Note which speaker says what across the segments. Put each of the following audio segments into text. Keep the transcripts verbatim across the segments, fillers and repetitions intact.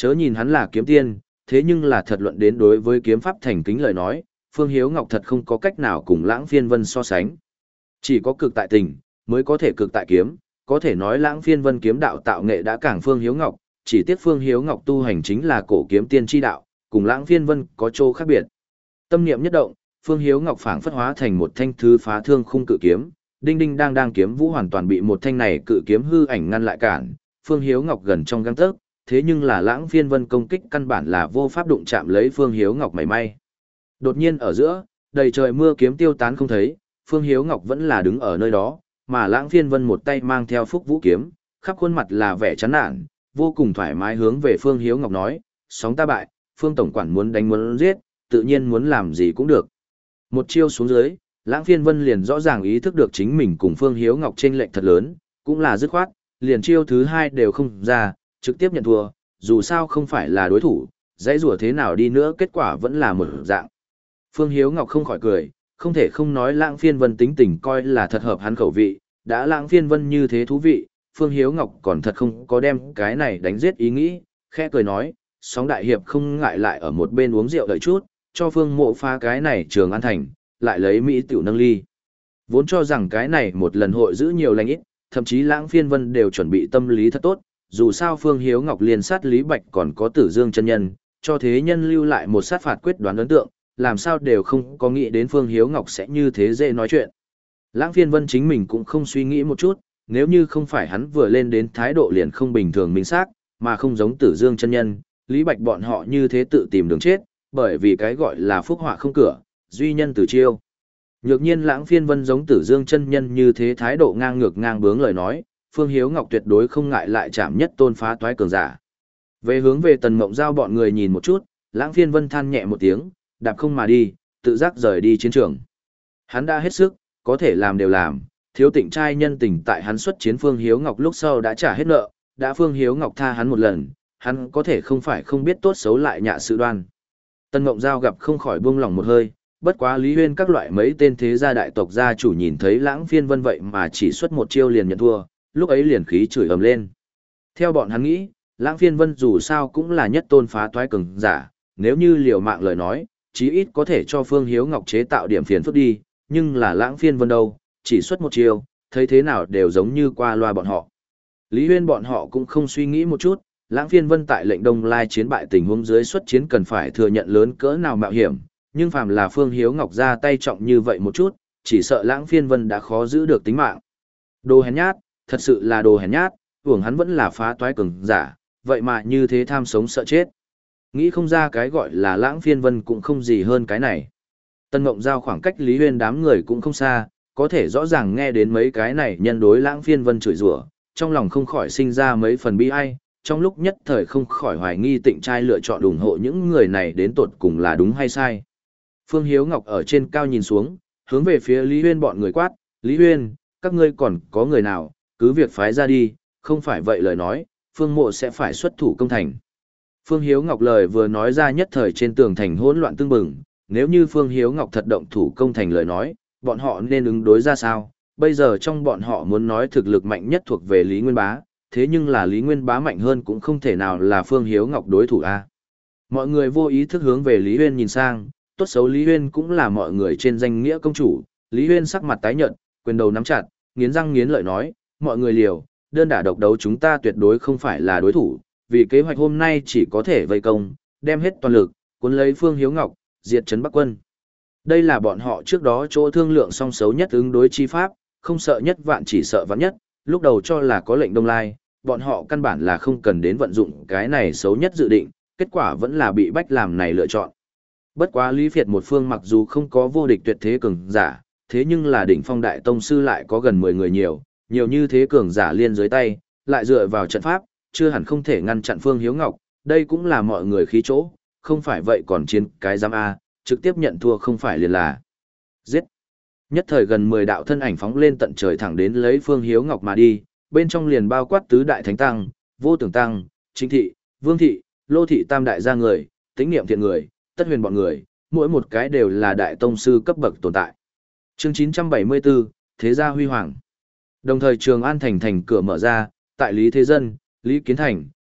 Speaker 1: Chớ nhìn hắn là kiếm tiên, thế nhưng là thật luận đến đối với kiếm pháp thành kính lời nói, Phương Hiếu Ngọc thật không có cách nào cùng Lãng Phiên Vân so sánh. Chỉ có cực tại tình, mới có thể cực tại kiếm, có thể nói Lãng Phiên Vân kiếm đạo tạo nghệ đã cảng Phương Hiếu Ngọc, chỉ tiếc Phương Hiếu Ngọc tu hành chính là cổ kiếm tiên chi đạo, cùng Lãng Phiên Vân có chỗ khác biệt. Tâm niệm nhất động, Phương Hiếu Ngọc phảng phất hóa thành một thanh thứ phá thương khung cự kiếm, đinh đinh đang đang kiếm vũ hoàn toàn bị một thanh này cự kiếm hư ảnh ngăn lại cản, Phương Hiếu Ngọc gần trong gang tấc, thế nhưng là Lãng Phiên Vân công kích căn bản là vô pháp đụng chạm lấy Phương Hiếu Ngọc mảy may. Đột nhiên ở giữa, đầy trời mưa kiếm tiêu tán không thấy, Phương Hiếu Ngọc vẫn là đứng ở nơi đó, mà Lãng Phiên Vân một tay mang theo Phúc Vũ kiếm, khắp khuôn mặt là vẻ chán nản, vô cùng thoải mái hướng về Phương Hiếu Ngọc nói, sóng ta bại, Phương tổng quản muốn đánh muốn giết, tự nhiên muốn làm gì cũng được. Một chiêu xuống dưới, Lãng Phiên Vân liền rõ ràng ý thức được chính mình cùng Phương Hiếu Ngọc chênh lệch thật lớn, cũng là dứt khoát, liền chiêu thứ hai đều không ra, trực tiếp nhận thua, dù sao không phải là đối thủ, dãy rủa thế nào đi nữa kết quả vẫn là một dạng. Phương Hiếu Ngọc không khỏi cười, không thể không nói Lãng Phiên Vân tính tình coi là thật hợp hắn khẩu vị, đã Lãng Phiên Vân như thế thú vị, Phương Hiếu Ngọc còn thật không có đem cái này đánh giết ý nghĩ, khẽ cười nói, sóng đại hiệp không ngại lại ở một bên uống rượu đợi chút, cho Phương Mộ phá cái này Trường An Thành, lại lấy Mỹ tiểu nâng ly. Vốn cho rằng cái này một lần hội giữ nhiều lành ít, thậm chí Lãng Phiên Vân đều chuẩn bị tâm lý thật tốt, dù sao Phương Hiếu Ngọc liên sát Lý Bạch còn có Tử Dương chân nhân, cho thế nhân lưu lại một sát phạt quyết đoán ấn tượng, làm sao đều không có nghĩ đến Phương Hiếu Ngọc sẽ như thế dễ nói chuyện. Lãng Phiên Vân chính mình cũng không suy nghĩ một chút, nếu như không phải hắn vừa lên đến thái độ liền không bình thường minh xác, mà không giống Tử Dương chân nhân, Lý Bạch bọn họ như thế tự tìm đường chết, bởi vì cái gọi là phúc họa không cửa, duy nhân tử chiêu. Nhược nhiên Lãng Phiên Vân giống Tử Dương chân nhân như thế thái độ ngang ngược ngang bướng lời nói, Phương Hiếu Ngọc tuyệt đối không ngại lại chạm nhất tôn phá toái cường giả. Về hướng về Tần Mộng Giao bọn người nhìn một chút, Lãng Phiên Vân than nhẹ một tiếng, đạp không mà đi, tự giác rời đi chiến trường. Hắn đã hết sức, có thể làm đều làm, thiếu tịnh trai nhân tình tại hắn xuất chiến Phương Hiếu Ngọc lúc sau đã trả hết nợ, đã Phương Hiếu Ngọc tha hắn một lần, hắn có thể không phải không biết tốt xấu lại nhạ sự đoan. Tần Mộng Giao gặp không khỏi buông lỏng một hơi, bất quá Lý Huyên các loại mấy tên thế gia đại tộc gia chủ nhìn thấy Lãng Phiên Vân vậy mà chỉ xuất một chiêu liền nhận thua, lúc ấy liền khí chửi ầm lên. Theo bọn hắn nghĩ, Lãng Phiên Vân dù sao cũng là nhất tôn phá toái cường giả, nếu như liều mạng lời nói, chí ít có thể cho Phương Hiếu Ngọc chế tạo điểm phiền phức đi, nhưng là Lãng Phiên Vân đâu, chỉ xuất một chiêu, thấy thế nào đều giống như qua loa bọn họ. Lý Huyên bọn họ cũng không suy nghĩ một chút, Lãng Phiên Vân tại lệnh Đông Lai chiến bại tình huống dưới xuất chiến cần phải thừa nhận lớn cỡ nào mạo hiểm, nhưng phàm là Phương Hiếu Ngọc ra tay trọng như vậy một chút, chỉ sợ Lãng Phiên Vân đã khó giữ được tính mạng. Đồ hèn nhát, thật sự là đồ hèn nhát, hưởng hắn vẫn là phá toái cường giả, vậy mà như thế tham sống sợ chết. Nghĩ không ra cái gọi là Lãng Phiên Vân cũng không gì hơn cái này. Tân Ngộng Giao khoảng cách Lý Huyên đám người cũng không xa, có thể rõ ràng nghe đến mấy cái này nhân đối Lãng Phiên Vân chửi rủa, trong lòng không khỏi sinh ra mấy phần bi ai, trong lúc nhất thời không khỏi hoài nghi Tịnh trai lựa chọn ủng hộ những người này đến tột cùng là đúng hay sai. Phương Hiếu Ngọc ở trên cao nhìn xuống, hướng về phía Lý Huyên bọn người quát, Lý Huyên, các ngươi còn có người nào, cứ việc phái ra đi, không phải vậy lời nói, Phương Mộ sẽ phải xuất thủ công thành. Phương Hiếu Ngọc lời vừa nói ra nhất thời trên tường thành hỗn loạn tương bừng, nếu như Phương Hiếu Ngọc thật động thủ công thành lời nói, bọn họ nên ứng đối ra sao? Bây giờ trong bọn họ muốn nói thực lực mạnh nhất thuộc về Lý Nguyên Bá, thế nhưng là Lý Nguyên Bá mạnh hơn cũng không thể nào là Phương Hiếu Ngọc đối thủ a. Mọi người vô ý thức hướng về Lý Huyên nhìn sang, tốt xấu Lý Huyên cũng là mọi người trên danh nghĩa công chủ, Lý Huyên sắc mặt tái nhợt, quyền đầu nắm chặt, nghiến răng nghiến lợi nói, mọi người liều, đơn đả độc đấu chúng ta tuyệt đối không phải là đối thủ, vì kế hoạch hôm nay chỉ có thể vây công, đem hết toàn lực, cuốn lấy Phương Hiếu Ngọc, diệt trấn Bắc quân. Đây là bọn họ trước đó chỗ thương lượng song xấu nhất ứng đối chi pháp, không sợ nhất vạn chỉ sợ vạn nhất, lúc đầu cho là có lệnh Đông Lai, bọn họ căn bản là không cần đến vận dụng cái này xấu nhất dự định, kết quả vẫn là bị bách làm này lựa chọn. Bất quá Lý Việt một phương mặc dù không có vô địch tuyệt thế cường giả, thế nhưng là đỉnh phong đại tông sư lại có gần mười người nhiều, nhiều như thế cường giả liên dưới tay, lại dựa vào trận pháp, chưa hẳn không thể ngăn chặn Phương Hiếu Ngọc, đây cũng là mọi người khí chỗ, không phải vậy còn chiến cái giám A, trực tiếp nhận thua không phải liền là giết. Nhất thời gần mười đạo thân ảnh phóng lên tận trời thẳng đến lấy Phương Hiếu Ngọc mà đi, bên trong liền bao quát tứ đại thánh tăng, vô tưởng tăng, chính thị, vương thị, lô thị tam đại gia người, tĩnh niệm thiện người, tất huyền bọn người, mỗi một cái đều là đại tông sư cấp bậc tồn tại. Chương chín trăm bảy mươi bốn, Thế gia huy hoàng. Đồng thời Trường An thành thành cửa mở ra, tại Lý Thế Dân, Lý Kiến Thành,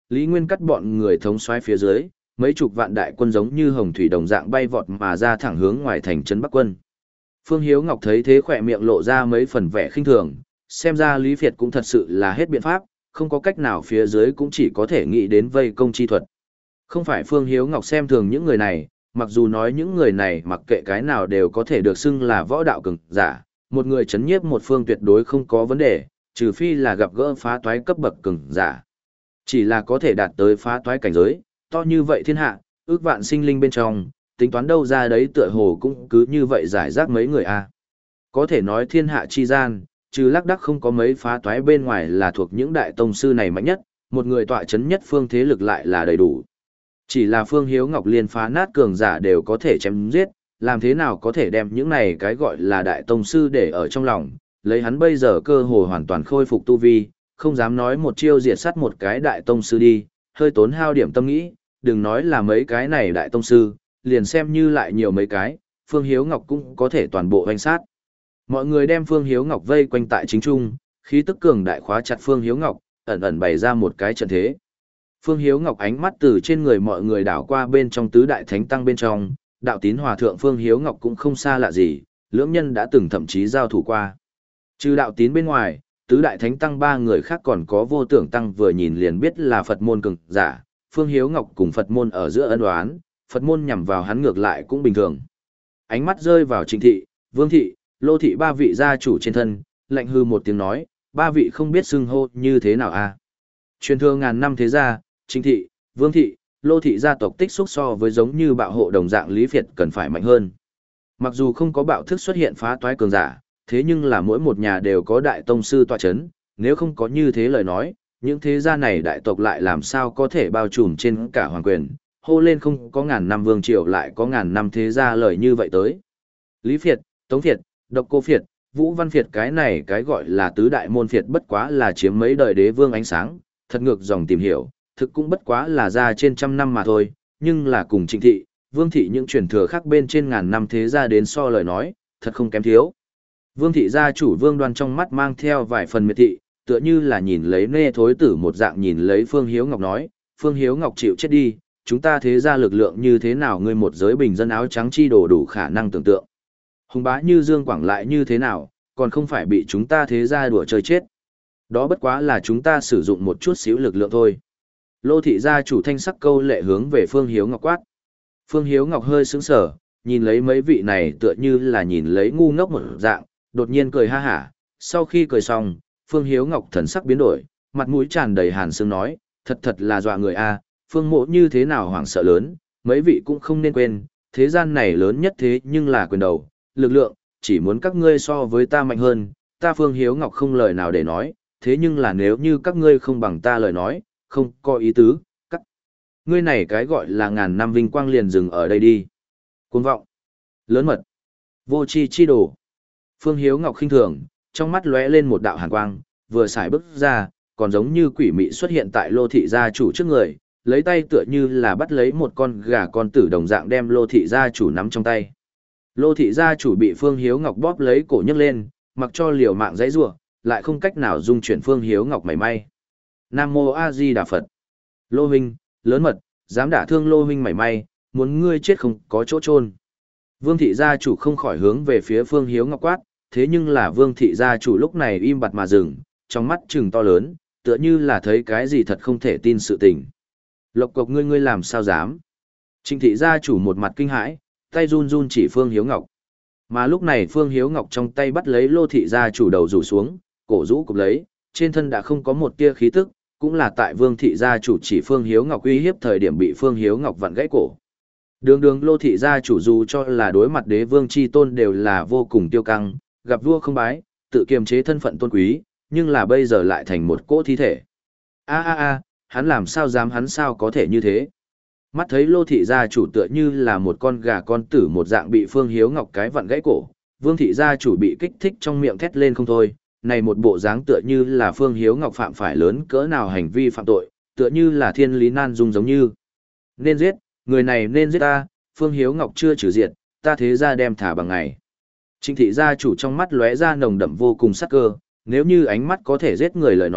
Speaker 1: Lý Nguyên Cắt bọn người thống soái phía dưới, mấy chục vạn đại quân giống như hồng thủy đồng dạng bay vọt mà ra thẳng hướng ngoài thành trấn Bắc Quân. Phương Hiếu Ngọc thấy thế khỏe miệng lộ ra mấy phần vẻ khinh thường, xem ra Lý Việt cũng thật sự là hết biện pháp, không có cách nào phía dưới cũng chỉ có thể nghĩ đến vây công chi thuật. Không phải Phương Hiếu Ngọc xem thường những người này, mặc dù nói những người này mặc kệ cái nào đều có thể được xưng là võ đạo cường giả, một người chấn nhiếp một phương tuyệt đối không có vấn đề, trừ phi là gặp gỡ phá toái cấp bậc cường giả. Chỉ là có thể đạt tới phá toái cảnh giới, to như vậy thiên hạ, ước vạn sinh linh bên trong, tính toán đâu ra đấy tựa hồ cũng cứ như vậy giải rác mấy người a. Có thể nói thiên hạ chi gian, trừ lác đác không có mấy phá toái bên ngoài là thuộc những đại tông sư này mạnh nhất, một người tọa chấn nhất phương thế lực lại là đầy đủ. Chỉ là Phương Hiếu Ngọc liên phá nát cường giả đều có thể chém giết, làm thế nào có thể đem những này cái gọi là đại tông sư để ở trong lòng, lấy hắn bây giờ cơ hồ hoàn toàn khôi phục tu vi, không dám nói một chiêu diệt sát một cái đại tông sư đi, hơi tốn hao điểm tâm nghĩ, đừng nói là mấy cái này đại tông sư, liền xem như lại nhiều mấy cái, Phương Hiếu Ngọc cũng có thể toàn bộ hoành sát. Mọi người đem Phương Hiếu Ngọc vây quanh tại chính trung, khí tức cường đại khóa chặt Phương Hiếu Ngọc, ẩn ẩn bày ra một cái trận thế. Phương Hiếu Ngọc ánh mắt từ trên người mọi người đảo qua bên trong tứ đại thánh tăng bên trong, đạo tín hòa thượng Phương Hiếu Ngọc cũng không xa lạ gì, lưỡng nhân đã từng thậm chí giao thủ qua. Trừ đạo tín bên ngoài, tứ đại thánh tăng ba người khác còn có vô tưởng tăng vừa nhìn liền biết là Phật môn cường giả, Phương Hiếu Ngọc cùng Phật môn ở giữa ân oán, Phật môn nhằm vào hắn ngược lại cũng bình thường. Ánh mắt rơi vào Trịnh thị, Vương thị, Lô thị ba vị gia chủ trên thân, lạnh hư một tiếng nói, ba vị không biết xưng hô như thế nào à. Truyền thừa ngàn năm thế gia, Trịnh thị, Vương thị, Lô thị gia tộc tích xúc so với giống như bạo hộ đồng dạng Lý Việt cần phải mạnh hơn. Mặc dù không có bạo thức xuất hiện phá toái cường giả, thế nhưng là mỗi một nhà đều có đại tông sư tọa chấn, nếu không có như thế lời nói, những thế gia này đại tộc lại làm sao có thể bao trùm trên cả hoàng quyền, hô lên không có ngàn năm vương triều lại có ngàn năm thế gia lời như vậy tới. Lý Việt, Tống Việt, Độc Cô Việt, Vũ Văn Việt cái này cái gọi là tứ đại môn Việt bất quá là chiếm mấy đời đế vương ánh sáng, thật ngược dòng tìm hiểu, thực cũng bất quá là ra trên trăm năm mà thôi, nhưng là cùng Trịnh thị, Vương thị những truyền thừa khác bên trên ngàn năm thế gia đến so lời nói, thật không kém thiếu. Vương thị gia chủ Vương Đoan trong mắt mang theo vài phần miệt thị, tựa như là nhìn lấy nê thối tử một dạng nhìn lấy Phương Hiếu Ngọc nói, Phương Hiếu Ngọc chịu chết đi, chúng ta thế gia lực lượng như thế nào ngươi một giới bình dân áo trắng chi đồ đủ khả năng tưởng tượng. Hùng bá như Dương Quảng lại như thế nào, còn không phải bị chúng ta thế gia đùa chơi chết. Đó bất quá là chúng ta sử dụng một chút xíu lực lượng thôi. Lô thị gia chủ thanh sắc câu lệ hướng về Phương Hiếu Ngọc quát. Phương Hiếu Ngọc hơi sững sờ, nhìn lấy mấy vị này tựa như là nhìn lấy ngu ngốc một dạng, đột nhiên cười ha hả. Sau khi cười xong, Phương Hiếu Ngọc thần sắc biến đổi, mặt mũi tràn đầy hàn sương nói, thật thật là dọa người a, Phương Mộ như thế nào hoảng sợ lớn, mấy vị cũng không nên quên, thế gian này lớn nhất thế nhưng là quyền đầu, lực lượng, chỉ muốn các ngươi so với ta mạnh hơn, ta Phương Hiếu Ngọc không lời nào để nói, thế nhưng là nếu như các ngươi không bằng ta lời nói, không có ý tứ, các ngươi này cái gọi là ngàn năm vinh quang liền dừng ở đây đi. Cuồng vọng, lớn mật, vô tri chi đồ. Phương Hiếu Ngọc khinh thường, trong mắt lóe lên một đạo hàn quang, vừa xài bước ra, còn giống như quỷ mị xuất hiện tại Lô thị gia chủ trước người, lấy tay tựa như là bắt lấy một con gà con tử đồng dạng đem Lô thị gia chủ nắm trong tay. Lô thị gia chủ bị Phương Hiếu Ngọc bóp lấy cổ nhấc lên, mặc cho liều mạng dãy rủa, lại không cách nào dung chuyển Phương Hiếu Ngọc mảy may. Nam Mô A Di Đà Phật. Lô huynh, lớn mật, dám đả thương Lô huynh mảy may, muốn ngươi chết không có chỗ chôn. Vương thị gia chủ không khỏi hướng về phía Phương Hiếu Ngọc quát, thế nhưng là Vương thị gia chủ lúc này im bặt mà dừng, trong mắt trừng to lớn, tựa như là thấy cái gì thật không thể tin sự tình. Lộc cộc ngươi ngươi làm sao dám? Trịnh thị gia chủ một mặt kinh hãi, tay run run chỉ Phương Hiếu Ngọc. Mà lúc này Phương Hiếu Ngọc trong tay bắt lấy Lô thị gia chủ đầu rủ xuống, cổ rũ cụp lấy, trên thân đã không có một tia khí tức, cũng là tại Vương thị gia chủ chỉ Phương Hiếu Ngọc uy hiếp thời điểm bị Phương Hiếu Ngọc vặn gãy cổ. Đường đường Lô thị gia chủ dù cho là đối mặt đế vương chi tôn đều là vô cùng tiêu căng, gặp vua không bái, tự kiềm chế thân phận tôn quý, nhưng là bây giờ lại thành một cỗ thi thể. A a a, hắn làm sao dám hắn sao có thể như thế? Mắt thấy Lô thị gia chủ tựa như là một con gà con tử một dạng bị Phương Hiếu Ngọc cái vặn gãy cổ, Vương thị gia chủ bị kích thích trong miệng thét lên không thôi, này một bộ dáng tựa như là Phương Hiếu Ngọc phạm phải lớn cỡ nào hành vi phạm tội, tựa như là thiên lý nan dung giống như. Nên giết, người này nên giết ta, Phương Hiếu Ngọc chưa trừ diệt, ta thế ra đem thả bằng ngày. Trịnh thị gia chủ trong mắt lóe ra nồng đậm vô cùng sắc cơ, nếu như ánh mắt có thể giết người lời nói,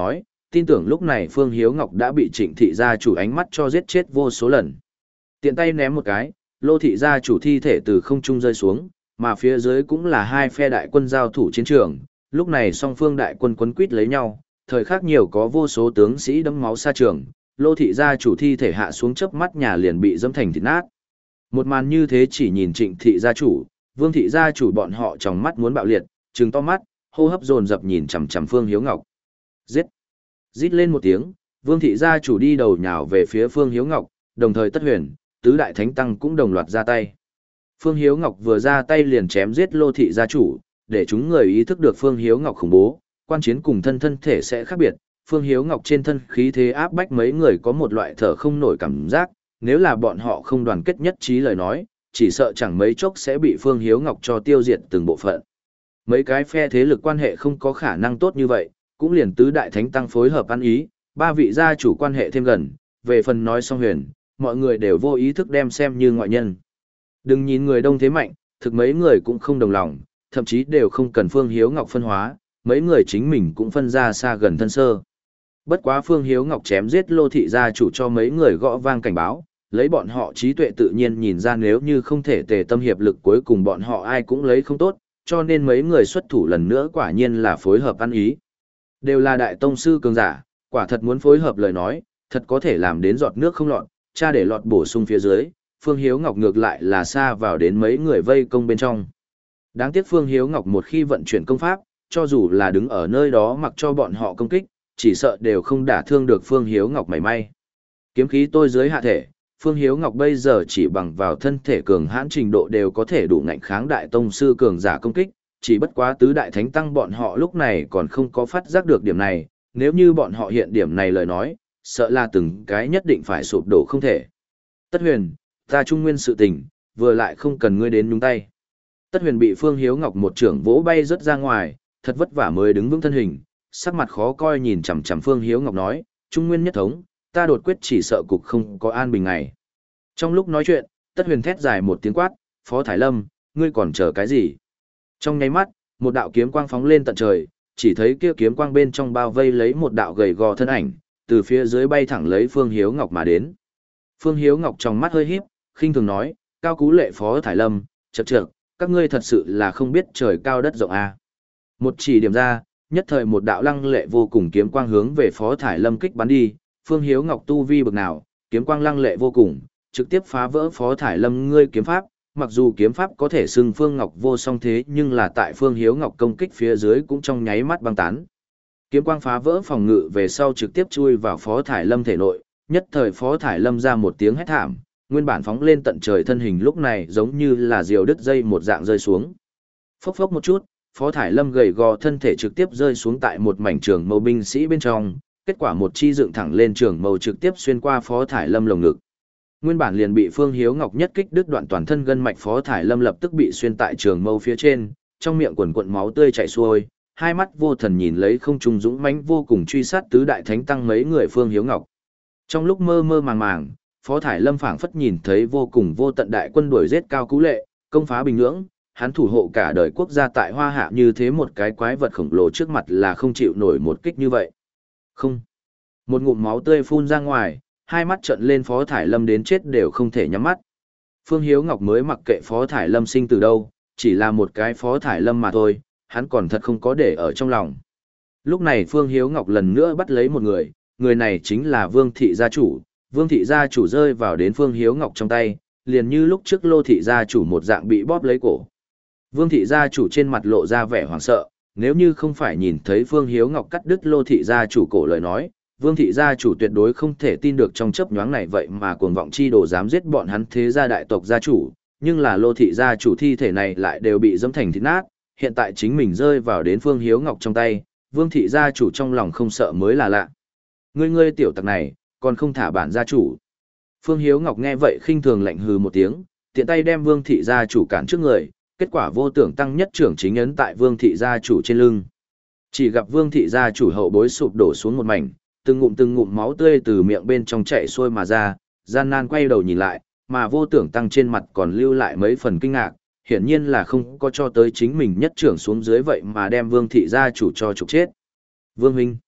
Speaker 1: tin tưởng lúc này Phương Hiếu Ngọc đã bị Trịnh thị gia chủ ánh mắt cho giết chết vô số lần. Tiện tay ném một cái, Lô thị gia chủ thi thể từ không trung rơi xuống, mà phía dưới cũng là hai phe đại quân giao thủ chiến trường, lúc này song phương đại quân quấn quýt lấy nhau, thời khắc nhiều có vô số tướng sĩ đẫm máu xa trường, Lô thị gia chủ thi thể hạ xuống chớp mắt nhà liền bị dẫm thành thịt nát. Một màn như thế chỉ nhìn Trịnh thị gia chủ, Vương thị gia chủ bọn họ trong mắt muốn bạo liệt, trừng to mắt, hô hấp dồn dập nhìn chằm chằm Phương Hiếu Ngọc. Giết! Rít lên một tiếng, Vương thị gia chủ đi đầu nhào về phía Phương Hiếu Ngọc, đồng thời Tất Huyền, tứ đại thánh tăng cũng đồng loạt ra tay. Phương Hiếu Ngọc vừa ra tay liền chém giết Lô thị gia chủ, để chúng người ý thức được Phương Hiếu Ngọc khủng bố, quan chiến cùng thân thân thể sẽ khác biệt. Phương Hiếu Ngọc trên thân khí thế áp bách mấy người có một loại thở không nổi cảm giác, nếu là bọn họ không đoàn kết nhất trí lời nói, chỉ sợ chẳng mấy chốc sẽ bị Phương Hiếu Ngọc cho tiêu diệt từng bộ phận. Mấy cái phe thế lực quan hệ không có khả năng tốt như vậy, cũng liền tứ đại thánh tăng phối hợp ăn ý, ba vị gia chủ quan hệ thêm gần, về phần nói song huyền, mọi người đều vô ý thức đem xem như ngoại nhân. Đừng nhìn người đông thế mạnh, thực mấy người cũng không đồng lòng, thậm chí đều không cần Phương Hiếu Ngọc phân hóa, mấy người chính mình cũng phân ra xa gần thân sơ. Bất quá Phương Hiếu Ngọc chém giết Lô thị gia chủ cho mấy người gõ vang cảnh báo, lấy bọn họ trí tuệ tự nhiên nhìn ra nếu như không thể tề tâm hiệp lực cuối cùng bọn họ ai cũng lấy không tốt, cho nên mấy người xuất thủ lần nữa quả nhiên là phối hợp ăn ý. Đều là đại tông sư cường giả, quả thật muốn phối hợp lời nói, thật có thể làm đến giọt nước không lọt, cha để lọt bổ sung phía dưới, Phương Hiếu Ngọc ngược lại là xa vào đến mấy người vây công bên trong. Đáng tiếc Phương Hiếu Ngọc một khi vận chuyển công pháp, cho dù là đứng ở nơi đó mặc cho bọn họ công kích, chỉ sợ đều không đả thương được Phương Hiếu Ngọc mảy may. Kiếm khí tôi dưới hạ thể, Phương Hiếu Ngọc bây giờ chỉ bằng vào thân thể cường hãn trình độ đều có thể đủ ngạnh kháng đại tông sư cường giả công kích, chỉ bất quá tứ đại thánh tăng bọn họ lúc này còn không có phát giác được điểm này, nếu như bọn họ hiện điểm này lời nói, sợ là từng cái nhất định phải sụp đổ không thể. Tất Huyền, ta trung nguyên sự tình, vừa lại không cần ngươi đến nhúng tay. Tất Huyền bị Phương Hiếu Ngọc một trưởng vỗ bay rất ra ngoài, thật vất vả mới đứng vững thân hình, sắc mặt khó coi nhìn chằm chằm Phương Hiếu Ngọc nói, trung nguyên nhất thống, ta đột quyết chỉ sợ cục không có an bình ngày. Trong lúc nói chuyện, Tất Huyền thét dài một tiếng quát, Phó Thải Lâm, ngươi còn chờ cái gì? Trong nháy mắt, một đạo kiếm quang phóng lên tận trời, chỉ thấy kia kiếm quang bên trong bao vây lấy một đạo gầy gò thân ảnh, từ phía dưới bay thẳng lấy Phương Hiếu Ngọc mà đến. Phương Hiếu Ngọc trong mắt hơi híp, khinh thường nói, cao cú lệ Phó Thải Lâm, chậc chậc, các ngươi thật sự là không biết trời cao đất rộng à. Một chỉ điểm ra, nhất thời một đạo lăng lệ vô cùng kiếm quang hướng về Phó Thải Lâm kích bắn đi, Phương Hiếu Ngọc tu vi bậc nào, kiếm quang lăng lệ vô cùng, trực tiếp phá vỡ Phó Thải Lâm ngươi kiếm pháp, mặc dù kiếm pháp có thể xưng Phương Ngọc vô song thế nhưng là tại Phương Hiếu Ngọc công kích phía dưới cũng trong nháy mắt băng tán. Kiếm quang phá vỡ phòng ngự về sau trực tiếp chui vào Phó Thải Lâm thể nội, nhất thời Phó Thải Lâm ra một tiếng hét thảm, nguyên bản phóng lên tận trời thân hình lúc này giống như là diều đứt dây một dạng rơi xuống. Phốc phốc một chút, Phó Thải Lâm gầy gò thân thể trực tiếp rơi xuống tại một mảnh trường mâu binh sĩ bên trong, kết quả một chi dựng thẳng lên trường mâu trực tiếp xuyên qua Phó Thải Lâm lồng ngực. Nguyên bản liền bị Phương Hiếu Ngọc nhất kích đứt đoạn toàn thân gân mạch Phó Thải Lâm lập tức bị xuyên tại trường mâu phía trên, trong miệng quần quần máu tươi chảy xuôi, hai mắt vô thần nhìn lấy không trung dũng mãnh vô cùng truy sát tứ đại thánh tăng mấy người Phương Hiếu Ngọc. Trong lúc mơ mơ màng màng, Phó Thải Lâm phảng phất nhìn thấy vô cùng vô tận đại quân đuổi giết cao cú lệ, công phá Bình Nhưỡng, hắn thủ hộ cả đời quốc gia tại Hoa Hạ như thế một cái quái vật khổng lồ trước mặt là không chịu nổi một kích như vậy. Không. Một ngụm máu tươi phun ra ngoài, hai mắt trợn lên Phó Thải Lâm đến chết đều không thể nhắm mắt. Phương Hiếu Ngọc mới mặc kệ Phó Thải Lâm sinh từ đâu, chỉ là một cái Phó Thải Lâm mà thôi, hắn còn thật không có để ở trong lòng. Lúc này Phương Hiếu Ngọc lần nữa bắt lấy một người, người này chính là Vương thị gia chủ. Vương thị gia chủ rơi vào đến Phương Hiếu Ngọc trong tay, liền như lúc trước Lô thị gia chủ một dạng bị bóp lấy cổ. Vương thị gia chủ trên mặt lộ ra vẻ hoảng sợ, nếu như không phải nhìn thấy Phương Hiếu Ngọc cắt đứt Lô thị gia chủ cổ lời nói, Vương thị gia chủ tuyệt đối không thể tin được trong chớp nhoáng này vậy mà cuồng vọng chi đồ dám giết bọn hắn thế gia đại tộc gia chủ, nhưng là Lô thị gia chủ thi thể này lại đều bị dẫm thành thịt nát, hiện tại chính mình rơi vào đến Phương Hiếu Ngọc trong tay, Vương thị gia chủ trong lòng không sợ mới là lạ. Ngươi ngươi tiểu tặc này, còn không thả bản gia chủ. Phương Hiếu Ngọc nghe vậy khinh thường lạnh hừ một tiếng, tiện tay đem Vương thị gia chủ cản trước người, kết quả vô tưởng tăng nhất trưởng chính ấn tại Vương thị gia chủ trên lưng. Chỉ gặp Vương thị gia chủ hậu bối sụp đổ xuống một mảnh, từng ngụm từng ngụm máu tươi từ miệng bên trong chảy xuôi mà ra, gian nan quay đầu nhìn lại, mà vô tưởng tăng trên mặt còn lưu lại mấy phần kinh ngạc, hiển nhiên là không có cho tới chính mình nhất trưởng xuống dưới vậy mà đem Vương thị gia chủ cho trục chết. Vương huynh,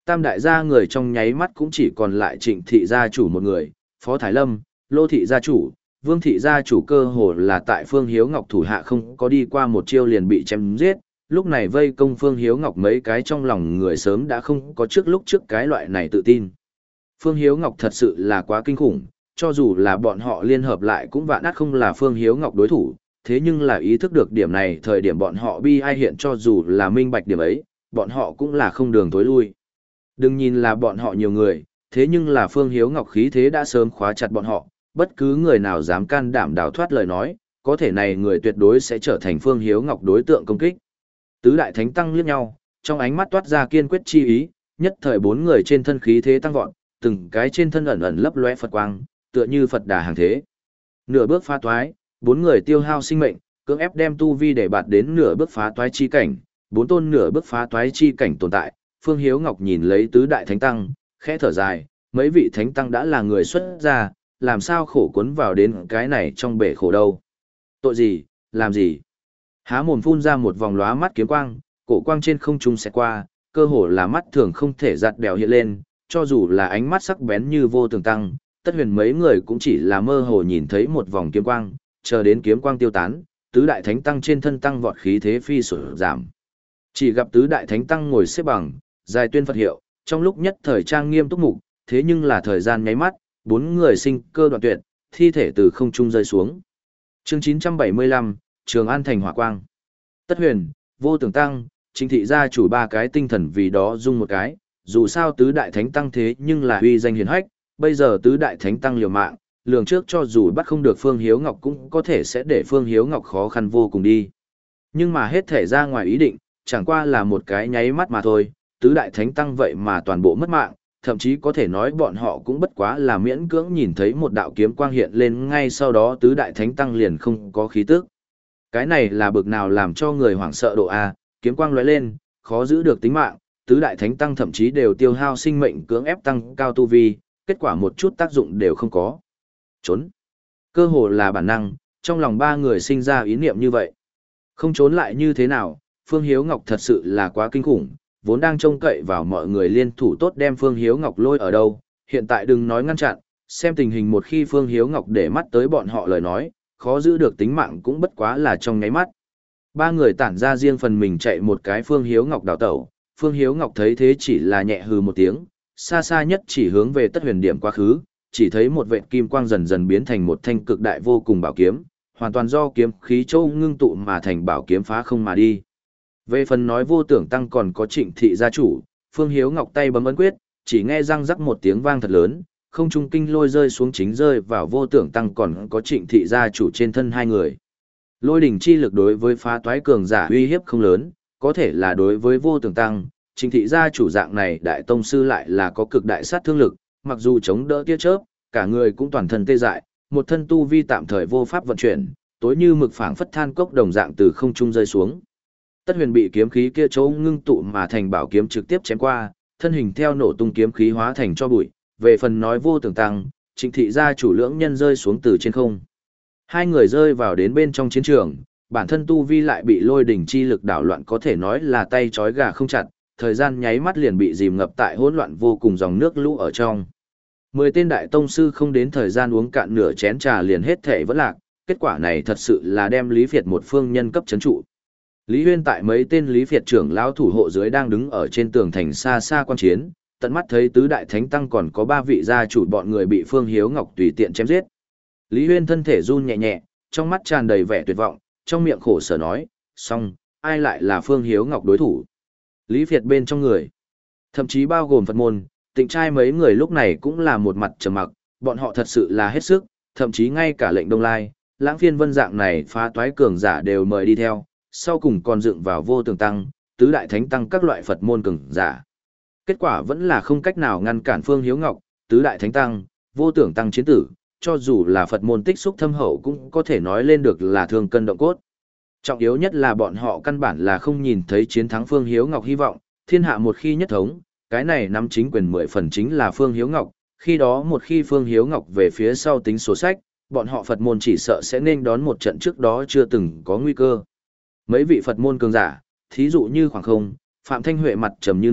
Speaker 1: Tam đại gia người trong nháy mắt cũng chỉ còn lại Trịnh thị gia chủ một người, Phó Thái Lâm, Lô thị gia chủ, Vương thị gia chủ cơ hồ là tại Phương Hiếu Ngọc thủ hạ không có đi qua một chiêu liền bị chém giết, lúc này vây công Phương Hiếu Ngọc mấy cái trong lòng người sớm đã không có trước lúc trước cái loại này tự tin. Phương Hiếu Ngọc thật sự là quá kinh khủng, cho dù là bọn họ liên hợp lại cũng vạn ác không là Phương Hiếu Ngọc đối thủ, thế nhưng là ý thức được điểm này thời điểm bọn họ bi ai hiện cho dù là minh bạch điểm ấy, bọn họ cũng là không đường tối lui. Đừng nhìn là bọn họ nhiều người, thế nhưng là Phương Hiếu Ngọc khí thế đã sớm khóa chặt bọn họ, bất cứ người nào dám can đảm đào thoát lời nói, có thể này người tuyệt đối sẽ trở thành Phương Hiếu Ngọc đối tượng công kích. Tứ đại thánh tăng liếc nhau, trong ánh mắt toát ra kiên quyết chi ý, nhất thời bốn người trên thân khí thế tăng vọt, từng cái trên thân ẩn ẩn lấp lóe Phật quang, tựa như Phật đà hàng thế. Nửa bước phá toái, bốn người tiêu hao sinh mệnh, cưỡng ép đem tu vi để bạt đến nửa bước phá toái chi cảnh, bốn tôn nửa bước phá toái chi cảnh tồn tại. Phương Hiếu Ngọc nhìn lấy tứ đại thánh tăng, khẽ thở dài, mấy vị thánh tăng đã là người xuất gia, làm sao khổ cuốn vào đến cái này trong bể khổ đâu. Tội gì, làm gì? Há mồm phun ra một vòng lóa mắt kiếm quang, cổ quang trên không trung sẽ qua, cơ hồ là mắt thường không thể giặt bèo hiện lên, cho dù là ánh mắt sắc bén như vô tường tăng, tất huyền mấy người cũng chỉ là mơ hồ nhìn thấy một vòng kiếm quang, chờ đến kiếm quang tiêu tán, tứ đại thánh tăng trên thân tăng vọt khí thế phi sụt giảm. Chỉ gặp tứ đại thánh tăng ngồi xếp bằng, dài tuyên Phật hiệu, trong lúc nhất thời trang nghiêm túc mục, thế nhưng là thời gian nháy mắt, bốn người sinh cơ đoạn tuyệt, thi thể từ không trung rơi xuống. Chương chín trăm bảy mươi lăm, Trường An thành hỏa quang. Tất huyền, vô tường tăng, Trịnh thị gia chủ ba cái tinh thần vì đó dung một cái, dù sao tứ đại thánh tăng thế nhưng là uy danh hiển hách, bây giờ tứ đại thánh tăng liều mạng, lường trước cho dù bắt không được Phương Hiếu Ngọc cũng có thể sẽ để Phương Hiếu Ngọc khó khăn vô cùng đi. Nhưng mà hết thể ra ngoài ý định, chẳng qua là một cái nháy mắt mà thôi, tứ đại thánh tăng vậy mà toàn bộ mất mạng, thậm chí có thể nói bọn họ cũng bất quá là miễn cưỡng nhìn thấy một đạo kiếm quang hiện lên ngay sau đó tứ đại thánh tăng liền không có khí tức. Cái này là bực nào làm cho người hoảng sợ độ A, kiếm quang lóe lên, khó giữ được tính mạng, tứ đại thánh tăng thậm chí đều tiêu hao sinh mệnh cưỡng ép tăng cao tu vi, kết quả một chút tác dụng đều không có. Trốn. Cơ hồ là bản năng, trong lòng ba người sinh ra ý niệm như vậy. Không trốn lại như thế nào, Phương Hiếu Ngọc thật sự là quá kinh khủng, vốn đang trông cậy vào mọi người liên thủ tốt đem Phương Hiếu Ngọc lôi ở đâu, hiện tại đừng nói ngăn chặn, xem tình hình một khi Phương Hiếu Ngọc để mắt tới bọn họ lời nói, khó giữ được tính mạng cũng bất quá là trong nháy mắt. Ba người tản ra riêng phần mình chạy một cái Phương Hiếu Ngọc đào tẩu, Phương Hiếu Ngọc thấy thế chỉ là nhẹ hừ một tiếng, xa xa nhất chỉ hướng về Tất Huyền điểm quá khứ, chỉ thấy một vệt kim quang dần dần biến thành một thanh cực đại vô cùng bảo kiếm, hoàn toàn do kiếm khí châu ngưng tụ mà thành bảo kiếm phá không mà đi. Về phần nói vô tưởng tăng còn có Trịnh thị gia chủ, Phương Hiếu Ngọc tay bấm ấn quyết, chỉ nghe răng rắc một tiếng vang thật lớn, không trung kinh lôi rơi xuống chính rơi vào vô tưởng tăng còn có Trịnh thị gia chủ trên thân hai người. Lôi đỉnh chi lực đối với phá toái cường giả uy hiếp không lớn, có thể là đối với vô tưởng tăng, Trịnh thị gia chủ dạng này đại tông sư lại là có cực đại sát thương lực, mặc dù chống đỡ tia chớp, cả người cũng toàn thân tê dại, một thân tu vi tạm thời vô pháp vận chuyển, tối như mực phảng phất than cốc đồng dạng từ không trung rơi xuống. Tất Huyền bị kiếm khí kia chỗ ngưng tụ mà thành bảo kiếm trực tiếp chém qua, thân hình theo nổ tung kiếm khí hóa thành cho bụi, về phần nói vô tưởng tăng, Trịnh thị gia chủ lưỡng nhân rơi xuống từ trên không. Hai người rơi vào đến bên trong chiến trường, bản thân tu vi lại bị lôi đỉnh chi lực đảo loạn có thể nói là tay trói gà không chặt, thời gian nháy mắt liền bị dìm ngập tại hỗn loạn vô cùng dòng nước lũ ở trong. Mười tên đại tông sư không đến thời gian uống cạn nửa chén trà liền hết thể vẫn lạc, kết quả này thật sự là đem Lý Việt một phương nhân cấp chấn trụ. Lý Huyên tại mấy tên Lý Việt trưởng lão thủ hộ dưới đang đứng ở trên tường thành xa xa quan chiến, tận mắt thấy tứ đại thánh tăng còn có ba vị gia chủ bọn người bị Phương Hiếu Ngọc tùy tiện chém giết. Lý Huyên thân thể run nhẹ nhẹ, trong mắt tràn đầy vẻ tuyệt vọng, trong miệng khổ sở nói, xong, ai lại là Phương Hiếu Ngọc đối thủ? Lý Việt bên trong người, thậm chí bao gồm Phật môn, tịnh trai mấy người lúc này cũng là một mặt trầm mặc, bọn họ thật sự là hết sức, thậm chí ngay cả lệnh Đông Lai, Lãng Phiên Vân dạng này phá toái cường giả đều mời đi theo, sau cùng còn dựng vào vô tưởng tăng, tứ đại thánh tăng các loại Phật môn cường giả. Kết quả vẫn là không cách nào ngăn cản Phương Hiếu Ngọc, tứ đại thánh tăng, vô tưởng tăng chiến tử, cho dù là Phật môn tích xúc thâm hậu cũng có thể nói lên được là thương cân động cốt. Trọng yếu nhất là bọn họ căn bản là không nhìn thấy chiến thắng Phương Hiếu Ngọc hy vọng, thiên hạ một khi nhất thống, cái này nắm chính quyền mười phần chính là Phương Hiếu Ngọc, khi đó một khi Phương Hiếu Ngọc về phía sau tính sổ sách, bọn họ Phật môn chỉ sợ sẽ nên đón một trận trước đó chưa từng có nguy cơ. Mấy vị Phật môn cường giả, thí dụ như Khoảng Không, Phạm Thanh Huệ mặt trầm như nước,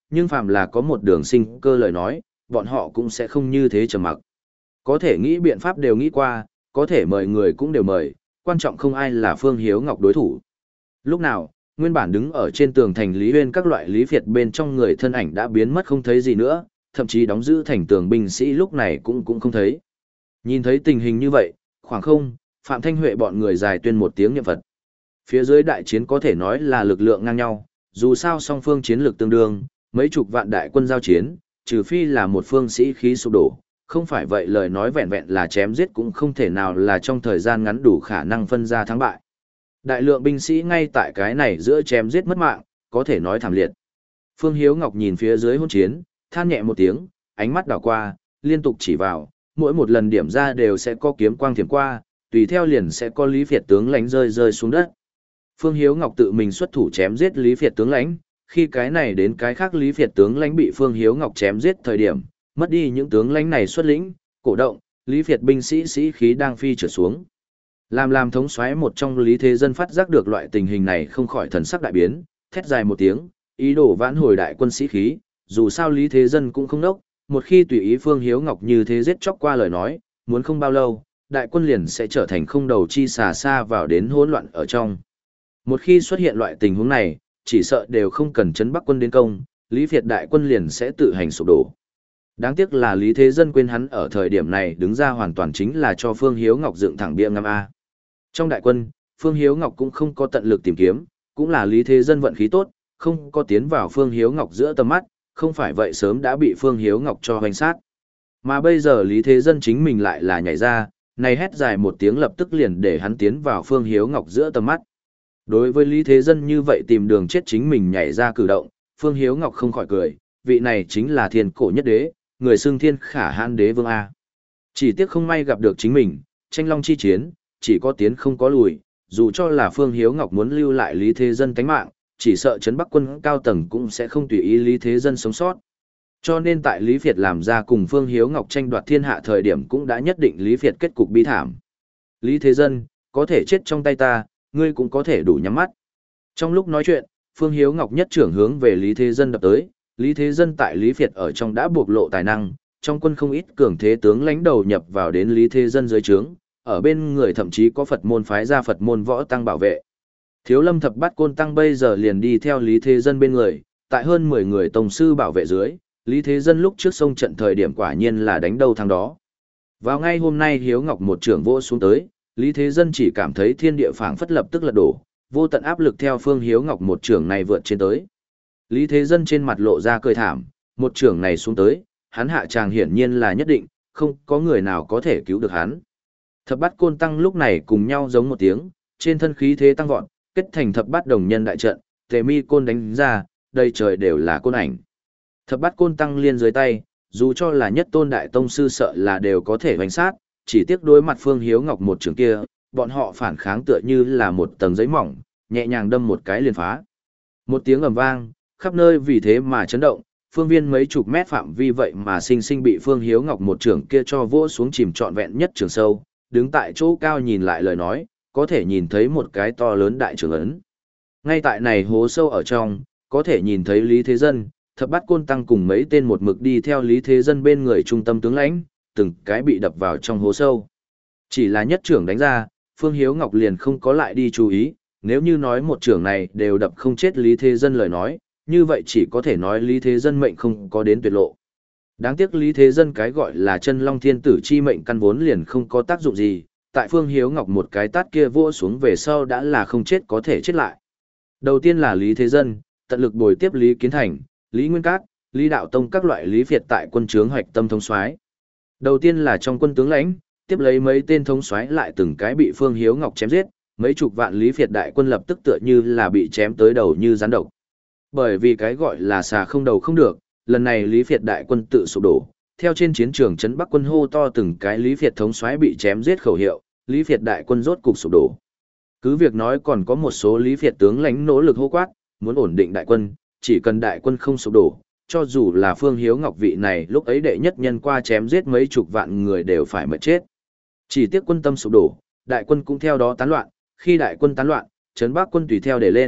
Speaker 1: nhưng phàm là có một đường sinh cơ lời nói, bọn họ cũng sẽ không như thế trầm mặc. Có thể nghĩ biện pháp đều nghĩ qua, có thể mời người cũng đều mời, quan trọng không ai là Phương Hiếu Ngọc đối thủ. Lúc nào, nguyên bản đứng ở trên tường thành Lý Huyên các loại Lý Việt bên trong người thân ảnh đã biến mất không thấy gì nữa, thậm chí đóng giữ thành tường binh sĩ lúc này cũng cũng không thấy. Nhìn thấy tình hình như vậy, khoảng không, Phạm Thanh Huệ bọn người dài tuyên một tiếng niệm Phật. Phía dưới đại chiến có thể nói là lực lượng ngang nhau, dù sao song phương chiến lược tương đương, mấy chục vạn đại quân giao chiến, trừ phi là một phương sĩ khí sụp đổ, không phải vậy lời nói vẹn vẹn là chém giết cũng không thể nào là trong thời gian ngắn đủ khả năng phân ra thắng bại. Đại lượng binh sĩ ngay tại cái này giữa chém giết mất mạng, có thể nói thảm liệt. Phương Hiếu Ngọc nhìn phía dưới hỗn chiến, than nhẹ một tiếng, ánh mắt đảo qua, liên tục chỉ vào, mỗi một lần điểm ra đều sẽ có kiếm quang thiểm qua, tùy theo liền sẽ có Lý Việt tướng lãnh rơi rơi xuống đất. Phương Hiếu Ngọc tự mình xuất thủ chém giết Lý Việt tướng lãnh, khi cái này đến cái khác Lý Việt tướng lãnh bị Phương Hiếu Ngọc chém giết thời điểm, mất đi những tướng lãnh này xuất lĩnh, cổ động, Lý Việt binh sĩ sĩ khí đang phi trở xuống. Làm làm thống soái một trong Lý Thế Dân phát giác được loại tình hình này không khỏi thần sắc đại biến, thét dài một tiếng, ý đồ vãn hồi đại quân sĩ khí, dù sao Lý Thế Dân cũng không nốc, một khi tùy ý Phương Hiếu Ngọc như thế giết chóc qua lời nói, muốn không bao lâu, đại quân liền sẽ trở thành không đầu chi xà xa vào đến hỗn loạn ở trong. Một khi xuất hiện loại tình huống này, chỉ sợ đều không cần chấn Bắc quân đến công, Lý Việt đại quân liền sẽ tự hành sụp đổ. Đáng tiếc là Lý Thế Dân quên hắn ở thời điểm này đứng ra hoàn toàn chính là cho Phương Hiếu Ngọc dựng thẳng bia ngắm A. Trong đại quân, Phương Hiếu Ngọc cũng không có tận lực tìm kiếm, cũng là Lý Thế Dân vận khí tốt, không có tiến vào Phương Hiếu Ngọc giữa tầm mắt, không phải vậy sớm đã bị Phương Hiếu Ngọc cho hoành sát. Mà bây giờ Lý Thế Dân chính mình lại là nhảy ra, này hét dài một tiếng lập tức liền để hắn tiến vào Phương Hiếu Ngọc giữa tầm mắt. Đối với Lý Thế Dân như vậy tìm đường chết chính mình nhảy ra cử động, Phương Hiếu Ngọc không khỏi cười, vị này chính là thiên cổ nhất đế, người xưng thiên khả hãn đế vương A. Chỉ tiếc không may gặp được chính mình, tranh long chi chiến, chỉ có tiến không có lùi, dù cho là Phương Hiếu Ngọc muốn lưu lại Lý Thế Dân tánh mạng, chỉ sợ trấn Bắc quân cao tầng cũng sẽ không tùy ý Lý Thế Dân sống sót. Cho nên tại Lý Việt làm ra cùng Phương Hiếu Ngọc tranh đoạt thiên hạ thời điểm cũng đã nhất định Lý Việt kết cục bi thảm. Lý Thế Dân, có thể chết trong tay ta, ngươi cũng có thể đủ nhắm mắt. Trong lúc nói chuyện, Phương Hiếu Ngọc nhất trưởng hướng về Lý Thế Dân đập tới, Lý Thế Dân tại Lý Việt ở trong đã bộc lộ tài năng, trong quân không ít cường thế tướng lãnh đầu nhập vào đến Lý Thế Dân dưới trướng, ở bên người thậm chí có Phật môn phái ra Phật môn võ tăng bảo vệ. Thiếu Lâm Thập Bát Côn tăng bây giờ liền đi theo Lý Thế Dân bên người, tại hơn mười người tông sư bảo vệ dưới, Lý Thế Dân lúc trước sông trận thời điểm quả nhiên là đánh đâu thắng đó. Vào ngay hôm nay Hiếu Ngọc một trưởng vỗ xuống tới, Lý Thế Dân chỉ cảm thấy thiên địa phảng phất lập tức lật đổ, vô tận áp lực theo Phương Hiếu Ngọc một trưởng này vượt trên tới. Lý Thế Dân trên mặt lộ ra cười thảm, một trưởng này xuống tới, hắn hạ tràng hiển nhiên là nhất định, không có người nào có thể cứu được hắn. Thập Bát Côn tăng lúc này cùng nhau giống một tiếng, trên thân khí thế tăng vọt, kết thành thập bát đồng nhân đại trận, tề mi côn đánh ra, đầy trời đều là côn ảnh. Thập Bát Côn tăng liên dưới tay, dù cho là nhất tôn đại tông sư sợ là đều có thể hoành sát, chỉ tiếc đối mặt Phương Hiếu Ngọc một trường kia, bọn họ phản kháng tựa như là một tầng giấy mỏng, nhẹ nhàng đâm một cái liền phá. Một tiếng ầm vang, khắp nơi vì thế mà chấn động, phương viên mấy chục mét phạm vi vậy mà sinh sinh bị Phương Hiếu Ngọc một trường kia cho vỗ xuống chìm trọn vẹn nhất trường sâu, đứng tại chỗ cao nhìn lại lời nói, có thể nhìn thấy một cái to lớn đại trường ấn. Ngay tại này hố sâu ở trong, có thể nhìn thấy Lý Thế Dân, Thập Bát Côn tăng cùng mấy tên một mực đi theo Lý Thế Dân bên người trung tâm tướng lãnh, từng cái bị đập vào trong hố sâu. Chỉ là nhất trưởng đánh ra, Phương Hiếu Ngọc liền không có lại đi chú ý, nếu như nói một trưởng này đều đập không chết Lý Thế Dân lời nói, như vậy chỉ có thể nói Lý Thế Dân mệnh không có đến tuyệt lộ. Đáng tiếc Lý Thế Dân cái gọi là chân long thiên tử chi mệnh căn vốn liền không có tác dụng gì, tại Phương Hiếu Ngọc một cái tát kia vỗ xuống về sau đã là không chết có thể chết lại. Đầu tiên là Lý Thế Dân, tận lực bồi tiếp Lý Kiến Thành, Lý Nguyên Cát, Lý Đạo Tông các loại Lý Việt tại quân trướng hoạch tâm thống soái. Đầu tiên là trong quân tướng lãnh, tiếp lấy mấy tên thống soái lại từng cái bị Phương Hiếu Ngọc chém giết, mấy chục vạn Lý Việt đại quân lập tức tựa như là bị chém tới đầu như rắn độc. Bởi vì cái gọi là xà không đầu không được, lần này Lý Việt đại quân tự sụp đổ, theo trên chiến trường trấn Bắc quân hô to từng cái Lý Việt thống soái bị chém giết khẩu hiệu, Lý Việt đại quân rốt cục sụp đổ. Cứ việc nói còn có một số Lý Việt tướng lãnh nỗ lực hô quát, muốn ổn định đại quân, chỉ cần đại quân không sụp đổ, cho dù là Phương Hiếu Ngọc vị này lúc ấy đệ nhất nhân qua chém giết mấy chục vạn người đều phải mất chết. Chỉ tiếc quân tâm sụp đổ, đại quân cũng theo đó tán loạn, khi đại quân tán loạn, trấn Bắc quân tùy theo để lên,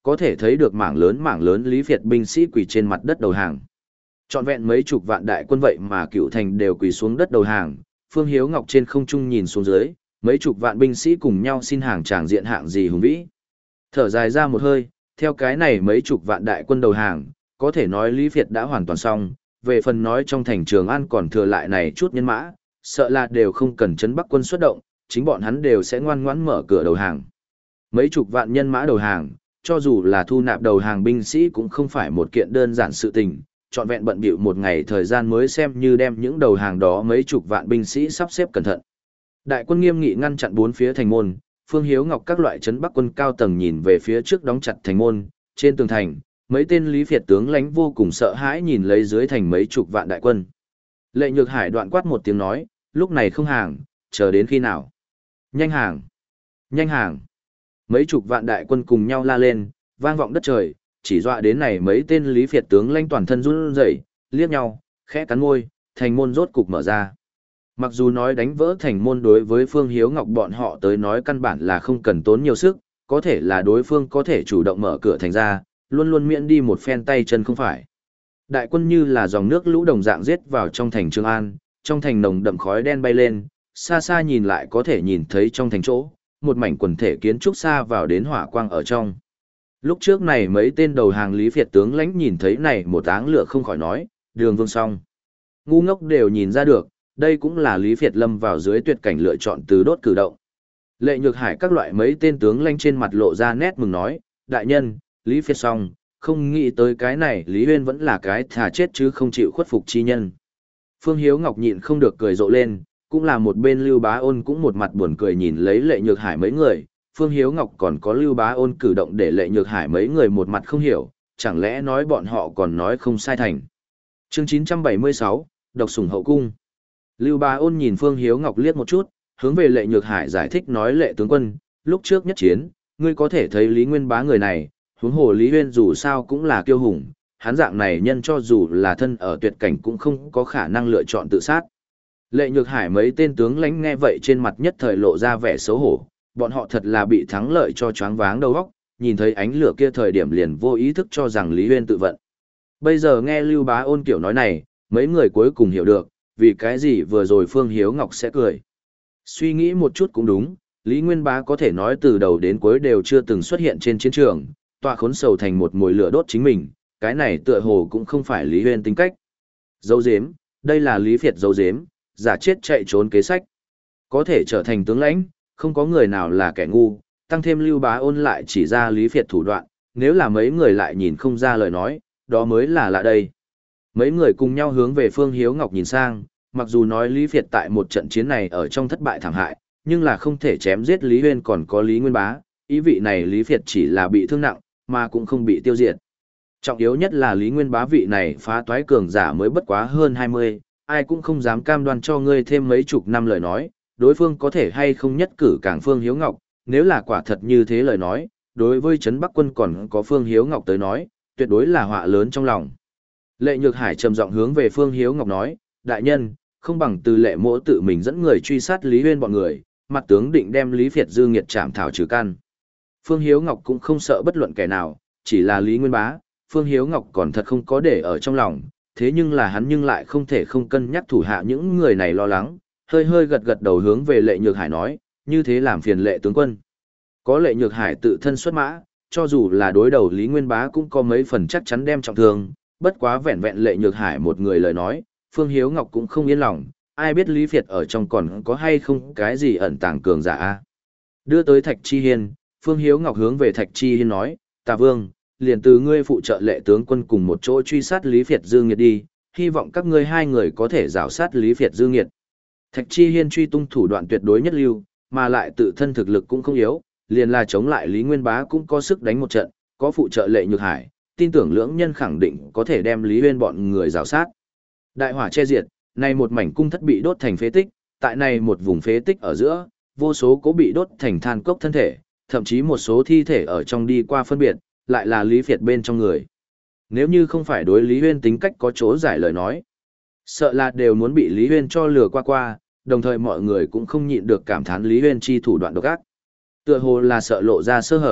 Speaker 1: có thể thấy được mảng lớn mảng lớn Lý Việt binh sĩ quỳ trên mặt đất đầu hàng. Trọn vẹn mấy chục vạn đại quân vậy mà Cựu Thành đều quỳ xuống đất đầu hàng, Phương Hiếu Ngọc trên không trung nhìn xuống dưới, mấy chục vạn binh sĩ cùng nhau xin hàng tràng diện hạng gì hùng vĩ. Thở dài ra một hơi, theo cái này mấy chục vạn đại quân đầu hàng, có thể nói Lý Việt đã hoàn toàn xong, về phần nói trong thành Trường An còn thừa lại này chút nhân mã, sợ là đều không cần trấn Bắc quân xuất động, chính bọn hắn đều sẽ ngoan ngoãn mở cửa đầu hàng. Mấy chục vạn nhân mã đầu hàng, cho dù là thu nạp đầu hàng binh sĩ cũng không phải một kiện đơn giản sự tình, trọn vẹn bận bịu một ngày thời gian mới xem như đem những đầu hàng đó mấy chục vạn binh sĩ sắp xếp cẩn thận. Đại quân nghiêm nghị ngăn chặn bốn phía thành môn, Phương Hiếu Ngọc các loại trấn Bắc quân cao tầng nhìn về phía trước đóng chặt thành môn, trên tường thành, mấy tên Lý Việt tướng lãnh vô cùng sợ hãi nhìn lấy dưới thành mấy chục vạn đại quân. Lệ Nhược Hải đoạn quát một tiếng nói, lúc này không hàng, chờ đến khi nào? Nhanh hàng! Nhanh hàng! Mấy chục vạn đại quân cùng nhau la lên, vang vọng đất trời, chỉ dọa đến này mấy tên Lý Việt tướng lãnh toàn thân run rẩy, liếc nhau, khẽ cắn môi, thành môn rốt cục mở ra. Mặc dù nói đánh vỡ thành môn đối với Phương Hiếu Ngọc bọn họ tới nói căn bản là không cần tốn nhiều sức, có thể là đối phương có thể chủ động mở cửa thành ra, luôn luôn miễn đi một phen tay chân không phải. Đại quân như là dòng nước lũ đồng dạng giết vào trong thành Trường An, trong thành nồng đậm khói đen bay lên, xa xa nhìn lại có thể nhìn thấy trong thành chỗ, một mảnh quần thể kiến trúc xa vào đến hỏa quang ở trong. Lúc trước này mấy tên đầu hàng Lý Việt tướng lãnh nhìn thấy này một áng lửa không khỏi nói, Đường Vương xong. Ngu ngốc đều nhìn ra được, đây cũng là Lý Việt lâm vào dưới tuyệt cảnh lựa chọn từ đốt cử động. Lệ Nhược Hải các loại mấy tên tướng lãnh trên mặt lộ ra nét mừng nói, đại nhân, Lý Việt xong, không nghĩ tới cái này Lý Huyên vẫn là cái thà chết chứ không chịu khuất phục chi nhân. Phương Hiếu Ngọc nhịn không được cười rộ lên, cũng là một bên Lưu Bá Ôn cũng một mặt buồn cười nhìn lấy Lệ Nhược Hải mấy người, Phương Hiếu Ngọc còn có Lưu Bá Ôn cử động để Lệ Nhược Hải mấy người một mặt không hiểu, chẳng lẽ nói bọn họ còn nói không sai thành. Chương chín trăm bảy mươi sáu, Độc Sủng Hậu Cung. Lưu Bá Ôn nhìn Phương Hiếu Ngọc liếc một chút, hướng về Lệ Nhược Hải giải thích nói Lệ tướng quân, lúc trước nhất chiến, ngươi có thể thấy Lý Nguyên Bá người này, huống hồ Lý Huyên dù sao cũng là kiêu hùng, hắn dạng này nhân cho dù là thân ở tuyệt cảnh cũng không có khả năng lựa chọn tự sát. Lệ Nhược Hải mấy tên tướng lãnh nghe vậy trên mặt nhất thời lộ ra vẻ xấu hổ, bọn họ thật là bị thắng lợi cho choáng váng đầu óc, nhìn thấy ánh lửa kia thời điểm liền vô ý thức cho rằng Lý Huyên tự vận. Bây giờ nghe Lưu Bá Ôn kiểu nói này, mấy người cuối cùng hiểu được, vì cái gì vừa rồi Phương Hiếu Ngọc sẽ cười. Suy nghĩ một chút cũng đúng, Lý Nguyên Bá có thể nói từ đầu đến cuối đều chưa từng xuất hiện trên chiến trường, tọa khốn sầu thành một mồi lửa đốt chính mình, cái này tựa hồ cũng không phải Lý Huyên tính cách. Dấu dếm, đây là Lý Việt dấu dếm, giả chết chạy trốn kế sách. Có thể trở thành tướng lãnh, không có người nào là kẻ ngu, tăng thêm Lưu Bá Ôn lại chỉ ra Lý Việt thủ đoạn, nếu là mấy người lại nhìn không ra lời nói, đó mới là lạ đây. Mấy người cùng nhau hướng về Phương Hiếu Ngọc nhìn sang, mặc dù nói Lý Việt tại một trận chiến này ở trong thất bại thảm hại, nhưng là không thể chém giết Lý Huyên còn có Lý Nguyên Bá, ý vị này Lý Việt chỉ là bị thương nặng, mà cũng không bị tiêu diệt. Trọng yếu nhất là Lý Nguyên Bá vị này phá toái cường giả mới bất quá hơn hai mươi, ai cũng không dám cam đoan cho ngươi thêm mấy chục năm lời nói, đối phương có thể hay không nhất cử cảng Phương Hiếu Ngọc, nếu là quả thật như thế lời nói, đối với Trấn Bắc quân còn có Phương Hiếu Ngọc tới nói, tuyệt đối là họa lớn trong lòng. Lệ Nhược Hải trầm giọng hướng về Phương Hiếu Ngọc nói, đại nhân, không bằng từ Lệ Mỗ tự mình dẫn người truy sát Lý Huyên bọn người, mặt tướng định đem Lý Việt dư nghiệt trảm thảo trừ căn. Phương Hiếu Ngọc cũng không sợ bất luận kẻ nào, chỉ là Lý Nguyên Bá, Phương Hiếu Ngọc còn thật không có để ở trong lòng, thế nhưng là hắn nhưng lại không thể không cân nhắc thủ hạ những người này lo lắng, hơi hơi gật gật đầu hướng về Lệ Nhược Hải nói, như thế làm phiền Lệ tướng quân. Có Lệ Nhược Hải tự thân xuất mã, cho dù là đối đầu Lý Nguyên Bá cũng có mấy phần chắc chắn đem trọng thương, bất quá vẹn vẹn Lệ Nhược Hải một người lời nói, Phương Hiếu Ngọc cũng không yên lòng, ai biết Lý Việt ở trong còn có hay không cái gì ẩn tàng cường giả a. Đưa tới Thạch Chi Hiên, Phương Hiếu Ngọc hướng về Thạch Chi Hiên nói, Tà Vương, liền từ ngươi phụ trợ Lệ tướng quân cùng một chỗ truy sát Lý Việt dư nghiệt đi, hy vọng các ngươi hai người có thể rào sát Lý Việt dư nghiệt. Thạch Chi Hiên truy tung thủ đoạn tuyệt đối nhất lưu, mà lại tự thân thực lực cũng không yếu, liền là chống lại Lý Nguyên Bá cũng có sức đánh một trận, có phụ trợ Lệ Nhược Hải, tin tưởng lưỡng nhân khẳng định có thể đem Lý Huyên bọn người rào sát. Đại hỏa che diệt, này một mảnh cung thất bị đốt thành phế tích, tại này một vùng phế tích ở giữa, vô số cố bị đốt thành than cốc thân thể, thậm chí một số thi thể ở trong đi qua phân biệt, lại là Lý Việt bên trong người. Nếu như không phải đối Lý Huyên tính cách có chỗ giải lời nói, sợ là đều muốn bị Lý Huyên cho lừa qua qua, đồng thời mọi người cũng không nhịn được cảm thán Lý Huyên chi thủ đoạn độc ác. Tựa hồ là sợ lộ ra sơ hở,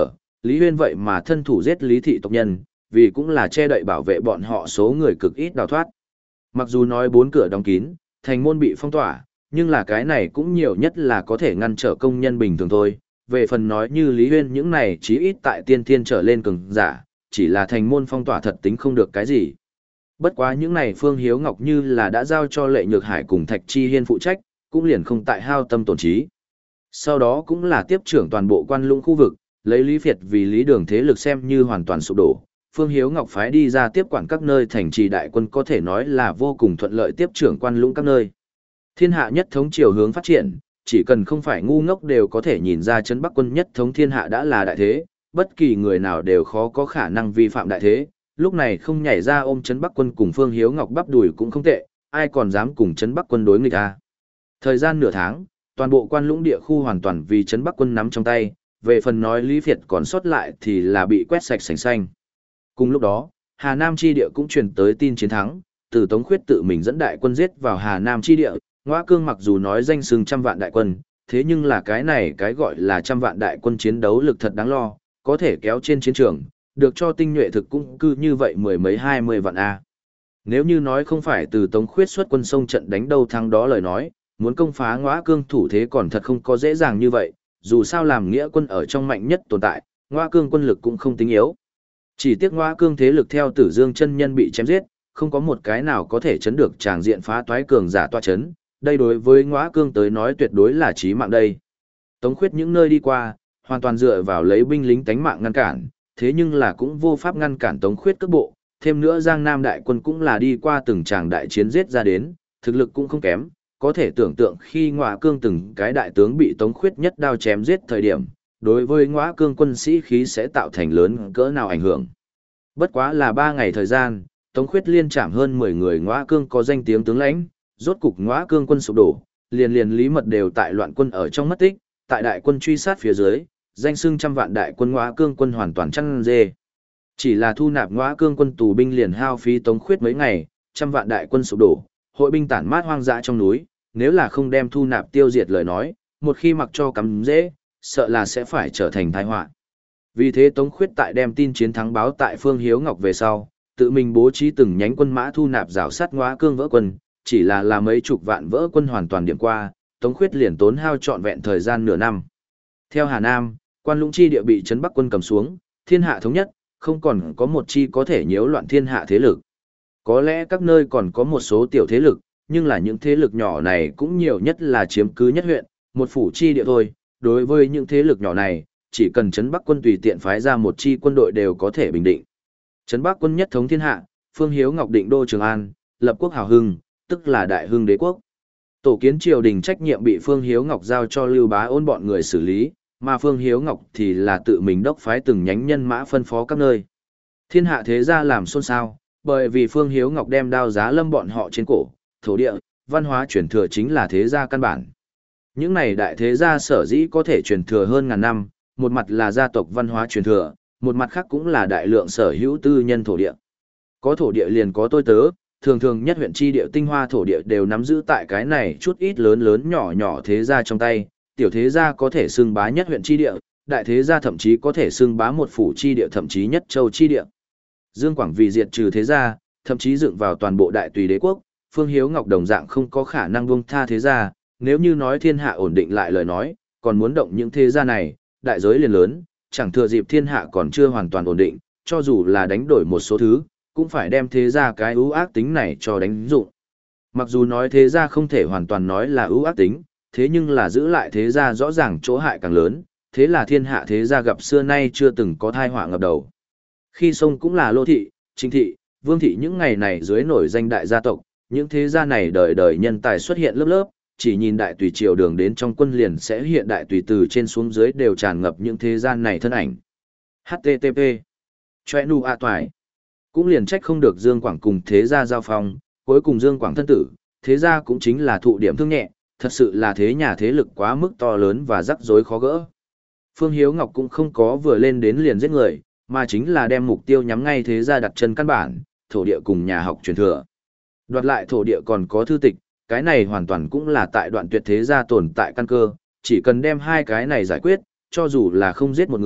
Speaker 1: Lý Huyên vậy mà thân thủ giết Lý thị tộc nhân, vì cũng là che đậy bảo vệ bọn họ số người cực ít đào thoát. Mặc dù nói bốn cửa đóng kín, thành môn bị phong tỏa, nhưng là cái này cũng nhiều nhất là có thể ngăn trở công nhân bình thường thôi. Về phần nói như Lý Huyên những này chí ít tại tiên thiên trở lên cường giả, chỉ là thành môn phong tỏa thật tính không được cái gì. Bất quá những này Phương Hiếu Ngọc như là đã giao cho Lệ Nhược Hải cùng Thạch Chi Hiên phụ trách, cũng liền không tại hao tâm tổn trí. Sau đó cũng là tiếp trưởng toàn bộ quan lũng khu vực, lấy Lý Việt vì lý đường thế lực xem như hoàn toàn sụp đổ. Phương Hiếu Ngọc phái đi ra tiếp quản các nơi thành trì đại quân có thể nói là vô cùng thuận lợi tiếp trưởng quan lũng các nơi. Thiên hạ nhất thống chiều hướng phát triển, chỉ cần không phải ngu ngốc đều có thể nhìn ra Trấn Bắc quân nhất thống thiên hạ đã là đại thế, bất kỳ người nào đều khó có khả năng vi phạm đại thế. Lúc này không nhảy ra ôm Trấn Bắc quân cùng Phương Hiếu Ngọc bắp đùi cũng không tệ, ai còn dám cùng Trấn Bắc quân đối nghịch a. Thời gian nửa tháng, toàn bộ quan lũng địa khu hoàn toàn vì Trấn Bắc quân nắm trong tay, về phần nói Lý Việt còn sót lại thì là bị quét sạch sành xanh. Cùng lúc đó, Hà Nam chi địa cũng truyền tới tin chiến thắng, từ Tống Khuyết tự mình dẫn đại quân giết vào Hà Nam chi địa, Ngoa Cương mặc dù nói danh xưng trăm vạn đại quân, thế nhưng là cái này cái gọi là trăm vạn đại quân chiến đấu lực thật đáng lo, có thể kéo trên chiến trường, được cho tinh nhuệ thực cũng cứ như vậy mười mấy hai mươi vạn A. Nếu như nói không phải từ Tống Khuyết xuất quân sông trận đánh đâu thắng đó lời nói, muốn công phá Ngoa Cương thủ thế còn thật không có dễ dàng như vậy, dù sao làm nghĩa quân ở trong mạnh nhất tồn tại, Ngoa Cương quân lực cũng không tính yếu. Chỉ tiếc Ngoa Cương thế lực theo Tử Dương chân nhân bị chém giết, không có một cái nào có thể chấn được tràng diện phá toái cường giả toa chấn, đây đối với Ngoa Cương tới nói tuyệt đối là chí mạng đây. Tống Khuyết những nơi đi qua, hoàn toàn dựa vào lấy binh lính tánh mạng ngăn cản, thế nhưng là cũng vô pháp ngăn cản Tống Khuyết cước bộ, thêm nữa Giang Nam đại quân cũng là đi qua từng tràng đại chiến giết ra đến, thực lực cũng không kém, có thể tưởng tượng khi Ngoa Cương từng cái đại tướng bị Tống Khuyết nhất đao chém giết thời điểm, đối với Ngoa Cương quân sĩ khí sẽ tạo thành lớn cỡ nào ảnh hưởng. Bất quá là ba ngày thời gian, Tống Khuyết liên chạm hơn mười người Ngoa Cương có danh tiếng tướng lãnh, rốt cục Ngoa Cương quân sụp đổ, liền liền Lý Mật đều tại loạn quân ở trong mất tích, tại đại quân truy sát phía dưới, danh xưng trăm vạn đại quân Ngoa Cương quân hoàn toàn chăn dê. Chỉ là thu nạp Ngoa Cương quân tù binh liền hao phí Tống Khuyết mấy ngày, trăm vạn đại quân sụp đổ, hội binh tản mát hoang dã trong núi, nếu là không đem thu nạp tiêu diệt lời nói, một khi mặc cho cắm dễ, sợ là sẽ phải trở thành tai họa. Vì thế Tống Khuyết tại đem tin chiến thắng báo tại Phương Hiếu Ngọc về sau, tự mình bố trí từng nhánh quân mã thu nạp rào sát Ngoa Cương vỡ quân, chỉ là là mấy chục vạn vỡ quân hoàn toàn điểm qua, Tống Khuyết liền tốn hao trọn vẹn thời gian nửa năm. Theo Hà Nam, quan lũng chi địa bị Trấn Bắc quân cầm xuống, thiên hạ thống nhất, không còn có một chi có thể nhiễu loạn thiên hạ thế lực. Có lẽ các nơi còn có một số tiểu thế lực, nhưng là những thế lực nhỏ này cũng nhiều nhất là chiếm cứ nhất huyện, một phủ chi địa thôi. Đối với những thế lực nhỏ này, chỉ cần Trấn Bắc quân tùy tiện phái ra một chi quân đội đều có thể bình định. Trấn Bắc quân nhất thống thiên hạ, Phương Hiếu Ngọc định đô Trường An, lập quốc hào hưng, tức là đại hưng đế quốc. Tổ kiến triều đình trách nhiệm bị Phương Hiếu Ngọc giao cho Lưu Bá Ôn bọn người xử lý, mà Phương Hiếu Ngọc thì là tự mình đốc phái từng nhánh nhân mã phân phó các nơi. Thiên hạ thế gia làm xôn xao, bởi vì Phương Hiếu Ngọc đem đao giá lâm bọn họ trên cổ, thổ địa, văn hóa truyền thừa chính là thế gia căn bản. Những này đại thế gia sở dĩ có thể truyền thừa hơn ngàn năm, một mặt là gia tộc văn hóa truyền thừa, một mặt khác cũng là đại lượng sở hữu tư nhân thổ địa. Có thổ địa liền có tôi tớ, thường thường nhất huyện chi địa tinh hoa thổ địa đều nắm giữ tại cái này chút ít lớn lớn nhỏ nhỏ thế gia trong tay, tiểu thế gia có thể xưng bá nhất huyện chi địa, đại thế gia thậm chí có thể xưng bá một phủ chi địa thậm chí nhất châu chi địa. Dương Quảng vì diệt trừ thế gia, thậm chí dựng vào toàn bộ đại tùy đế quốc, Phương Hiếu Ngọc đồng dạng không có khả năng buông tha thế gia, nếu như nói thiên hạ ổn định lại lời nói, còn muốn động những thế gia này, đại giới liền lớn, chẳng thừa dịp thiên hạ còn chưa hoàn toàn ổn định, cho dù là đánh đổi một số thứ, cũng phải đem thế gia cái ưu ác tính này cho đánh dụng. Mặc dù nói thế gia không thể hoàn toàn nói là ưu ác tính, thế nhưng là giữ lại thế gia rõ ràng chỗ hại càng lớn, thế là thiên hạ thế gia gặp xưa nay chưa từng có thai họa ngập đầu. Khi sông cũng là Lô thị, Trinh thị, Vương thị những ngày này dưới nổi danh đại gia tộc, những thế gia này đời đời nhân tài xuất hiện lớp lớp, chỉ nhìn đại tùy triều đường đến trong quân liền sẽ hiện đại tùy từ trên xuống dưới đều tràn ngập những thế gian này thân ảnh. hát tê tê pê Choe nu a toài. Cũng liền trách không được Dương Quảng cùng thế gia giao phong, cuối cùng Dương Quảng thân tử, thế gia cũng chính là thụ điểm thương nhẹ, thật sự là thế nhà thế lực quá mức to lớn và rắc rối khó gỡ. Phương Hiếu Ngọc cũng không có vừa lên đến liền giết người, mà chính là đem mục tiêu nhắm ngay thế gia đặt chân căn bản, thổ địa cùng nhà học truyền thừa. Đoạt lại thổ địa còn có thư tịch, cái này hoàn toàn cũng là tại đoạn tuyệt thế gia tồn tại căn cơ, chỉ cần đem hai cái này giải quyết, cho dù là không giết một người,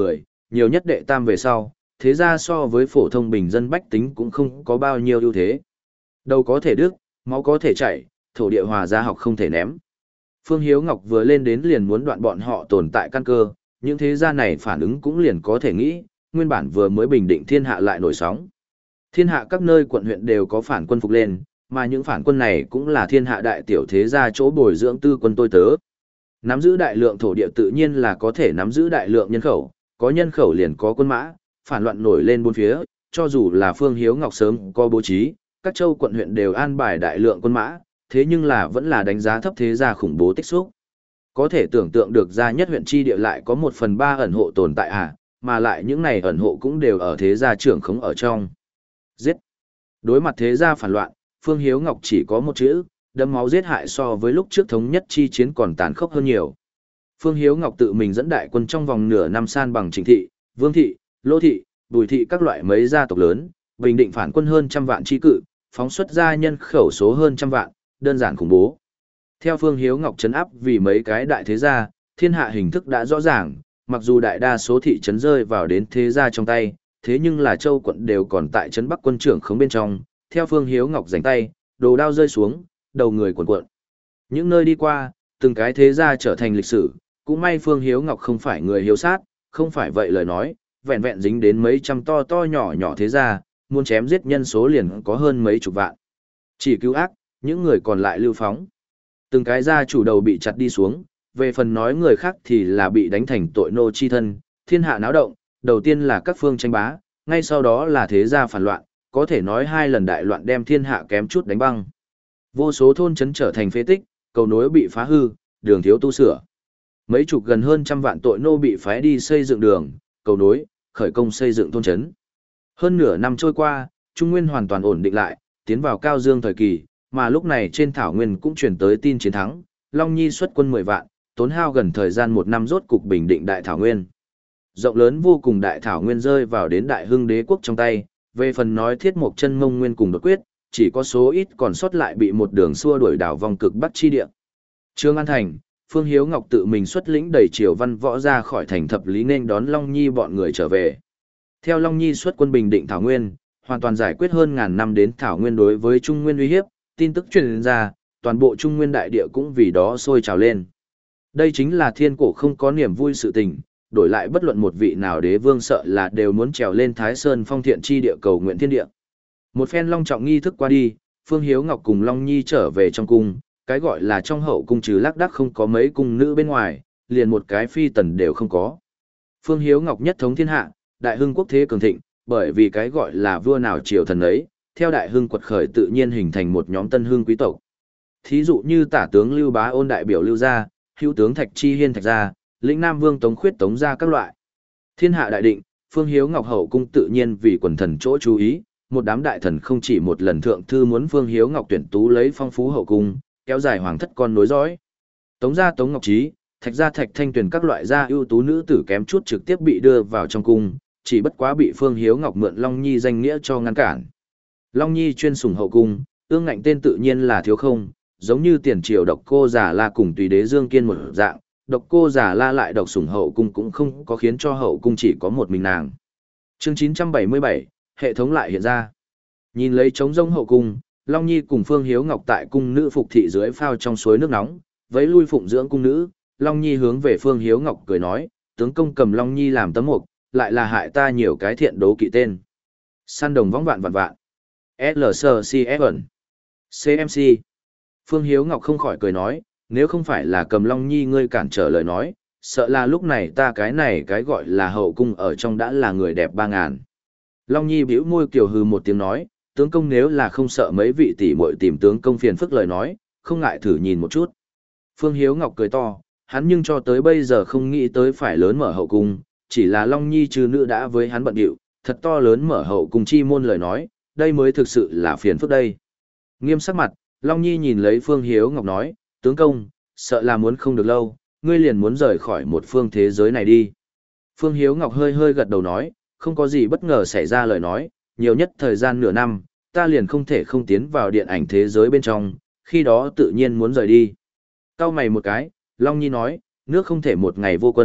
Speaker 1: nhiều nhất đệ tam về sau, thế ra so với phổ thông bình dân bách tính cũng không có bao nhiêu ưu thế. Đầu có thể đứt, máu có thể chảy, thổ địa hòa gia học không thể ném. Phương Hiếu Ngọc vừa lên đến liền muốn đoạn bọn họ tồn tại căn cơ, những thế gia này phản ứng cũng liền có thể nghĩ, nguyên bản vừa mới bình định thiên hạ lại nổi sóng. Thiên hạ các nơi quận huyện đều có phản quân phục lên, mà những phản quân này cũng là thiên hạ đại tiểu thế gia chỗ bồi dưỡng tư quân tôi tớ. Nắm giữ đại lượng thổ địa tự nhiên là có thể nắm giữ đại lượng nhân khẩu, có nhân khẩu liền có quân mã, phản loạn nổi lên bốn phía, cho dù là Phương Hiếu Ngọc sớm có bố trí, các châu quận huyện đều an bài đại lượng quân mã, thế nhưng là vẫn là đánh giá thấp thế gia khủng bố tích xúc. Có thể tưởng tượng được ra nhất huyện chi địa lại có một phần ba ẩn hộ tồn tại à, mà lại những này ẩn hộ cũng đều ở thế gia trưởng khống ở trong. Giết. Đối mặt thế gia phản loạn, Phương Hiếu Ngọc chỉ có một chữ, đẫm máu giết hại so với lúc trước thống nhất chi chiến còn tàn khốc hơn nhiều. Phương Hiếu Ngọc tự mình dẫn đại quân trong vòng nửa năm san bằng Trịnh thị, Vương thị, Lô thị, Bùi thị các loại mấy gia tộc lớn, bình định phản quân hơn trăm vạn chi cự, phóng xuất ra nhân khẩu số hơn trăm vạn, đơn giản khủng bố. Theo Phương Hiếu Ngọc trấn áp vì mấy cái đại thế gia, thiên hạ hình thức đã rõ ràng, mặc dù đại đa số thị trấn rơi vào đến thế gia trong tay, thế nhưng là châu quận đều còn tại trấn Bắc quân trưởng khống bên trong, theo Phương Hiếu Ngọc giành tay, đồ đao rơi xuống, đầu người cuộn cuộn. Những nơi đi qua, từng cái thế gia trở thành lịch sử, cũng may Phương Hiếu Ngọc không phải người hiếu sát, không phải vậy lời nói, vẹn vẹn dính đến mấy trăm to to nhỏ nhỏ thế gia, muốn chém giết nhân số liền có hơn mấy chục vạn. Chỉ cứu ác, những người còn lại lưu phóng. Từng cái gia chủ đầu bị chặt đi xuống, về phần nói người khác thì là bị đánh thành tội nô chi thân, thiên hạ náo động, đầu tiên là các phương tranh bá, ngay sau đó là thế gia phản loạn, có thể nói hai lần đại loạn đem thiên hạ kém chút đánh băng. Vô số thôn trấn trở thành phế tích, cầu nối bị phá hư, đường thiếu tu sửa. Mấy chục gần hơn trăm vạn tội nô bị phái đi xây dựng đường, cầu nối, khởi công xây dựng thôn trấn. Hơn nửa năm trôi qua, Trung Nguyên hoàn toàn ổn định lại, tiến vào cao dương thời kỳ, mà lúc này trên thảo nguyên cũng truyền tới tin chiến thắng, Long Nhi xuất quân mười vạn, tốn hao gần thời gian một năm rốt cục bình định đại thảo nguyên. Rộng lớn vô cùng đại thảo nguyên rơi vào đến đại hưng đế quốc trong tay, về phần nói thiết mộc chân mông nguyên cùng đột quyết, chỉ có số ít còn sót lại bị một đường xua đuổi đảo vòng cực bắc chi địa. Trương An Thành, Phương Hiếu Ngọc tự mình xuất lĩnh đẩy triều văn võ ra khỏi thành thập lý nên đón Long Nhi bọn người trở về. Theo Long Nhi xuất quân bình định thảo nguyên, hoàn toàn giải quyết hơn ngàn năm đến thảo nguyên đối với Trung Nguyên uy hiếp, tin tức truyền ra, toàn bộ Trung Nguyên đại địa cũng vì đó sôi trào lên. Đây chính là thiên cổ không có niềm vui sự tình, đổi lại bất luận một vị nào đế vương sợ là đều muốn trèo lên Thái Sơn phong thiện chi địa cầu nguyện thiên địa. Một phen long trọng nghi thức qua đi, Phương Hiếu Ngọc cùng Long Nhi trở về trong cung, cái gọi là trong hậu cung trừ lác đác không có mấy cung nữ bên ngoài, liền một cái phi tần đều không có. Phương Hiếu Ngọc nhất thống thiên hạ, đại hưng quốc thế cường thịnh, bởi vì cái gọi là vua nào triều thần ấy, theo đại hưng quật khởi tự nhiên hình thành một nhóm tân hưng quý tộc. Thí dụ như tả tướng Lưu Bá Ôn đại biểu Lưu gia, hữu tướng Thạch Chi Hiên Thạch gia, lĩnh Nam Vương Tống Khuyết Tống gia các loại. Thiên hạ đại định, Phương Hiếu Ngọc hậu cung tự nhiên vì quần thần chỗ chú ý, một đám đại thần không chỉ một lần thượng thư muốn Phương Hiếu Ngọc tuyển tú lấy phong phú hậu cung, kéo dài hoàng thất con nối dõi. Tống gia Tống Ngọc Trí, Thạch gia Thạch Thanh Tuyền các loại gia ưu tú nữ tử kém chút trực tiếp bị đưa vào trong cung, chỉ bất quá bị Phương Hiếu Ngọc mượn Long Nhi danh nghĩa cho ngăn cản. Long Nhi chuyên sủng hậu cung, ương ngạnh tên tự nhiên là thiếu không, giống như tiền triều độc cô giả la cùng tùy đế Dương Kiên một dạng, độc cô giả la lại độc sủng hậu cung cũng không có khiến cho hậu cung chỉ có một mình nàng. Chương chín trăm bảy mươi bảy, hệ thống lại hiện ra. Nhìn lấy trống rông hậu cung, Long Nhi cùng Phương Hiếu Ngọc tại cung nữ phục thị dưới phao trong suối nước nóng, vẫy lui phụng dưỡng cung nữ, Long Nhi hướng về Phương Hiếu Ngọc cười nói, tướng công cầm Long Nhi làm tấm mục, lại là hại ta nhiều cái thiện đố kỵ tên. Săn đồng võng vạn vạn vạn. lờ xê xê ép ẩn. xê em xê. Phương Hiếu Ngọc không khỏi cười nói, nếu không phải là cầm Long Nhi ngươi cản trở lời nói, sợ là lúc này ta cái này cái gọi là hậu cung ở trong đã là người đẹp ba ngàn. Long Nhi bĩu môi kiều hừ một tiếng nói, tướng công nếu là không sợ mấy vị tỷ muội tìm tướng công phiền phức lời nói, không ngại thử nhìn một chút. Phương Hiếu Ngọc cười to, hắn nhưng cho tới bây giờ không nghĩ tới phải lớn mở hậu cung, chỉ là Long Nhi trừ nữ đã với hắn bận điệu, thật to lớn mở hậu cung chi môn lời nói, đây mới thực sự là phiền phức đây. Nghiêm sắc mặt, Long Nhi nhìn lấy Phương Hiếu Ngọc nói, tướng công, sợ là muốn không được lâu, ngươi liền muốn rời khỏi một phương thế giới này đi. Phương Hiếu Ngọc hơi hơi gật đầu nói, không có gì bất ngờ xảy ra lời nói, nhiều nhất thời gian nửa năm, ta liền không thể không tiến vào điện ảnh thế giới bên trong, khi đó tự nhiên muốn rời đi. Cau mày một cái, Long Nhi nói, nước không thể một ngày vô quân,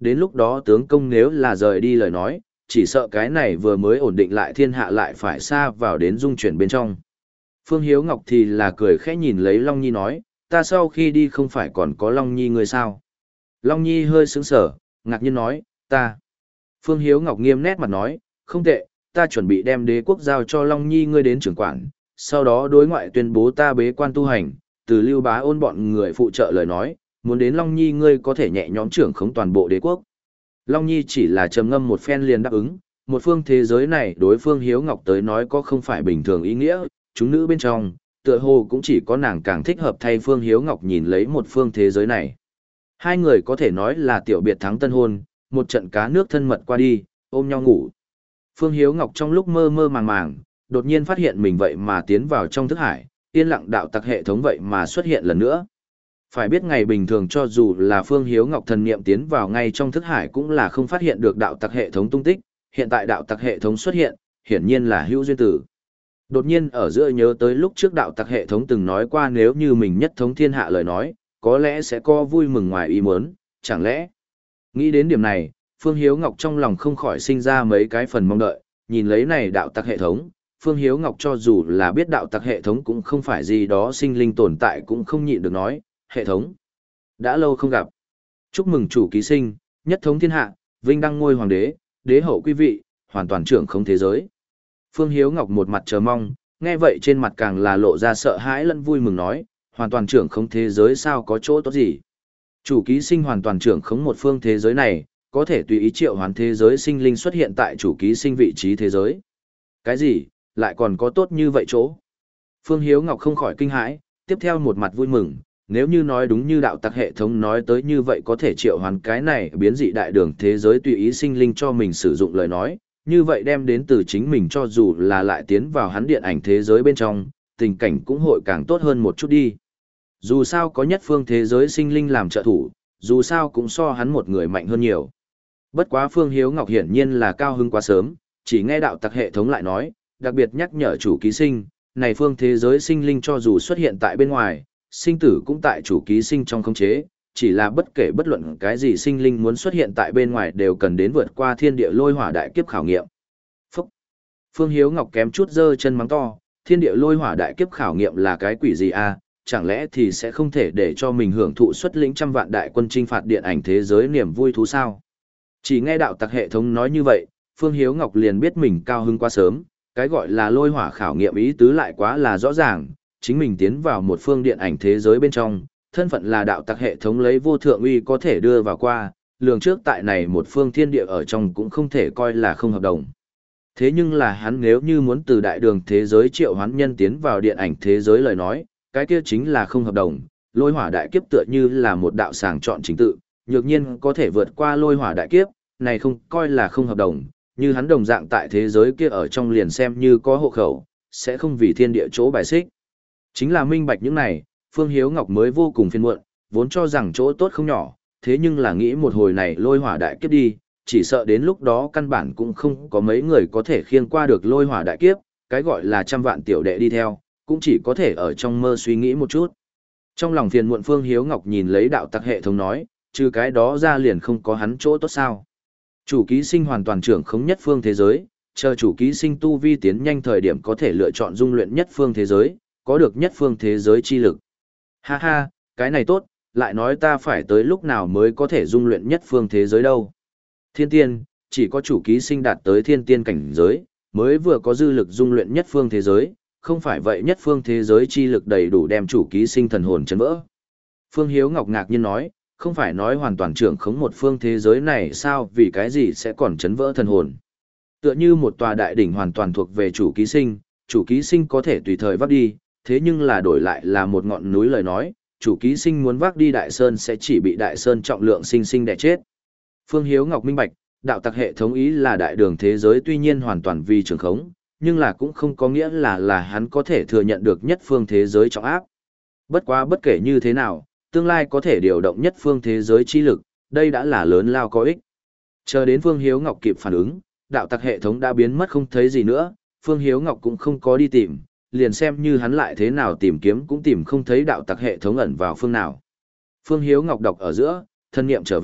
Speaker 1: đến lúc đó tướng công nếu là rời đi lời nói, chỉ sợ cái này vừa mới ổn định lại thiên hạ lại phải xa vào đến dung chuyển bên trong. Phương Hiếu Ngọc thì là cười khẽ nhìn lấy Long Nhi nói, ta sau khi đi không phải còn có Long Nhi người sao? Long Nhi hơi sững sờ, ngạc nhiên nói, ta. Phương Hiếu Ngọc nghiêm nét mặt nói, không tệ, ta chuẩn bị đem đế quốc giao cho Long Nhi ngươi đến trưởng quản, sau đó đối ngoại tuyên bố ta bế quan tu hành, từ Lưu Bá Ôn bọn người phụ trợ lời nói, muốn đến Long Nhi ngươi có thể nhẹ nhõm trưởng khống toàn bộ đế quốc. Long Nhi chỉ là trầm ngâm một phen liền đáp ứng, một phương thế giới này đối Phương Hiếu Ngọc tới nói có không phải bình thường ý nghĩa, chúng nữ bên trong, tựa hồ cũng chỉ có nàng càng thích hợp thay Phương Hiếu Ngọc nhìn lấy một phương thế giới này. Hai người có thể nói là tiểu biệt thắng tân hôn, một trận cá nước thân mật qua đi, ôm nhau ngủ. Phương Hiếu Ngọc trong lúc mơ mơ màng màng, đột nhiên phát hiện mình vậy mà tiến vào trong thức hải, yên lặng đạo tặc hệ thống vậy mà xuất hiện lần nữa. Phải biết ngày bình thường cho dù là Phương Hiếu Ngọc thần niệm tiến vào ngay trong thức hải cũng là không phát hiện được đạo tặc hệ thống tung tích, hiện tại đạo tặc hệ thống xuất hiện, hiển nhiên là hữu duyên tử. Đột nhiên ở giữa nhớ tới lúc trước đạo tặc hệ thống từng nói qua nếu như mình nhất thống thiên hạ lời nói, có lẽ sẽ có vui mừng ngoài ý muốn, chẳng lẽ. Nghĩ đến điểm này, Phương Hiếu Ngọc trong lòng không khỏi sinh ra mấy cái phần mong đợi, nhìn lấy này đạo tặc hệ thống, Phương Hiếu Ngọc cho dù là biết đạo tặc hệ thống cũng không phải gì đó sinh linh tồn tại cũng không nhịn được nói, hệ thống. Đã lâu không gặp. Chúc mừng chủ ký sinh, nhất thống thiên hạ, vinh đăng ngôi hoàng đế, đế hậu quý vị, hoàn toàn trưởng không thế giới. Phương Hiếu Ngọc một mặt chờ mong, nghe vậy trên mặt càng là lộ ra sợ hãi lẫn vui mừng nói, hoàn toàn trưởng không thế giới sao có chỗ tốt gì. Chủ ký sinh hoàn toàn trưởng không một phương thế giới này, có thể tùy ý triệu hoán thế giới sinh linh xuất hiện tại chủ ký sinh vị trí thế giới. Cái gì, lại còn có tốt như vậy chỗ? Phương Hiếu Ngọc không khỏi kinh hãi, tiếp theo một mặt vui mừng, nếu như nói đúng như đạo tặc hệ thống nói tới như vậy có thể triệu hoán cái này biến dị đại đường thế giới tùy ý sinh linh cho mình sử dụng lời nói, như vậy đem đến từ chính mình cho dù là lại tiến vào hắn điện ảnh thế giới bên trong, tình cảnh cũng hội càng tốt hơn một chút đi. Dù sao có nhất phương thế giới sinh linh làm trợ thủ, dù sao cũng so hắn một người mạnh hơn nhiều. Bất quá Phương Hiếu Ngọc hiển nhiên là cao hứng quá sớm, chỉ nghe đạo tặc hệ thống lại nói, đặc biệt nhắc nhở chủ ký sinh, này phương thế giới sinh linh cho dù xuất hiện tại bên ngoài, sinh tử cũng tại chủ ký sinh trong khống chế, chỉ là bất kể bất luận cái gì sinh linh muốn xuất hiện tại bên ngoài đều cần đến vượt qua thiên địa lôi hỏa đại kiếp khảo nghiệm. Phúc! Phương Hiếu Ngọc kém chút giơ chân mắng to, thiên địa lôi hỏa đại kiếp khảo nghiệm là cái quỷ gì a? Chẳng lẽ thì sẽ không thể để cho mình hưởng thụ xuất lĩnh trăm vạn đại quân chinh phạt điện ảnh thế giới niềm vui thú sao? Chỉ nghe đạo tặc hệ thống nói như vậy, Phương Hiếu Ngọc liền biết mình cao hứng quá sớm, cái gọi là lôi hỏa khảo nghiệm ý tứ lại quá là rõ ràng, chính mình tiến vào một phương điện ảnh thế giới bên trong, thân phận là đạo tặc hệ thống lấy vô thượng uy có thể đưa vào qua, lường trước tại này một phương thiên địa ở trong cũng không thể coi là không hợp đồng. Thế nhưng là hắn nếu như muốn từ đại đường thế giới triệu hoán nhân tiến vào điện ảnh thế giới lời nói, cái kia chính là không hợp đồng, lôi hỏa đại kiếp tựa như là một đạo sàng chọn chính tự, nhược nhiên có thể vượt qua lôi hỏa đại kiếp, này không coi là không hợp đồng, như hắn đồng dạng tại thế giới kia ở trong liền xem như có hộ khẩu, sẽ không vì thiên địa chỗ bài xích. Chính là minh bạch những này, Phương Hiếu Ngọc mới vô cùng phiền muộn, vốn cho rằng chỗ tốt không nhỏ, thế nhưng là nghĩ một hồi này lôi hỏa đại kiếp đi, chỉ sợ đến lúc đó căn bản cũng không có mấy người có thể khiêng qua được lôi hỏa đại kiếp, cái gọi là trăm vạn tiểu đệ đi theo, cũng chỉ có thể ở trong mơ suy nghĩ một chút. Trong lòng phiền muộn Phương Hiếu Ngọc nhìn lấy đạo tặc hệ thống nói, trừ cái đó ra liền không có hắn chỗ tốt sao. Chủ ký sinh hoàn toàn trưởng khống nhất phương thế giới, chờ chủ ký sinh tu vi tiến nhanh thời điểm có thể lựa chọn dung luyện nhất phương thế giới, có được nhất phương thế giới chi lực. Ha ha, cái này tốt, lại nói ta phải tới lúc nào mới có thể dung luyện nhất phương thế giới đâu. Thiên tiên, chỉ có chủ ký sinh đạt tới thiên tiên cảnh giới, mới vừa có dư lực dung luyện nhất phương thế giới, không phải vậy nhất phương thế giới chi lực đầy đủ đem chủ ký sinh thần hồn chấn vỡ. Phương Hiếu Ngọc ngạc nhiên nói, không phải nói hoàn toàn trưởng khống một phương thế giới này sao vì cái gì sẽ còn chấn vỡ thần hồn. Tựa như một tòa đại đỉnh hoàn toàn thuộc về chủ ký sinh, chủ ký sinh có thể tùy thời vác đi, thế nhưng là đổi lại là một ngọn núi lời nói, chủ ký sinh muốn vác đi đại sơn sẽ chỉ bị đại sơn trọng lượng sinh sinh đè chết. Phương Hiếu Ngọc minh bạch, đạo tặc hệ thống ý là đại đường thế giới tuy nhiên hoàn toàn vì trường khống, nhưng là cũng không có nghĩa là là hắn có thể thừa nhận được nhất phương thế giới trọng áp. Bất quá bất kể như thế nào, tương lai có thể điều động nhất phương thế giới chi lực, đây đã là lớn lao có ích. Chờ đến Phương Hiếu Ngọc kịp phản ứng, đạo tặc hệ thống đã biến mất không thấy gì nữa, Phương Hiếu Ngọc cũng không có đi tìm, liền xem như hắn lại thế nào tìm kiếm cũng tìm không thấy đạo tặc hệ thống ẩn vào phương nào. Phương Hiếu Ngọc đọc ở giữa, thân niệm trở về,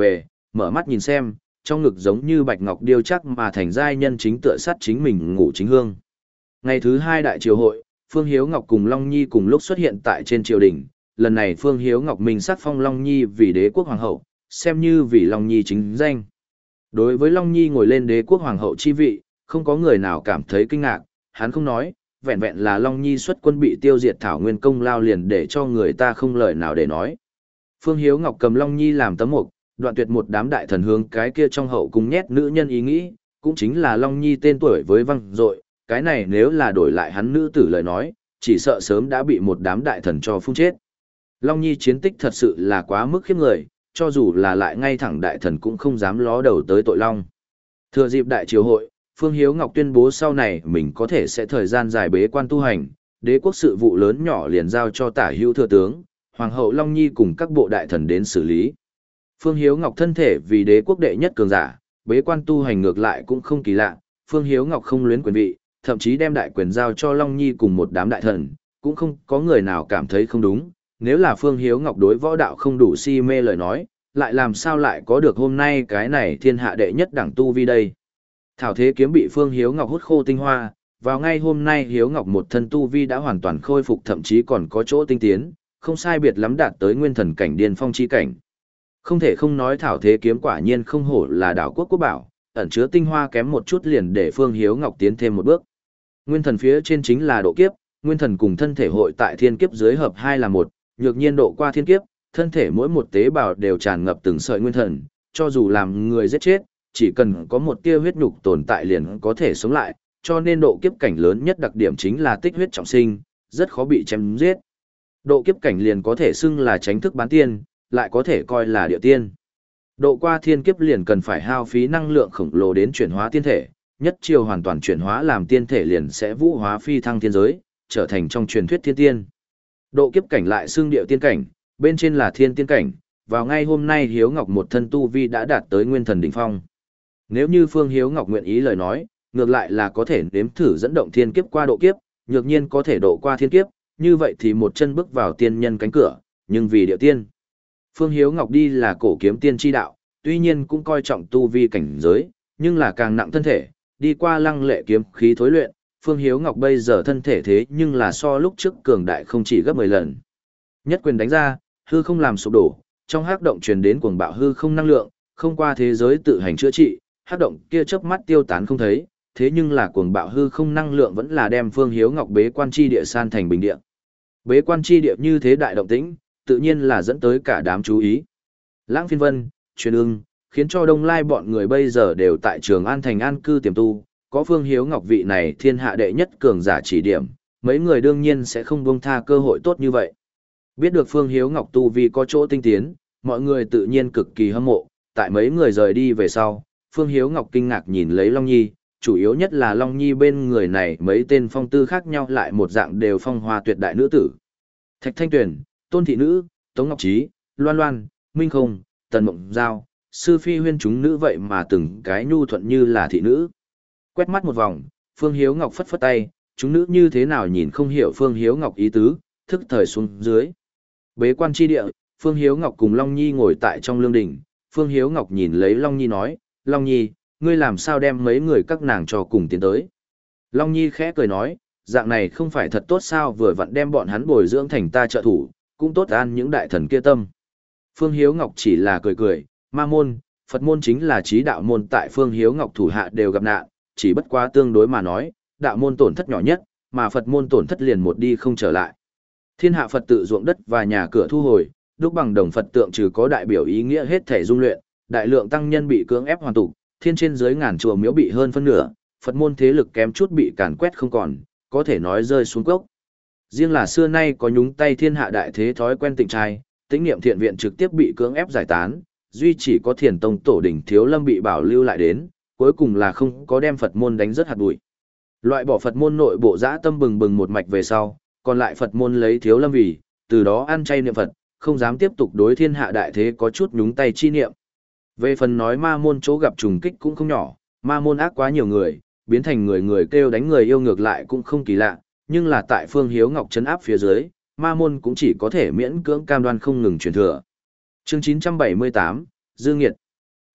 Speaker 1: mở mắt nhìn xem, trong ngực giống như bạch ngọc điêu chắc mà thành giai nhân chính tựa sát chính mình ngủ chính hương. Ngày thứ hai đại triều hội, Phương Hiếu Ngọc cùng Long Nhi cùng lúc xuất hiện tại trên triều đình, lần này Phương Hiếu Ngọc mình sắc phong Long Nhi vì đế quốc hoàng hậu, xem như vì Long Nhi chính danh. Đối với Long Nhi ngồi lên đế quốc hoàng hậu chi vị, không có người nào cảm thấy kinh ngạc, hắn không nói, vẹn vẹn là Long Nhi xuất quân bị tiêu diệt thảo nguyên công lao liền để cho người ta không lời nào để nói. Phương Hiếu Ngọc cầm Long Nhi làm tấm mục, đoạn tuyệt một đám đại thần hướng cái kia trong hậu cung nhét nữ nhân ý nghĩ, cũng chính là Long Nhi tên tuổi với văng dội, cái này nếu là đổi lại hắn nữ tử lời nói, chỉ sợ sớm đã bị một đám đại thần cho phun chết. Long Nhi chiến tích thật sự là quá mức khiếp người, cho dù là lại ngay thẳng đại thần cũng không dám ló đầu tới tội Long. Thừa dịp đại triều hội, Phương Hiếu Ngọc tuyên bố sau này mình có thể sẽ thời gian dài bế quan tu hành, đế quốc sự vụ lớn nhỏ liền giao cho tả hữu thừa tướng, hoàng hậu Long Nhi cùng các bộ đại thần đến xử lý. Phương Hiếu Ngọc thân thể vì đế quốc đệ nhất cường giả, bế quan tu hành ngược lại cũng không kỳ lạ, Phương Hiếu Ngọc không luyến quyền vị, thậm chí đem đại quyền giao cho Long Nhi cùng một đám đại thần, cũng không có người nào cảm thấy không đúng, nếu là Phương Hiếu Ngọc đối võ đạo không đủ si mê lời nói, lại làm sao lại có được hôm nay cái này thiên hạ đệ nhất đẳng tu vi đây. Thảo thế kiếm bị Phương Hiếu Ngọc hút khô tinh hoa, vào ngay hôm nay Hiếu Ngọc một thân tu vi đã hoàn toàn khôi phục thậm chí còn có chỗ tinh tiến, không sai biệt lắm đạt tới nguyên thần cảnh điên phong chi cảnh. Không thể không nói Thảo thế kiếm quả nhiên không hổ là đảo quốc quốc bảo, ẩn chứa tinh hoa kém một chút liền để Phương Hiếu Ngọc tiến thêm một bước. Nguyên thần phía trên chính là độ kiếp, nguyên thần cùng thân thể hội tại thiên kiếp dưới hợp hai là một, nhược nhiên độ qua thiên kiếp, thân thể mỗi một tế bào đều tràn ngập từng sợi nguyên thần, cho dù làm người giết chết, chỉ cần có một tia huyết nhục tồn tại liền có thể sống lại, cho nên độ kiếp cảnh lớn nhất đặc điểm chính là tích huyết trọng sinh, rất khó bị chém giết. Độ kiếp cảnh liền có thể xưng là tránh thức bán tiên, lại có thể coi là địa tiên. Độ qua thiên kiếp liền cần phải hao phí năng lượng khổng lồ đến chuyển hóa tiên thể, nhất chiều hoàn toàn chuyển hóa làm tiên thể liền sẽ vũ hóa phi thăng thiên giới, trở thành trong truyền thuyết thiên tiên. Độ kiếp cảnh lại xưng địa tiên cảnh, bên trên là thiên tiên cảnh, vào ngay hôm nay Hiếu Ngọc một thân tu vi đã đạt tới nguyên thần đỉnh phong. Nếu như Phương Hiếu Ngọc nguyện ý lời nói, ngược lại là có thể nếm thử dẫn động thiên kiếp qua độ kiếp, nhược nhiên có thể độ qua thiên kiếp, như vậy thì một chân bước vào tiên nhân cánh cửa, nhưng vì địa tiên. Phương Hiếu Ngọc đi là cổ kiếm tiên chi đạo, tuy nhiên cũng coi trọng tu vi cảnh giới, nhưng là càng nặng thân thể, đi qua lăng lệ kiếm khí thối luyện, Phương Hiếu Ngọc bây giờ thân thể thế nhưng là so lúc trước cường đại không chỉ gấp mười lần. Nhất quyền đánh ra, hư không làm sụp đổ, trong hắc động truyền đến cuồng bạo hư không năng lượng, không qua thế giới tự hành chữa trị, hắc động kia chớp mắt tiêu tán không thấy, thế nhưng là cuồng bạo hư không năng lượng vẫn là đem Phương Hiếu Ngọc bế quan chi địa san thành bình địa. Bế quan chi địa như thế đại động tĩnh, tự nhiên là dẫn tới cả đám chú ý. Lãng Phiên Vân, Truyền Ưng, khiến cho Đông Lai bọn người bây giờ đều tại Trường An thành an cư tiềm tu, có Phương Hiếu Ngọc vị này thiên hạ đệ nhất cường giả chỉ điểm, mấy người đương nhiên sẽ không buông tha cơ hội tốt như vậy. Biết được Phương Hiếu Ngọc tu vì có chỗ tinh tiến, mọi người tự nhiên cực kỳ hâm mộ, tại mấy người rời đi về sau, Phương Hiếu Ngọc kinh ngạc nhìn lấy Long Nhi, chủ yếu nhất là Long Nhi bên người này mấy tên phong tư khác nhau lại một dạng đều phong hoa tuyệt đại nữ tử. Thạch Thanh Tuyền, Tôn Thị Nữ, Tống Ngọc Trí, Loan Loan, Minh Không, Tần Mộng Giao, Sư Phi Huyên chúng nữ vậy mà từng cái nhu thuận như là thị nữ. Quét mắt một vòng, Phương Hiếu Ngọc phất phất tay, chúng nữ như thế nào nhìn không hiểu Phương Hiếu Ngọc ý tứ, thức thời xuống dưới. Bế quan chi địa, Phương Hiếu Ngọc cùng Long Nhi ngồi tại trong lương đình, Phương Hiếu Ngọc nhìn lấy Long Nhi nói, Long Nhi, ngươi làm sao đem mấy người các nàng cho cùng tiến tới. Long Nhi khẽ cười nói, dạng này không phải thật tốt sao, vừa vặn đem bọn hắn bồi dưỡng thành ta trợ thủ, cũng tốt an những đại thần kia tâm. Phương Hiếu Ngọc chỉ là cười cười, ma môn, Phật môn chính là trí đạo môn tại Phương Hiếu Ngọc thủ hạ đều gặp nạn, chỉ bất quá tương đối mà nói, đạo môn tổn thất nhỏ nhất, mà Phật môn tổn thất liền một đi không trở lại. Thiên hạ Phật tự ruộng đất và nhà cửa thu hồi, đúc bằng đồng Phật tượng trừ có đại biểu ý nghĩa hết thể dung luyện, đại lượng tăng nhân bị cưỡng ép hoàn tục, thiên trên dưới ngàn chùa miếu bị hơn phân nửa, Phật môn thế lực kém chút bị càn quét không còn, có thể nói rơi xuống cốc. Riêng là xưa nay có nhúng tay thiên hạ đại thế thói quen tịnh trai, tĩnh niệm thiện viện trực tiếp bị cưỡng ép giải tán, duy chỉ có Thiền Tông tổ đỉnh Thiếu Lâm bị bảo lưu lại đến, cuối cùng là không có đem Phật môn đánh rất hạt bụi. Loại bỏ Phật môn nội bộ dã tâm bừng bừng một mạch về sau, còn lại Phật môn lấy Thiếu Lâm vì, từ đó ăn chay niệm Phật, không dám tiếp tục đối thiên hạ đại thế có chút nhúng tay chi niệm. Về phần nói ma môn chỗ gặp trùng kích cũng không nhỏ, ma môn ác quá nhiều người, biến thành người người kêu đánh người yêu ngược lại cũng không kỳ lạ, nhưng là tại Phương Hiếu Ngọc trấn áp phía dưới, ma môn cũng chỉ có thể miễn cưỡng cam đoan không ngừng truyền thừa. Chương chín trăm bảy mươi tám, Dương Nghiệt.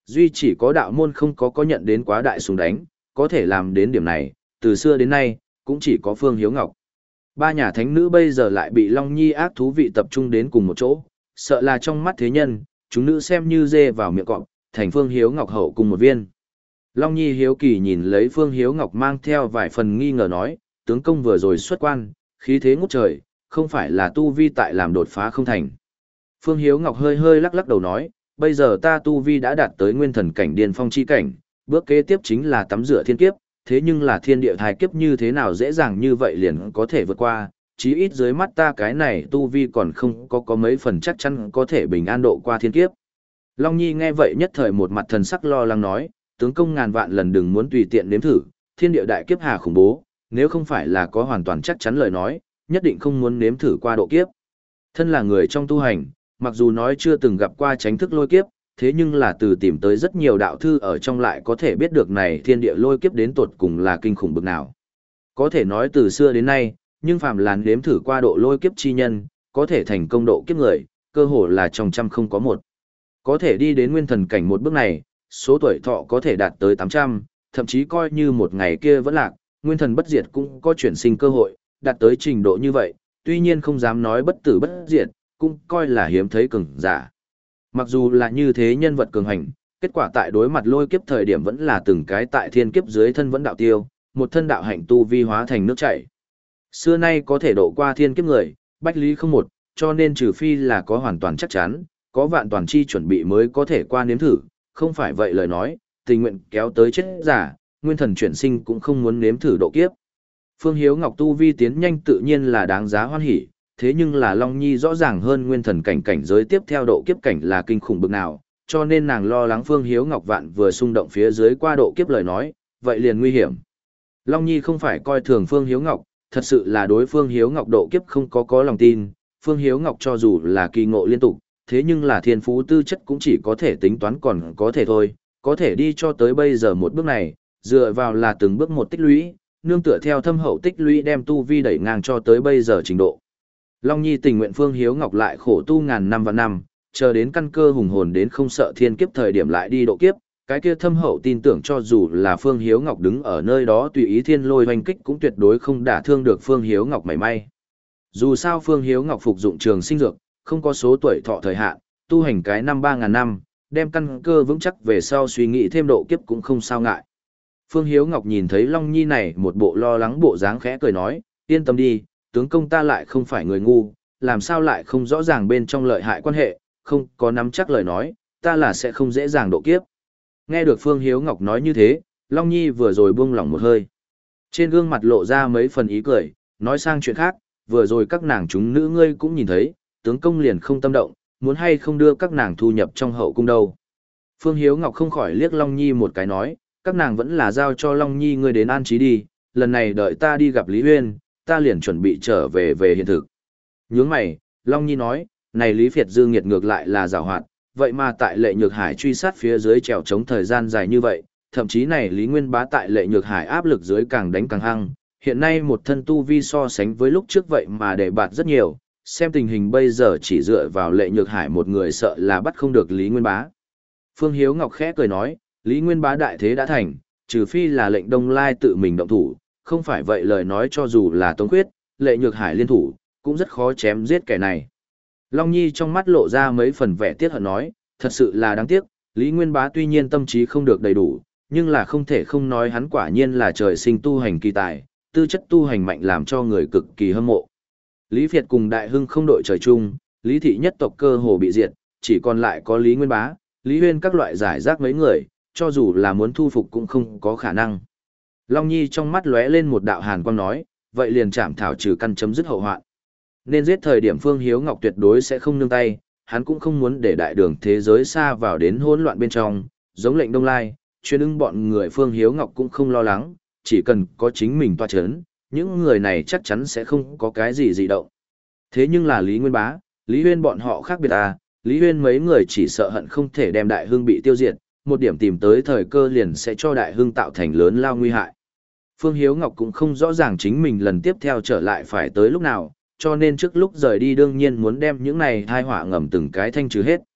Speaker 1: Duy chỉ có đạo môn không có có nhận đến quá đại súng đánh, có thể làm đến điểm này, từ xưa đến nay, cũng chỉ có Phương Hiếu Ngọc. Ba nhà thánh nữ bây giờ lại bị Long Nhi ác thú vị tập trung đến cùng một chỗ, sợ là trong mắt thế nhân, chúng nữ xem như dê vào miệng cọp, thành Phương Hiếu Ngọc hậu cùng một viên. Long Nhi hiếu kỳ nhìn lấy Phương Hiếu Ngọc mang theo vài phần nghi ngờ nói, tướng công vừa rồi xuất quan, khí thế ngút trời, không phải là tu vi tại làm đột phá không thành. Phương Hiếu Ngọc hơi hơi lắc lắc đầu nói, bây giờ ta tu vi đã đạt tới nguyên thần cảnh điên phong chi cảnh, bước kế tiếp chính là tắm rửa thiên kiếp, thế nhưng là thiên địa thai kiếp như thế nào dễ dàng như vậy liền có thể vượt qua, chí ít dưới mắt ta cái này tu vi còn không có có mấy phần chắc chắn có thể bình an độ qua thiên kiếp. Long Nhi nghe vậy nhất thời một mặt thần sắc lo lắng nói, tướng công ngàn vạn lần đừng muốn tùy tiện nếm thử, thiên địa đại kiếp hà khủng bố, nếu không phải là có hoàn toàn chắc chắn lời nói, nhất định không muốn nếm thử qua độ kiếp. Thân là người trong tu hành, mặc dù nói chưa từng gặp qua tránh thức lôi kiếp, thế nhưng là từ tìm tới rất nhiều đạo thư ở trong lại có thể biết được này thiên địa lôi kiếp đến tột cùng là kinh khủng bực nào. Có thể nói từ xưa đến nay, nhưng phàm là nếm thử qua độ lôi kiếp chi nhân, có thể thành công độ kiếp người, cơ hồ là trong trăm không có một. Có thể đi đến nguyên thần cảnh một bước này, số tuổi thọ có thể đạt tới tám trăm, thậm chí coi như một ngày kia vẫn lạc, nguyên thần bất diệt cũng có chuyển sinh cơ hội, đạt tới trình độ như vậy, tuy nhiên không dám nói bất tử bất diệt, cũng coi là hiếm thấy cường giả. Mặc dù là như thế nhân vật cường hành, kết quả tại đối mặt lôi kiếp thời điểm vẫn là từng cái tại thiên kiếp dưới thân vẫn đạo tiêu, một thân đạo hạnh tu vi hóa thành nước chảy. Xưa nay có thể độ qua thiên kiếp người, bách lý không một, cho nên trừ phi là có hoàn toàn chắc chắn, có vạn toàn chi chuẩn bị mới có thể qua nếm thử, không phải vậy lời nói, tình nguyện kéo tới chết giả, nguyên thần chuyển sinh cũng không muốn nếm thử độ kiếp. Phương Hiếu Ngọc tu vi tiến nhanh tự nhiên là đáng giá hoan hỉ, thế nhưng là Long Nhi rõ ràng hơn nguyên thần cảnh cảnh giới tiếp theo độ kiếp cảnh là kinh khủng bực nào, cho nên nàng lo lắng Phương Hiếu Ngọc vạn vừa xung động phía dưới qua độ kiếp lời nói, vậy liền nguy hiểm. Long Nhi không phải coi thường Phương Hiếu Ngọc, thật sự là đối Phương Hiếu Ngọc độ kiếp không có có lòng tin, Phương Hiếu Ngọc cho dù là kỳ ngộ liên tục, thế nhưng là thiên phú tư chất cũng chỉ có thể tính toán còn có thể thôi, có thể đi cho tới bây giờ một bước này, dựa vào là từng bước một tích lũy, nương tựa theo thâm hậu tích lũy đem tu vi đẩy ngang cho tới bây giờ trình độ. Long Nhi tình nguyện Phương Hiếu Ngọc lại khổ tu ngàn năm và năm, chờ đến căn cơ hùng hồn đến không sợ thiên kiếp thời điểm lại đi độ kiếp, cái kia thâm hậu tin tưởng cho dù là Phương Hiếu Ngọc đứng ở nơi đó tùy ý thiên lôi hoành kích cũng tuyệt đối không đả thương được Phương Hiếu Ngọc mảy may. Dù sao Phương Hiếu Ngọc phục dụng trường sinh dược, không có số tuổi thọ thời hạn, tu hành cái năm ba ngàn năm, đem căn cơ vững chắc về sau suy nghĩ thêm độ kiếp cũng không sao ngại. Phương Hiếu Ngọc nhìn thấy Long Nhi này một bộ lo lắng bộ dáng khẽ cười nói, yên tâm đi, tướng công ta lại không phải người ngu, làm sao lại không rõ ràng bên trong lợi hại quan hệ, không có nắm chắc lời nói, ta là sẽ không dễ dàng độ kiếp. Nghe được Phương Hiếu Ngọc nói như thế, Long Nhi vừa rồi buông lỏng một hơi. Trên gương mặt lộ ra mấy phần ý cười, nói sang chuyện khác, vừa rồi các nàng chúng nữ ngươi cũng nhìn thấy, tướng công liền không tâm động, muốn hay không đưa các nàng thu nhập trong hậu cung đâu. Phương Hiếu Ngọc không khỏi liếc Long Nhi một cái nói, các nàng vẫn là giao cho Long Nhi ngươi đến an trí đi, lần này đợi ta đi gặp Lý Huyên, ta liền chuẩn bị trở về về hiện thực. Nhướng mày, Long Nhi nói, này Lý Việt Dư nghiệt ngược lại là giàu hoạt, vậy mà tại Lệ Nhược Hải truy sát phía dưới trèo chống thời gian dài như vậy, thậm chí này Lý Nguyên Bá tại Lệ Nhược Hải áp lực dưới càng đánh càng hăng, hiện nay một thân tu vi so sánh với lúc trước vậy mà để bạt rất nhiều, xem tình hình bây giờ chỉ dựa vào Lệ Nhược Hải một người sợ là bắt không được Lý Nguyên Bá. Phương Hiếu Ngọc khẽ cười nói, Lý Nguyên Bá đại thế đã thành, trừ phi là lệnh Đông Lai tự mình động thủ, không phải vậy lời nói cho dù là Tống Khuyết, Lệ Nhược Hải liên thủ, cũng rất khó chém giết kẻ này. Long Nhi trong mắt lộ ra mấy phần vẻ tiếc hận nói, thật sự là đáng tiếc, Lý Nguyên Bá tuy nhiên tâm trí không được đầy đủ, nhưng là không thể không nói hắn quả nhiên là trời sinh tu hành kỳ tài, tư chất tu hành mạnh làm cho người cực kỳ hâm mộ. Lý Việt cùng Đại Hưng không đội trời chung, Lý thị nhất tộc cơ hồ bị diệt, chỉ còn lại có Lý Nguyên Bá, Lý Huyên các loại giải rác mấy người, cho dù là muốn thu phục cũng không có khả năng. Long Nhi trong mắt lóe lên một đạo hàn quang nói, vậy liền chạm thảo trừ căn chấm dứt hậu hoạn. Nên giết thời điểm Phương Hiếu Ngọc tuyệt đối sẽ không nương tay, hắn cũng không muốn để đại đường thế giới xa vào đến hỗn loạn bên trong, giống lệnh Đông Lai, chuyên ưng bọn người Phương Hiếu Ngọc cũng không lo lắng, chỉ cần có chính mình toa chấn, những người này chắc chắn sẽ không có cái gì dị động. Thế nhưng là Lý Nguyên Bá, Lý Huyên bọn họ khác biệt à, Lý Huyên mấy người chỉ sợ hận không thể đem Đại Hưng bị tiêu diệt, một điểm tìm tới thời cơ liền sẽ cho Đại Hưng tạo thành lớn lao nguy hại. Phương Hiếu Ngọc cũng không rõ ràng chính mình lần tiếp theo trở lại phải tới lúc nào, cho nên trước lúc rời đi đương nhiên muốn đem những này thai họa ngầm từng cái thanh trừ hết.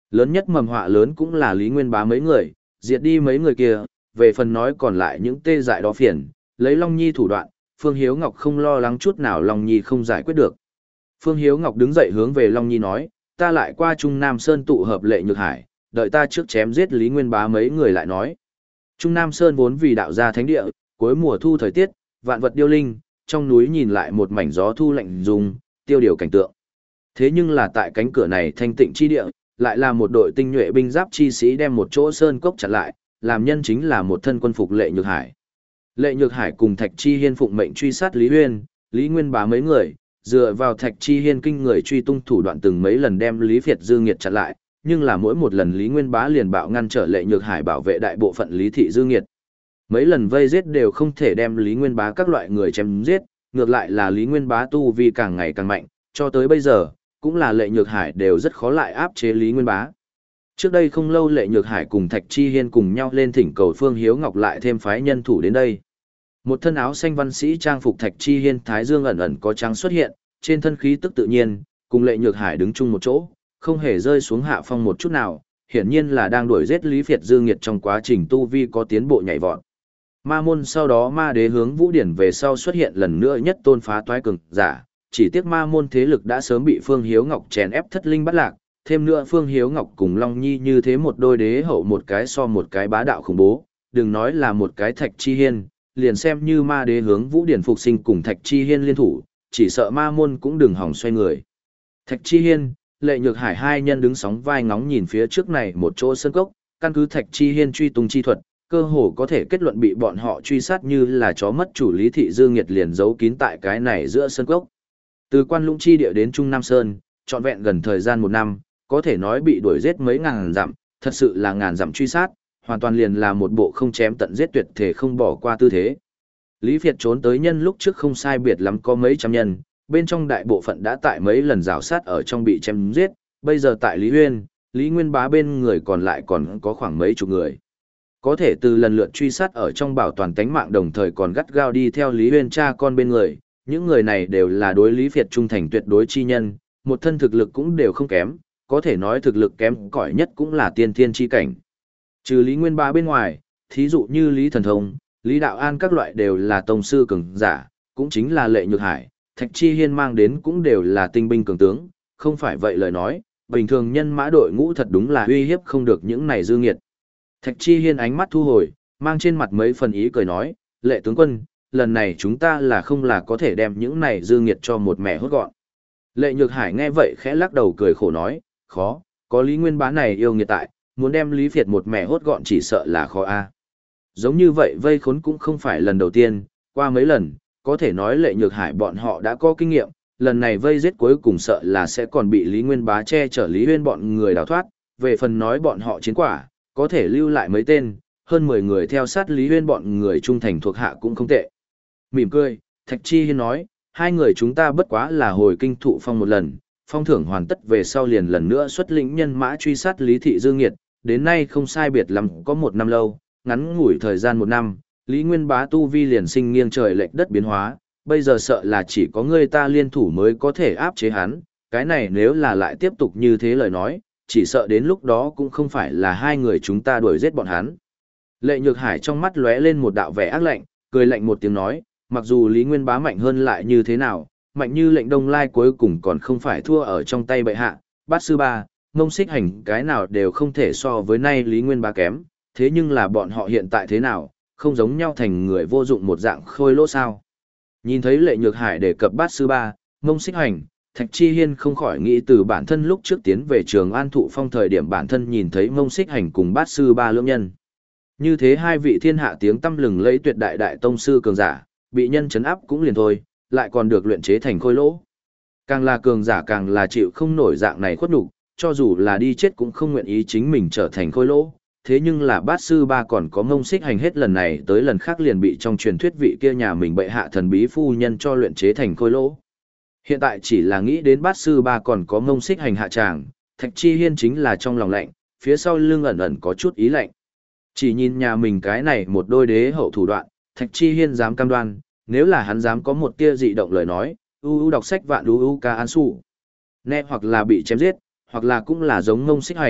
Speaker 1: Lớn nhất mầm họa lớn cũng là Lý Nguyên Bá mấy người, diệt đi mấy người kia, về phần nói còn lại những tê dại đó phiền, lấy Long Nhi thủ đoạn, Phương Hiếu Ngọc không lo lắng chút nào Long Nhi không giải quyết được. Phương Hiếu Ngọc đứng dậy hướng về Long Nhi nói, ta lại qua Trung Nam Sơn tụ hợp Lệ Nhược Hải, đợi ta trước chém giết Lý Nguyên Bá mấy người lại nói. Trung Nam Sơn vốn vì đạo gia thánh địa, cuối mùa thu thời tiết, vạn vật điêu linh, trong núi nhìn lại một mảnh gió thu lạnh rung, tiêu điều cảnh tượng. Thế nhưng là tại cánh cửa này thanh tịnh chi địa, lại là một đội tinh nhuệ binh giáp chi sĩ đem một chỗ sơn cốc chặn lại, làm nhân chính là một thân quân phục Lệ Nhược Hải. Lệ Nhược Hải cùng Thạch Chi Hiên phụng mệnh truy sát Lý Huyên, Lý Nguyên Bá mấy người, dựa vào Thạch Chi Hiên kinh người truy tung thủ đoạn từng mấy lần đem Lý Việt Dư Nghiệt chặn lại, nhưng là mỗi một lần Lý Nguyên Bá liền bạo ngăn trở Lệ Nhược Hải bảo vệ đại bộ phận Lý Thị Dư Nghiệt. Mấy lần vây giết đều không thể đem Lý Nguyên Bá các loại người chém giết, ngược lại là Lý Nguyên Bá tu vi càng ngày càng mạnh, cho tới bây giờ, cũng là Lệ Nhược Hải đều rất khó lại áp chế Lý Nguyên Bá. Trước đây không lâu Lệ Nhược Hải cùng Thạch Chi Hiên cùng nhau lên thỉnh cầu Phương Hiếu Ngọc lại thêm phái nhân thủ đến đây. Một thân áo xanh văn sĩ trang phục Thạch Chi Hiên thái dương ẩn ẩn có trắng xuất hiện, trên thân khí tức tự nhiên, cùng Lệ Nhược Hải đứng chung một chỗ, không hề rơi xuống hạ phong một chút nào, hiển nhiên là đang đuổi giết Lý Việt Dư Nghiệt trong quá trình tu vi có tiến bộ nhảy vọt. Ma môn sau đó ma đế hướng Vũ Điển về sau xuất hiện lần nữa nhất tôn phá toái cường giả, chỉ tiếc ma môn thế lực đã sớm bị Phương Hiếu Ngọc chèn ép thất linh bắt lạc, thêm nữa Phương Hiếu Ngọc cùng Long Nhi như thế một đôi đế hậu một cái so một cái bá đạo khủng bố, đừng nói là một cái Thạch Chi Hiên, liền xem như ma đế hướng Vũ Điển phục sinh cùng Thạch Chi Hiên liên thủ, chỉ sợ ma môn cũng đừng hỏng xoay người. Thạch Chi Hiên, Lệ Nhược Hải hai nhân đứng sóng vai ngóng nhìn phía trước này một chỗ sân cốc, căn cứ Thạch Chi Hiên truy tung chi thuật, cơ hồ có thể kết luận bị bọn họ truy sát như là chó mất chủ Lý Thị Dư Nghiệt liền giấu kín tại cái này giữa sân cốc. Từ Quan Lũng chi địa đến Trung Nam Sơn, trọn vẹn gần thời gian một năm, có thể nói bị đuổi giết mấy ngàn dặm, thật sự là ngàn dặm truy sát, hoàn toàn liền là một bộ không chém tận giết tuyệt thể không bỏ qua tư thế. Lý Việt trốn tới nhân lúc trước không sai biệt lắm có mấy trăm nhân, bên trong đại bộ phận đã tại mấy lần rào sát ở trong bị chém giết, bây giờ tại Lý Huyên, Lý Nguyên Bá bên người còn lại còn có khoảng mấy chục người. Có thể từ lần lượt truy sát ở trong bảo toàn tánh mạng đồng thời còn gắt gao đi theo Lý Huyên cha con bên người, những người này đều là đối Lý Việt trung thành tuyệt đối chi nhân, một thân thực lực cũng đều không kém, có thể nói thực lực kém cỏi nhất cũng là tiên thiên chi cảnh. Trừ Lý Nguyên Bá bên ngoài, thí dụ như Lý Thần Thông, Lý Đạo An các loại đều là tông sư cường giả, cũng chính là Lệ Nhược Hải, Thạch Chi Hiên mang đến cũng đều là tinh binh cường tướng, không phải vậy lời nói, bình thường nhân mã đội ngũ thật đúng là uy hiếp không được những này dư nghiệt. Thạch Chi Hiên ánh mắt thu hồi, mang trên mặt mấy phần ý cười nói, Lệ tướng quân, lần này chúng ta là không là có thể đem những này dư nghiệt cho một mẹ hốt gọn. Lệ Nhược Hải nghe vậy khẽ lắc đầu cười khổ nói, khó, có Lý Nguyên Bá này yêu nghiệt tại, muốn đem Lý Việt một mẹ hốt gọn chỉ sợ là khó a. Giống như vậy vây khốn cũng không phải lần đầu tiên, qua mấy lần, có thể nói Lệ Nhược Hải bọn họ đã có kinh nghiệm, lần này vây giết cuối cùng sợ là sẽ còn bị Lý Nguyên Bá che chở Lý Huyên bọn người đào thoát, về phần nói bọn họ chiến quả, có thể lưu lại mấy tên, hơn mười người theo sát Lý Huyên bọn người trung thành thuộc hạ cũng không tệ. Mỉm cười, Thạch Chi Hiên nói, hai người chúng ta bất quá là hồi kinh thụ phong một lần, phong thưởng hoàn tất về sau liền lần nữa xuất lĩnh nhân mã truy sát Lý Thị Dương Nghiệt, đến nay không sai biệt lắm có một năm lâu, ngắn ngủi thời gian một năm, Lý Nguyên Bá tu vi liền sinh nghiêng trời lệch đất biến hóa, bây giờ sợ là chỉ có người ta liên thủ mới có thể áp chế hắn, cái này nếu là lại tiếp tục như thế lời nói, chỉ sợ đến lúc đó cũng không phải là hai người chúng ta đuổi giết bọn hắn. Lệ Nhược Hải trong mắt lóe lên một đạo vẻ ác lạnh, cười lạnh một tiếng nói, mặc dù Lý Nguyên Bá mạnh hơn lại như thế nào, mạnh như lệnh Đông Lai cuối cùng còn không phải thua ở trong tay bệ hạ, bát sư ba, Mông Xích Hành cái nào đều không thể so với nay Lý Nguyên Bá kém, thế nhưng là bọn họ hiện tại thế nào, không giống nhau thành người vô dụng một dạng khôi lỗ sao. Nhìn thấy Lệ Nhược Hải đề cập bát sư ba, Mông Xích Hành, Thạch Chi Hiên không khỏi nghĩ từ bản thân lúc trước tiến về trường An Thụ Phong thời điểm bản thân nhìn thấy Mông Xích Hành cùng bát sư ba lưỡng nhân. Như thế hai vị thiên hạ tiếng tăm lừng lẫy tuyệt đại đại tông sư cường giả, bị nhân chấn áp cũng liền thôi, lại còn được luyện chế thành khôi lỗ. Càng là cường giả càng là chịu không nổi dạng này khuất nhục, cho dù là đi chết cũng không nguyện ý chính mình trở thành khôi lỗ. Thế nhưng là bát sư ba còn có Mông Xích Hành hết lần này tới lần khác liền bị trong truyền thuyết vị kia nhà mình bệ hạ thần bí phu nhân cho luyện chế thành khôi lỗ. Hiện tại chỉ là nghĩ đến bát sư ba còn có Mông Xích Hành hạ tràng, Thạch Chi Hiên chính là trong lòng lạnh, phía sau lưng ẩn ẩn có chút ý lạnh. Chỉ nhìn nhà mình cái này một đôi đế hậu thủ đoạn, Thạch Chi Hiên dám cam đoan, nếu là hắn dám có một tia dị động lời nói, u u đọc sách vạn u u ca an su. Nè hoặc là bị chém giết, hoặc là cũng là giống Mông Xích Hành,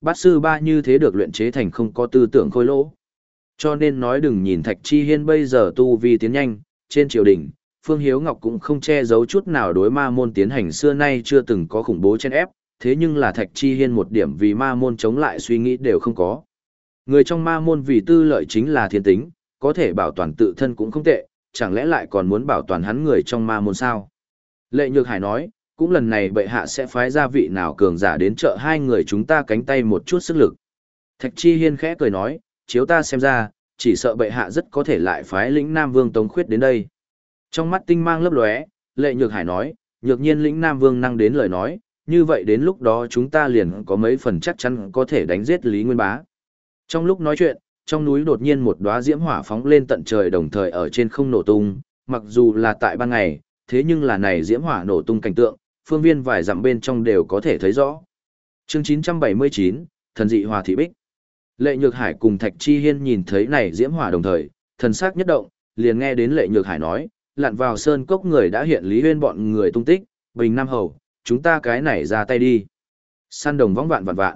Speaker 1: Bát sư ba như thế được luyện chế thành không có tư tưởng khôi lỗ. Cho nên nói đừng nhìn Thạch Chi Hiên bây giờ tu vi tiến nhanh, trên triều đình, Phương Hiếu Ngọc cũng không che giấu chút nào đối ma môn tiến hành xưa nay chưa từng có khủng bố chen ép, thế nhưng là Thạch Chi Hiên một điểm vì ma môn chống lại suy nghĩ đều không có. Người trong ma môn vì tư lợi chính là thiên tính, có thể bảo toàn tự thân cũng không tệ, chẳng lẽ lại còn muốn bảo toàn hắn người trong ma môn sao? Lệ Nhược Hải nói, cũng lần này bệ hạ sẽ phái gia vị nào cường giả đến trợ hai người chúng ta cánh tay một chút sức lực. Thạch Chi Hiên khẽ cười nói, chiếu ta xem ra, chỉ sợ bệ hạ rất có thể lại phái lĩnh Nam Vương Tống Khuyết đến đây. Trong mắt tinh mang lấp lóe, Lệ Nhược Hải nói, nhược nhiên lĩnh Nam Vương năng đến lời nói, như vậy đến lúc đó chúng ta liền có mấy phần chắc chắn có thể đánh giết Lý Nguyên Bá. Trong lúc nói chuyện, trong núi đột nhiên một đóa diễm hỏa phóng lên tận trời đồng thời ở trên không nổ tung, mặc dù là tại ban ngày, thế nhưng là này diễm hỏa nổ tung cảnh tượng, phương viên vài dặm bên trong đều có thể thấy rõ. Chương chín trăm bảy mươi chín, Thần dị Hòa thị bích. Lệ Nhược Hải cùng Thạch Chi Hiên nhìn thấy này diễm hỏa đồng thời, thần sắc nhất động, liền nghe đến Lệ Nhược Hải nói, lặn vào sơn cốc người đã hiện Lý Huyên bọn người tung tích, Bình Nam Hầu, chúng ta cái này ra tay đi. Săn đồng vong vạn vạn vạn.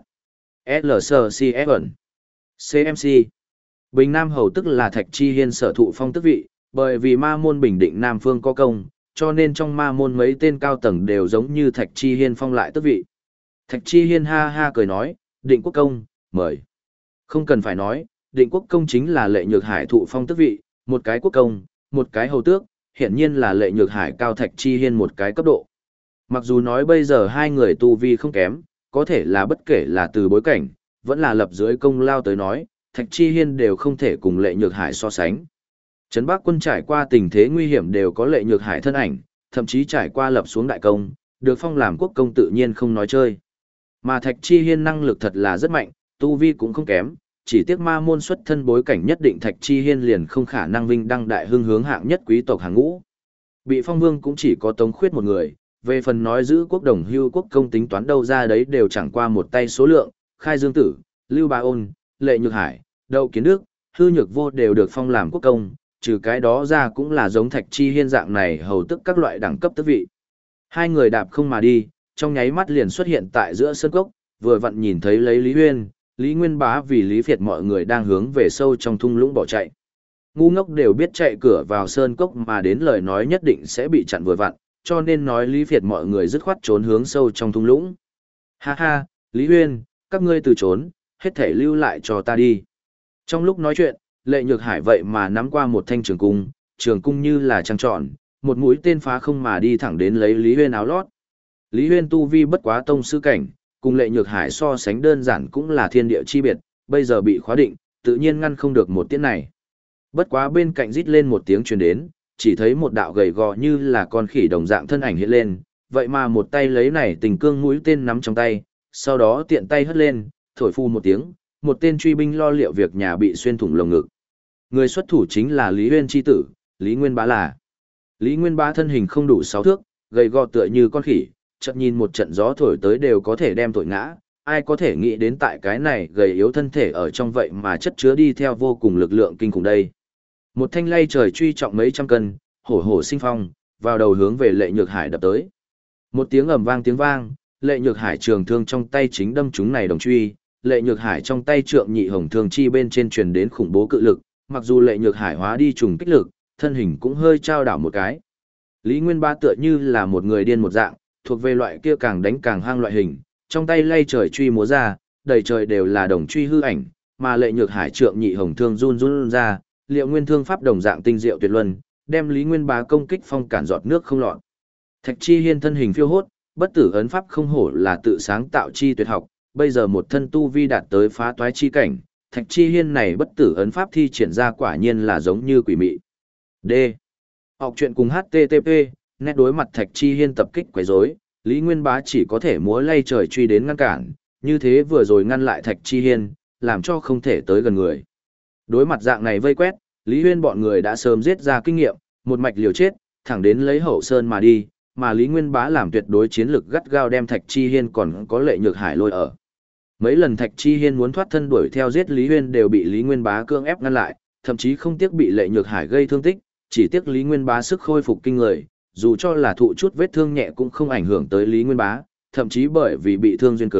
Speaker 1: L C C F ẩn. C M C. Bình Nam Hầu tức là Thạch Chi Hiên sở thụ phong tước vị, bởi vì ma môn bình định Nam Phương có công, cho nên trong ma môn mấy tên cao tầng đều giống như Thạch Chi Hiên phong lại tước vị. Thạch Chi Hiên ha ha cười nói, định quốc công, mời. Không cần phải nói, định quốc công chính là Lệ Nhược Hải thụ phong tước vị, một cái quốc công, một cái hầu tước, hiển nhiên là Lệ Nhược Hải cao Thạch Chi Hiên một cái cấp độ. Mặc dù nói bây giờ hai người tu vi không kém, có thể là bất kể là từ bối cảnh, vẫn là lập dưới công lao tới nói, Thạch Chi Hiên đều không thể cùng Lệ Nhược Hải so sánh. Trấn Bắc quân trải qua tình thế nguy hiểm đều có Lệ Nhược Hải thân ảnh, thậm chí trải qua lập xuống đại công, được phong làm quốc công tự nhiên không nói chơi. Mà Thạch Chi Hiên năng lực thật là rất mạnh, tu vi cũng không kém, chỉ tiếc ma môn xuất thân bối cảnh nhất định Thạch Chi Hiên liền không khả năng vinh đăng đại hưng hướng hạng nhất quý tộc hàng ngũ. Bị phong vương cũng chỉ có Tống Khuyết một người, về phần nói giữ quốc đồng hưu quốc công tính toán đâu ra đấy đều chẳng qua một tay số lượng, Khai Dương Tử, Lưu Bá Ôn, Lệ Nhược Hải, Đậu Kiến Đức, Hư Nhược Vô đều được phong làm quốc công, trừ cái đó ra cũng là giống Thạch Chi Hiên dạng này hầu tức các loại đẳng cấp tước vị. Hai người đạp không mà đi, trong nháy mắt liền xuất hiện tại giữa sân cốc, vừa vặn nhìn thấy lấy Lý Huyên, Lý Nguyên Bá vì Lý Việt mọi người đang hướng về sâu trong thung lũng bỏ chạy. Ngu ngốc đều biết chạy cửa vào sơn cốc mà đến lời nói nhất định sẽ bị chặn vừa vặn, cho nên nói Lý Việt mọi người dứt khoát trốn hướng sâu trong thung lũng. Ha ha, Lý Huyên, các ngươi từ trốn, hết thể lưu lại cho ta đi. Trong lúc nói chuyện, Lệ Nhược Hải vậy mà nắm qua một thanh trường cung, trường cung như là trăng tròn, một mũi tên phá không mà đi thẳng đến lấy Lý Huyên áo lót. Lý Huyên tu vi bất quá tông sư cảnh, cùng Lệ Nhược Hải so sánh đơn giản cũng là thiên địa chi biệt, bây giờ bị khóa định, tự nhiên ngăn không được một tiếng này. Bất quá bên cạnh rít lên một tiếng truyền đến, chỉ thấy một đạo gầy gò như là con khỉ đồng dạng thân ảnh hiện lên, vậy mà một tay lấy này tình cương mũi tên nắm trong tay, sau đó tiện tay hất lên, thổi phu một tiếng, một tên truy binh lo liệu việc nhà bị xuyên thủng lồng ngực. Người xuất thủ chính là Lý Huyên chi tử, Lý Nguyên Bá là. Lý Nguyên Bá thân hình không đủ sáu thước, gầy gò tựa như con khỉ, chợt nhìn một trận gió thổi tới đều có thể đem thổi ngã, ai có thể nghĩ đến tại cái này gầy yếu thân thể ở trong vậy mà chất chứa đi theo vô cùng lực lượng kinh khủng đây. Một thanh lay trời truy trọng mấy trăm cân, hổ hổ sinh phong, vào đầu hướng về Lệ Nhược Hải đập tới. Một tiếng ầm vang tiếng vang, Lệ Nhược Hải trường thương trong tay chính đâm chúng này đồng truy, Lệ Nhược Hải trong tay trượng nhị hồng thương chi bên trên truyền đến khủng bố cự lực, mặc dù Lệ Nhược Hải hóa đi trùng kích lực, thân hình cũng hơi trao đảo một cái. Lý Nguyên Bá tựa như là một người điên một dạng, thuộc về loại kia càng đánh càng hang loại hình, trong tay lay trời truy múa ra, đầy trời đều là đồng truy hư ảnh, mà Lệ Nhược Hải trượng nhị hồng thương run run ra, liệu nguyên thương pháp đồng dạng tinh diệu tuyệt luân, đem Lý Nguyên Bá công kích phong cản giọt nước không lọt. Thạch Chi Hiên thân hình phiêu hốt, bất tử ấn pháp không hổ là tự sáng tạo chi tuyệt học, bây giờ một thân tu vi đạt tới phá toái chi cảnh, Thạch Chi Hiên này bất tử ấn pháp thi triển ra quả nhiên là giống như quỷ mị. D. Học truyện cùng H T T P, nét đối mặt Thạch Chi Hiên tập kích quấy rối, Lý Nguyên Bá chỉ có thể múa lay trời truy đến ngăn cản, như thế vừa rồi ngăn lại Thạch Chi Hiên, làm cho không thể tới gần người. Đối mặt dạng này vây quét, Lý Huyên bọn người đã sớm giết ra kinh nghiệm, một mạch liều chết, thẳng đến lấy Hậu Sơn mà đi, mà Lý Nguyên Bá làm tuyệt đối chiến lực gắt gao đem Thạch Chi Hiên còn có Lệ Nhược Hải lôi ở. Mấy lần Thạch Chi Hiên muốn thoát thân đuổi theo giết Lý Huyên đều bị Lý Nguyên Bá cưỡng ép ngăn lại, thậm chí không tiếc bị Lệ Nhược Hải gây thương tích, chỉ tiếc Lý Nguyên Bá sức khôi phục kinh người, dù cho là thụ chút vết thương nhẹ cũng không ảnh hưởng tới Lý Nguyên Bá, thậm chí bởi vì bị thương duyên cớ,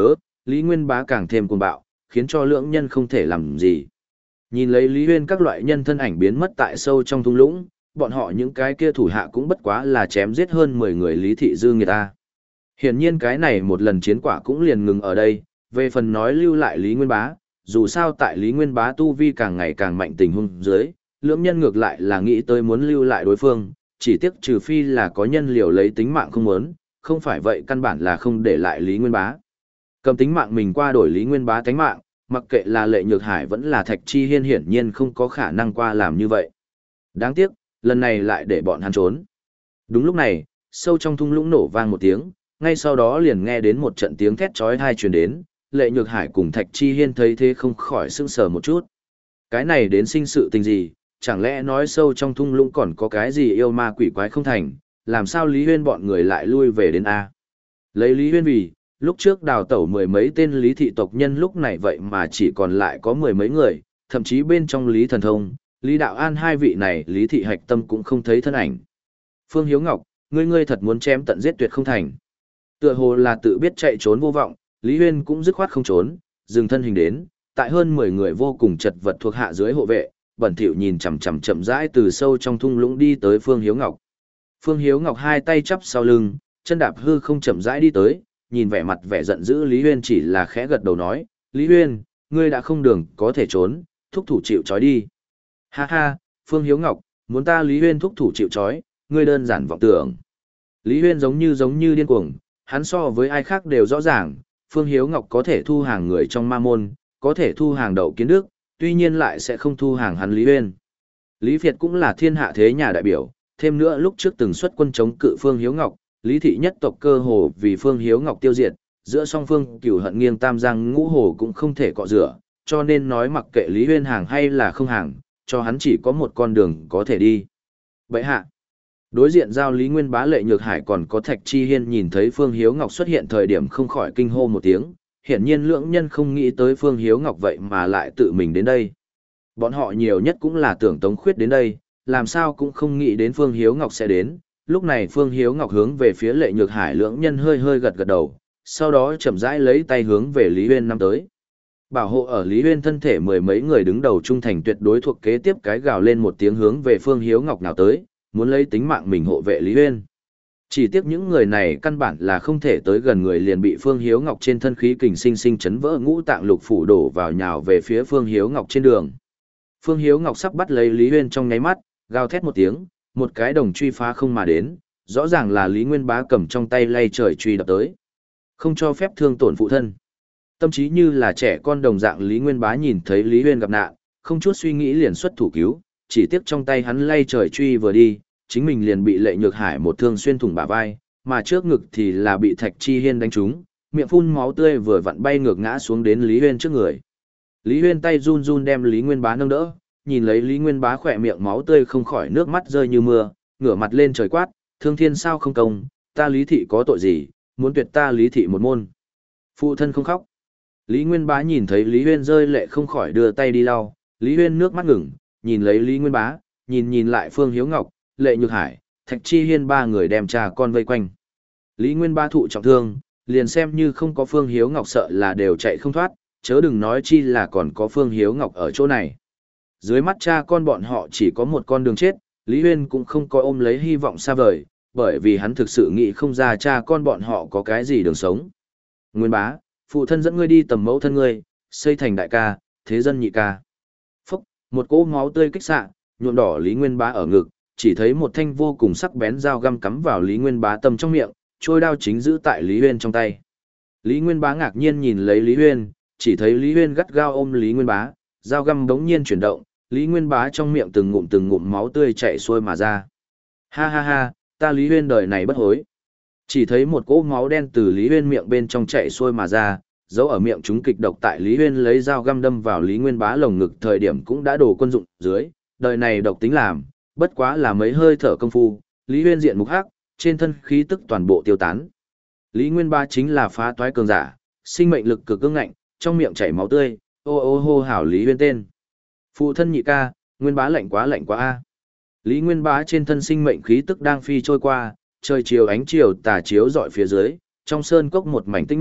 Speaker 1: Lý Nguyên Bá càng thêm cuồng bạo, khiến cho lưỡng nhân không thể làm gì. Nhìn lấy Lý Huyên các loại nhân thân ảnh biến mất tại sâu trong thung lũng, bọn họ những cái kia thủ hạ cũng bất quá là chém giết hơn mười người Lý Thị Dư người ta. Hiển nhiên cái này một lần chiến quả cũng liền ngừng ở đây, về phần nói lưu lại Lý Nguyên Bá, dù sao tại Lý Nguyên Bá tu vi càng ngày càng mạnh tình huống dưới, lưỡng nhân ngược lại là nghĩ tới muốn lưu lại đối phương, chỉ tiếc trừ phi là có nhân liều lấy tính mạng không muốn, không phải vậy căn bản là không để lại Lý Nguyên Bá. Cầm tính mạng mình qua đổi Lý Nguyên Bá tánh mạng, mặc kệ là Lệ Nhược Hải vẫn là Thạch Chi Hiên hiển nhiên không có khả năng qua làm như vậy. Đáng tiếc, lần này lại để bọn hắn trốn. Đúng lúc này, sâu trong thung lũng nổ vang một tiếng, ngay sau đó liền nghe đến một trận tiếng thét chói tai truyền đến, Lệ Nhược Hải cùng Thạch Chi Hiên thấy thế không khỏi sững sờ một chút. Cái này đến sinh sự tình gì, chẳng lẽ nói sâu trong thung lũng còn có cái gì yêu ma quỷ quái không thành, làm sao Lý Huyên bọn người lại lui về đến A. Lấy Lý Huyên vì, lúc trước đào tẩu mười mấy tên Lý thị tộc nhân lúc này vậy mà chỉ còn lại có mười mấy người, thậm chí bên trong Lý Thần Thông, Lý Đạo An hai vị này Lý thị hạch tâm cũng không thấy thân ảnh. Phương Hiếu Ngọc, ngươi ngươi thật muốn chém tận giết tuyệt không thành. Tựa hồ là tự biết chạy trốn vô vọng, Lý Huyên cũng dứt khoát không trốn, dừng thân hình đến, tại hơn mười người vô cùng chật vật thuộc hạ dưới hộ vệ, bẩn thỉu nhìn chằm chằm chậm rãi từ sâu trong thung lũng đi tới Phương Hiếu Ngọc. Phương Hiếu Ngọc hai tay chắp sau lưng, chân đạp hư không chậm rãi đi tới, nhìn vẻ mặt vẻ giận dữ Lý Huyên chỉ là khẽ gật đầu nói, Lý Huyên, ngươi đã không đường có thể trốn, thúc thủ chịu trói đi. Ha ha, Phương Hiếu Ngọc, muốn ta Lý Huyên thúc thủ chịu trói, ngươi đơn giản vọng tưởng. Lý Huyên giống như giống như điên cuồng, hắn so với ai khác đều rõ ràng, Phương Hiếu Ngọc có thể thu hàng người trong ma môn, có thể thu hàng đậu kiến đức, tuy nhiên lại sẽ không thu hàng hắn Lý Huyên. Lý Việt cũng là thiên hạ thế nhà đại biểu, thêm nữa lúc trước từng xuất quân chống cự Phương Hiếu Ngọc, Lý thị nhất tộc cơ hồ vì Phương Hiếu Ngọc tiêu diệt, giữa song phương cửu hận nghiêng tam giang ngũ hồ cũng không thể cọ rửa, cho nên nói mặc kệ Lý Huyên hàng hay là không hàng, cho hắn chỉ có một con đường có thể đi. Vậy hạ, đối diện giao Lý Nguyên Bá Lệ Nhược Hải còn có Thạch Chi Hiên nhìn thấy Phương Hiếu Ngọc xuất hiện thời điểm không khỏi kinh hô một tiếng, hiển nhiên lưỡng nhân không nghĩ tới Phương Hiếu Ngọc vậy mà lại tự mình đến đây. Bọn họ nhiều nhất cũng là tưởng Tống Khuyết đến đây, làm sao cũng không nghĩ đến Phương Hiếu Ngọc sẽ đến. Lúc này Phương Hiếu Ngọc hướng về phía Lệ Nhược Hải lưỡng nhân hơi hơi gật gật đầu, sau đó chậm rãi lấy tay hướng về Lý Huyên năm tới. Bảo hộ ở Lý Huyên thân thể mười mấy người đứng đầu trung thành tuyệt đối thuộc kế tiếp cái gào lên một tiếng hướng về Phương Hiếu Ngọc nào tới, muốn lấy tính mạng mình hộ vệ Lý Huyên. Chỉ tiếc những người này căn bản là không thể tới gần người liền bị Phương Hiếu Ngọc trên thân khí kình sinh sinh chấn vỡ ngũ tạng lục phủ đổ vào nhào về phía Phương Hiếu Ngọc trên đường. Phương Hiếu Ngọc sắp bắt lấy Lý Huyên trong nháy mắt, gào thét một tiếng, một cái đồng truy phá không mà đến, rõ ràng là Lý Nguyên Bá cầm trong tay lay trời truy đập tới. Không cho phép thương tổn phụ thân. Tâm trí như là trẻ con đồng dạng Lý Nguyên Bá nhìn thấy Lý Huyên gặp nạn, không chút suy nghĩ liền xuất thủ cứu, chỉ tiếc trong tay hắn lay trời truy vừa đi, chính mình liền bị Lệ Nhược Hải một thương xuyên thủng bả vai, mà trước ngực thì là bị Thạch Chi Hiên đánh trúng, miệng phun máu tươi vừa vặn bay ngược ngã xuống đến Lý Huyên trước người. Lý Huyên tay run run đem Lý Nguyên Bá nâng đỡ, nhìn lấy Lý Nguyên Bá khỏe miệng máu tươi không khỏi nước mắt rơi như mưa, ngửa mặt lên trời quát, thương thiên sao không công, ta Lý thị có tội gì, muốn tuyệt ta Lý thị một môn. Phụ thân không khóc. Lý Nguyên Bá nhìn thấy Lý Huyên rơi lệ không khỏi đưa tay đi lau, Lý Huyên nước mắt ngừng, nhìn lấy Lý Nguyên Bá, nhìn nhìn lại Phương Hiếu Ngọc, Lệ Nhược Hải, Thạch Chi Hiên ba người đem cha con vây quanh. Lý Nguyên Bá thụ trọng thương, liền xem như không có Phương Hiếu Ngọc sợ là đều chạy không thoát, chớ đừng nói chi là còn có Phương Hiếu Ngọc ở chỗ này. Dưới mắt cha con bọn họ chỉ có một con đường chết, Lý Huyên cũng không có ôm lấy hy vọng xa vời, bởi vì hắn thực sự nghĩ không ra cha con bọn họ có cái gì đường sống. Nguyên Bá, phụ thân dẫn ngươi đi tầm mẫu thân ngươi, xây thành đại ca, thế dân nhị ca. Phúc, một cỗ máu tươi kích xạ, nhuộm đỏ Lý Nguyên Bá ở ngực, chỉ thấy một thanh vô cùng sắc bén dao găm cắm vào Lý Nguyên Bá tâm trong miệng, trôi đao chính giữ tại Lý Huyên trong tay. Lý Nguyên Bá ngạc nhiên nhìn lấy Lý Huyên, chỉ thấy Lý Huyên gắt gao ôm Lý Nguyên Bá, dao găm bỗng nhiên chuyển động, Lý Nguyên Bá trong miệng từng ngụm từng ngụm máu tươi chảy xuôi mà ra. Ha ha ha, ta Lý Huyên đời này bất hối. Chỉ thấy một cỗ máu đen từ Lý Huyên miệng bên trong chảy xuôi mà ra, dấu ở miệng chúng kịch độc tại Lý Huyên lấy dao găm đâm vào Lý Nguyên Bá lồng ngực thời điểm cũng đã đổ quân dụng dưới, đời này độc tính làm, bất quá là mấy hơi thở công phu, Lý Huyên diện mục hắc, trên thân khí tức toàn bộ tiêu tán. Lý Nguyên Bá chính là phá toái cường giả, sinh mệnh lực cực cứng ngạnh, trong miệng chảy máu tươi, ô ô hô hào Lý Huyên tên. Phụ thân nhị ca, Nguyên Bá lạnh quá lạnh quá a. Lý Nguyên Bá trên thân sinh mệnh khí tức đang phi trôi qua, trời chiều ánh chiều tà chiếu dọi phía dưới, trong sơn cốc một mảnh tinh mịch,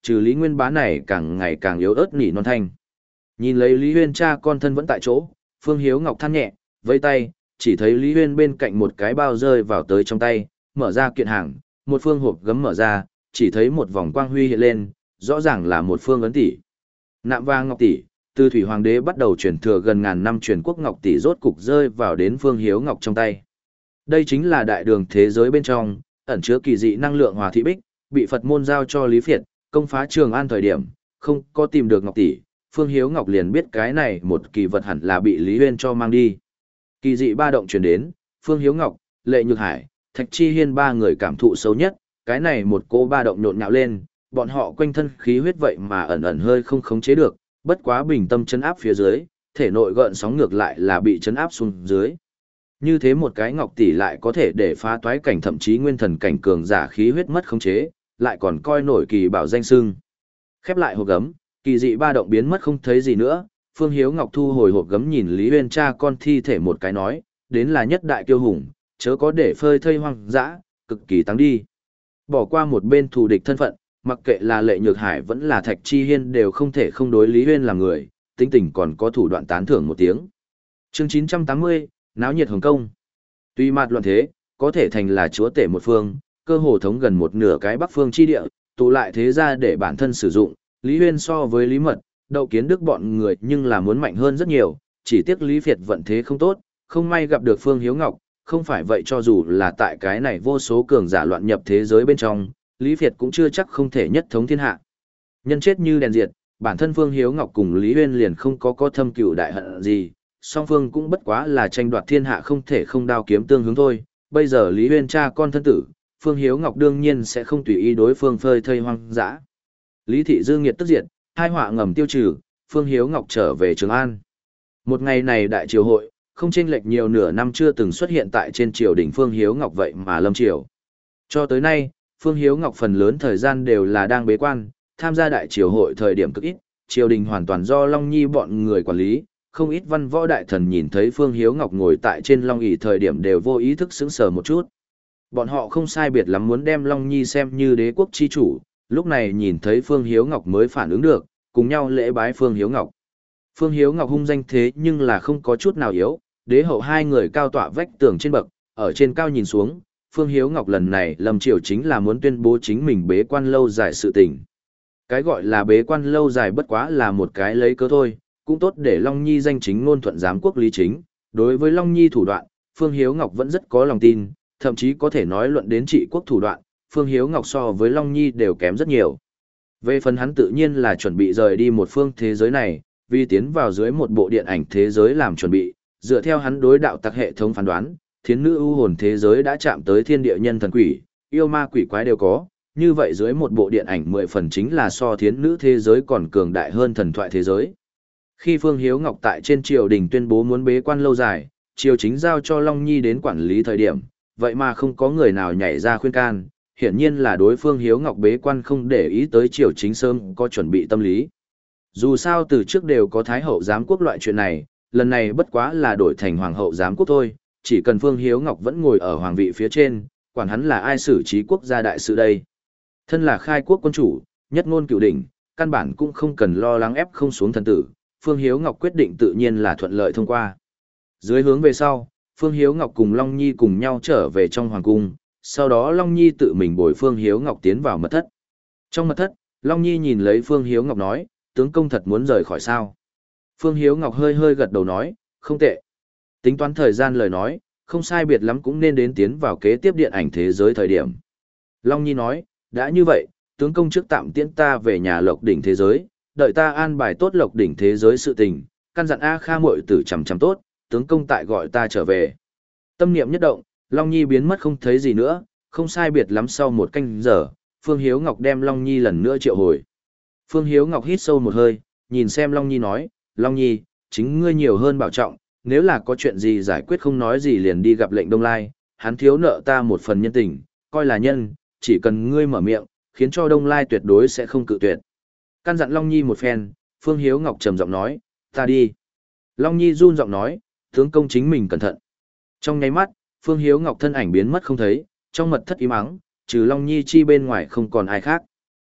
Speaker 1: trừ Lý Nguyên Bá này càng ngày càng yếu ớt nỉ non thanh. Nhìn lấy Lý Huyên cha con thân vẫn tại chỗ, Phương Hiếu Ngọc than nhẹ, vẫy tay, chỉ thấy Lý Huyên bên cạnh một cái bao rơi vào tới trong tay, mở ra kiện hàng, một phương hộp gấm mở ra, chỉ thấy một vòng quang huy hiện lên, rõ ràng là một phương ấn tỷ. Nạm vàng ngọc tỷ, từ Thủy Hoàng đế bắt đầu truyền thừa gần ngàn năm truyền quốc ngọc tỷ rốt cục rơi vào đến Phương Hiếu Ngọc trong tay. Đây chính là đại đường thế giới bên trong, ẩn chứa kỳ dị năng lượng hòa thị bích, bị Phật môn giao cho Lý Phiệt, công phá Trường An thời điểm, không có tìm được ngọc tỷ, Phương Hiếu Ngọc liền biết cái này một kỳ vật hẳn là bị Lý Huyên cho mang đi. Kỳ dị ba động truyền đến, Phương Hiếu Ngọc, Lệ Nhược Hải, Thạch Chi Hiên ba người cảm thụ sâu nhất, cái này một cô ba động nhộn nhạo lên, bọn họ quanh thân khí huyết vậy mà ẩn ẩn hơi không khống chế được, bất quá bình tâm chấn áp phía dưới, thể nội gợn sóng ngược lại là bị chấn áp xuống dưới. Như thế một cái ngọc tỷ lại có thể để phá toái cảnh thậm chí nguyên thần cảnh cường giả khí huyết mất khống chế, lại còn coi nổi kỳ bảo danh xưng. Khép lại hộp gấm, kỳ dị ba động biến mất không thấy gì nữa, Phương Hiếu Ngọc thu hồi hộp gấm nhìn Lý Huyên cha con thi thể một cái nói, đến là nhất đại kiêu hùng, chớ có để phơi thây hoang dã, cực kỳ tăng đi. Bỏ qua một bên thù địch thân phận, mặc kệ là Lệ Nhược Hải vẫn là Thạch Chi Hiên đều không thể không đối Lý Huyên làm người, tính tình còn có thủ đoạn tán thưởng một tiếng. Chương chín trăm tám mươi, náo nhiệt Hồng Công. Tuy mặt loạn thế, có thể thành là chúa tể một phương, cơ hồ thống gần một nửa cái Bắc phương chi địa, tụ lại thế ra để bản thân sử dụng, Lý Huyên so với Lý Mật, Đậu Kiến Đức bọn người nhưng là muốn mạnh hơn rất nhiều, chỉ tiếc Lý Việt vận thế không tốt, không may gặp được Phương Hiếu Ngọc, không phải vậy cho dù là tại cái này vô số cường giả loạn nhập thế giới bên trong, Lý Việt cũng chưa chắc không thể nhất thống thiên hạ. Nhân chết như đèn diệt, bản thân Phương Hiếu Ngọc cùng Lý Huyên liền không có có thâm cừu đại hận gì, song phương cũng bất quá là tranh đoạt thiên hạ không thể không đao kiếm tương hướng thôi. Bây giờ Lý Huyên cha con thân tử, Phương Hiếu Ngọc đương nhiên sẽ không tùy ý đối phương phơi thây hoang dã. Lý Thị Dương nghiệt tức diệt, hai họa ngầm tiêu trừ, Phương Hiếu Ngọc trở về Trường An. Một ngày này đại triều hội, không chênh lệch nhiều nửa năm chưa từng xuất hiện tại trên triều đình Phương Hiếu Ngọc vậy mà lâm triều. Cho tới nay, Phương Hiếu Ngọc phần lớn thời gian đều là đang bế quan, tham gia đại triều hội thời điểm cực ít, triều đình hoàn toàn do Long Nhi bọn người quản lý, không ít văn võ đại thần nhìn thấy Phương Hiếu Ngọc ngồi tại trên Long ỷ thời điểm đều vô ý thức sững sờ một chút. Bọn họ không sai biệt lắm muốn đem Long Nhi xem như đế quốc chi chủ, lúc này nhìn thấy Phương Hiếu Ngọc mới phản ứng được, cùng nhau lễ bái Phương Hiếu Ngọc. Phương Hiếu Ngọc hung danh thế nhưng là không có chút nào yếu, đế hậu hai người cao tọa vách tường trên bậc, ở trên cao nhìn xuống, Phương Hiếu Ngọc lần này lâm triều chính là muốn tuyên bố chính mình bế quan lâu dài sự tình. Cái gọi là bế quan lâu dài bất quá là một cái lấy cớ thôi, cũng tốt để Long Nhi danh chính ngôn thuận giám quốc lý chính. Đối với Long Nhi thủ đoạn, Phương Hiếu Ngọc vẫn rất có lòng tin, thậm chí có thể nói luận đến trị quốc thủ đoạn, Phương Hiếu Ngọc so với Long Nhi đều kém rất nhiều. Về phần hắn tự nhiên là chuẩn bị rời đi một phương thế giới này, vì tiến vào dưới một bộ điện ảnh thế giới làm chuẩn bị, dựa theo hắn đối đạo tặc hệ thống phán đoán, thiến nữ ưu hồn thế giới đã chạm tới thiên địa nhân thần quỷ, yêu ma quỷ quái đều có, như vậy dưới một bộ điện ảnh mười phần chính là so thiến nữ thế giới còn cường đại hơn thần thoại thế giới. Khi Phương Hiếu Ngọc tại trên triều đình tuyên bố muốn bế quan lâu dài, triều chính giao cho Long Nhi đến quản lý thời điểm, vậy mà không có người nào nhảy ra khuyên can, hiển nhiên là đối Phương Hiếu Ngọc bế quan không để ý tới triều chính sớm có chuẩn bị tâm lý. Dù sao từ trước đều có Thái hậu giám quốc loại chuyện này, lần này bất quá là đổi thành Hoàng hậu giám quốc thôi, chỉ cần Phương Hiếu Ngọc vẫn ngồi ở hoàng vị phía trên, quản hắn là ai xử trí quốc gia đại sự đây. Thân là khai quốc quân chủ, nhất ngôn cửu đỉnh, căn bản cũng không cần lo lắng ép không xuống thần tử, Phương Hiếu Ngọc quyết định tự nhiên là thuận lợi thông qua. Dưới hướng về sau, Phương Hiếu Ngọc cùng Long Nhi cùng nhau trở về trong hoàng cung, sau đó Long Nhi tự mình bồi Phương Hiếu Ngọc tiến vào mật thất. Trong mật thất, Long Nhi nhìn lấy Phương Hiếu Ngọc nói, tướng công thật muốn rời khỏi sao. Phương Hiếu Ngọc hơi hơi gật đầu nói, không tệ. Tính toán thời gian lời nói, không sai biệt lắm cũng nên đến tiến vào kế tiếp điện ảnh thế giới thời điểm. Long Nhi nói, đã như vậy, tướng công trước tạm tiễn ta về nhà Lộc đỉnh thế giới, đợi ta an bài tốt Lộc đỉnh thế giới sự tình, căn dặn A Kha muội tử chằm chằm tốt, tướng công tại gọi ta trở về. Tâm niệm nhất động, Long Nhi biến mất không thấy gì nữa, không sai biệt lắm sau một canh giờ, Phương Hiếu Ngọc đem Long Nhi lần nữa triệu hồi. Phương Hiếu Ngọc hít sâu một hơi, nhìn xem Long Nhi nói, Long Nhi, chính ngươi nhiều hơn bảo trọng, nếu là có chuyện gì giải quyết không nói gì liền đi gặp lệnh Đông Lai, hắn thiếu nợ ta một phần nhân tình, coi là nhân, chỉ cần ngươi mở miệng, khiến cho Đông Lai tuyệt đối sẽ không cự tuyệt. Căn dặn Long Nhi một phen, Phương Hiếu Ngọc trầm giọng nói, ta đi. Long Nhi run giọng nói, tướng công chính mình cẩn thận. Trong nháy mắt, Phương Hiếu Ngọc thân ảnh biến mất không thấy, trong mật thất im ắng, trừ Long Nhi chi bên ngoài không còn ai khác.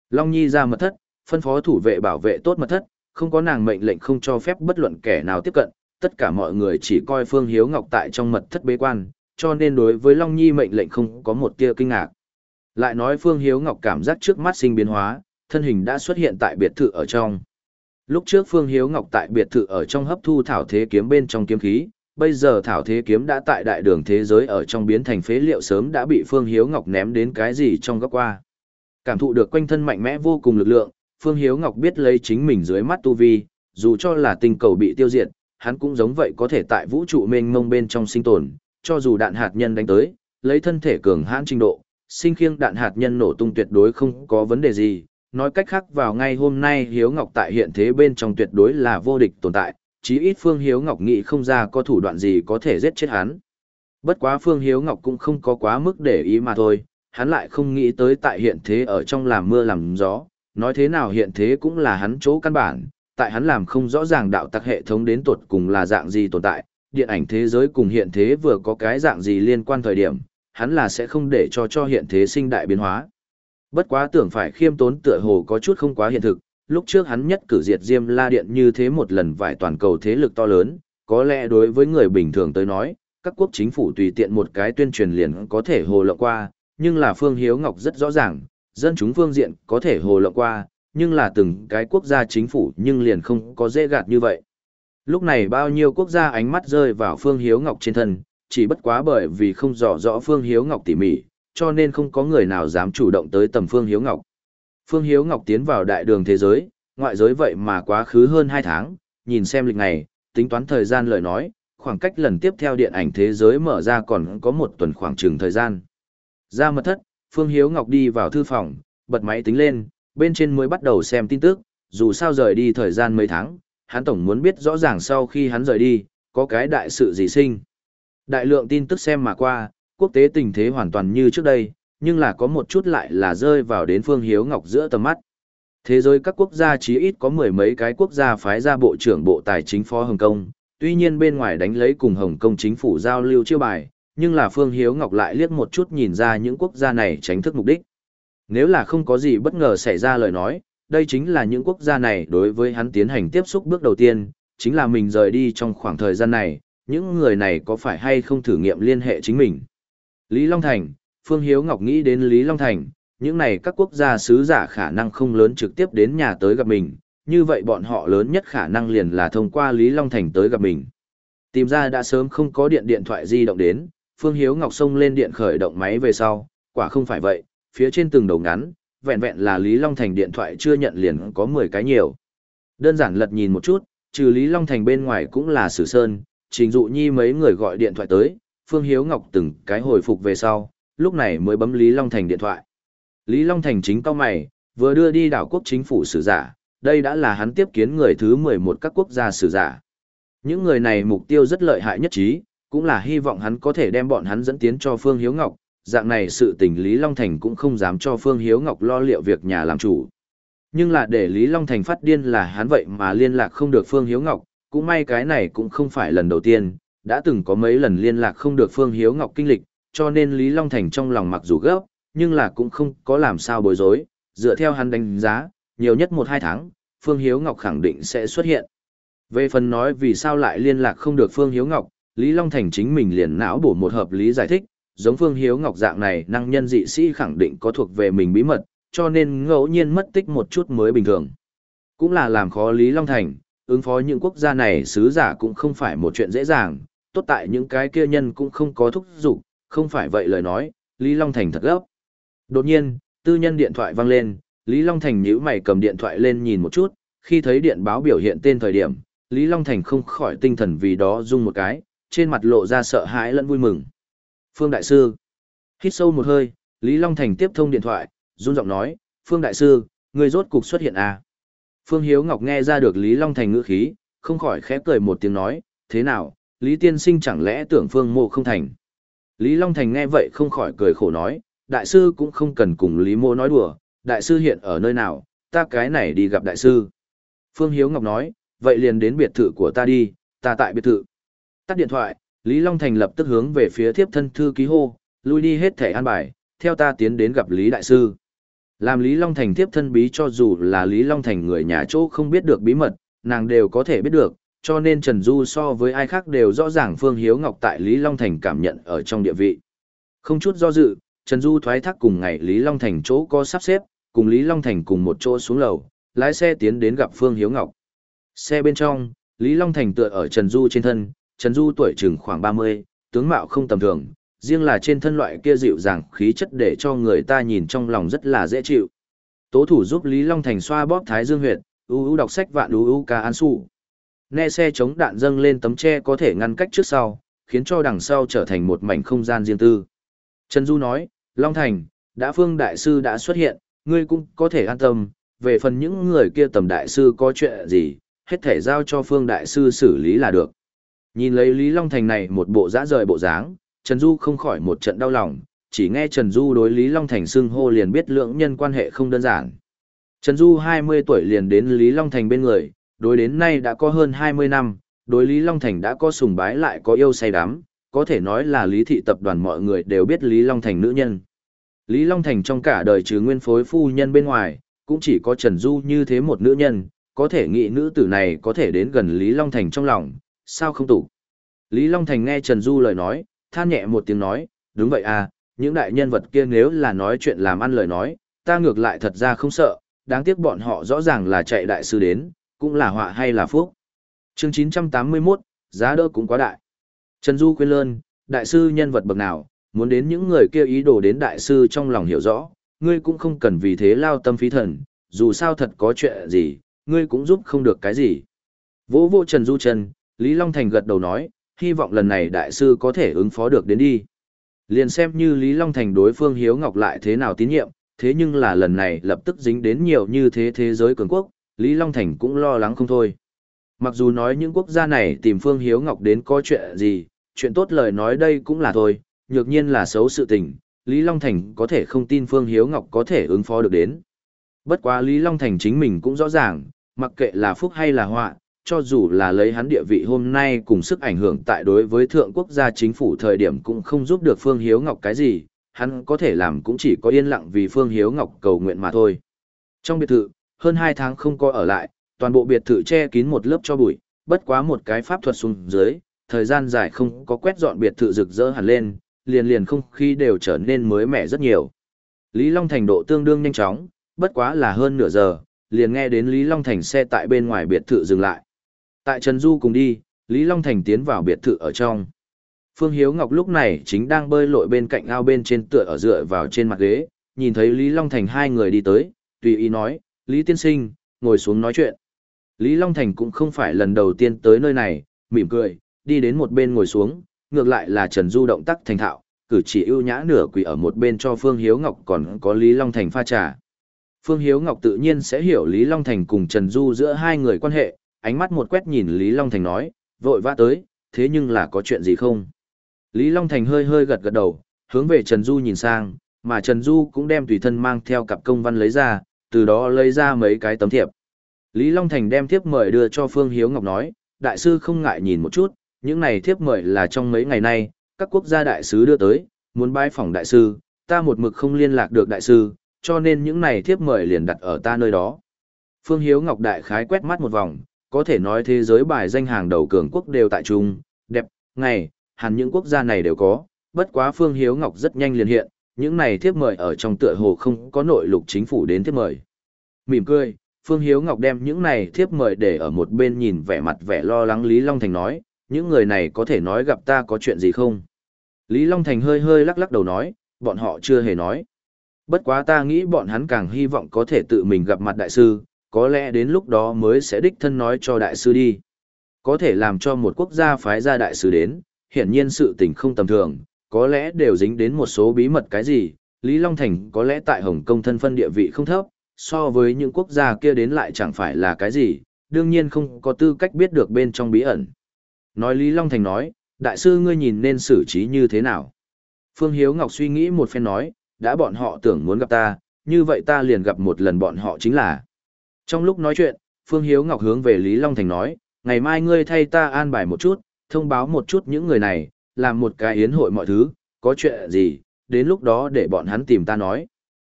Speaker 1: Long Nhi ra mật thất, phân phó thủ vệ bảo vệ tốt mật thất, không có nàng mệnh lệnh không cho phép bất luận kẻ nào tiếp cận, tất cả mọi người chỉ coi Phương Hiếu Ngọc tại trong mật thất bế quan, cho nên đối với Long Nhi mệnh lệnh không có một tia kinh ngạc. Lại nói Phương Hiếu Ngọc cảm giác trước mắt sinh biến hóa, thân hình đã xuất hiện tại biệt thự ở trong. Lúc trước Phương Hiếu Ngọc tại biệt thự ở trong hấp thu thảo thế kiếm bên trong kiếm khí, bây giờ thảo thế kiếm đã tại đại đường thế giới ở trong biến thành phế liệu sớm đã bị Phương Hiếu Ngọc ném đến cái gì trong góc qua. Cảm thụ được quanh thân mạnh mẽ vô cùng lực lượng, Phương Hiếu Ngọc biết lấy chính mình dưới mắt tu vi, dù cho là tinh cầu bị tiêu diệt, hắn cũng giống vậy có thể tại vũ trụ mênh mông bên trong sinh tồn, cho dù đạn hạt nhân đánh tới, lấy thân thể cường hãn trình độ, sinh khiêng đạn hạt nhân nổ tung tuyệt đối không có vấn đề gì. Nói cách khác vào ngay hôm nay Hiếu Ngọc tại hiện thế bên trong tuyệt đối là vô địch tồn tại, chí ít Phương Hiếu Ngọc nghĩ không ra có thủ đoạn gì có thể giết chết hắn. Bất quá Phương Hiếu Ngọc cũng không có quá mức để ý mà thôi, hắn lại không nghĩ tới tại hiện thế ở trong làm mưa làm gió, nói thế nào hiện thế cũng là hắn chỗ căn bản, tại hắn làm không rõ ràng đạo tặc hệ thống đến tuột cùng là dạng gì tồn tại, điện ảnh thế giới cùng hiện thế vừa có cái dạng gì liên quan thời điểm, hắn là sẽ không để cho cho hiện thế sinh đại biến hóa. Bất quá tưởng phải khiêm tốn tựa hồ có chút không quá hiện thực, lúc trước hắn nhất cử diệt Diêm La Điện như thế một lần vải toàn cầu thế lực to lớn, có lẽ đối với người bình thường tới nói, các quốc chính phủ tùy tiện một cái tuyên truyền liền có thể hồ lộng qua, nhưng là Phương Hiếu Ngọc rất rõ ràng, dân chúng phương diện có thể hồ lộng qua, nhưng là từng cái quốc gia chính phủ nhưng liền không có dễ gạt như vậy. Lúc này bao nhiêu quốc gia ánh mắt rơi vào Phương Hiếu Ngọc trên thân, chỉ bất quá bởi vì không rõ rõ Phương Hiếu Ngọc tỉ mỉ, cho nên không có người nào dám chủ động tới tầm Phương Hiếu Ngọc. Phương Hiếu Ngọc tiến vào đại đường thế giới, ngoại giới vậy mà quá khứ hơn hai tháng, nhìn xem lịch này, tính toán thời gian lời nói, khoảng cách lần tiếp theo điện ảnh thế giới mở ra còn có một tuần khoảng chừng thời gian. Ra mật thất, Phương Hiếu Ngọc đi vào thư phòng, bật máy tính lên, bên trên mới bắt đầu xem tin tức, dù sao rời đi thời gian mấy tháng, hắn tổng muốn biết rõ ràng sau khi hắn rời đi, có cái đại sự gì sinh. Đại lượng tin tức xem mà qua, quốc tế tình thế hoàn toàn như trước đây, nhưng là có một chút lại là rơi vào đến Phương Hiếu Ngọc giữa tầm mắt. Thế giới các quốc gia chí ít có mười mấy cái quốc gia phái ra bộ trưởng bộ tài chính phó Hồng Kông, tuy nhiên bên ngoài đánh lấy cùng Hồng Kông chính phủ giao lưu chiêu bài, nhưng là Phương Hiếu Ngọc lại liếc một chút nhìn ra những quốc gia này tránh thức mục đích. Nếu là không có gì bất ngờ xảy ra lời nói, đây chính là những quốc gia này đối với hắn tiến hành tiếp xúc bước đầu tiên, chính là mình rời đi trong khoảng thời gian này, những người này có phải hay không thử nghiệm liên hệ chính mình. Lý Long Thành, Phương Hiếu Ngọc nghĩ đến Lý Long Thành, những này các quốc gia sứ giả khả năng không lớn trực tiếp đến nhà tới gặp mình, như vậy bọn họ lớn nhất khả năng liền là thông qua Lý Long Thành tới gặp mình. Tìm ra đã sớm không có điện điện thoại di động đến, Phương Hiếu Ngọc xông lên điện khởi động máy về sau, quả không phải vậy, phía trên từng đầu ngắn, vẹn vẹn là Lý Long Thành điện thoại chưa nhận liền có mười cái nhiều. Đơn giản lật nhìn một chút, trừ Lý Long Thành bên ngoài cũng là Sử Sơn, Trình Dụ Nhi mấy người gọi điện thoại tới, Phương Hiếu Ngọc từng cái hồi phục về sau, lúc này mới bấm Lý Long Thành điện thoại. Lý Long Thành chính cao mày, vừa đưa đi đảo quốc chính phủ sử giả, đây đã là hắn tiếp kiến người thứ mười một các quốc gia sử giả. Những người này mục tiêu rất lợi hại nhất trí, cũng là hy vọng hắn có thể đem bọn hắn dẫn tiến cho Phương Hiếu Ngọc, dạng này sự tình Lý Long Thành cũng không dám cho Phương Hiếu Ngọc lo liệu việc nhà làm chủ. Nhưng là để Lý Long Thành phát điên là hắn vậy mà liên lạc không được Phương Hiếu Ngọc, cũng may cái này cũng không phải lần đầu tiên, đã từng có mấy lần liên lạc không được Phương Hiếu Ngọc kinh lịch, cho nên Lý Long Thành trong lòng mặc dù gấp, nhưng là cũng không có làm sao bối rối, dựa theo hắn đánh giá, nhiều nhất một hai tháng, Phương Hiếu Ngọc khẳng định sẽ xuất hiện. Về phần nói vì sao lại liên lạc không được Phương Hiếu Ngọc, Lý Long Thành chính mình liền não bổ một hợp lý giải thích, giống Phương Hiếu Ngọc dạng này năng nhân dị sĩ khẳng định có thuộc về mình bí mật, cho nên ngẫu nhiên mất tích một chút mới bình thường. Cũng là làm khó Lý Long Thành, ứng phó những quốc gia này sứ giả cũng không phải một chuyện dễ dàng, tốt tại những cái kia nhân cũng không có thúc giục, không phải vậy lời nói, Lý Long Thành thật gấp. Đột nhiên, tư nhân điện thoại vang lên, Lý Long Thành nhíu mày cầm điện thoại lên nhìn một chút, khi thấy điện báo biểu hiện tên thời điểm, Lý Long Thành không khỏi tinh thần vì đó rung một cái, trên mặt lộ ra sợ hãi lẫn vui mừng. Phương Đại Sư. Hít sâu một hơi, Lý Long Thành tiếp thông điện thoại, run giọng nói, Phương Đại Sư, người rốt cục xuất hiện à. Phương Hiếu Ngọc nghe ra được Lý Long Thành ngữ khí, không khỏi khẽ cười một tiếng nói, thế nào, Lý Tiên Sinh chẳng lẽ tưởng Phương Mộ không thành. Lý Long Thành nghe vậy không khỏi cười khổ nói, Đại Sư cũng không cần cùng Lý Mộ nói đùa, Đại Sư hiện ở nơi nào, ta cái này đi gặp Đại Sư. Phương Hiếu Ngọc nói, vậy liền đến biệt thự của ta đi, ta tại biệt thự. Tắt điện thoại, Lý Long Thành lập tức hướng về phía thiếp thân thư ký hô, lui đi hết thẻ an bài, theo ta tiến đến gặp Lý Đại Sư. Làm Lý Long Thành tiếp thân bí cho dù là Lý Long Thành người nhà chỗ không biết được bí mật, nàng đều có thể biết được, cho nên Trần Du so với ai khác đều rõ ràng Phương Hiếu Ngọc tại Lý Long Thành cảm nhận ở trong địa vị. Không chút do dự, Trần Du thoái thác cùng ngày Lý Long Thành chỗ có sắp xếp, cùng Lý Long Thành cùng một chỗ xuống lầu, lái xe tiến đến gặp Phương Hiếu Ngọc. Xe bên trong, Lý Long Thành tựa ở Trần Du trên thân, Trần Du tuổi chừng khoảng ba mươi, tướng mạo không tầm thường, riêng là trên thân loại kia dịu dàng khí chất để cho người ta nhìn trong lòng rất là dễ chịu. Tố thủ giúp Lý Long Thành xoa bóp thái dương huyệt, u u đọc sách vạn u u ca an su. Nghe xe chống đạn dâng lên tấm tre có thể ngăn cách trước sau, khiến cho đằng sau trở thành một mảnh không gian riêng tư. Trần Du nói, Long Thành, đã Phương Đại Sư đã xuất hiện, ngươi cũng có thể an tâm, về phần những người kia tầm Đại Sư có chuyện gì, hết thể giao cho Phương Đại Sư xử lý là được. Nhìn lấy Lý Long Thành này một bộ dã rời bộ dáng, Trần Du không khỏi một trận đau lòng, chỉ nghe Trần Du đối Lý Long Thành xưng hô liền biết lưỡng nhân quan hệ không đơn giản. Trần Du hai mươi tuổi liền đến Lý Long Thành bên người, đối đến nay đã có hơn hai mươi năm, đối Lý Long Thành đã có sùng bái lại có yêu say đắm, có thể nói là Lý thị tập đoàn mọi người đều biết Lý Long Thành nữ nhân. Lý Long Thành trong cả đời trừ nguyên phối phu nhân bên ngoài, cũng chỉ có Trần Du như thế một nữ nhân, có thể nghĩ nữ tử này có thể đến gần Lý Long Thành trong lòng, sao không tủ. Lý Long Thành nghe Trần Du lời nói, than nhẹ một tiếng nói, đúng vậy à, những đại nhân vật kia nếu là nói chuyện làm ăn lời nói, ta ngược lại thật ra không sợ, đáng tiếc bọn họ rõ ràng là chạy đại sư đến, cũng là họa hay là phúc. Chương chín trăm tám mươi mốt, giá đỡ cũng quá đại. Trần Du khuyên lơn, đại sư nhân vật bậc nào, muốn đến những người kia ý đồ đến đại sư trong lòng hiểu rõ, ngươi cũng không cần vì thế lao tâm phí thần, dù sao thật có chuyện gì, ngươi cũng giúp không được cái gì. Vỗ vô Trần Du chân, Lý Long Thành gật đầu nói, hy vọng lần này đại sư có thể ứng phó được đến đi. Liền xem như Lý Long Thành đối phương Hiếu Ngọc lại thế nào tín nhiệm, thế nhưng là lần này lập tức dính đến nhiều như thế thế giới cường quốc, Lý Long Thành cũng lo lắng không thôi. Mặc dù nói những quốc gia này tìm Phương Hiếu Ngọc đến có chuyện gì, chuyện tốt lời nói đây cũng là thôi, nhược nhiên là xấu sự tình, Lý Long Thành có thể không tin Phương Hiếu Ngọc có thể ứng phó được đến. Bất quá Lý Long Thành chính mình cũng rõ ràng, mặc kệ là phúc hay là họa, cho dù là lấy hắn địa vị hôm nay cùng sức ảnh hưởng tại đối với thượng quốc gia chính phủ thời điểm cũng không giúp được Phương Hiếu Ngọc cái gì, hắn có thể làm cũng chỉ có yên lặng vì Phương Hiếu Ngọc cầu nguyện mà thôi. Trong biệt thự, hơn hai tháng không có ở lại, toàn bộ biệt thự che kín một lớp cho bụi, bất quá một cái pháp thuật xuống dưới, thời gian dài không có quét dọn biệt thự rực rỡ hẳn lên, liền liền không khí đều trở nên mới mẻ rất nhiều. Lý Long Thành độ tương đương nhanh chóng, bất quá là hơn nửa giờ, liền nghe đến Lý Long Thành xe tại bên ngoài biệt thự dừng lại. Tại Trần Du cùng đi, Lý Long Thành tiến vào biệt thự ở trong. Phương Hiếu Ngọc lúc này chính đang bơi lội bên cạnh ao bên trên tựa ở dựa vào trên mặt ghế, nhìn thấy Lý Long Thành hai người đi tới, tùy ý nói, Lý tiên sinh, ngồi xuống nói chuyện. Lý Long Thành cũng không phải lần đầu tiên tới nơi này, mỉm cười, đi đến một bên ngồi xuống, ngược lại là Trần Du động tác thành thạo, cử chỉ ưu nhã nửa quỳ ở một bên cho Phương Hiếu Ngọc còn có Lý Long Thành pha trà. Phương Hiếu Ngọc tự nhiên sẽ hiểu Lý Long Thành cùng Trần Du giữa hai người quan hệ, ánh mắt một quét nhìn Lý Long Thành nói, vội vã tới, thế nhưng là có chuyện gì không? Lý Long Thành hơi hơi gật gật đầu, hướng về Trần Du nhìn sang, mà Trần Du cũng đem tùy thân mang theo cặp công văn lấy ra, từ đó lấy ra mấy cái tấm thiệp. Lý Long Thành đem thiếp mời đưa cho Phương Hiếu Ngọc nói, đại sư không ngại nhìn một chút, những này thiếp mời là trong mấy ngày nay, các quốc gia đại sứ đưa tới, muốn bái phỏng đại sư, ta một mực không liên lạc được đại sư, cho nên những này thiếp mời liền đặt ở ta nơi đó. Phương Hiếu Ngọc đại khái quét mắt một vòng, có thể nói thế giới bài danh hàng đầu cường quốc đều tại Trung, đẹp, ngày, hẳn những quốc gia này đều có, bất quá Phương Hiếu Ngọc rất nhanh liền hiện, những này thiếp mời ở trong tựa hồ không có nội lục chính phủ đến thiếp mời. Mỉm cười, Phương Hiếu Ngọc đem những này thiếp mời để ở một bên nhìn vẻ mặt vẻ lo lắng Lý Long Thành nói, những người này có thể nói gặp ta có chuyện gì không? Lý Long Thành hơi hơi lắc lắc đầu nói, bọn họ chưa hề nói. Bất quá ta nghĩ bọn hắn càng hy vọng có thể tự mình gặp mặt đại sư, có lẽ đến lúc đó mới sẽ đích thân nói cho đại sư đi. Có thể làm cho một quốc gia phái ra đại sư đến, hiển nhiên sự tình không tầm thường, có lẽ đều dính đến một số bí mật cái gì, Lý Long Thành có lẽ tại Hồng Kông thân phân địa vị không thấp, so với những quốc gia kia đến lại chẳng phải là cái gì, đương nhiên không có tư cách biết được bên trong bí ẩn. Nói Lý Long Thành nói, đại sư ngươi nhìn nên xử trí như thế nào? Phương Hiếu Ngọc suy nghĩ một phen nói, đã bọn họ tưởng muốn gặp ta, như vậy ta liền gặp một lần bọn họ chính là. Trong lúc nói chuyện, Phương Hiếu Ngọc hướng về Lý Long Thành nói, ngày mai ngươi thay ta an bài một chút, thông báo một chút những người này, làm một cái yến hội mọi thứ, có chuyện gì, đến lúc đó để bọn hắn tìm ta nói.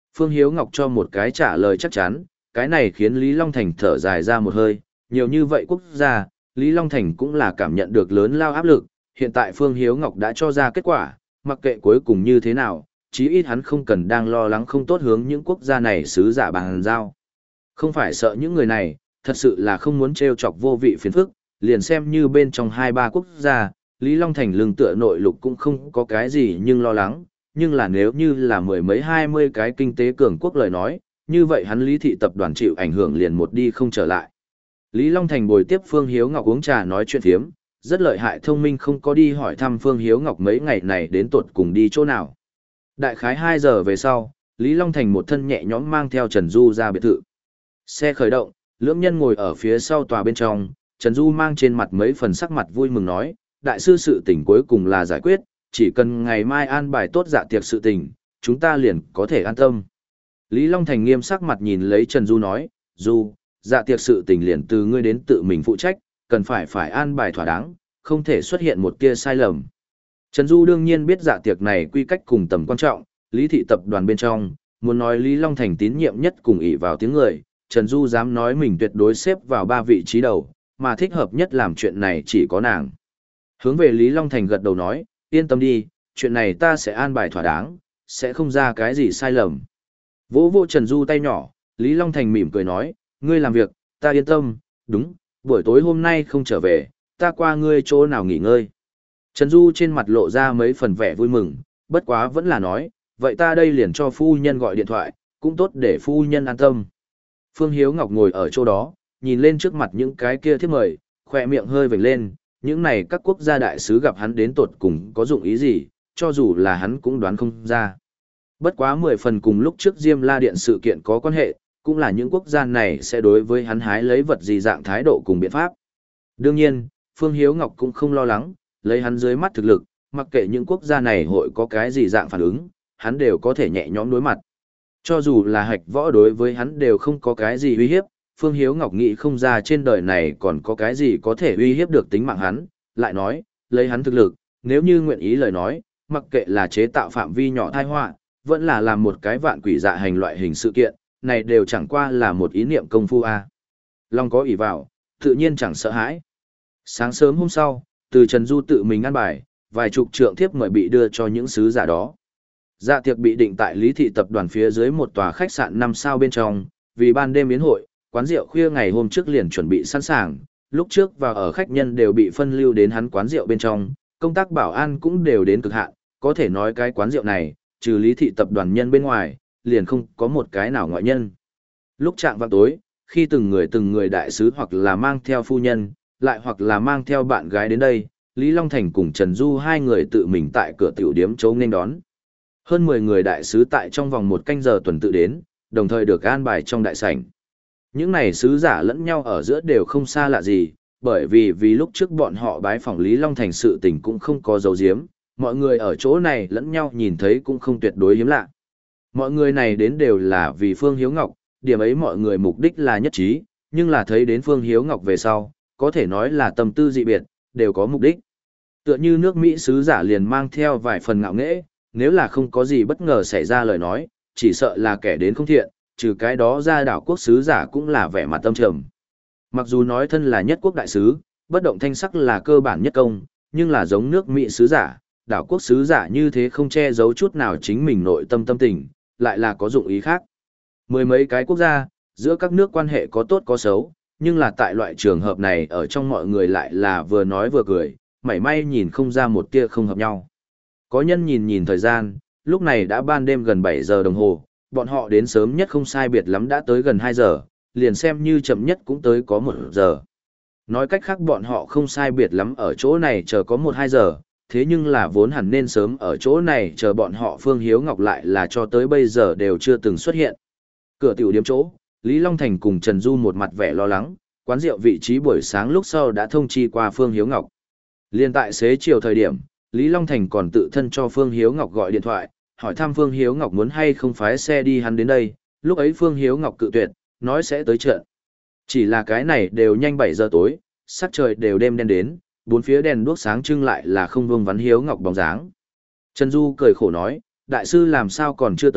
Speaker 1: Phương Hiếu Ngọc cho một cái trả lời chắc chắn, cái này khiến Lý Long Thành thở dài ra một hơi, nhiều như vậy quốc gia, Lý Long Thành cũng là cảm nhận được lớn lao áp lực, hiện tại Phương Hiếu Ngọc đã cho ra kết quả, mặc kệ cuối cùng như thế nào, chí ít hắn không cần đang lo lắng không tốt hướng những quốc gia này sứ giả bàn giao. Không phải sợ những người này, thật sự là không muốn trêu chọc vô vị phiền phức, liền xem như bên trong hai ba quốc gia, Lý Long Thành lưng tựa nội lục cũng không có cái gì nhưng lo lắng, nhưng là nếu như là mười mấy hai mươi cái kinh tế cường quốc lời nói, như vậy hắn Lý thị tập đoàn chịu ảnh hưởng liền một đi không trở lại. Lý Long Thành bồi tiếp Phương Hiếu Ngọc uống trà nói chuyện phiếm, rất lợi hại thông minh không có đi hỏi thăm Phương Hiếu Ngọc mấy ngày này đến tuột cùng đi chỗ nào. Đại khái hai giờ về sau, Lý Long Thành một thân nhẹ nhõm mang theo Trần Du ra biệt thự. Xe khởi động, lưỡng nhân ngồi ở phía sau tòa bên trong, Trần Du mang trên mặt mấy phần sắc mặt vui mừng nói, đại sư sự tình cuối cùng là giải quyết, chỉ cần ngày mai an bài tốt dạ tiệc sự tình, chúng ta liền có thể an tâm. Lý Long Thành nghiêm sắc mặt nhìn lấy Trần Du nói, Du, dạ tiệc sự tình liền từ ngươi đến tự mình phụ trách, cần phải phải an bài thỏa đáng, không thể xuất hiện một tia sai lầm. Trần Du đương nhiên biết dạ tiệc này quy cách cùng tầm quan trọng, Lý thị tập đoàn bên trong, muốn nói Lý Long Thành tín nhiệm nhất cùng ỷ vào tiếng người, Trần Du dám nói mình tuyệt đối xếp vào ba vị trí đầu, mà thích hợp nhất làm chuyện này chỉ có nàng. Hướng về Lý Long Thành gật đầu nói, yên tâm đi, chuyện này ta sẽ an bài thỏa đáng, sẽ không ra cái gì sai lầm. Vỗ vỗ Trần Du tay nhỏ, Lý Long Thành mỉm cười nói, ngươi làm việc, ta yên tâm, đúng, buổi tối hôm nay không trở về, ta qua ngươi chỗ nào nghỉ ngơi. Trần Du trên mặt lộ ra mấy phần vẻ vui mừng, bất quá vẫn là nói, vậy ta đây liền cho phu nhân gọi điện thoại, cũng tốt để phu nhân an tâm. Phương Hiếu Ngọc ngồi ở chỗ đó, nhìn lên trước mặt những cái kia thiếp mời, khỏe miệng hơi vểnh lên, những này các quốc gia đại sứ gặp hắn đến tột cùng có dụng ý gì, cho dù là hắn cũng đoán không ra. Bất quá mười phần cùng lúc trước Diêm La Điện sự kiện có quan hệ, cũng là những quốc gia này sẽ đối với hắn hái lấy vật gì dạng thái độ cùng biện pháp. Đương nhiên, Phương Hiếu Ngọc cũng không lo lắng, lấy hắn dưới mắt thực lực, mặc kệ những quốc gia này hội có cái gì dạng phản ứng, hắn đều có thể nhẹ nhõm đối mặt. Cho dù là hạch võ đối với hắn đều không có cái gì uy hiếp, Phương Hiếu Ngọc nghĩ không ra trên đời này còn có cái gì có thể uy hiếp được tính mạng hắn, lại nói, lấy hắn thực lực, nếu như nguyện ý lời nói, mặc kệ là chế tạo phạm vi nhỏ tai họa, vẫn là làm một cái vạn quỷ dạ hành loại hình sự kiện, này đều chẳng qua là một ý niệm công phu a. Long có ỷ vào, tự nhiên chẳng sợ hãi. Sáng sớm hôm sau, từ Trần Du tự mình ăn bài, vài chục trượng thiếp mời bị đưa cho những sứ giả đó. Dạ tiệc bị định tại Lý thị tập đoàn phía dưới một tòa khách sạn năm sao bên trong, vì ban đêm yến hội, quán rượu khuya ngày hôm trước liền chuẩn bị sẵn sàng, lúc trước và ở khách nhân đều bị phân lưu đến hắn quán rượu bên trong, công tác bảo an cũng đều đến cực hạn, có thể nói cái quán rượu này, trừ Lý thị tập đoàn nhân bên ngoài, liền không có một cái nào ngoại nhân. Lúc chạng vào tối, khi từng người từng người đại sứ hoặc là mang theo phu nhân, lại hoặc là mang theo bạn gái đến đây, Lý Long Thành cùng Trần Du hai người tự mình tại cửa tiểu điếm chấu nên đón. Hơn mười người đại sứ tại trong vòng một canh giờ tuần tự đến, đồng thời được an bài trong đại sảnh. Những này sứ giả lẫn nhau ở giữa đều không xa lạ gì, bởi vì vì lúc trước bọn họ bái phỏng Lý Long Thành sự tình cũng không có dấu diếm, mọi người ở chỗ này lẫn nhau nhìn thấy cũng không tuyệt đối hiếm lạ. Mọi người này đến đều là vì Phương Hiếu Ngọc, điểm ấy mọi người mục đích là nhất trí, nhưng là thấy đến Phương Hiếu Ngọc về sau, có thể nói là tâm tư dị biệt, đều có mục đích. Tựa như nước Mỹ sứ giả liền mang theo vài phần ngạo nghễ, nếu là không có gì bất ngờ xảy ra lời nói, chỉ sợ là kẻ đến không thiện, trừ cái đó ra đảo quốc sứ giả cũng là vẻ mặt tâm trầm. Mặc dù nói thân là nhất quốc đại sứ, bất động thanh sắc là cơ bản nhất công, nhưng là giống nước Mỹ sứ giả, đảo quốc sứ giả như thế không che giấu chút nào chính mình nội tâm tâm tình, lại là có dụng ý khác. Mười mấy cái quốc gia, giữa các nước quan hệ có tốt có xấu, nhưng là tại loại trường hợp này ở trong mọi người lại là vừa nói vừa cười, mảy may nhìn không ra một tia không hợp nhau. Có nhân nhìn nhìn thời gian, lúc này đã ban đêm gần bảy giờ đồng hồ, bọn họ đến sớm nhất không sai biệt lắm đã tới gần hai giờ, liền xem như chậm nhất cũng tới có một giờ. Nói cách khác bọn họ không sai biệt lắm ở chỗ này chờ có một hai giờ, thế nhưng là vốn hẳn nên sớm ở chỗ này chờ bọn họ Phương Hiếu Ngọc lại là cho tới bây giờ đều chưa từng xuất hiện. Cửa tiểu điếm chỗ, Lý Long Thành cùng Trần Du một mặt vẻ lo lắng, quán rượu vị trí buổi sáng lúc sau đã thông chi qua Phương Hiếu Ngọc. Liên tại xế chiều thời điểm, Lý Long Thành còn tự thân cho Phương Hiếu Ngọc gọi điện thoại, hỏi thăm Phương Hiếu Ngọc muốn hay không phái xe đi hắn đến đây, lúc ấy Phương Hiếu Ngọc cự tuyệt, nói sẽ tới trận. Chỉ là cái này đều nhanh bảy giờ tối, sắc trời đều đêm đen đến, bốn phía đèn đuốc sáng trưng lại là không vương vắn Hiếu Ngọc bóng dáng. Trần Du cười khổ nói, đại sư làm sao còn chưa tới,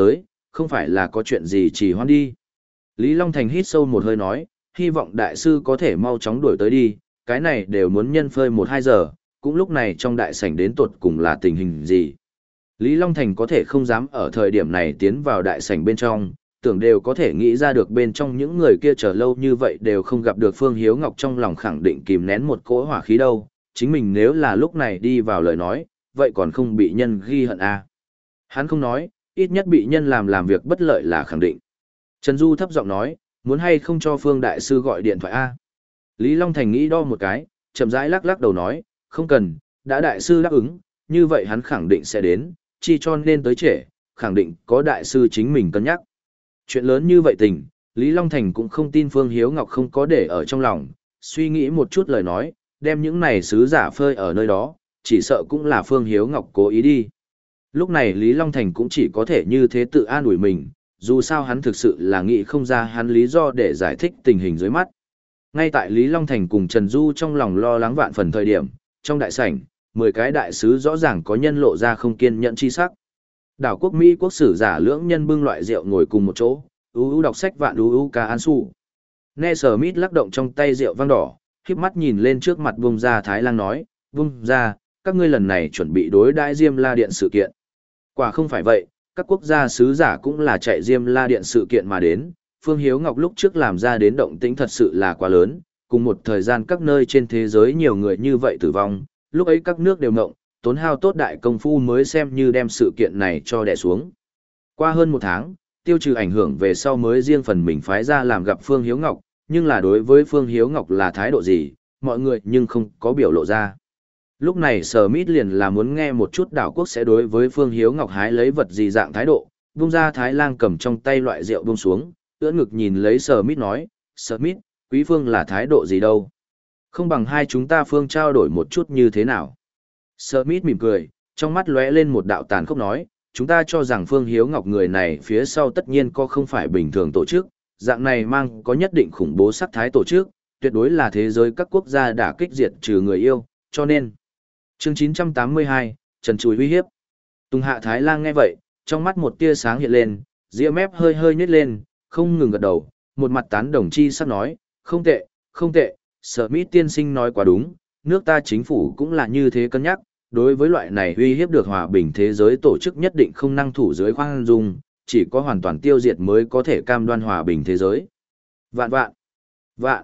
Speaker 1: không phải là có chuyện gì trì hoãn đi. Lý Long Thành hít sâu một hơi nói, hy vọng đại sư có thể mau chóng đuổi tới đi, cái này đều muốn nhân phơi một hai giờ, cũng lúc này trong đại sảnh đến tột cùng là tình hình gì. Lý Long Thành có thể không dám ở thời điểm này tiến vào đại sảnh bên trong, tưởng đều có thể nghĩ ra được bên trong những người kia chờ lâu như vậy đều không gặp được Phương Hiếu Ngọc, trong lòng khẳng định kìm nén một cỗ hỏa khí đâu, chính mình nếu là lúc này đi vào lời nói, vậy còn không bị nhân ghi hận à. Hắn không nói, ít nhất bị nhân làm làm việc bất lợi là khẳng định. Trần Du thấp giọng nói, muốn hay không cho Phương Đại Sư gọi điện thoại a? Lý Long Thành nghĩ đo một cái, chậm rãi lắc lắc đầu nói, không cần, đã Đại Sư đáp ứng, như vậy hắn khẳng định sẽ đến, chi cho nên tới trễ, khẳng định có Đại Sư chính mình cân nhắc. Chuyện lớn như vậy tình, Lý Long Thành cũng không tin Phương Hiếu Ngọc không có để ở trong lòng, suy nghĩ một chút lời nói, đem những này sứ giả phơi ở nơi đó, chỉ sợ cũng là Phương Hiếu Ngọc cố ý đi. Lúc này Lý Long Thành cũng chỉ có thể như thế tự an ủi mình, dù sao hắn thực sự là nghĩ không ra hắn lý do để giải thích tình hình dưới mắt. Ngay tại Lý Long Thành cùng Trần Du trong lòng lo lắng vạn phần thời điểm, trong đại sảnh, mười cái đại sứ rõ ràng có nhân lộ ra không kiên nhẫn chi sắc. Đảo quốc Mỹ quốc sử giả lưỡng nhân bưng loại rượu ngồi cùng một chỗ, ú ú đọc sách vạn ú ú ca an su. Nghe Sở Mít lắc động trong tay rượu vang đỏ, khiếp mắt nhìn lên trước mặt Vung Gia Thái Lang nói, Vung Gia, các ngươi lần này chuẩn bị đối đãi Diêm La Điện sự kiện. Quả không phải vậy, các quốc gia sứ giả cũng là chạy Diêm La Điện sự kiện mà đến, Phương Hiếu Ngọc lúc trước làm ra đến động tĩnh thật sự là quá lớn, cùng một thời gian các nơi trên thế giới nhiều người như vậy tử vong, lúc ấy các nước đều ngộng, tốn hao tốt đại công phu mới xem như đem sự kiện này cho đè xuống. Qua hơn một tháng, tiêu trừ ảnh hưởng về sau mới riêng phần mình phái ra làm gặp Phương Hiếu Ngọc, nhưng là đối với Phương Hiếu Ngọc là thái độ gì, mọi người nhưng không có biểu lộ ra. Lúc này Sở Mít liền là muốn nghe một chút đảo quốc sẽ đối với Phương Hiếu Ngọc hái lấy vật gì dạng thái độ, vung ra Thái Lang cầm trong tay loại rượu buông xuống, ưỡn ngực nhìn lấy Sở Mít nói, Sở Mít, quý Phương là thái độ gì đâu? Không bằng hai chúng ta Phương trao đổi một chút như thế nào? Sở Mít mỉm cười, trong mắt lóe lên một đạo tàn khốc nói, chúng ta cho rằng Phương Hiếu Ngọc người này phía sau tất nhiên có không phải bình thường tổ chức, dạng này mang có nhất định khủng bố sắc thái tổ chức, tuyệt đối là thế giới các quốc gia đã kích diệt trừ người yêu, cho nên. Chương chín trăm tám mươi hai, Trần Chùi uy hiếp. Tùng Hạ Thái Lang nghe vậy, trong mắt một tia sáng hiện lên, ria mép hơi hơi nhếch lên, không ngừng gật đầu, một mặt tán đồng chi sắp nói, không tệ, không tệ, Sở Mít tiên sinh nói quá đúng, nước ta chính phủ cũng là như thế cân nhắc, đối với loại này uy hiếp được hòa bình thế giới tổ chức nhất định không năng thủ dưới khoan dung, chỉ có hoàn toàn tiêu diệt mới có thể cam đoan hòa bình thế giới. Vạn vạn, vạn,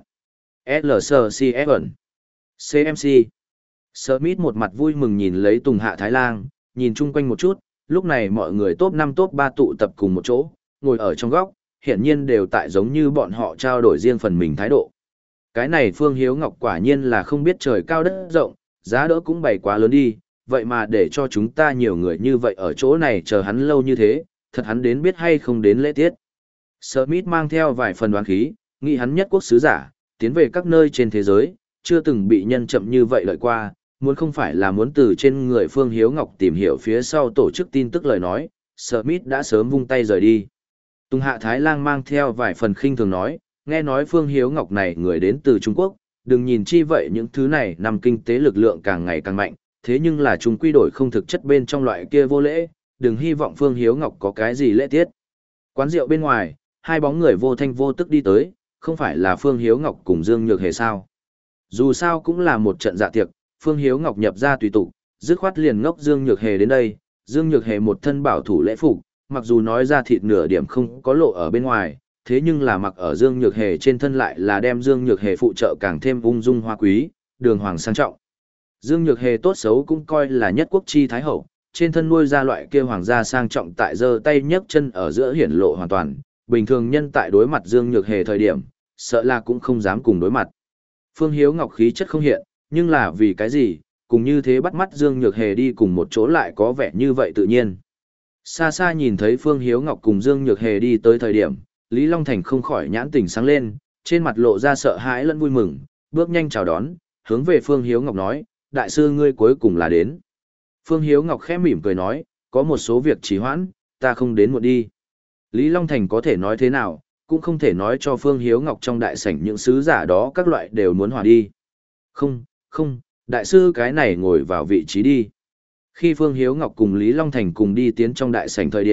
Speaker 1: L C C F N, C M C. Smith một mặt vui mừng nhìn lấy Tùng Hạ Thái Lang, nhìn chung quanh một chút, lúc này mọi người top năm top ba tụ tập cùng một chỗ, ngồi ở trong góc, hiển nhiên đều tại giống như bọn họ trao đổi riêng phần mình thái độ. Cái này Phương Hiếu Ngọc quả nhiên là không biết trời cao đất rộng, giá đỡ cũng bày quá lớn đi, vậy mà để cho chúng ta nhiều người như vậy ở chỗ này chờ hắn lâu như thế, thật hắn đến biết hay không đến lễ tiết. Smith mang theo vài phần đoán khí, nghĩ hắn nhất quốc sứ giả, tiến về các nơi trên thế giới, chưa từng bị nhân chậm như vậy lợi qua, muốn không phải là muốn từ trên người Phương Hiếu Ngọc tìm hiểu phía sau tổ chức tin tức lời nói, Smith đã sớm vung tay rời đi. Tùng Hạ Thái Lang mang theo vài phần khinh thường nói, nghe nói Phương Hiếu Ngọc này người đến từ Trung Quốc, đừng nhìn chi vậy những thứ này nằm kinh tế lực lượng càng ngày càng mạnh, thế nhưng là chúng quy đổi không thực chất bên trong loại kia vô lễ, đừng hy vọng Phương Hiếu Ngọc có cái gì lễ tiết. Quán rượu bên ngoài, hai bóng người vô thanh vô tức đi tới, không phải là Phương Hiếu Ngọc cùng Dương Nhược Hề sao. Dù sao cũng là một trận dạ tiệc, Phương Hiếu Ngọc nhập ra tùy tụ, dứt khoát liền ngốc Dương Nhược Hề đến đây, Dương Nhược Hề một thân bảo thủ lễ phục, mặc dù nói ra thịt nửa điểm không có lộ ở bên ngoài, thế nhưng là mặc ở Dương Nhược Hề trên thân lại là đem Dương Nhược Hề phụ trợ càng thêm ung dung hoa quý, đường hoàng sang trọng. Dương Nhược Hề tốt xấu cũng coi là nhất quốc chi thái hậu, trên thân nuôi ra loại kia hoàng gia sang trọng tại giơ tay nhấc chân ở giữa hiển lộ hoàn toàn, bình thường nhân tại đối mặt Dương Nhược Hề thời điểm, sợ là cũng không dám cùng đối mặt. Phương Hiếu Ngọc khí chất không hiện, nhưng là vì cái gì, cùng như thế bắt mắt Dương Nhược Hề đi cùng một chỗ lại có vẻ như vậy tự nhiên. Xa xa nhìn thấy Phương Hiếu Ngọc cùng Dương Nhược Hề đi tới thời điểm, Lý Long Thành không khỏi nhãn tình sáng lên, trên mặt lộ ra sợ hãi lẫn vui mừng, bước nhanh chào đón, hướng về Phương Hiếu Ngọc nói, đại sư ngươi cuối cùng là đến. Phương Hiếu Ngọc khẽ mỉm cười nói, có một số việc trì hoãn, ta không đến muộn đi. Lý Long Thành có thể nói thế nào, cũng không thể nói cho Phương Hiếu Ngọc trong đại sảnh những sứ giả đó các loại đều muốn hòa đi. Không, không, đại sư cái này ngồi vào vị trí đi. Khi Phương Hiếu Ngọc cùng Lý Long Thành cùng đi tiến trong đại sảnh thời điểm,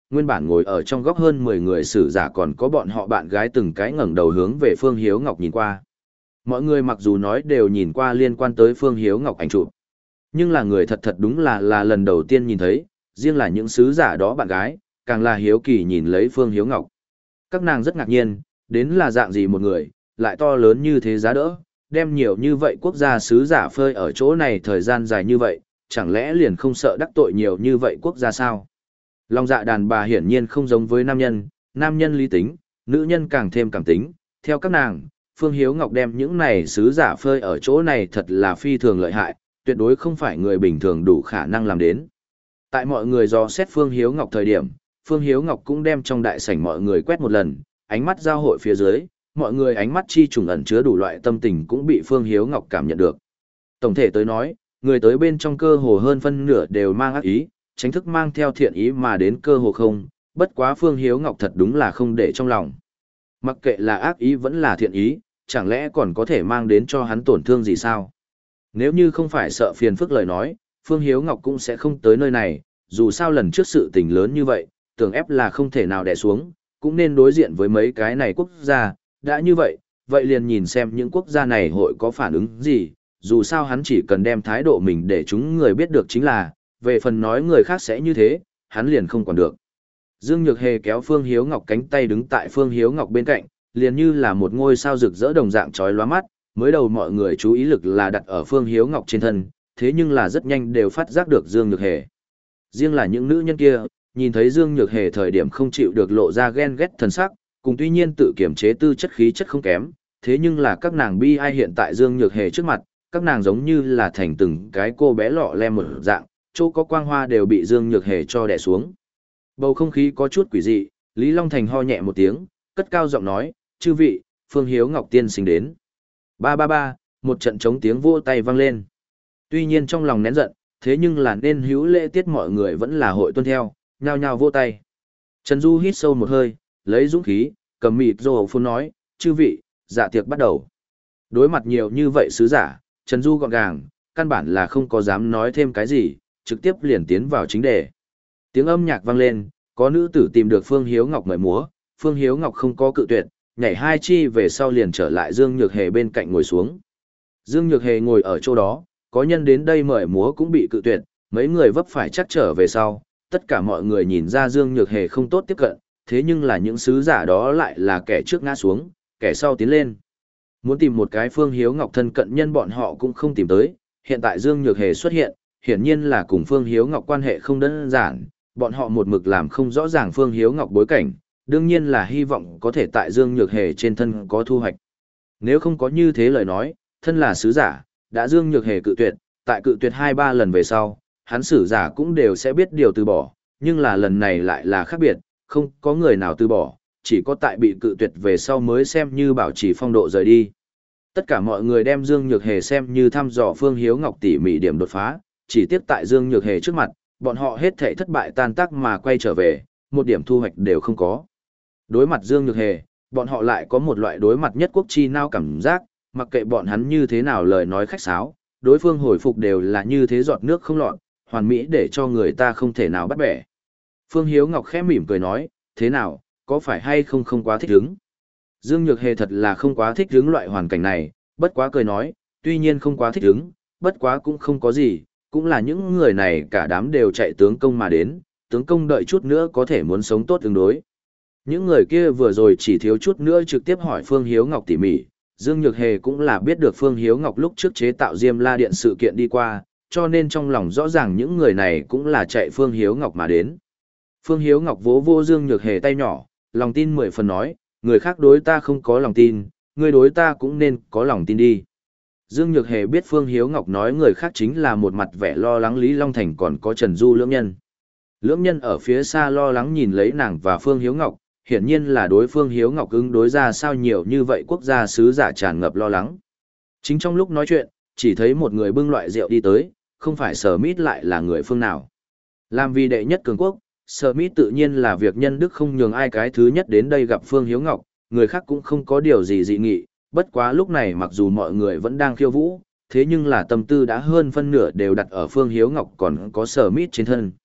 Speaker 1: nguyên bản ngồi ở trong góc hơn mười người sử giả còn có bọn họ bạn gái từng cái ngẩng đầu hướng về Phương Hiếu Ngọc nhìn qua. Mọi người mặc dù nói đều nhìn qua liên quan tới Phương Hiếu Ngọc ảnh chụp, nhưng là người thật thật đúng là là lần đầu tiên nhìn thấy, riêng là những sứ giả đó bạn gái, càng là hiếu kỳ nhìn lấy Phương Hiếu Ngọc. Các nàng rất ngạc nhiên, đến là dạng gì một người, lại to lớn như thế giá đỡ, đem nhiều như vậy quốc gia sứ giả phơi ở chỗ này thời gian dài như vậy, chẳng lẽ liền không sợ đắc tội nhiều như vậy quốc gia sao? Lòng dạ đàn bà hiển nhiên không giống với nam nhân, nam nhân lý tính, nữ nhân càng thêm cảm tính, theo các nàng, Phương Hiếu Ngọc đem những này sứ giả phơi ở chỗ này thật là phi thường lợi hại, tuyệt đối không phải người bình thường đủ khả năng làm đến. Tại mọi người dò xét Phương Hiếu Ngọc thời điểm, Phương Hiếu Ngọc cũng đem trong đại sảnh mọi người quét một lần, ánh mắt giao hội phía dưới, mọi người ánh mắt chi trùng ẩn chứa đủ loại tâm tình cũng bị Phương Hiếu Ngọc cảm nhận được. Tổng thể tới nói, người tới bên trong cơ hồ hơn phân nửa đều mang ác ý, tránh thức mang theo thiện ý mà đến cơ hồ không, bất quá Phương Hiếu Ngọc thật đúng là không để trong lòng. Mặc kệ là ác ý vẫn là thiện ý, chẳng lẽ còn có thể mang đến cho hắn tổn thương gì sao? Nếu như không phải sợ phiền phức lời nói, Phương Hiếu Ngọc cũng sẽ không tới nơi này, dù sao lần trước sự tình lớn như vậy, tưởng ép là không thể nào đè xuống, cũng nên đối diện với mấy cái này quốc gia, đã như vậy, vậy liền nhìn xem những quốc gia này hội có phản ứng gì, dù sao hắn chỉ cần đem thái độ mình để chúng người biết được chính là, về phần nói người khác sẽ như thế, hắn liền không quản được. Dương Nhược Hề kéo Phương Hiếu Ngọc cánh tay đứng tại Phương Hiếu Ngọc bên cạnh, liền như là một ngôi sao rực rỡ đồng dạng chói lóa mắt, mới đầu mọi người chú ý lực là đặt ở Phương Hiếu Ngọc trên thân, thế nhưng là rất nhanh đều phát giác được Dương Nhược Hề. Riêng là những nữ nhân kia, nhìn thấy Dương Nhược Hề thời điểm không chịu được lộ ra ghen ghét thần sắc, cùng tuy nhiên tự kiểm chế tư chất khí chất không kém, thế nhưng là các nàng bi ai hiện tại Dương Nhược Hề trước mặt, các nàng giống như là thành từng cái cô bé lọ lem một dạng, chỗ có quang hoa đều bị Dương Nhược Hề cho đè xuống. Bầu không khí có chút quỷ dị, Lý Long Thành ho nhẹ một tiếng, cất cao giọng nói, chư vị, Phương Hiếu Ngọc tiên sinh đến. Ba ba ba, một trận trống tiếng vỗ tay vang lên. Tuy nhiên trong lòng nén giận, thế nhưng là nên hữu lễ tiết mọi người vẫn là hội tuân theo, nhao nhao vỗ tay. Trần Du hít sâu một hơi, lấy dũng khí, cầm mịt rồ phun nói, chư vị, dạ tiệc bắt đầu. Đối mặt nhiều như vậy sứ giả, Trần Du gọn gàng, căn bản là không có dám nói thêm cái gì, trực tiếp liền tiến vào chính đề. Tiếng âm nhạc vang lên, có nữ tử tìm được Phương Hiếu Ngọc mời múa, Phương Hiếu Ngọc không có cự tuyệt, nhảy hai chi về sau liền trở lại Dương Nhược Hề bên cạnh ngồi xuống. Dương Nhược Hề ngồi ở chỗ đó, có nhân đến đây mời múa cũng bị cự tuyệt, mấy người vấp phải chắc trở về sau, tất cả mọi người nhìn ra Dương Nhược Hề không tốt tiếp cận, thế nhưng là những sứ giả đó lại là kẻ trước ngã xuống, kẻ sau tiến lên. Muốn tìm một cái Phương Hiếu Ngọc thân cận nhân bọn họ cũng không tìm tới, hiện tại Dương Nhược Hề xuất hiện, hiển nhiên là cùng Phương Hiếu Ngọc quan hệ không đơn giản, bọn họ một mực làm không rõ ràng Phương Hiếu Ngọc bối cảnh, đương nhiên là hy vọng có thể tại Dương Nhược Hề trên thân có thu hoạch. Nếu không có như thế lời nói, thân là sứ giả, đã Dương Nhược Hề cự tuyệt, tại cự tuyệt hai ba lần về sau, hắn sử giả cũng đều sẽ biết điều từ bỏ, nhưng là lần này lại là khác biệt, không có người nào từ bỏ, chỉ có tại bị cự tuyệt về sau mới xem như bảo trì phong độ rời đi. Tất cả mọi người đem Dương Nhược Hề xem như thăm dò Phương Hiếu Ngọc tỉ mỉ điểm đột phá, chỉ tiếp tại Dương Nhược Hề trước mặt, bọn họ hết thảy thất bại tan tác mà quay trở về, một điểm thu hoạch đều không có. Đối mặt Dương Nhược Hề, bọn họ lại có một loại đối mặt nhất quốc chi nao cảm giác, mặc kệ bọn hắn như thế nào lời nói khách sáo, đối phương hồi phục đều là như thế giọt nước không lọt, hoàn mỹ để cho người ta không thể nào bắt bẻ. Phương Hiếu Ngọc khẽ mỉm cười nói, thế nào, có phải hay không không quá thích hứng? Dương Nhược Hề thật là không quá thích hứng loại hoàn cảnh này, bất quá cười nói, tuy nhiên không quá thích hứng, bất quá cũng không có gì, cũng là những người này cả đám đều chạy tướng công mà đến, tướng công đợi chút nữa có thể muốn sống tốt tương đối. Những người kia vừa rồi chỉ thiếu chút nữa trực tiếp hỏi Phương Hiếu Ngọc tỉ mỉ, Dương Nhược Hề cũng là biết được Phương Hiếu Ngọc lúc trước chế tạo Diêm La Điện sự kiện đi qua, cho nên trong lòng rõ ràng những người này cũng là chạy Phương Hiếu Ngọc mà đến. Phương Hiếu Ngọc vỗ vô Dương Nhược Hề tay nhỏ, lòng tin mười phần nói, người khác đối ta không có lòng tin, người đối ta cũng nên có lòng tin đi. Dương Nhược Hề biết Phương Hiếu Ngọc nói người khác chính là một mặt vẻ lo lắng Lý Long Thành còn có Trần Du lưỡng nhân. Lưỡng nhân ở phía xa lo lắng nhìn lấy nàng và Phương Hiếu Ngọc, hiển nhiên là đối Phương Hiếu Ngọc ứng đối ra sao nhiều như vậy quốc gia sứ giả tràn ngập lo lắng. Chính trong lúc nói chuyện, chỉ thấy một người bưng loại rượu đi tới, không phải Sở Mít lại là người phương nào. Làm vì đệ nhất cường quốc, Sở Mít tự nhiên là việc nhân đức không nhường ai cái thứ nhất đến đây gặp Phương Hiếu Ngọc, người khác cũng không có điều gì dị nghị, bất quá lúc này mặc dù mọi người vẫn đang khiêu vũ, thế nhưng là tâm tư đã hơn phân nửa đều đặt ở Phương Hiếu Ngọc còn có Sở Mít trên thân.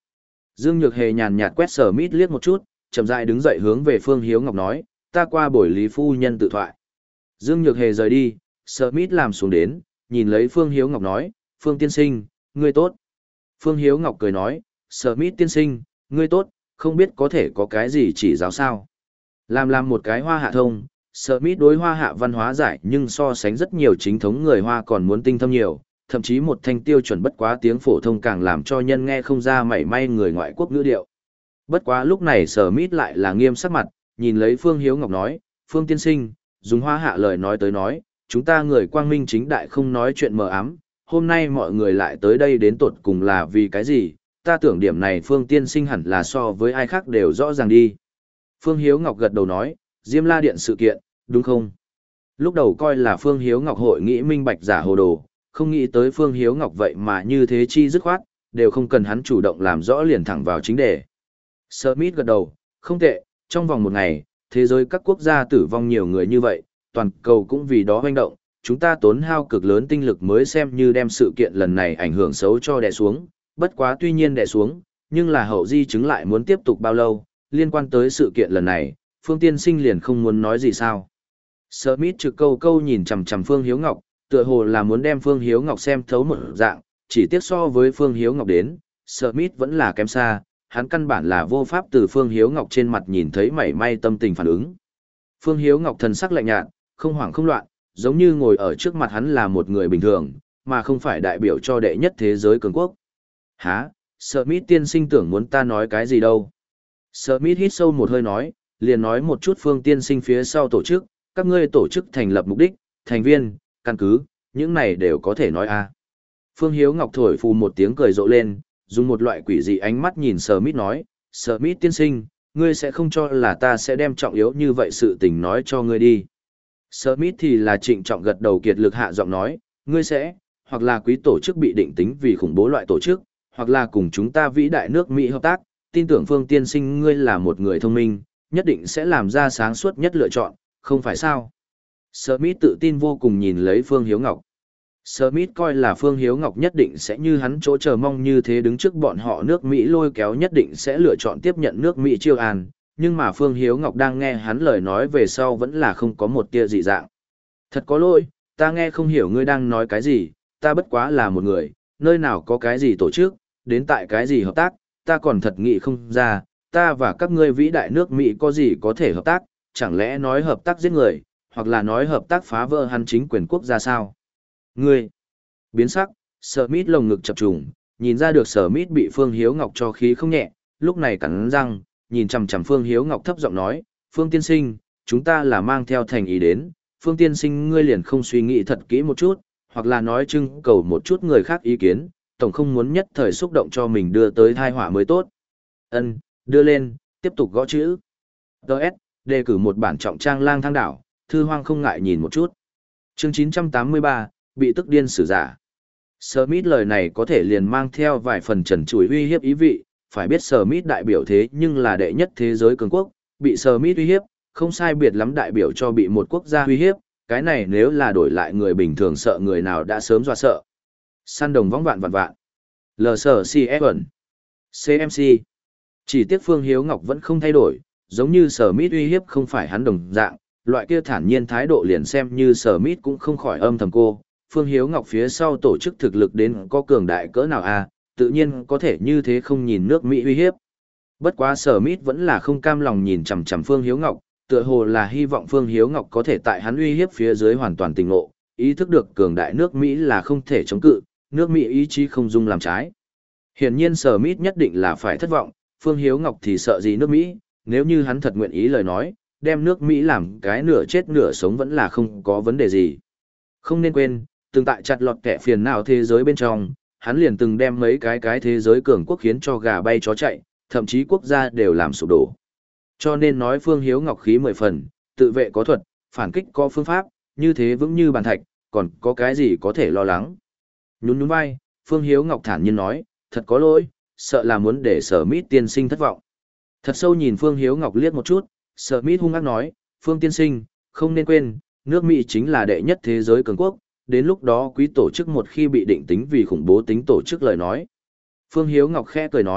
Speaker 1: Dương Nhược Hề nhàn nhạt quét Sở Mít liếc một chút, chậm rãi đứng dậy hướng về Phương Hiếu Ngọc nói, ta qua buổi Lý phu nhân tự thoại. Dương Nhược Hề rời đi, Sở Mít làm xuống đến, nhìn lấy Phương Hiếu Ngọc nói, Phương tiên sinh, ngươi tốt. Phương Hiếu Ngọc cười nói, Sở Mít tiên sinh, ngươi tốt, không biết có thể có cái gì chỉ giáo sao. Làm làm một cái hoa hạ thông, Sở Mít đối hoa hạ văn hóa giải nhưng so sánh rất nhiều chính thống người hoa còn muốn tinh thâm nhiều, thậm chí một thanh tiêu chuẩn bất quá tiếng phổ thông càng làm cho nhân nghe không ra mảy may người ngoại quốc ngữ điệu. Bất quá lúc này Sở Mít lại là nghiêm sắc mặt, nhìn lấy Phương Hiếu Ngọc nói, Phương tiên sinh, dùng hoa hạ lời nói tới nói, chúng ta người quang minh chính đại không nói chuyện mờ ám, hôm nay mọi người lại tới đây đến tột cùng là vì cái gì, ta tưởng điểm này Phương tiên sinh hẳn là so với ai khác đều rõ ràng đi. Phương Hiếu Ngọc gật đầu nói, Diêm La Điện sự kiện, đúng không? Lúc đầu coi là Phương Hiếu Ngọc hội nghĩ minh bạch giả hồ đồ, không nghĩ tới Phương Hiếu Ngọc vậy mà như thế chi dứt khoát, đều không cần hắn chủ động làm rõ liền thẳng vào chính đề. Smith gật đầu, không tệ, trong vòng một ngày, thế giới các quốc gia tử vong nhiều người như vậy, toàn cầu cũng vì đó hoành động, chúng ta tốn hao cực lớn tinh lực mới xem như đem sự kiện lần này ảnh hưởng xấu cho đè xuống, bất quá tuy nhiên đè xuống, nhưng là hậu di chứng lại muốn tiếp tục bao lâu, liên quan tới sự kiện lần này, Phương tiên sinh liền không muốn nói gì sao. Smith trực câu câu nhìn chằm chằm Phương Hiếu Ngọc, tựa hồ là muốn đem Phương Hiếu Ngọc xem thấu một dạng, chỉ tiếc so với Phương Hiếu Ngọc đến, Smith vẫn là kém xa, hắn căn bản là vô pháp từ Phương Hiếu Ngọc trên mặt nhìn thấy mảy may tâm tình phản ứng. Phương Hiếu Ngọc thần sắc lạnh nhạt, không hoảng không loạn, giống như ngồi ở trước mặt hắn là một người bình thường, mà không phải đại biểu cho đệ nhất thế giới cường quốc. Hả? Smith tiên sinh tưởng muốn ta nói cái gì đâu? Smith hít sâu một hơi nói, liền nói một chút Phương tiên sinh phía sau tổ chức, các ngươi tổ chức thành lập mục đích, thành viên, căn cứ, những này đều có thể nói a. Phương Hiếu Ngọc thổi phù một tiếng cười rộ lên, dùng một loại quỷ dị ánh mắt nhìn Smith nói, Smith tiên sinh, ngươi sẽ không cho là ta sẽ đem trọng yếu như vậy sự tình nói cho ngươi đi. Smith thì là trịnh trọng gật đầu kiệt lực hạ giọng nói, ngươi sẽ, hoặc là quý tổ chức bị định tính vì khủng bố loại tổ chức, hoặc là cùng chúng ta vĩ đại nước Mỹ hợp tác, tin tưởng Phương tiên sinh ngươi là một người thông minh, nhất định sẽ làm ra sáng suốt nhất lựa chọn, không phải sao? Smith tự tin vô cùng nhìn lấy Phương Hiếu Ngọc. Smith coi là Phương Hiếu Ngọc nhất định sẽ như hắn chỗ chờ mong như thế đứng trước bọn họ nước Mỹ lôi kéo nhất định sẽ lựa chọn tiếp nhận nước Mỹ chiêu an, nhưng mà Phương Hiếu Ngọc đang nghe hắn lời nói về sau vẫn là không có một tia dị dạng. Thật có lỗi, ta nghe không hiểu ngươi đang nói cái gì, ta bất quá là một người, nơi nào có cái gì tổ chức, đến tại cái gì hợp tác, ta còn thật nghĩ không ra, ta và các ngươi vĩ đại nước Mỹ có gì có thể hợp tác, chẳng lẽ nói hợp tác giết người, hoặc là nói hợp tác phá vỡ hắn chính quyền quốc gia sao? Ngươi! Biến sắc, Smith lồng ngực chập trùng, nhìn ra được Smith bị Phương Hiếu Ngọc cho khí không nhẹ, lúc này cắn răng, nhìn chằm chằm Phương Hiếu Ngọc thấp giọng nói, Phương tiên sinh, chúng ta là mang theo thành ý đến, Phương tiên sinh ngươi liền không suy nghĩ thật kỹ một chút, hoặc là nói trưng cầu một chút người khác ý kiến, tổng không muốn nhất thời xúc động cho mình đưa tới tai họa mới tốt. Ân, đưa lên, tiếp tục gõ chữ. đê ét, đề cử một bản trọng trang lang thang đảo, thư hoang không ngại nhìn một chút. Chương chín trăm tám mươi ba, bị tức điên sử giả. Smith lời này có thể liền mang theo vài phần trần trụi uy hiếp ý vị, phải biết Smith đại biểu thế nhưng là đệ nhất thế giới cường quốc, bị Smith uy hiếp, không sai biệt lắm đại biểu cho bị một quốc gia uy hiếp, cái này nếu là đổi lại người bình thường sợ người nào đã sớm dọa sợ. Săn đồng vong vạn vạn vạn. L sở xê ép ẩn. xê em xê. Chỉ tiếc Phương Hiếu Ngọc vẫn không thay đổi, giống như Smith uy hiếp không phải hắn đồng dạng, loại kia thản nhiên thái độ liền xem như Smith cũng không khỏi âm thầm cô. Phương Hiếu Ngọc phía sau tổ chức thực lực đến có cường đại cỡ nào à, tự nhiên có thể như thế không nhìn nước Mỹ uy hiếp. Bất quá Smith vẫn là không cam lòng nhìn chằm chằm Phương Hiếu Ngọc, tựa hồ là hy vọng Phương Hiếu Ngọc có thể tại hắn uy hiếp phía dưới hoàn toàn tỉnh ngộ, ý thức được cường đại nước Mỹ là không thể chống cự, nước Mỹ ý chí không dung làm trái. Hiển nhiên Smith nhất định là phải thất vọng, Phương Hiếu Ngọc thì sợ gì nước Mỹ, nếu như hắn thật nguyện ý lời nói, đem nước Mỹ làm cái nửa chết nửa sống vẫn là không có vấn đề gì. Không nên quên, từng tại chặt lọt kẻ phiền não thế giới bên trong, hắn liền từng đem mấy cái cái thế giới cường quốc khiến cho gà bay chó chạy, thậm chí quốc gia đều làm sụp đổ. Cho nên nói Phương Hiếu Ngọc khí mười phần, tự vệ có thuật, phản kích có phương pháp, như thế vững như bàn thạch, còn có cái gì có thể lo lắng. Nhún nhún vai, Phương Hiếu Ngọc thản nhiên nói, thật có lỗi, sợ là muốn để Smith tiên sinh thất vọng. Thật sâu nhìn Phương Hiếu Ngọc liếc một chút, Smith hung ác nói, Phương tiên sinh, không nên quên, nước Mỹ chính là đệ nhất thế giới cường quốc, đến lúc đó quý tổ chức một khi bị định tính vì khủng bố tính tổ chức lời nói. Phương Hiếu Ngọc khẽ cười nói,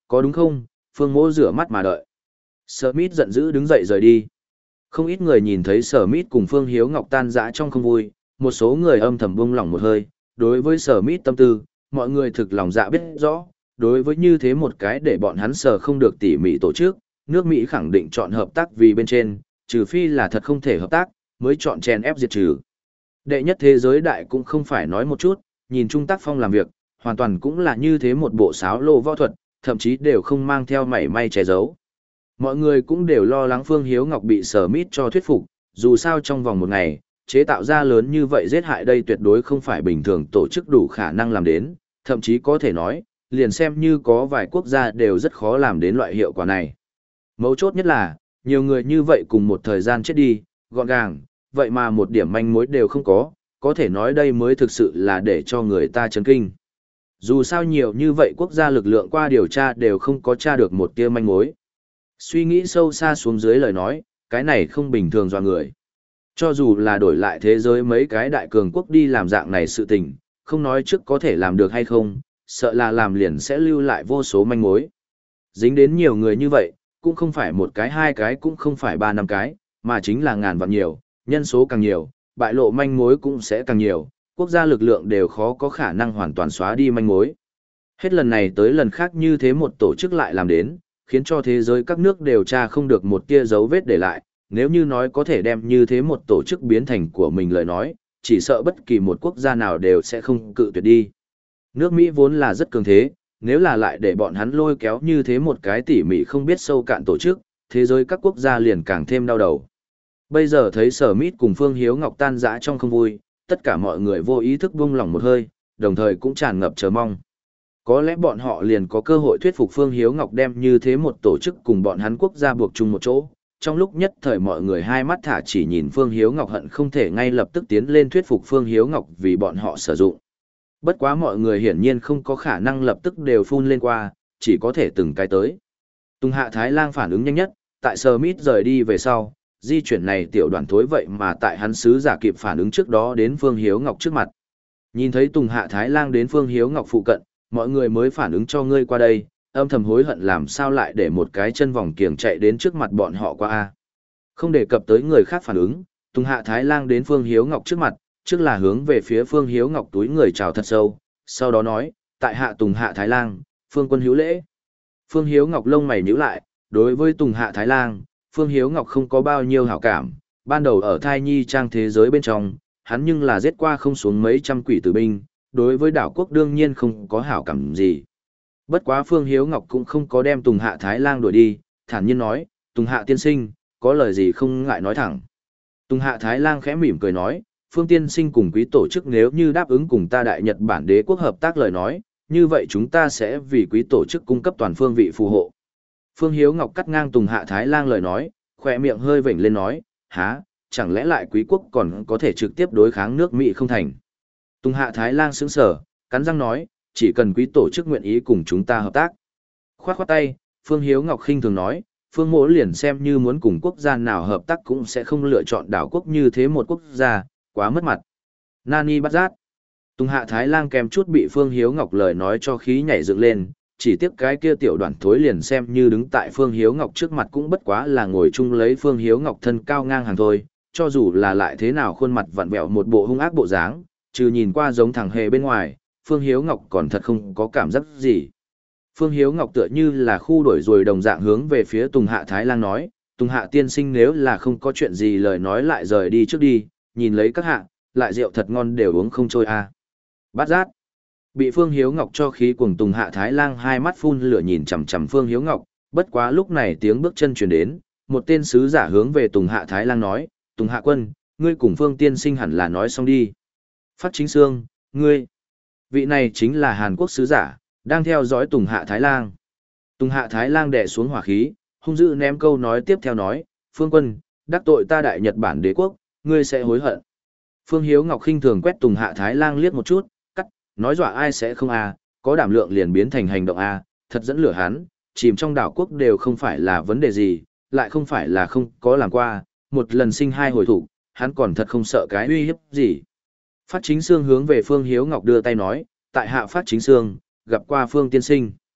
Speaker 1: Có đúng không? Phương Mỗ rửa mắt mà đợi. Smith giận dữ đứng dậy rời đi. Không ít người nhìn thấy Smith cùng Phương Hiếu Ngọc tan rã trong không vui, một số người âm thầm buông lỏng một hơi. Đối với Smith tâm tư, mọi người thực lòng dạ biết rõ, đối với như thế một cái để bọn hắn sờ không được tỉ mỉ tổ chức, nước Mỹ khẳng định chọn hợp tác vì bên trên, trừ phi là thật không thể hợp tác, mới chọn chèn ép diệt trừ. Đệ nhất thế giới đại cũng không phải nói một chút, nhìn chung tác phong làm việc, hoàn toàn cũng là như thế một bộ sáo lô võ thuật, thậm chí đều không mang theo mảy may che giấu. Mọi người cũng đều lo lắng Phương Hiếu Ngọc bị Smith cho thuyết phục, dù sao trong vòng một ngày, chế tạo ra lớn như vậy giết hại đây tuyệt đối không phải bình thường tổ chức đủ khả năng làm đến, thậm chí có thể nói, liền xem như có vài quốc gia đều rất khó làm đến loại hiệu quả này. Mấu chốt nhất là, nhiều người như vậy cùng một thời gian chết đi, gọn gàng, vậy mà một điểm manh mối đều không có, có thể nói đây mới thực sự là để cho người ta chấn kinh. Dù sao nhiều như vậy quốc gia lực lượng qua điều tra đều không có tra được một tia manh mối. Suy nghĩ sâu xa xuống dưới lời nói, cái này không bình thường do người. Cho dù là đổi lại thế giới mấy cái đại cường quốc đi làm dạng này sự tình, không nói trước có thể làm được hay không, sợ là làm liền sẽ lưu lại vô số manh mối. Dính đến nhiều người như vậy, cũng không phải một cái hai cái cũng không phải ba năm cái, mà chính là ngàn vạn nhiều, nhân số càng nhiều, bại lộ manh mối cũng sẽ càng nhiều, quốc gia lực lượng đều khó có khả năng hoàn toàn xóa đi manh mối. Hết lần này tới lần khác như thế một tổ chức lại làm đến, khiến cho thế giới các nước đều tra không được một tia dấu vết để lại, nếu như nói có thể đem như thế một tổ chức biến thành của mình lời nói, chỉ sợ bất kỳ một quốc gia nào đều sẽ không cự tuyệt đi. Nước Mỹ vốn là rất cường thế, nếu là lại để bọn hắn lôi kéo như thế một cái tỉ mỉ không biết sâu cạn tổ chức, thế giới các quốc gia liền càng thêm đau đầu. Bây giờ thấy Smith cùng Phương Hiếu Ngọc tan rã trong không vui, tất cả mọi người vô ý thức buông lỏng một hơi, đồng thời cũng tràn ngập chờ mong. Có lẽ bọn họ liền có cơ hội thuyết phục Phương Hiếu Ngọc đem như thế một tổ chức cùng bọn hắn quốc gia buộc chung một chỗ. Trong lúc nhất thời mọi người hai mắt thả chỉ nhìn Phương Hiếu Ngọc hận không thể ngay lập tức tiến lên thuyết phục Phương Hiếu Ngọc vì bọn họ sử dụng. Bất quá mọi người hiển nhiên không có khả năng lập tức đều phun lên qua, chỉ có thể từng cái tới. Tùng Hạ Thái Lang phản ứng nhanh nhất, tại Smith rời đi về sau, di chuyển này tiểu đoàn thối vậy mà tại hắn sứ giả kịp phản ứng trước đó đến Phương Hiếu Ngọc trước mặt. Nhìn thấy Tùng Hạ Thái Lang đến Phương Hiếu Ngọc phụ cận, mọi người mới phản ứng cho ngươi qua đây, âm thầm hối hận làm sao lại để một cái chân vòng kiềng chạy đến trước mặt bọn họ qua a. Không đề cập tới người khác phản ứng, Tùng Hạ Thái Lang đến Phương Hiếu Ngọc trước mặt, trước là hướng về phía Phương Hiếu Ngọc túi người chào thật sâu, sau đó nói, tại hạ Tùng Hạ Thái Lang, Phương quân hữu lễ. Phương Hiếu Ngọc lông mày nhíu lại, đối với Tùng Hạ Thái Lang, Phương Hiếu Ngọc không có bao nhiêu hảo cảm, ban đầu ở thai nhi trang thế giới bên trong, hắn nhưng là giết qua không xuống mấy trăm quỷ tử binh, đối với đảo quốc đương nhiên không có hảo cảm gì. Bất quá Phương Hiếu Ngọc cũng không có đem Tùng Hạ Thái Lang đuổi đi, thản nhiên nói, Tùng Hạ tiên sinh, có lời gì không ngại nói thẳng. Tùng Hạ Thái Lang khẽ mỉm cười nói, Phương tiên sinh cùng quý tổ chức nếu như đáp ứng cùng ta Đại Nhật Bản đế quốc hợp tác lời nói, như vậy chúng ta sẽ vì quý tổ chức cung cấp toàn phương vị phù hộ. Phương Hiếu Ngọc cắt ngang Tùng Hạ Thái Lang lời nói, khỏe miệng hơi vểnh lên nói, há, chẳng lẽ lại quý quốc còn có thể trực tiếp đối kháng nước Mỹ không thành. Tùng Hạ Thái Lang sững sờ, cắn răng nói, chỉ cần quý tổ chức nguyện ý cùng chúng ta hợp tác. Khoát khoát tay, Phương Hiếu Ngọc khinh thường nói, Phương Mỗ liền xem như muốn cùng quốc gia nào hợp tác cũng sẽ không lựa chọn đảo quốc như thế một quốc gia, quá mất mặt. Nani bắt giác. Tùng Hạ Thái Lang kèm chút bị Phương Hiếu Ngọc lời nói cho khí nhảy dựng lên, chỉ tiếc cái kia tiểu đoàn thối liền xem như đứng tại Phương Hiếu Ngọc trước mặt cũng bất quá là ngồi chung lấy Phương Hiếu Ngọc thân cao ngang hàng thôi, cho dù là lại thế nào khuôn mặt vặn vẹo một bộ hung ác bộ dáng, trừ nhìn qua giống thằng hề bên ngoài, Phương Hiếu Ngọc còn thật không có cảm giác gì. Phương Hiếu Ngọc tựa như là khu đổi rồi đồng dạng hướng về phía Tùng Hạ Thái Lang nói, Tùng Hạ tiên sinh nếu là không có chuyện gì lời nói lại rời đi trước đi, nhìn lấy các hạ, lại rượu thật ngon đều uống không trôi à. Bát giác. Bị Phương Hiếu Ngọc cho khí cuồng Tùng Hạ Thái Lang hai mắt phun lửa nhìn chằm chằm Phương Hiếu Ngọc, bất quá lúc này tiếng bước chân truyền đến, một tên sứ giả hướng về Tùng Hạ Thái Lang nói, Tùng Hạ quân, ngươi cùng Phương tiên sinh hẳn là nói xong đi. Phát Chính Sương, ngươi. Vị này chính là Hàn Quốc sứ giả, đang theo dõi Tùng Hạ Thái Lang. Tùng Hạ Thái Lang đè xuống hỏa khí, hung dữ ném câu nói tiếp theo nói, Phương quân, đắc tội ta Đại Nhật Bản đế quốc, ngươi sẽ hối hận. Phương Hiếu Ngọc khinh thường quét Tùng Hạ Thái Lang liếc một chút, cắt, nói dọa ai sẽ không à, có đảm lượng liền biến thành hành động à, thật dẫn lửa hắn, chìm trong đảo quốc đều không phải là vấn đề gì, lại không phải là không có làm qua, một lần sinh hai hồi thủ, hắn còn thật không sợ cái uy hiếp gì. Phát Chính Sương hướng về Phương Hiếu Ngọc đưa tay nói, tại hạ Phát Chính Sương, gặp qua Phương tiên sinh.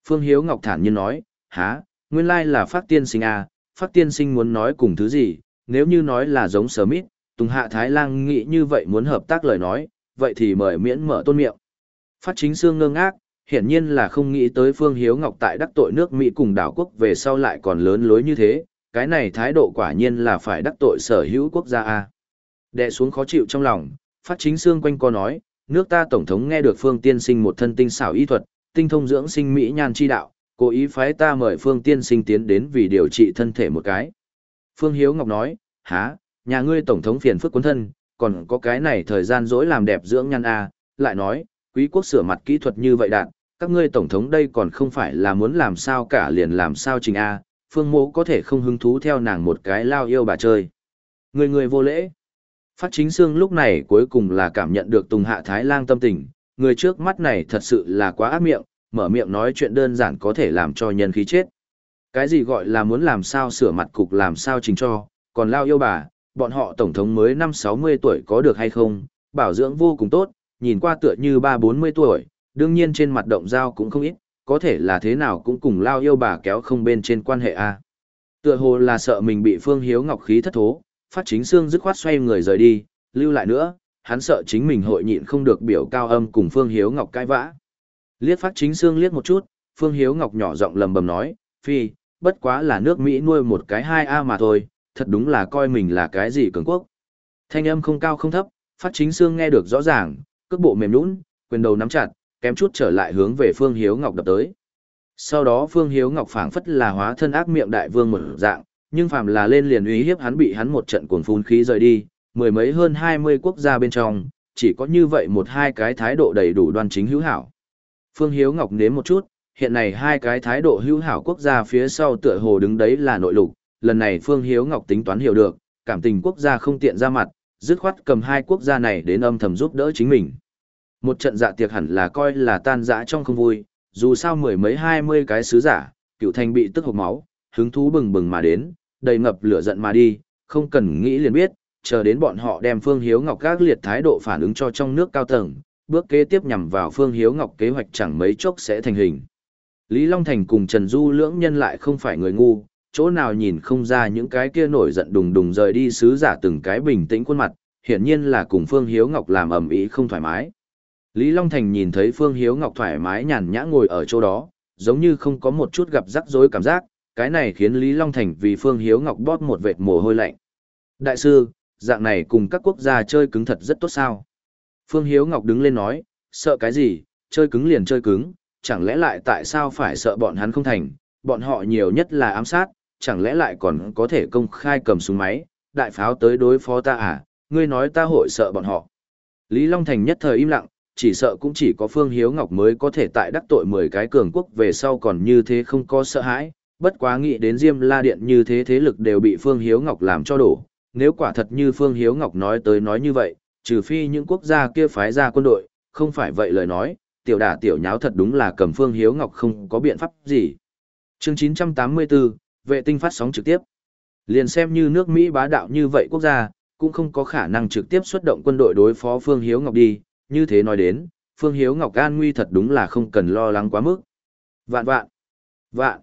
Speaker 1: Phương Hiếu Ngọc thản nhiên nói, há, nguyên lai là Phác tiên sinh à, Phác tiên sinh muốn nói cùng thứ gì, nếu như nói là giống Smith, Tùng Hạ Thái Lang nghĩ như vậy muốn hợp tác lời nói, vậy thì mời miễn mở tôn miệng. Phát Chính Xương ngơ ngác, hiển nhiên là không nghĩ tới Phương Hiếu Ngọc tại đắc tội nước Mỹ cùng đảo quốc về sau lại còn lớn lối như thế, cái này thái độ quả nhiên là phải đắc tội sở hữu quốc gia a. Đè xuống khó chịu trong lòng, Phát Chính Xương quanh co nói, nước ta tổng thống nghe được Phương tiên sinh một thân tinh xảo y thuật, tinh thông dưỡng sinh mỹ nhan chi đạo, cố ý phái ta mời Phương tiên sinh tiến đến vì điều trị thân thể một cái. Phương Hiếu Ngọc nói, há, nhà ngươi tổng thống phiền phức cuốn thân, còn có cái này thời gian dỗi làm đẹp dưỡng nhan a, lại nói, quý quốc sửa mặt kỹ thuật như vậy đạt, các ngươi tổng thống đây còn không phải là muốn làm sao cả liền làm sao trình a, Phương Mỗ có thể không hứng thú theo nàng một cái lao yêu bà chơi. Người người vô lễ. Phát Chính Xương lúc này cuối cùng là cảm nhận được Tùng Hạ Thái Lang tâm tình, người trước mắt này thật sự là quá ác miệng, mở miệng nói chuyện đơn giản có thể làm cho nhân khí chết. Cái gì gọi là muốn làm sao sửa mặt cục làm sao trình cho, còn lao yêu bà, bọn họ tổng thống mới năm sáu mươi tuổi có được hay không, bảo dưỡng vô cùng tốt, nhìn qua tựa như ba bốn mươi tuổi, đương nhiên trên mặt động dao cũng không ít, có thể là thế nào cũng cùng lao yêu bà kéo không bên trên quan hệ a. Tựa hồ là sợ mình bị Phương Hiếu Ngọc khí thất thố, Phát Chính Xương dứt khoát xoay người rời đi, lưu lại nữa, hắn sợ chính mình hội nhịn không được biểu cao âm cùng Phương Hiếu Ngọc cãi vã. Liếc Phát Chính Xương liếc một chút, Phương Hiếu Ngọc nhỏ giọng lầm bầm nói, phi, bất quá là nước Mỹ nuôi một cái hai A mà thôi, thật đúng là coi mình là cái gì cường quốc. Thanh âm không cao không thấp, Phát Chính Xương nghe được rõ ràng, cước bộ mềm nhũn, quyền đầu nắm chặt, kém chút trở lại hướng về Phương Hiếu Ngọc đập tới. Sau đó Phương Hiếu Ngọc phảng phất là hóa thân ác miệng đại vương một dạng, nhưng phàm là lên liền uy hiếp hắn bị hắn một trận cuồng phun khí rời đi, mười mấy hơn hai mươi quốc gia bên trong, chỉ có như vậy một hai cái thái độ đầy đủ đoan chính hữu hảo. Phương Hiếu Ngọc nếm một chút, hiện này hai cái thái độ hữu hảo quốc gia phía sau tựa hồ đứng đấy là nội lục, lần này Phương Hiếu Ngọc tính toán hiểu được, cảm tình quốc gia không tiện ra mặt, dứt khoát cầm hai quốc gia này đến âm thầm giúp đỡ chính mình. Một trận dạ tiệc hẳn là coi là tan dã trong không vui, dù sao mười mấy hai mươi cái sứ giả, Cựu Thành bị tức hộc máu, hứng thú bừng bừng mà đến, đầy ngập lửa giận mà đi, không cần nghĩ liền biết, chờ đến bọn họ đem Phương Hiếu Ngọc gác liệt thái độ phản ứng cho trong nước cao tầng, bước kế tiếp nhằm vào Phương Hiếu Ngọc kế hoạch chẳng mấy chốc sẽ thành hình. Lý Long Thành cùng Trần Du lưỡng nhân lại không phải người ngu, chỗ nào nhìn không ra những cái kia nổi giận đùng đùng rời đi sứ giả từng cái bình tĩnh khuôn mặt, hiển nhiên là cùng Phương Hiếu Ngọc làm ầm ĩ không thoải mái. Lý Long Thành nhìn thấy Phương Hiếu Ngọc thoải mái nhàn nhã ngồi ở chỗ đó, giống như không có một chút gặp rắc rối cảm giác, cái này khiến Lý Long Thành vì Phương Hiếu Ngọc bóp một vệt mồ hôi lạnh. Đại sư, dạng này cùng các quốc gia chơi cứng thật rất tốt sao? Phương Hiếu Ngọc đứng lên nói, sợ cái gì, chơi cứng liền chơi cứng, chẳng lẽ lại tại sao phải sợ bọn hắn không thành, bọn họ nhiều nhất là ám sát, chẳng lẽ lại còn có thể công khai cầm súng máy, đại pháo tới đối phó ta à, ngươi nói ta hội sợ bọn họ. Lý Long Thành nhất thời im lặng, chỉ sợ cũng chỉ có Phương Hiếu Ngọc mới có thể tại đắc tội mười cái cường quốc về sau còn như thế không có sợ hãi, bất quá nghĩ đến Diêm La Điện như thế thế lực đều bị Phương Hiếu Ngọc làm cho đổ, nếu quả thật như Phương Hiếu Ngọc nói tới nói như vậy, trừ phi những quốc gia kia phái ra quân đội, không phải vậy lời nói, tiểu đả tiểu nháo thật đúng là cầm Phương Hiếu Ngọc không có biện pháp gì. Chương chín trăm tám mươi tư, vệ tinh phát sóng trực tiếp. Liền xem như nước Mỹ bá đạo như vậy quốc gia, cũng không có khả năng trực tiếp xuất động quân đội đối phó Phương Hiếu Ngọc đi, như thế nói đến, Phương Hiếu Ngọc an nguy thật đúng là không cần lo lắng quá mức. Vạn vạn, vạn,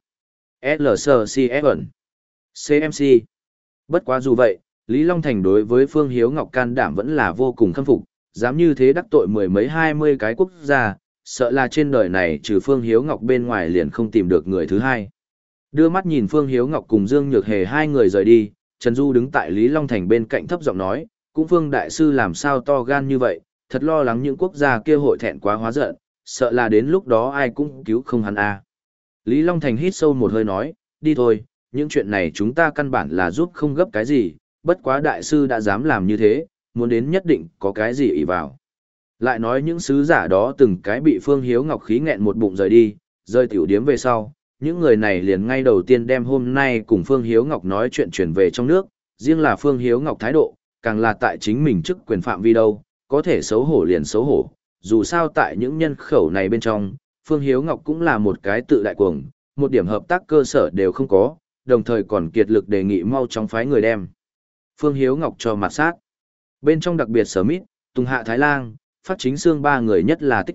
Speaker 1: lờ xê xê ép ẩn, xê em xê. Bất quá dù vậy, Lý Long Thành đối với Phương Hiếu Ngọc can đảm vẫn là vô cùng khâm phục, dám như thế đắc tội mười mấy hai mươi cái quốc gia, sợ là trên đời này trừ Phương Hiếu Ngọc bên ngoài liền không tìm được người thứ hai. Đưa mắt nhìn Phương Hiếu Ngọc cùng Dương Nhược Hề hai người rời đi, Trần Du đứng tại Lý Long Thành bên cạnh thấp giọng nói, cũng Phương Đại Sư làm sao to gan như vậy, thật lo lắng những quốc gia kia hội thẹn quá hóa giận, sợ là đến lúc đó ai cũng cứu không hắn a. Lý Long Thành hít sâu một hơi nói, đi thôi, những chuyện này chúng ta căn bản là giúp không gấp cái gì, bất quá Đại Sư đã dám làm như thế, muốn đến nhất định có cái gì ỷ vào. Lại nói những sứ giả đó từng cái bị Phương Hiếu Ngọc khí nghẹn một bụng rời đi, rơi tiểu điếm về sau, những người này liền ngay đầu tiên đem hôm nay cùng Phương Hiếu Ngọc nói chuyện chuyển về trong nước, riêng là Phương Hiếu Ngọc thái độ, càng là tại chính mình chức quyền phạm vi đâu, có thể xấu hổ liền xấu hổ, dù sao tại những nhân khẩu này bên trong, Phương Hiếu Ngọc cũng là một cái tự đại cuồng, một điểm hợp tác cơ sở đều không có, đồng thời còn kiệt lực đề nghị mau chóng phái người đem Phương Hiếu Ngọc cho mặt sát. Bên trong đặc biệt Sở Mít, Tùng Hạ Thái Lang, Phát Chính Xương ba người nhất là tích cực,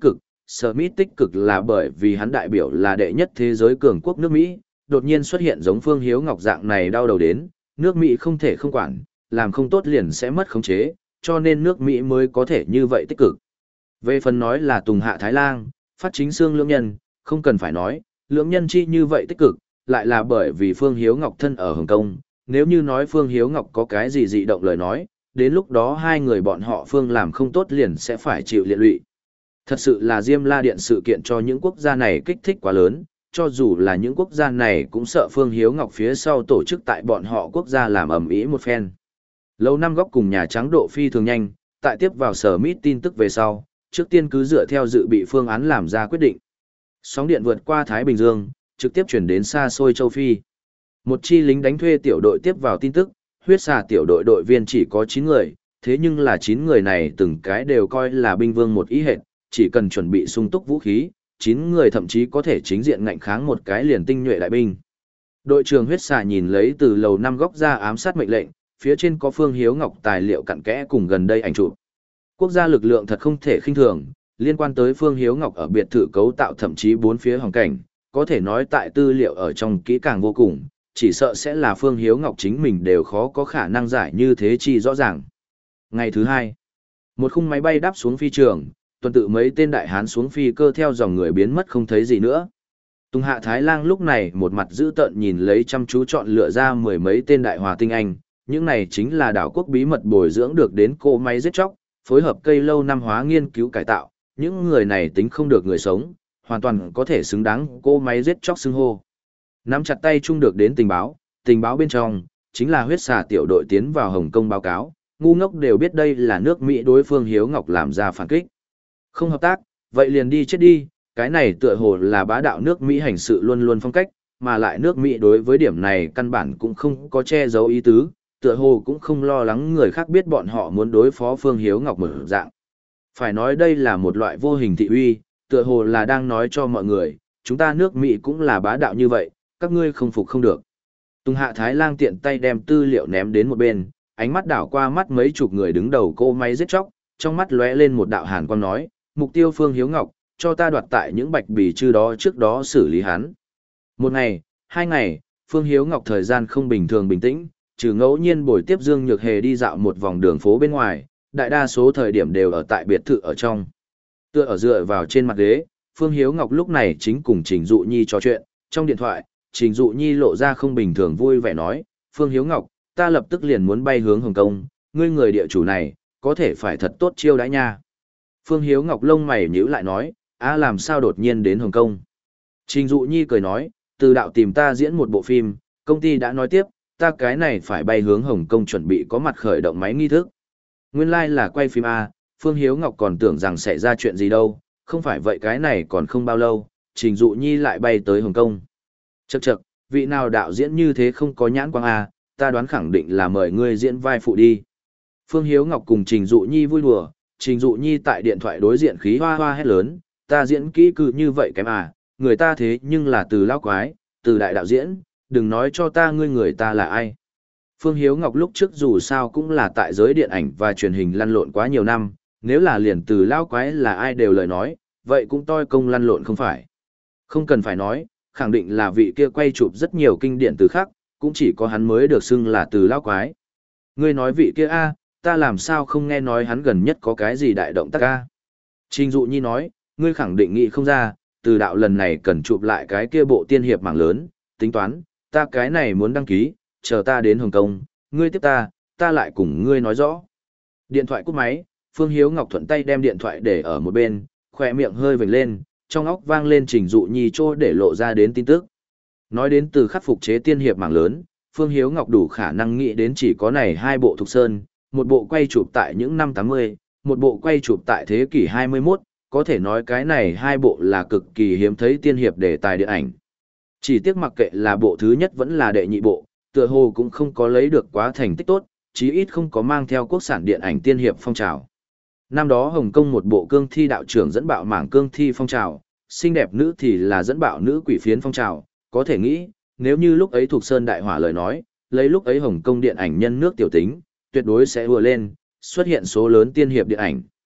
Speaker 1: Smith tích cực là bởi vì hắn đại biểu là đệ nhất thế giới cường quốc nước Mỹ, đột nhiên xuất hiện giống Phương Hiếu Ngọc dạng này đau đầu đến, nước Mỹ không thể không quản, làm không tốt liền sẽ mất khống chế, cho nên nước Mỹ mới có thể như vậy tích cực. Về phần nói là Tùng Hạ Thái Lang, phát chính xương lưỡng nhân, không cần phải nói, lưỡng nhân chi như vậy tích cực, lại là bởi vì Phương Hiếu Ngọc thân ở Hồng Kông, nếu như nói Phương Hiếu Ngọc có cái gì dị động lời nói, đến lúc đó hai người bọn họ Phương làm không tốt liền sẽ phải chịu liệt lụy. Thật sự là Diêm La Điện sự kiện cho những quốc gia này kích thích quá lớn, cho dù là những quốc gia này cũng sợ Phương Hiếu Ngọc phía sau tổ chức tại bọn họ quốc gia làm ầm ĩ một phen. Lầu Năm Góc cùng Nhà Trắng độ phi thường nhanh, tại tiếp vào sở mít tin tức về sau, trước tiên cứ dựa theo dự bị phương án làm ra quyết định. Sóng điện vượt qua Thái Bình Dương, trực tiếp chuyển đến xa xôi châu Phi. Một chi lính đánh thuê tiểu đội tiếp vào tin tức, huyết xà tiểu đội đội viên chỉ có chín người, thế nhưng là chín người này từng cái đều coi là binh vương một ý hệt, chỉ cần chuẩn bị sung túc vũ khí, chín người thậm chí có thể chính diện ngạnh kháng một cái liền tinh nhuệ đại binh. Đội trưởng huyết xà nhìn lấy từ lầu năm góc ra ám sát mệnh lệnh, phía trên có Phương Hiếu Ngọc tài liệu cặn kẽ cùng gần đây ảnh chụp. Quốc gia lực lượng thật không thể khinh thường, liên quan tới Phương Hiếu Ngọc ở biệt thự cấu tạo thậm chí bốn phía hoàn cảnh, có thể nói tại tư liệu ở trong kỹ càng vô cùng, chỉ sợ sẽ là Phương Hiếu Ngọc chính mình đều khó có khả năng giải như thế chi rõ ràng. Ngày thứ hai, một khung máy bay đáp xuống phi trường, tuần tự mấy tên đại hán xuống phi cơ theo dòng người biến mất không thấy gì nữa. Tùng Hạ Thái Lang lúc này một mặt dữ tợn nhìn lấy chăm chú chọn lựa ra mười mấy tên đại hòa tinh anh, những này chính là đảo quốc bí mật bồi dưỡng được đến cỗ máy giết chóc, phối hợp cây lâu năm hóa nghiên cứu cải tạo, những người này tính không được người sống, hoàn toàn có thể xứng đáng cỗ máy giết chóc xưng hô. Nắm chặt tay chung được đến tình báo, tình báo bên trong, chính là huyết xà tiểu đội tiến vào Hồng Kông báo cáo, ngu ngốc đều biết đây là nước Mỹ đối phương Hiếu Ngọc làm ra phản kích. Không hợp tác, vậy liền đi chết đi, cái này tựa hồ là bá đạo nước Mỹ hành sự luôn luôn phong cách, mà lại nước Mỹ đối với điểm này căn bản cũng không có che giấu ý tứ, tựa hồ cũng không lo lắng người khác biết bọn họ muốn đối phó Phương Hiếu Ngọc một dạng. Phải nói đây là một loại vô hình thị uy, tựa hồ là đang nói cho mọi người, chúng ta nước Mỹ cũng là bá đạo như vậy, các ngươi không phục không được. Tùng Hạ Thái Lang tiện tay đem tư liệu ném đến một bên, ánh mắt đảo qua mắt mấy chục người đứng đầu cô máy giết chóc, trong mắt lóe lên một đạo hàn quang nói, mục tiêu Phương Hiếu Ngọc, cho ta đoạt tại những bạch bì chư đó trước đó xử lý hắn. Một ngày, hai ngày, Phương Hiếu Ngọc thời gian không bình thường bình tĩnh, trừ ngẫu nhiên buổi tiếp Dương Nhược Hề đi dạo một vòng đường phố bên ngoài, đại đa số thời điểm đều ở tại biệt thự ở trong. Tựa ở dựa vào trên mặt ghế, Phương Hiếu Ngọc lúc này chính cùng Trình Dụ Nhi trò chuyện, trong điện thoại, Trình Dụ Nhi lộ ra không bình thường vui vẻ nói, Phương Hiếu Ngọc, ta lập tức liền muốn bay hướng Hồng Kông, ngươi người địa chủ này, có thể phải thật tốt chiêu đãi nha. Phương Hiếu Ngọc lông mày nhíu lại nói, á làm sao đột nhiên đến Hồng Kông. Trình Dụ Nhi cười nói, từ đạo tìm ta diễn một bộ phim, công ty đã nói tiếp, ta cái này phải bay hướng Hồng Kông chuẩn bị có mặt khởi động máy nghi thức. Nguyên lai like là quay phim A, Phương Hiếu Ngọc còn tưởng rằng sẽ ra chuyện gì đâu, không phải vậy cái này còn không bao lâu, Trình Dụ Nhi lại bay tới Hồng Kông. Chậc chậc, vị nào đạo diễn như thế không có nhãn quang A, ta đoán khẳng định là mời ngươi diễn vai phụ đi. Phương Hiếu Ngọc cùng Trình Dụ Nhi vui đùa, Trình Dụ Nhi tại điện thoại đối diện khí hoa hoa hét lớn, ta diễn kỹ cứ như vậy kém à, người ta thế nhưng là từ lao quái, từ đại đạo diễn, đừng nói cho ta ngươi người ta là ai. Phương Hiếu Ngọc lúc trước dù sao cũng là tại giới điện ảnh và truyền hình lăn lộn quá nhiều năm, nếu là liền từ lao quái là ai đều lời nói, vậy cũng toi công lăn lộn không phải. Không cần phải nói, khẳng định là vị kia quay chụp rất nhiều kinh điển từ khác, cũng chỉ có hắn mới được xưng là từ lao quái. Ngươi nói vị kia a, ta làm sao không nghe nói hắn gần nhất có cái gì đại động tác a. Trình Dụ Nhi nói, ngươi khẳng định nghĩ không ra, từ đạo lần này cần chụp lại cái kia bộ tiên hiệp mảng lớn, tính toán, ta cái này muốn đăng ký, chờ ta đến Hồng Kông, ngươi tiếp ta, ta lại cùng ngươi nói rõ. Điện thoại cúp máy, Phương Hiếu Ngọc thuận tay đem điện thoại để ở một bên, khỏe miệng hơi vểnh lên, trong óc vang lên Trình Dụ Nhi trô để lộ ra đến tin tức. Nói đến từ khắc phục chế tiên hiệp mảng lớn, Phương Hiếu Ngọc đủ khả năng nghĩ đến chỉ có này hai bộ Thục Sơn, một bộ quay chụp tại những năm tám mươi, một bộ quay chụp tại thế kỷ hai mươi mốt, có thể nói cái này hai bộ là cực kỳ hiếm thấy tiên hiệp đề tài điện ảnh. Chỉ tiếc mặc kệ là bộ thứ nhất vẫn là đệ nhị bộ, tựa hồ cũng không có lấy được quá thành tích tốt, chí ít không có mang theo quốc sản điện ảnh tiên hiệp phong trào. Năm đó Hồng Kông một bộ cương thi đạo trưởng dẫn bạo mảng cương thi phong trào, xinh đẹp nữ thì là dẫn bạo nữ quỷ phiến phong trào, có thể nghĩ, nếu như lúc ấy thuộc Sơn Đại Hỏa lời nói, lấy lúc ấy Hồng Kông điện ảnh nhân nước tiểu tính, tuyệt đối sẽ ùa lên, xuất hiện số lớn tiên hiệp điện ảnh.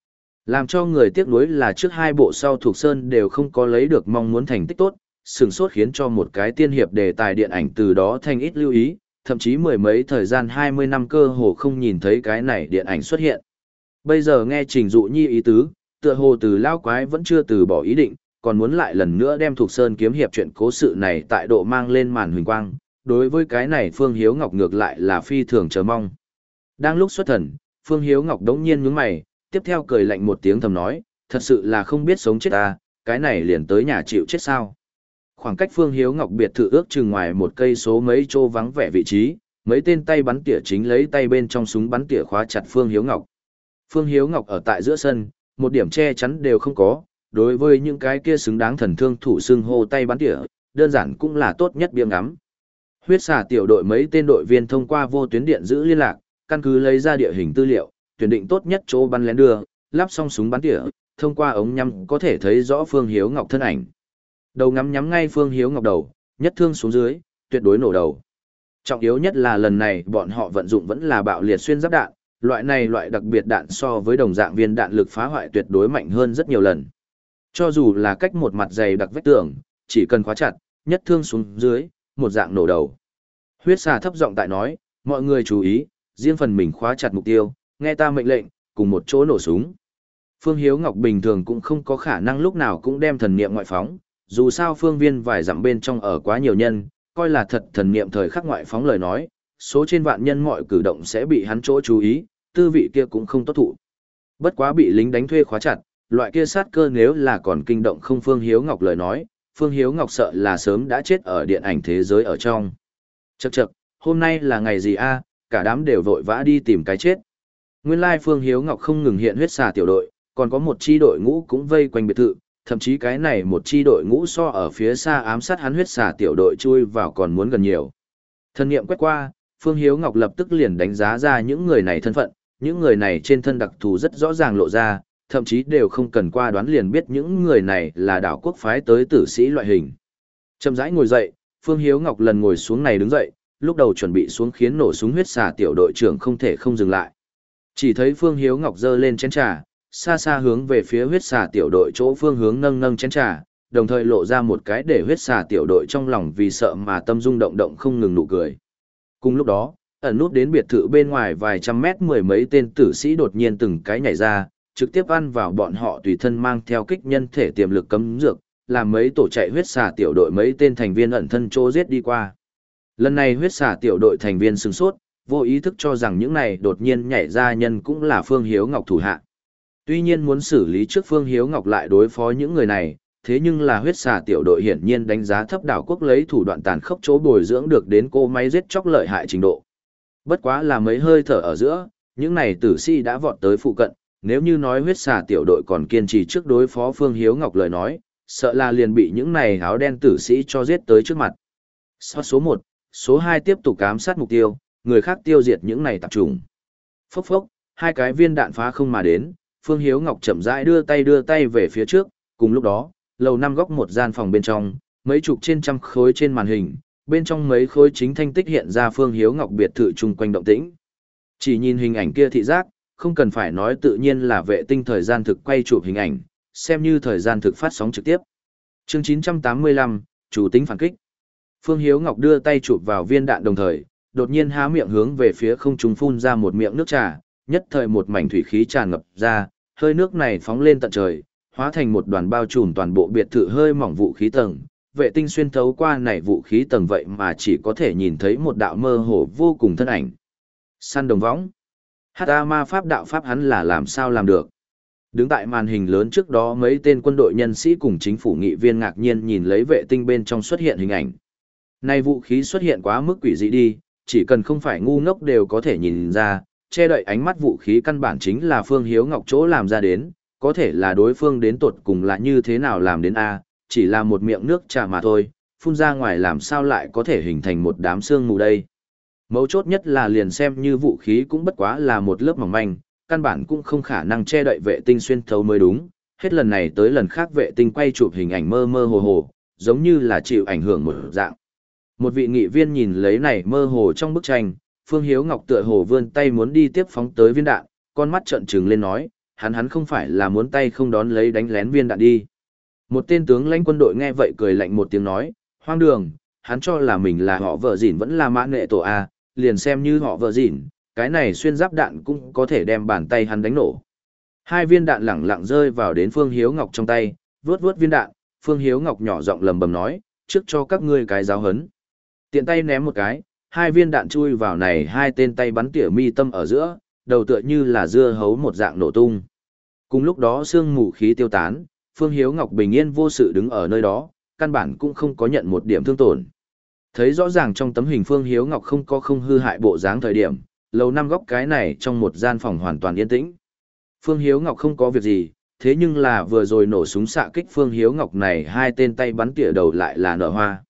Speaker 1: Làm cho người tiếc nuối là trước hai bộ sau thuộc Sơn đều không có lấy được mong muốn thành tích tốt, sừng sốt khiến cho một cái tiên hiệp đề tài điện ảnh từ đó thành ít lưu ý, thậm chí mười mấy thời gian hai mươi năm cơ hồ không nhìn thấy cái này điện ảnh xuất hiện. Bây giờ nghe Trình Dụ Nhi ý tứ, tựa hồ từ lao quái vẫn chưa từ bỏ ý định, còn muốn lại lần nữa đem thuộc Sơn kiếm hiệp chuyện cố sự này tại độ mang lên màn huỳnh quang, đối với cái này Phương Hiếu Ngọc ngược lại là phi thường chờ mong. Đang lúc xuất thần, Phương Hiếu Ngọc đống nhiên nhướng mày, tiếp theo cười lạnh một tiếng thầm nói, thật sự là không biết sống chết ta, cái này liền tới nhà chịu chết sao. Khoảng cách Phương Hiếu Ngọc biệt thự ước chừng ngoài một cây số mấy chỗ vắng vẻ vị trí, mấy tên tay bắn tỉa chính lấy tay bên trong súng bắn tỉa khóa chặt Phương Hiếu Ngọc. Phương Hiếu Ngọc ở tại giữa sân, một điểm che chắn đều không có, đối với những cái kia xứng đáng thần thương thủ xưng hô tay bắn tỉa, đơn giản cũng là tốt nhất biếng ngắm. Huyết xà tiểu đội mấy tên đội viên thông qua vô tuyến điện giữ liên lạc, căn cứ lấy ra địa hình tư liệu, tuyển định tốt nhất chỗ bắn lén đưa, lắp xong súng bắn tỉa, thông qua ống nhắm có thể thấy rõ Phương Hiếu Ngọc thân ảnh. Đầu ngắm nhắm ngay Phương Hiếu Ngọc đầu, nhất thương xuống dưới, tuyệt đối nổ đầu. Trọng yếu nhất là lần này bọn họ vận dụng vẫn là bạo liệt xuyên giáp đạn, loại này loại đặc biệt đạn so với đồng dạng viên đạn lực phá hoại tuyệt đối mạnh hơn rất nhiều lần. Cho dù là cách một mặt dày đặc vách tường, chỉ cần khóa chặt, nhất thương xuống dưới, một dạng nổ đầu. Huyết xà thấp giọng tại nói, mọi người chú ý, riêng phần mình khóa chặt mục tiêu, nghe ta mệnh lệnh, cùng một chỗ nổ súng. Phương Hiếu Ngọc bình thường cũng không có khả năng lúc nào cũng đem thần niệm ngoại phóng, dù sao phương viên vài dặm bên trong ở quá nhiều nhân, coi là thật thần niệm thời khắc ngoại phóng lời nói, số trên vạn nhân mọi cử động sẽ bị hắn chỗ chú ý, tư vị kia cũng không tốt thụ. Bất quá bị lính đánh thuê khóa chặt, loại kia sát cơ nếu là còn kinh động không Phương Hiếu Ngọc lời nói, Phương Hiếu Ngọc sợ là sớm đã chết ở điện ảnh thế giới ở trong. Chậc chậc, hôm nay là ngày gì a? Cả đám đều vội vã đi tìm cái chết. Nguyên lai Phương Hiếu Ngọc không ngừng hiện huyết xà tiểu đội, còn có một chi đội ngũ cũng vây quanh biệt thự, thậm chí cái này một chi đội ngũ so ở phía xa ám sát hắn huyết xà tiểu đội chui vào còn muốn gần nhiều. Thân nghiệm quét qua, Phương Hiếu Ngọc lập tức liền đánh giá ra những người này thân phận, những người này trên thân đặc thù rất rõ ràng lộ ra, thậm chí đều không cần qua đoán liền biết những người này là đảo quốc phái tới tử sĩ loại hình. Chậm rãi ngồi dậy, Phương Hiếu Ngọc lần ngồi xuống này đứng dậy, lúc đầu chuẩn bị xuống khiến nổ súng huyết xà tiểu đội trưởng không thể không dừng lại. Chỉ thấy Phương Hiếu Ngọc giơ lên chén trà, xa xa hướng về phía huyết xà tiểu đội chỗ phương hướng nâng nâng chén trà, đồng thời lộ ra một cái để huyết xà tiểu đội trong lòng vì sợ mà tâm rung động động không ngừng nụ cười. Cùng lúc đó, ẩn nút đến biệt thự bên ngoài vài trăm mét mười mấy tên tử sĩ đột nhiên từng cái nhảy ra, trực tiếp ăn vào bọn họ tùy thân mang theo kích nhân thể tiềm lực cấm dược, làm mấy tổ chạy huyết xà tiểu đội mấy tên thành viên ẩn thân chỗ giết đi qua. Lần này huyết xà tiểu đội thành viên sửng sốt, vô ý thức cho rằng những này đột nhiên nhảy ra nhân cũng là Phương Hiếu Ngọc thủ hạ. Tuy nhiên muốn xử lý trước Phương Hiếu Ngọc lại đối phó những người này, thế nhưng là huyết xà tiểu đội hiển nhiên đánh giá thấp đảo quốc lấy thủ đoạn tàn khốc chỗ bồi dưỡng được đến cô máy giết chóc lợi hại trình độ. Bất quá là mấy hơi thở ở giữa, những này tử sĩ đã vọt tới phụ cận, nếu như nói huyết xà tiểu đội còn kiên trì trước đối phó Phương Hiếu Ngọc lời nói, sợ là liền bị những này áo đen tử sĩ cho giết tới trước mặt. Số số một, số hai tiếp tục ám sát mục tiêu, người khác tiêu diệt những này tạp trùng. Phốc phốc, hai cái viên đạn phá không mà đến, Phương Hiếu Ngọc chậm rãi đưa tay đưa tay về phía trước, cùng lúc đó, lầu năm góc một gian phòng bên trong, mấy chục trên trăm khối trên màn hình, bên trong mấy khối chính thanh tích hiện ra Phương Hiếu Ngọc biệt thự chung quanh động tĩnh. Chỉ nhìn hình ảnh kia thị giác, không cần phải nói tự nhiên là vệ tinh thời gian thực quay chụp hình ảnh, xem như thời gian thực phát sóng trực tiếp. Chương chín trăm tám mươi lăm, chủ tính phản kích. Phương Hiếu Ngọc đưa tay chụp vào viên đạn đồng thời, đột nhiên há miệng hướng về phía không trung phun ra một miệng nước trà, nhất thời một mảnh thủy khí tràn ngập ra, hơi nước này phóng lên tận trời, hóa thành một đoàn bao trùm toàn bộ biệt thự hơi mỏng vũ khí tầng. Vệ tinh xuyên thấu qua này vũ khí tầng vậy mà chỉ có thể nhìn thấy một đạo mơ hồ vô cùng thân ảnh. Săn đồng võng. Hát A ma pháp đạo pháp hắn là làm sao làm được. Đứng tại màn hình lớn trước đó mấy tên quân đội nhân sĩ cùng chính phủ nghị viên ngạc nhiên nhìn lấy vệ tinh bên trong xuất hiện hình ảnh. Này vũ khí xuất hiện quá mức quỷ dị đi, chỉ cần không phải ngu ngốc đều có thể nhìn ra, che đậy ánh mắt vũ khí căn bản chính là Phương Hiếu Ngọc chỗ làm ra đến, có thể là đối phương đến tột cùng là như thế nào làm đến A, chỉ là một miệng nước trà mà thôi, phun ra ngoài làm sao lại có thể hình thành một đám sương mù đây. Mấu chốt nhất là liền xem như vũ khí cũng bất quá là một lớp mỏng manh, căn bản cũng không khả năng che đậy vệ tinh xuyên thấu mới đúng, hết lần này tới lần khác vệ tinh quay chụp hình ảnh mơ mơ hồ hồ, giống như là chịu ảnh hưởng một dạng. Một vị nghị viên nhìn lấy này mơ hồ trong bức tranh, Phương Hiếu Ngọc tựa hồ vươn tay muốn đi tiếp phóng tới viên đạn, con mắt trợn trừng lên nói, hắn hắn không phải là muốn tay không đón lấy đánh lén viên đạn đi. Một tên tướng lãnh quân đội nghe vậy cười lạnh một tiếng nói, hoang đường, hắn cho là mình là họ vợ dỉn vẫn là mã nghệ tổ A, liền xem như họ vợ dỉn, cái này xuyên giáp đạn cũng có thể đem bàn tay hắn đánh nổ. Hai viên đạn lẳng lặng rơi vào đến Phương Hiếu Ngọc trong tay, vướt vướt viên đạn, Phương Hiếu Ngọc nhỏ giọng lầm bầm nói, trước cho các ngươi cái giáo hấn. Tiện tay ném một cái, hai viên đạn chui vào này hai tên tay bắn tỉa mi tâm ở giữa, đầu tựa như là dưa hấu một dạng nổ tung. Cùng lúc đó sương mù khí tiêu tán, Phương Hiếu Ngọc bình yên vô sự đứng ở nơi đó, căn bản cũng không có nhận một điểm thương tổn. Thấy rõ ràng trong tấm hình Phương Hiếu Ngọc không có không hư hại bộ dáng thời điểm, lầu năm góc cái này trong một gian phòng hoàn toàn yên tĩnh. Phương Hiếu Ngọc không có việc gì, thế nhưng là vừa rồi nổ súng xạ kích Phương Hiếu Ngọc này hai tên tay bắn tỉa đầu lại là nở hoa.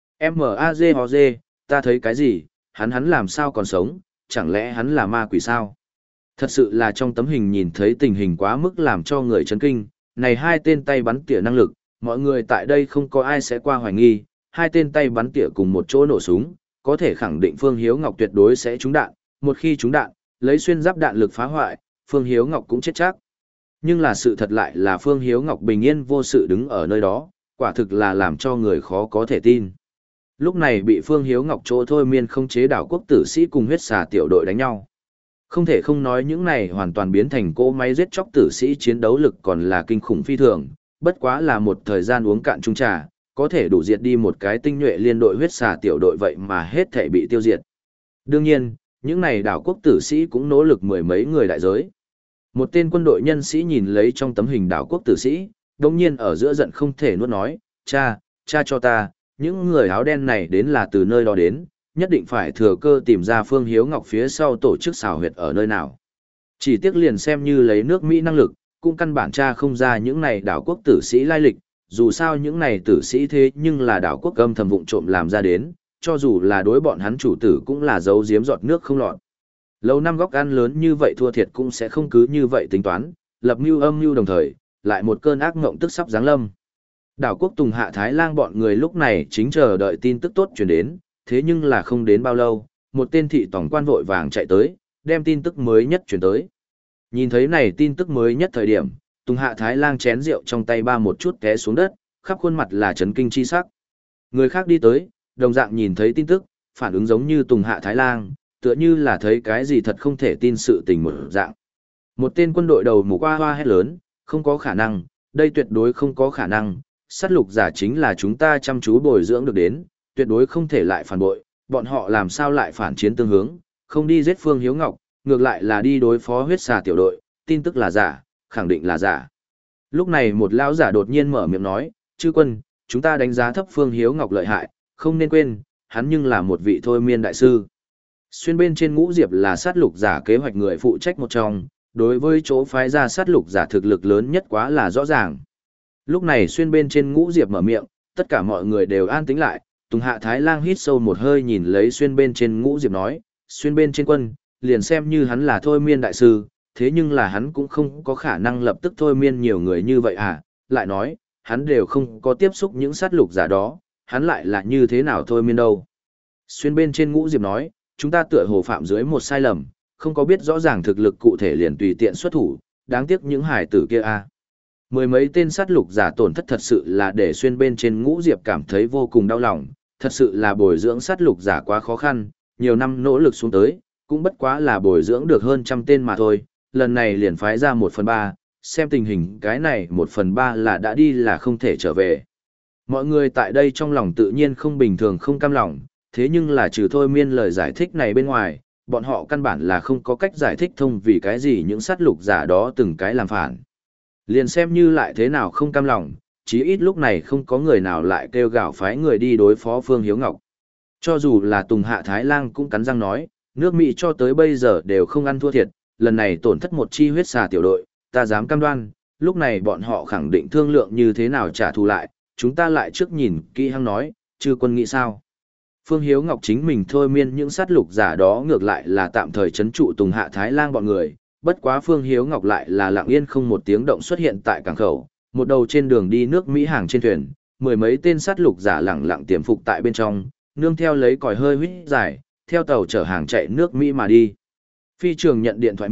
Speaker 1: M-A-G-O-G, ta thấy cái gì, hắn hắn làm sao còn sống, chẳng lẽ hắn là ma quỷ sao? Thật sự là trong tấm hình nhìn thấy tình hình quá mức làm cho người chấn kinh, này hai tên tay bắn tỉa năng lực, mọi người tại đây không có ai sẽ qua hoài nghi, hai tên tay bắn tỉa cùng một chỗ nổ súng, có thể khẳng định Phương Hiếu Ngọc tuyệt đối sẽ trúng đạn, một khi trúng đạn, lấy xuyên giáp đạn lực phá hoại, Phương Hiếu Ngọc cũng chết chắc. Nhưng là sự thật lại là Phương Hiếu Ngọc bình yên vô sự đứng ở nơi đó, quả thực là làm cho người khó có thể tin. Lúc này bị Phương Hiếu Ngọc chỗ thôi miên không chế đảo quốc tử sĩ cùng huyết xà tiểu đội đánh nhau. Không thể không nói những này hoàn toàn biến thành cỗ máy giết chóc tử sĩ chiến đấu lực còn là kinh khủng phi thường, bất quá là một thời gian uống cạn chung trà, có thể đủ diệt đi một cái tinh nhuệ liên đội huyết xà tiểu đội vậy mà hết thể bị tiêu diệt. Đương nhiên, những này đảo quốc tử sĩ cũng nỗ lực mười mấy người đại giới. Một tên quân đội nhân sĩ nhìn lấy trong tấm hình đảo quốc tử sĩ, đồng nhiên ở giữa giận không thể nuốt nói, cha, cha cho ta, những người áo đen này đến là từ nơi đó đến, nhất định phải thừa cơ tìm ra Phương Hiếu Ngọc phía sau tổ chức xào huyệt ở nơi nào. Chỉ tiếc liền xem như lấy nước Mỹ năng lực, cũng căn bản tra không ra những này đảo quốc tử sĩ lai lịch, dù sao những này tử sĩ thế nhưng là đảo quốc âm thầm vụng trộm làm ra đến, cho dù là đối bọn hắn chủ tử cũng là giấu giếm giọt nước không lọt. Lâu năm góc ăn lớn như vậy thua thiệt cũng sẽ không cứ như vậy tính toán, lập mưu âm mưu đồng thời, lại một cơn ác ngộng tức sắp giáng lâm. Đảo quốc Tùng Hạ Thái Lang bọn người lúc này chính chờ đợi tin tức tốt truyền đến, thế nhưng là không đến bao lâu, một tên thị tổng quan vội vàng chạy tới, đem tin tức mới nhất truyền tới. Nhìn thấy này tin tức mới nhất thời điểm, Tùng Hạ Thái Lang chén rượu trong tay ba một chút té xuống đất, khắp khuôn mặt là chấn kinh chi sắc. Người khác đi tới, đồng dạng nhìn thấy tin tức, phản ứng giống như Tùng Hạ Thái Lang, tựa như là thấy cái gì thật không thể tin sự tình một dạng. Một tên quân đội đầu mù qua hoa hét lớn, không có khả năng, đây tuyệt đối không có khả năng, sát lục giả chính là chúng ta chăm chú bồi dưỡng được đến, tuyệt đối không thể lại phản bội, bọn họ làm sao lại phản chiến tương hướng, không đi giết Phương Hiếu Ngọc, ngược lại là đi đối phó huyết xà tiểu đội, tin tức là giả, khẳng định là giả. Lúc này một lão giả đột nhiên mở miệng nói, chư quân, chúng ta đánh giá thấp Phương Hiếu Ngọc lợi hại, không nên quên, hắn nhưng là một vị thôi miên đại sư. Xuyên bên trên ngũ diệp là sát lục giả kế hoạch người phụ trách một trong, đối với chỗ phái ra sát lục giả thực lực lớn nhất quá là rõ ràng. Lúc này xuyên bên trên ngũ diệp mở miệng, tất cả mọi người đều an tĩnh lại, Tùng Hạ Thái Lang hít sâu một hơi nhìn lấy xuyên bên trên ngũ diệp nói, xuyên bên trên quân, liền xem như hắn là thôi miên đại sư, thế nhưng là hắn cũng không có khả năng lập tức thôi miên nhiều người như vậy à, lại nói, hắn đều không có tiếp xúc những sát lục giả đó, hắn lại là như thế nào thôi miên đâu. Xuyên bên trên ngũ diệp nói, chúng ta tựa hồ phạm dưới một sai lầm, không có biết rõ ràng thực lực cụ thể liền tùy tiện xuất thủ, đáng tiếc những hải tử kia à. Mười mấy tên sát lục giả tổn thất thật sự là để xuyên bên trên ngũ diệp cảm thấy vô cùng đau lòng, thật sự là bồi dưỡng sát lục giả quá khó khăn, nhiều năm nỗ lực xuống tới, cũng bất quá là bồi dưỡng được hơn trăm tên mà thôi, lần này liền phái ra một phần ba, xem tình hình cái này một phần ba là đã đi là không thể trở về. Mọi người tại đây trong lòng tự nhiên không bình thường không cam lòng, thế nhưng là trừ thôi miên lời giải thích này bên ngoài, bọn họ căn bản là không có cách giải thích thông vì cái gì những sát lục giả đó từng cái làm phản. Liền xem như lại thế nào không cam lòng, chí ít lúc này không có người nào lại kêu gào phái người đi đối phó Phương Hiếu Ngọc. Cho dù là Tùng Hạ Thái Lang cũng cắn răng nói, nước Mỹ cho tới bây giờ đều không ăn thua thiệt, lần này tổn thất một chi huyết xà tiểu đội, ta dám cam đoan, lúc này bọn họ khẳng định thương lượng như thế nào trả thù lại, chúng ta lại trước nhìn kỹ hăng nói, chư quân nghĩ sao. Phương Hiếu Ngọc chính mình thôi miên những sát lục giả đó ngược lại là tạm thời chấn trụ Tùng Hạ Thái Lang bọn người, bất quá Phương Hiếu Ngọc lại là lặng yên không một tiếng động xuất hiện tại cảng khẩu, một đầu trên đường đi nước Mỹ hàng trên thuyền, mười mấy tên sát lục giả lặng lặng tiềm phục tại bên trong, nương theo lấy còi hơi huýt dài, theo tàu chở hàng chạy nước Mỹ mà đi. Phi trường nhận điện thoại miệng,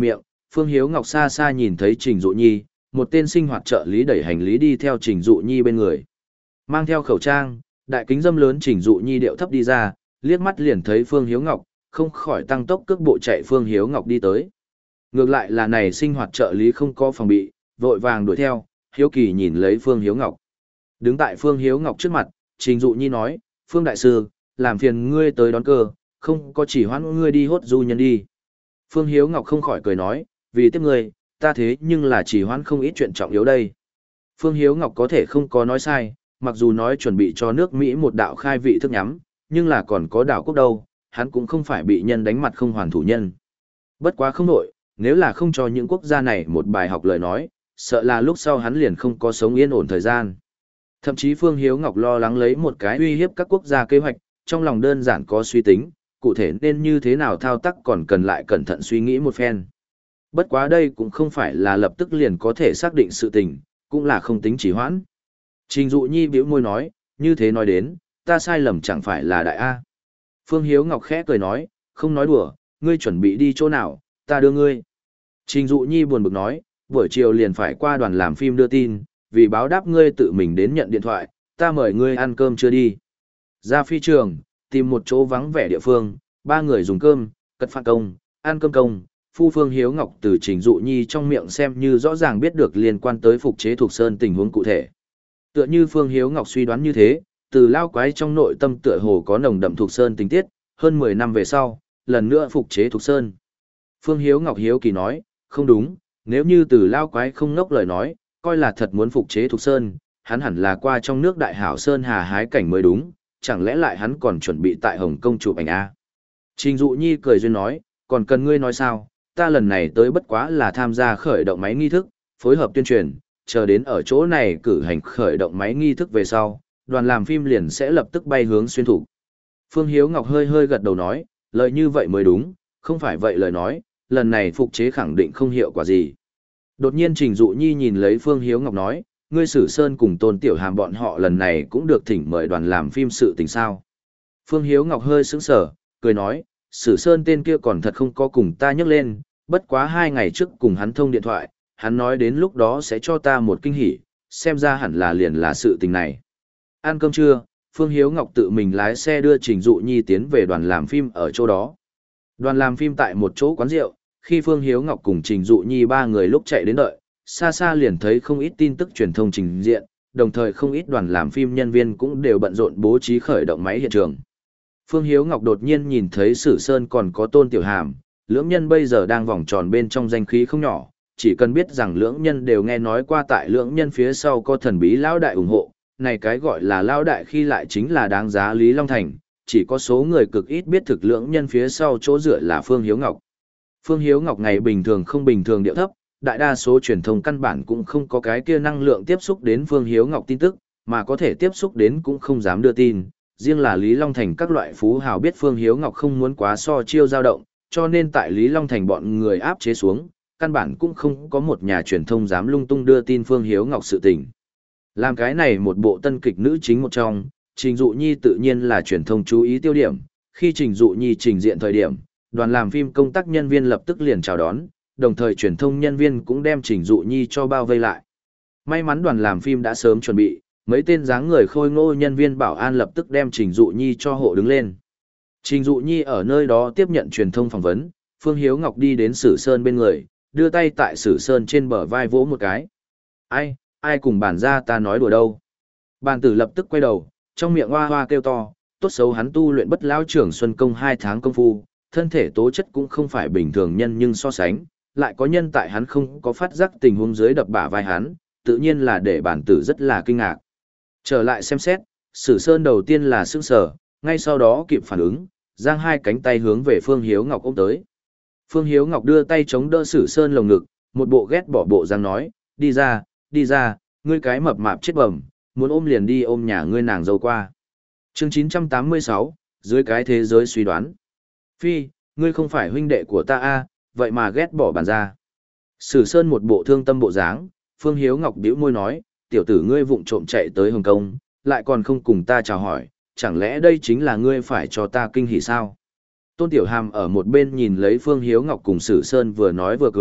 Speaker 1: Phương Hiếu Ngọc xa xa nhìn thấy Trình Dụ Nhi, một tên sinh hoạt trợ lý đẩy hành lý đi theo Trình Dụ Nhi bên người. Mang theo khẩu trang, đại kính dâm lớn Trình Dụ Nhi điệu thấp đi ra, liếc mắt liền thấy Phương Hiếu Ngọc, không khỏi tăng tốc cước bộ chạy Phương Hiếu Ngọc đi tới. Ngược lại là này sinh hoạt trợ lý không có phòng bị, vội vàng đuổi theo, hiếu kỳ nhìn lấy Phương Hiếu Ngọc. Đứng tại Phương Hiếu Ngọc trước mặt, Trình Dụ Nhi nói, Phương Đại Sư, làm phiền ngươi tới đón cơ, không có chỉ hoãn ngươi đi hốt du nhân đi. Phương Hiếu Ngọc không khỏi cười nói, vì tiếp ngươi, ta thế nhưng là chỉ hoãn không ít chuyện trọng yếu đây. Phương Hiếu Ngọc có thể không có nói sai, mặc dù nói chuẩn bị cho nước Mỹ một đạo khai vị thức nhắm, nhưng là còn có đảo quốc đâu, hắn cũng không phải bị nhân đánh mặt không hoàn thủ nhân. Bất quá không nổi, nếu là không cho những quốc gia này một bài học lời nói, sợ là lúc sau hắn liền không có sống yên ổn thời gian. Thậm chí Phương Hiếu Ngọc lo lắng lấy một cái uy hiếp các quốc gia kế hoạch, trong lòng đơn giản có suy tính, cụ thể nên như thế nào thao tác còn cần lại cẩn thận suy nghĩ một phen. Bất quá đây cũng không phải là lập tức liền có thể xác định sự tình, cũng là không tính chỉ hoãn. Trình Dụ Nhi bĩu môi nói, như thế nói đến, ta sai lầm chẳng phải là đại A. Phương Hiếu Ngọc khẽ cười nói, không nói đùa, ngươi chuẩn bị đi chỗ nào, ta đưa ngươi. Trình Dụ Nhi buồn bực nói, buổi chiều liền phải qua đoàn làm phim đưa tin, vì báo đáp ngươi tự mình đến nhận điện thoại, ta mời ngươi ăn cơm chưa đi. Ra phi trường, tìm một chỗ vắng vẻ địa phương, ba người dùng cơm, cất phạt công, ăn cơm công. Phu Phương Hiếu Ngọc từ Trình Dụ Nhi trong miệng xem như rõ ràng biết được liên quan tới phục chế thuộc sơn tình huống cụ thể. Tựa như Phương Hiếu Ngọc suy đoán như thế, từ lao quái trong nội tâm tựa hồ có nồng đậm thuộc sơn tình tiết, hơn mười năm về sau, lần nữa phục chế thuộc sơn. Phương Hiếu Ngọc hiếu kỳ nói, không đúng, nếu như từ lao quái không ngốc lời nói, coi là thật muốn phục chế thuộc sơn, hắn hẳn là qua trong nước đại hảo sơn hà hái cảnh mới đúng, chẳng lẽ lại hắn còn chuẩn bị tại Hồng Kông chụp ảnh A. Trình Dụ Nhi cười duyên nói, còn cần ngươi nói sao, ta lần này tới bất quá là tham gia khởi động máy nghi thức, phối hợp tuyên truyền, chờ đến ở chỗ này cử hành khởi động máy nghi thức về sau, đoàn làm phim liền sẽ lập tức bay hướng xuyên thủ. Phương Hiếu Ngọc hơi hơi gật đầu nói, lời như vậy mới đúng, không phải vậy lời nói, lần này phục chế khẳng định không hiệu quả gì. Đột nhiên Trình Dụ Nhi nhìn lấy Phương Hiếu Ngọc nói, ngươi Sử Sơn cùng Tôn Tiểu Hàm bọn họ lần này cũng được thỉnh mời đoàn làm phim sự tình sao. Phương Hiếu Ngọc hơi sững sờ, cười nói, Sử Sơn tên kia còn thật không có cùng ta nhắc lên, bất quá hai ngày trước cùng hắn thông điện thoại, hắn nói đến lúc đó sẽ cho ta một kinh hỉ, xem ra hẳn là liền là sự tình này. Ăn cơm trưa, Phương Hiếu Ngọc tự mình lái xe đưa Trình Dụ Nhi tiến về đoàn làm phim ở chỗ đó. Đoàn làm phim tại một chỗ quán rượu, khi Phương Hiếu Ngọc cùng Trình Dụ Nhi ba người lúc chạy đến đợi, xa xa liền thấy không ít tin tức truyền thông trình diện, đồng thời không ít đoàn làm phim nhân viên cũng đều bận rộn bố trí khởi động máy hiện trường. Phương Hiếu Ngọc đột nhiên nhìn thấy Sử Sơn còn có Tôn Tiểu Hàm, lưỡng nhân bây giờ đang vòng tròn bên trong danh khí không nhỏ, chỉ cần biết rằng lưỡng nhân đều nghe nói qua tại lưỡng nhân phía sau có thần bí lão đại ủng hộ, này cái gọi là lão đại khi lại chính là đáng giá Lý Long Thành, chỉ có số người cực ít biết thực lưỡng nhân phía sau chỗ dựa là Phương Hiếu Ngọc. Phương Hiếu Ngọc ngày bình thường không bình thường điệu thấp, đại đa số truyền thông căn bản cũng không có cái kia năng lượng tiếp xúc đến Phương Hiếu Ngọc tin tức, mà có thể tiếp xúc đến cũng không dám đưa tin. Riêng là Lý Long Thành các loại phú hào biết Phương Hiếu Ngọc không muốn quá so chiêu dao động, cho nên tại Lý Long Thành bọn người áp chế xuống, căn bản cũng không có một nhà truyền thông dám lung tung đưa tin Phương Hiếu Ngọc sự tình. Làm cái này một bộ tân kịch nữ chính một trong, Trình Dụ Nhi tự nhiên là truyền thông chú ý tiêu điểm, khi Trình Dụ Nhi trình diện thời điểm, đoàn làm phim công tác nhân viên lập tức liền chào đón, đồng thời truyền thông nhân viên cũng đem Trình Dụ Nhi cho bao vây lại. May mắn đoàn làm phim đã sớm chuẩn bị, mấy tên dáng người khôi ngô nhân viên bảo an lập tức đem Trình Dụ Nhi cho hộ đứng lên. Trình Dụ Nhi ở nơi đó tiếp nhận truyền thông phỏng vấn, Phương Hiếu Ngọc đi đến Sử Sơn bên người, đưa tay tại Sử Sơn trên bờ vai vỗ một cái. Ai, ai cùng bản ra ta nói đùa đâu. Bàn tử lập tức quay đầu, trong miệng hoa hoa kêu to, tốt xấu hắn tu luyện bất lão trưởng xuân công hai tháng công phu, thân thể tố chất cũng không phải bình thường nhân nhưng so sánh, lại có nhân tại hắn không có phát giác tình huống dưới đập bả vai hắn, tự nhiên là để bản tử rất là kinh ngạc. Trở lại xem xét, Sử Sơn đầu tiên là sững sờ, ngay sau đó kịp phản ứng, giang hai cánh tay hướng về Phương Hiếu Ngọc ôm tới. Phương Hiếu Ngọc đưa tay chống đỡ Sử Sơn lồng ngực, một bộ ghét bỏ bộ giang nói, đi ra, đi ra, ngươi cái mập mạp chết bẩm, muốn ôm liền đi ôm nhà ngươi nàng dâu qua. Chương chín trăm tám mươi sáu, dưới cái thế giới suy đoán. Phi, ngươi không phải huynh đệ của ta a, vậy mà ghét bỏ bản ra. Sử Sơn một bộ thương tâm bộ dáng, Phương Hiếu Ngọc bĩu môi nói, tiểu tử ngươi vụng trộm chạy tới Hồng Kông, lại còn không cùng ta chào hỏi, chẳng lẽ đây chính là ngươi phải cho ta kinh hỉ sao? Tôn Tiểu Hàm ở một bên nhìn lấy Phương Hiếu Ngọc cùng Sử Sơn vừa nói vừa cười,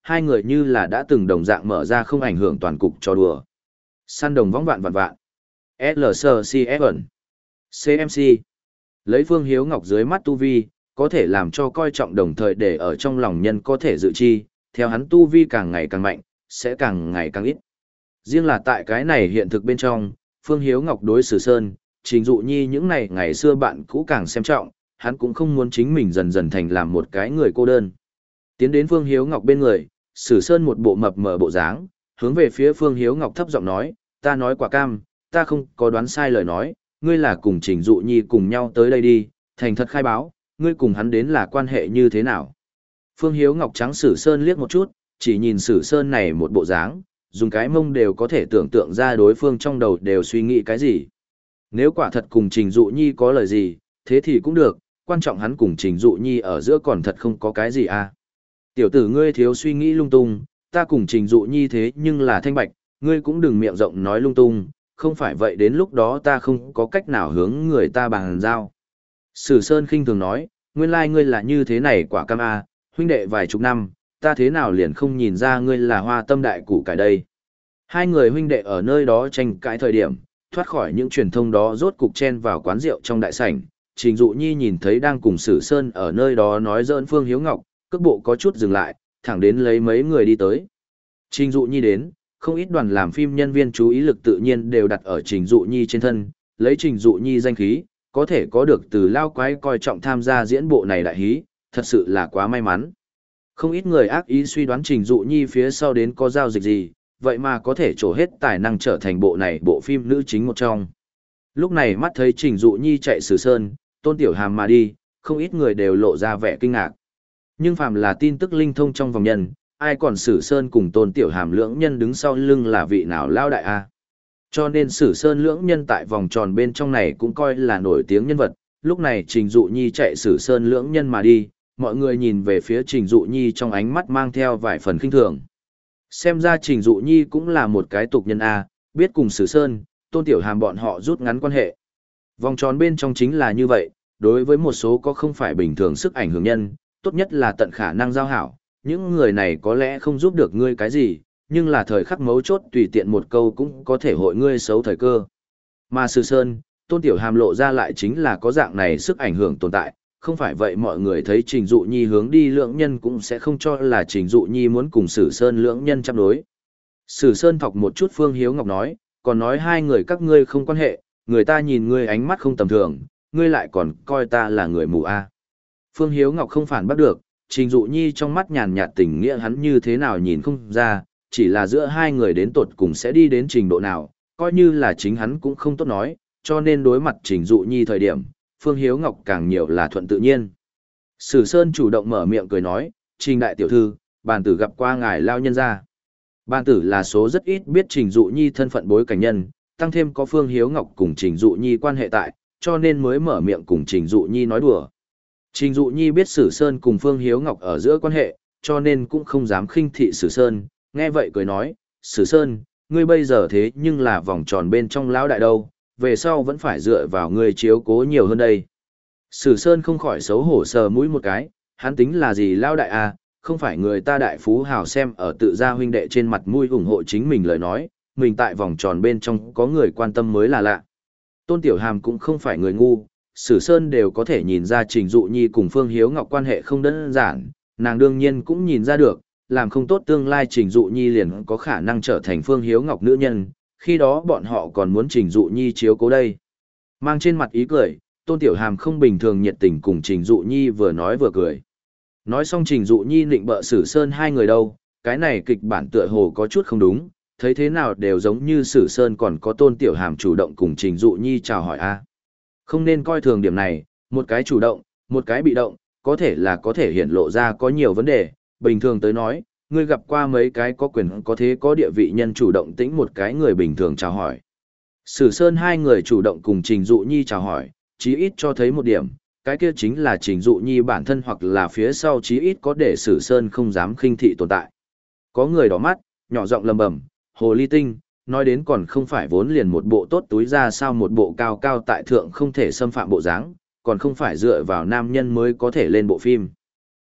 Speaker 1: hai người như là đã từng đồng dạng mở ra không ảnh hưởng toàn cục cho đùa. Săn đồng võng vạn vạn vạn. lờ xê xê ép ẩn. xê em xê. Lấy Phương Hiếu Ngọc dưới mắt tu vi, có thể làm cho coi trọng đồng thời để ở trong lòng nhân có thể dự chi, theo hắn tu vi càng ngày càng mạnh, sẽ càng ngày càng ít. Riêng là tại cái này hiện thực bên trong, Phương Hiếu Ngọc đối Sử Sơn, Trình Dụ Nhi những này ngày xưa bạn cũ càng xem trọng, hắn cũng không muốn chính mình dần dần thành làm một cái người cô đơn. Tiến đến Phương Hiếu Ngọc bên người, Sử Sơn một bộ mập mờ bộ dáng, hướng về phía Phương Hiếu Ngọc thấp giọng nói, ta nói quả cam, ta không có đoán sai lời nói, ngươi là cùng Trình Dụ Nhi cùng nhau tới đây đi, thành thật khai báo, ngươi cùng hắn đến là quan hệ như thế nào. Phương Hiếu Ngọc trắng Sử Sơn liếc một chút, chỉ nhìn Sử Sơn này một bộ dáng, dùng cái mông đều có thể tưởng tượng ra đối phương trong đầu đều suy nghĩ cái gì. Nếu quả thật cùng Trình Dụ Nhi có lời gì, thế thì cũng được, quan trọng hắn cùng Trình Dụ Nhi ở giữa còn thật không có cái gì à. Tiểu tử ngươi thiếu suy nghĩ lung tung, ta cùng Trình Dụ Nhi thế nhưng là thanh bạch, ngươi cũng đừng miệng rộng nói lung tung, không phải vậy đến lúc đó ta không có cách nào hướng người ta bàn giao. Sử Sơn khinh thường nói, nguyên lai ngươi là như thế này quả cam a, huynh đệ vài chục năm, ta thế nào liền không nhìn ra ngươi là hoa tâm đại củ cải đây. Hai người huynh đệ ở nơi đó tranh cãi thời điểm, thoát khỏi những truyền thông đó rốt cục chen vào quán rượu trong đại sảnh. Trình Dụ Nhi nhìn thấy đang cùng Sử Sơn ở nơi đó nói giỡn Phương Hiếu Ngọc, cước bộ có chút dừng lại, thẳng đến lấy mấy người đi tới. Trình Dụ Nhi đến, không ít đoàn làm phim nhân viên chú ý lực tự nhiên đều đặt ở Trình Dụ Nhi trên thân, lấy Trình Dụ Nhi danh khí, có thể có được từ lao quái coi trọng tham gia diễn bộ này đại hí, thật sự là quá may mắn. Không ít người ác ý suy đoán Trình Dụ Nhi phía sau đến có giao dịch gì, vậy mà có thể trổ hết tài năng trở thành bộ này bộ phim nữ chính một trong. Lúc này mắt thấy Trình Dụ Nhi chạy Sử Sơn, Tôn Tiểu Hàm mà đi, không ít người đều lộ ra vẻ kinh ngạc. Nhưng phàm là tin tức linh thông trong vòng nhân, ai còn Sử Sơn cùng Tôn Tiểu Hàm lưỡng nhân đứng sau lưng là vị nào lao đại a? Cho nên Sử Sơn lưỡng nhân tại vòng tròn bên trong này cũng coi là nổi tiếng nhân vật. Lúc này Trình Dụ Nhi chạy Sử Sơn lưỡng nhân mà đi, mọi người nhìn về phía Trình Dụ Nhi trong ánh mắt mang theo vài phần khinh thường. Xem ra Trình Dụ Nhi cũng là một cái tục nhân a, biết cùng Sử Sơn, Tôn Tiểu Hàm bọn họ rút ngắn quan hệ. Vòng tròn bên trong chính là như vậy, đối với một số có không phải bình thường sức ảnh hưởng nhân, tốt nhất là tận khả năng giao hảo, những người này có lẽ không giúp được ngươi cái gì, nhưng là thời khắc mấu chốt tùy tiện một câu cũng có thể hội ngươi xấu thời cơ. Mà Sử Sơn, Tôn Tiểu Hàm lộ ra lại chính là có dạng này sức ảnh hưởng tồn tại, không phải vậy mọi người thấy Trình Dụ Nhi hướng đi lưỡng nhân cũng sẽ không cho là Trình Dụ Nhi muốn cùng Sử Sơn lưỡng nhân chấp đối. Sử Sơn thọc một chút Phương Hiếu Ngọc nói, còn nói hai người các ngươi không quan hệ, người ta nhìn ngươi ánh mắt không tầm thường, ngươi lại còn coi ta là người mù a. Phương Hiếu Ngọc không phản bắt được, Trình Dụ Nhi trong mắt nhàn nhạt tình nghĩa hắn như thế nào nhìn không ra, chỉ là giữa hai người đến tột cùng sẽ đi đến trình độ nào, coi như là chính hắn cũng không tốt nói, cho nên đối mặt Trình Dụ Nhi thời điểm, Phương Hiếu Ngọc càng nhiều là thuận tự nhiên. Sử Sơn chủ động mở miệng cười nói, Trình đại tiểu thư, bàn tử gặp qua ngài lao nhân ra. Bàn tử là số rất ít biết Trình Dụ Nhi thân phận bối cảnh nhân, tăng thêm có Phương Hiếu Ngọc cùng Trình Dụ Nhi quan hệ tại, cho nên mới mở miệng cùng Trình Dụ Nhi nói đùa. Trình Dụ Nhi biết Sử Sơn cùng Phương Hiếu Ngọc ở giữa quan hệ, cho nên cũng không dám khinh thị Sử Sơn, nghe vậy cười nói, Sử Sơn, ngươi bây giờ thế nhưng là vòng tròn bên trong lão đại đâu, về sau vẫn phải dựa vào ngươi chiếu cố nhiều hơn đây. Sử Sơn không khỏi xấu hổ sờ mũi một cái, hắn tính là gì lão đại à, không phải người ta đại phú hào xem ở tự gia huynh đệ trên mặt mũi ủng hộ chính mình lời nói, mình tại vòng tròn bên trong có người quan tâm mới là lạ. Tôn Tiểu Hàm cũng không phải người ngu, Sử Sơn đều có thể nhìn ra Trình Dụ Nhi cùng Phương Hiếu Ngọc quan hệ không đơn giản, nàng đương nhiên cũng nhìn ra được, làm không tốt tương lai Trình Dụ Nhi liền có khả năng trở thành Phương Hiếu Ngọc nữ nhân, khi đó bọn họ còn muốn Trình Dụ Nhi chiếu cố đây. Mang trên mặt ý cười, Tôn Tiểu Hàm không bình thường nhiệt tình cùng Trình Dụ Nhi vừa nói vừa cười. Nói xong Trình Dụ Nhi định bợ Sử Sơn hai người đâu, cái này kịch bản tựa hồ có chút không đúng, thấy thế nào đều giống như Sử Sơn còn có Tôn Tiểu Hàm chủ động cùng Trình Dụ Nhi chào hỏi a. Không nên coi thường điểm này, một cái chủ động, một cái bị động, có thể là có thể hiện lộ ra có nhiều vấn đề, bình thường tới nói, ngươi gặp qua mấy cái có quyền có thế có địa vị nhân chủ động tĩnh một cái người bình thường chào hỏi. Sử Sơn hai người chủ động cùng Trình Dụ Nhi chào hỏi, chí ít cho thấy một điểm, cái kia chính là Trình Dụ Nhi bản thân hoặc là phía sau chí ít có để Sử Sơn không dám khinh thị tồn tại. Có người đỏ mắt, nhỏ giọng lầm bầm, hồ ly tinh, nói đến còn không phải vốn liền một bộ tốt túi ra sao một bộ cao cao tại thượng không thể xâm phạm bộ dáng, còn không phải dựa vào nam nhân mới có thể lên bộ phim.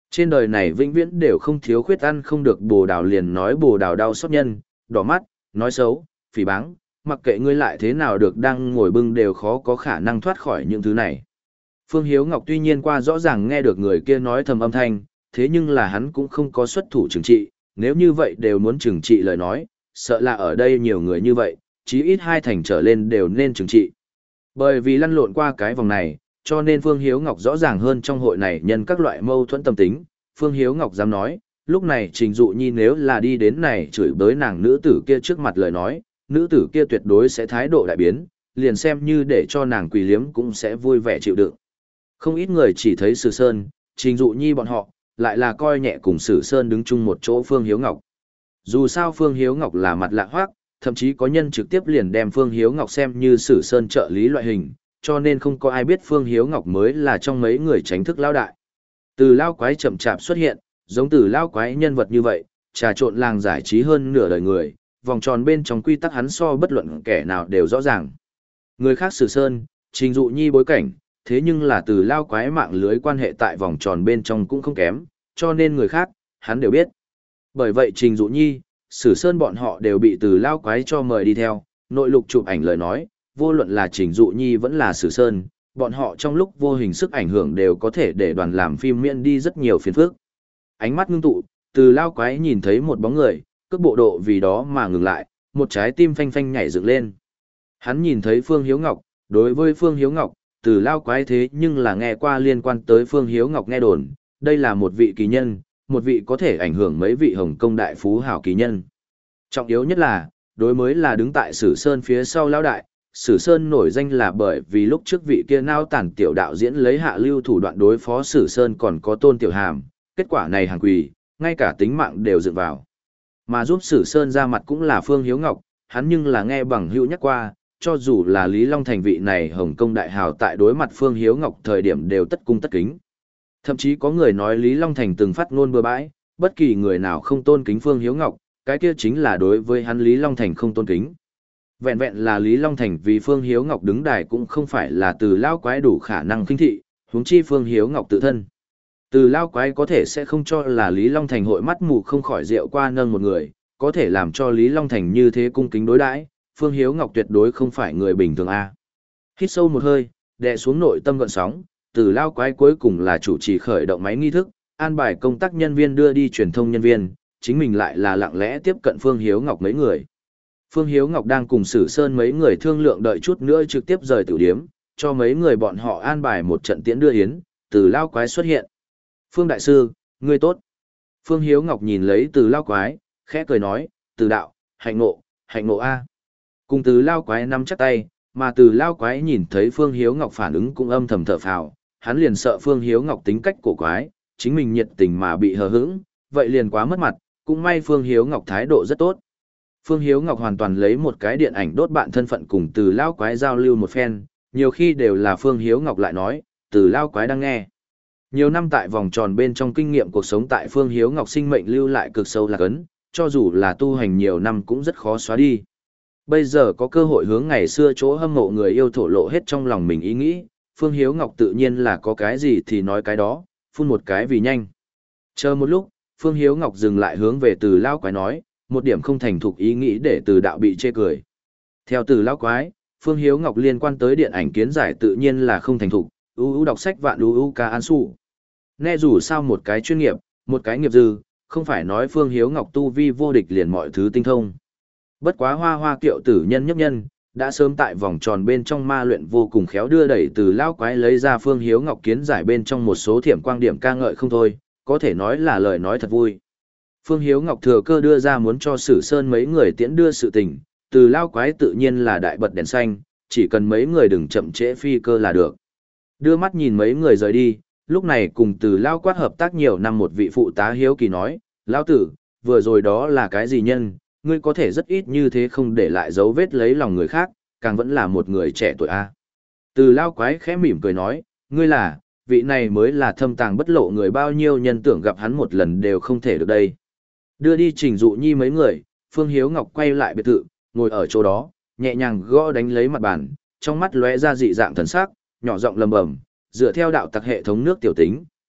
Speaker 1: Trên đời này vĩnh viễn đều không thiếu khuyết ăn không được bồ đào liền nói bồ đào đau xót nhân, đỏ mắt, nói xấu, phỉ báng, mặc kệ ngươi lại thế nào được đang ngồi bưng đều khó có khả năng thoát khỏi những thứ này. Phương Hiếu Ngọc tuy nhiên qua rõ ràng nghe được người kia nói thầm âm thanh, thế nhưng là hắn cũng không có xuất thủ trừng trị, nếu như vậy đều muốn trừng trị lời nói, sợ là ở đây nhiều người như vậy, chí ít hai thành trở lên đều nên trừng trị. Bởi vì lăn lộn qua cái vòng này, cho nên Phương Hiếu Ngọc rõ ràng hơn trong hội này nhân các loại mâu thuẫn tâm tính. Phương Hiếu Ngọc dám nói, lúc này Trình Dụ Nhi nếu là đi đến này chửi bới nàng nữ tử kia trước mặt lời nói, nữ tử kia tuyệt đối sẽ thái độ đại biến, liền xem như để cho nàng quỳ liếm cũng sẽ vui vẻ chịu đựng. Không ít người chỉ thấy Sử Sơn, Trình Dụ Nhi bọn họ, lại là coi nhẹ cùng Sử Sơn đứng chung một chỗ Phương Hiếu Ngọc. Dù sao Phương Hiếu Ngọc là mặt lạ hoác, thậm chí có nhân trực tiếp liền đem Phương Hiếu Ngọc xem như Sử Sơn trợ lý loại hình, cho nên không có ai biết Phương Hiếu Ngọc mới là trong mấy người tránh thức lao đại. Từ lao quái chậm chạp xuất hiện, giống từ lao quái nhân vật như vậy, trà trộn làng giải trí hơn nửa đời người, vòng tròn bên trong quy tắc hắn so bất luận kẻ nào đều rõ ràng. Người khác Sử Sơn, Trình Dụ Nhi bối cảnh, thế nhưng là từ lao quái mạng lưới quan hệ tại vòng tròn bên trong cũng không kém, cho nên người khác, hắn đều biết. Bởi vậy Trình Dụ Nhi, Sử Sơn bọn họ đều bị từ lao quái cho mời đi theo, nội lục chụp ảnh lời nói, vô luận là Trình Dụ Nhi vẫn là Sử Sơn, bọn họ trong lúc vô hình sức ảnh hưởng đều có thể để đoàn làm phim miễn đi rất nhiều phiền phức. Ánh mắt ngưng tụ, từ lao quái nhìn thấy một bóng người, cước bộ độ vì đó mà ngừng lại, một trái tim phanh phanh nhảy dựng lên. Hắn nhìn thấy Phương Hiếu Ngọc, đối với Phương Hiếu Ngọc, từ lao quái thế nhưng là nghe qua liên quan tới Phương Hiếu Ngọc nghe đồn, đây là một vị kỳ nhân, một vị có thể ảnh hưởng mấy vị Hồng Công đại phú hảo kỳ nhân. Trọng yếu nhất là, đối mới là đứng tại Sử Sơn phía sau lão đại, Sử Sơn nổi danh là bởi vì lúc trước vị kia nao tản tiểu đạo diễn lấy hạ lưu thủ đoạn đối phó Sử Sơn còn có Tôn Tiểu Hàm, kết quả này hàng quỳ, ngay cả tính mạng đều dựng vào. Mà giúp Sử Sơn ra mặt cũng là Phương Hiếu Ngọc, hắn nhưng là nghe bằng hữu nhắc qua, cho dù là Lý Long Thành vị này Hồng Công đại hào tại đối mặt Phương Hiếu Ngọc thời điểm đều tất cung tất kính. Thậm chí có người nói Lý Long Thành từng phát ngôn bừa bãi, bất kỳ người nào không tôn kính Phương Hiếu Ngọc, cái kia chính là đối với hắn Lý Long Thành không tôn kính. Vẹn vẹn là Lý Long Thành vì Phương Hiếu Ngọc đứng đài cũng không phải là từ lao quái đủ khả năng khinh thị, huống chi Phương Hiếu Ngọc tự thân. Từ lao quái có thể sẽ không cho là Lý Long Thành hội mắt mù không khỏi rượu qua nâng một người, có thể làm cho Lý Long Thành như thế cung kính đối đãi, Phương Hiếu Ngọc tuyệt đối không phải người bình thường a. Hít sâu một hơi, đè xuống nội tâm gợn sóng, từ lao quái cuối cùng là chủ trì khởi động máy nghi thức, an bài công tác nhân viên đưa đi truyền thông nhân viên, chính mình lại là lặng lẽ tiếp cận Phương Hiếu Ngọc mấy người. Phương Hiếu Ngọc đang cùng Sử Sơn mấy người thương lượng đợi chút nữa trực tiếp rời tử điếm, cho mấy người bọn họ an bài một trận tiễn đưa yến, từ lao quái xuất hiện. Phương Đại Sư, ngươi tốt. Phương Hiếu Ngọc nhìn lấy từ lao quái, khẽ cười nói, từ đạo, hạnh ngộ, hạnh ngộ A. Cùng từ lao quái nắm chắc tay, mà từ lao quái nhìn thấy Phương Hiếu Ngọc phản ứng cũng âm thầm thở phào, hắn liền sợ Phương Hiếu Ngọc tính cách cổ quái, chính mình nhiệt tình mà bị hờ hững, vậy liền quá mất mặt, cũng may Phương Hiếu Ngọc thái độ rất tốt. Phương Hiếu Ngọc hoàn toàn lấy một cái điện ảnh đốt bạn thân phận cùng từ lao quái giao lưu một phen, nhiều khi đều là Phương Hiếu Ngọc lại nói, từ lao quái đang nghe. Nhiều năm tại vòng tròn bên trong kinh nghiệm cuộc sống tại Phương Hiếu Ngọc sinh mệnh lưu lại cực sâu lạc ấn, cho dù là tu hành nhiều năm cũng rất khó xóa đi. Bây giờ có cơ hội hướng ngày xưa chỗ hâm mộ người yêu thổ lộ hết trong lòng mình ý nghĩ, Phương Hiếu Ngọc tự nhiên là có cái gì thì nói cái đó, phun một cái vì nhanh. Chờ một lúc, Phương Hiếu Ngọc dừng lại hướng về từ lao quái nói, một điểm không thành thục ý nghĩ để từ đạo bị chê cười. Theo từ lao quái, Phương Hiếu Ngọc liên quan tới điện ảnh kiến giải tự nhiên là không thành thục, u u đọc sách vạn u u ca an su. Nghe dù sao một cái chuyên nghiệp, một cái nghiệp dư, không phải nói Phương Hiếu Ngọc tu vi vô địch liền mọi thứ tinh thông. Bất quá hoa hoa kiệu tử nhân nhấp nhân, đã sớm tại vòng tròn bên trong ma luyện vô cùng khéo đưa đẩy từ lao quái lấy ra Phương Hiếu Ngọc kiến giải bên trong một số thiểm quang điểm ca ngợi không thôi, có thể nói là lời nói thật vui. Phương Hiếu Ngọc thừa cơ đưa ra muốn cho Sử Sơn mấy người tiễn đưa sự tình, từ lao quái tự nhiên là đại bật đèn xanh, chỉ cần mấy người đừng chậm trễ phi cơ là được. Đưa mắt nhìn mấy người rời đi, lúc này cùng từ lao quát hợp tác nhiều năm một vị phụ tá hiếu kỳ nói, lao tử, vừa rồi đó là cái gì nhân, ngươi có thể rất ít như thế không để lại dấu vết lấy lòng người khác, càng vẫn là một người trẻ tuổi a. Từ lao quái khẽ mỉm cười nói, ngươi là, vị này mới là thâm tàng bất lộ người bao nhiêu nhân tưởng gặp hắn một lần đều không thể được đây. Đưa đi Trình Dụ Nhi mấy người, Phương Hiếu Ngọc quay lại biệt thự, ngồi ở chỗ đó, nhẹ nhàng gõ đánh lấy mặt bàn, trong mắt lóe ra dị dạng thần sắc, nhỏ giọng lầm bầm, dựa theo đạo tặc hệ thống nước tiểu tính,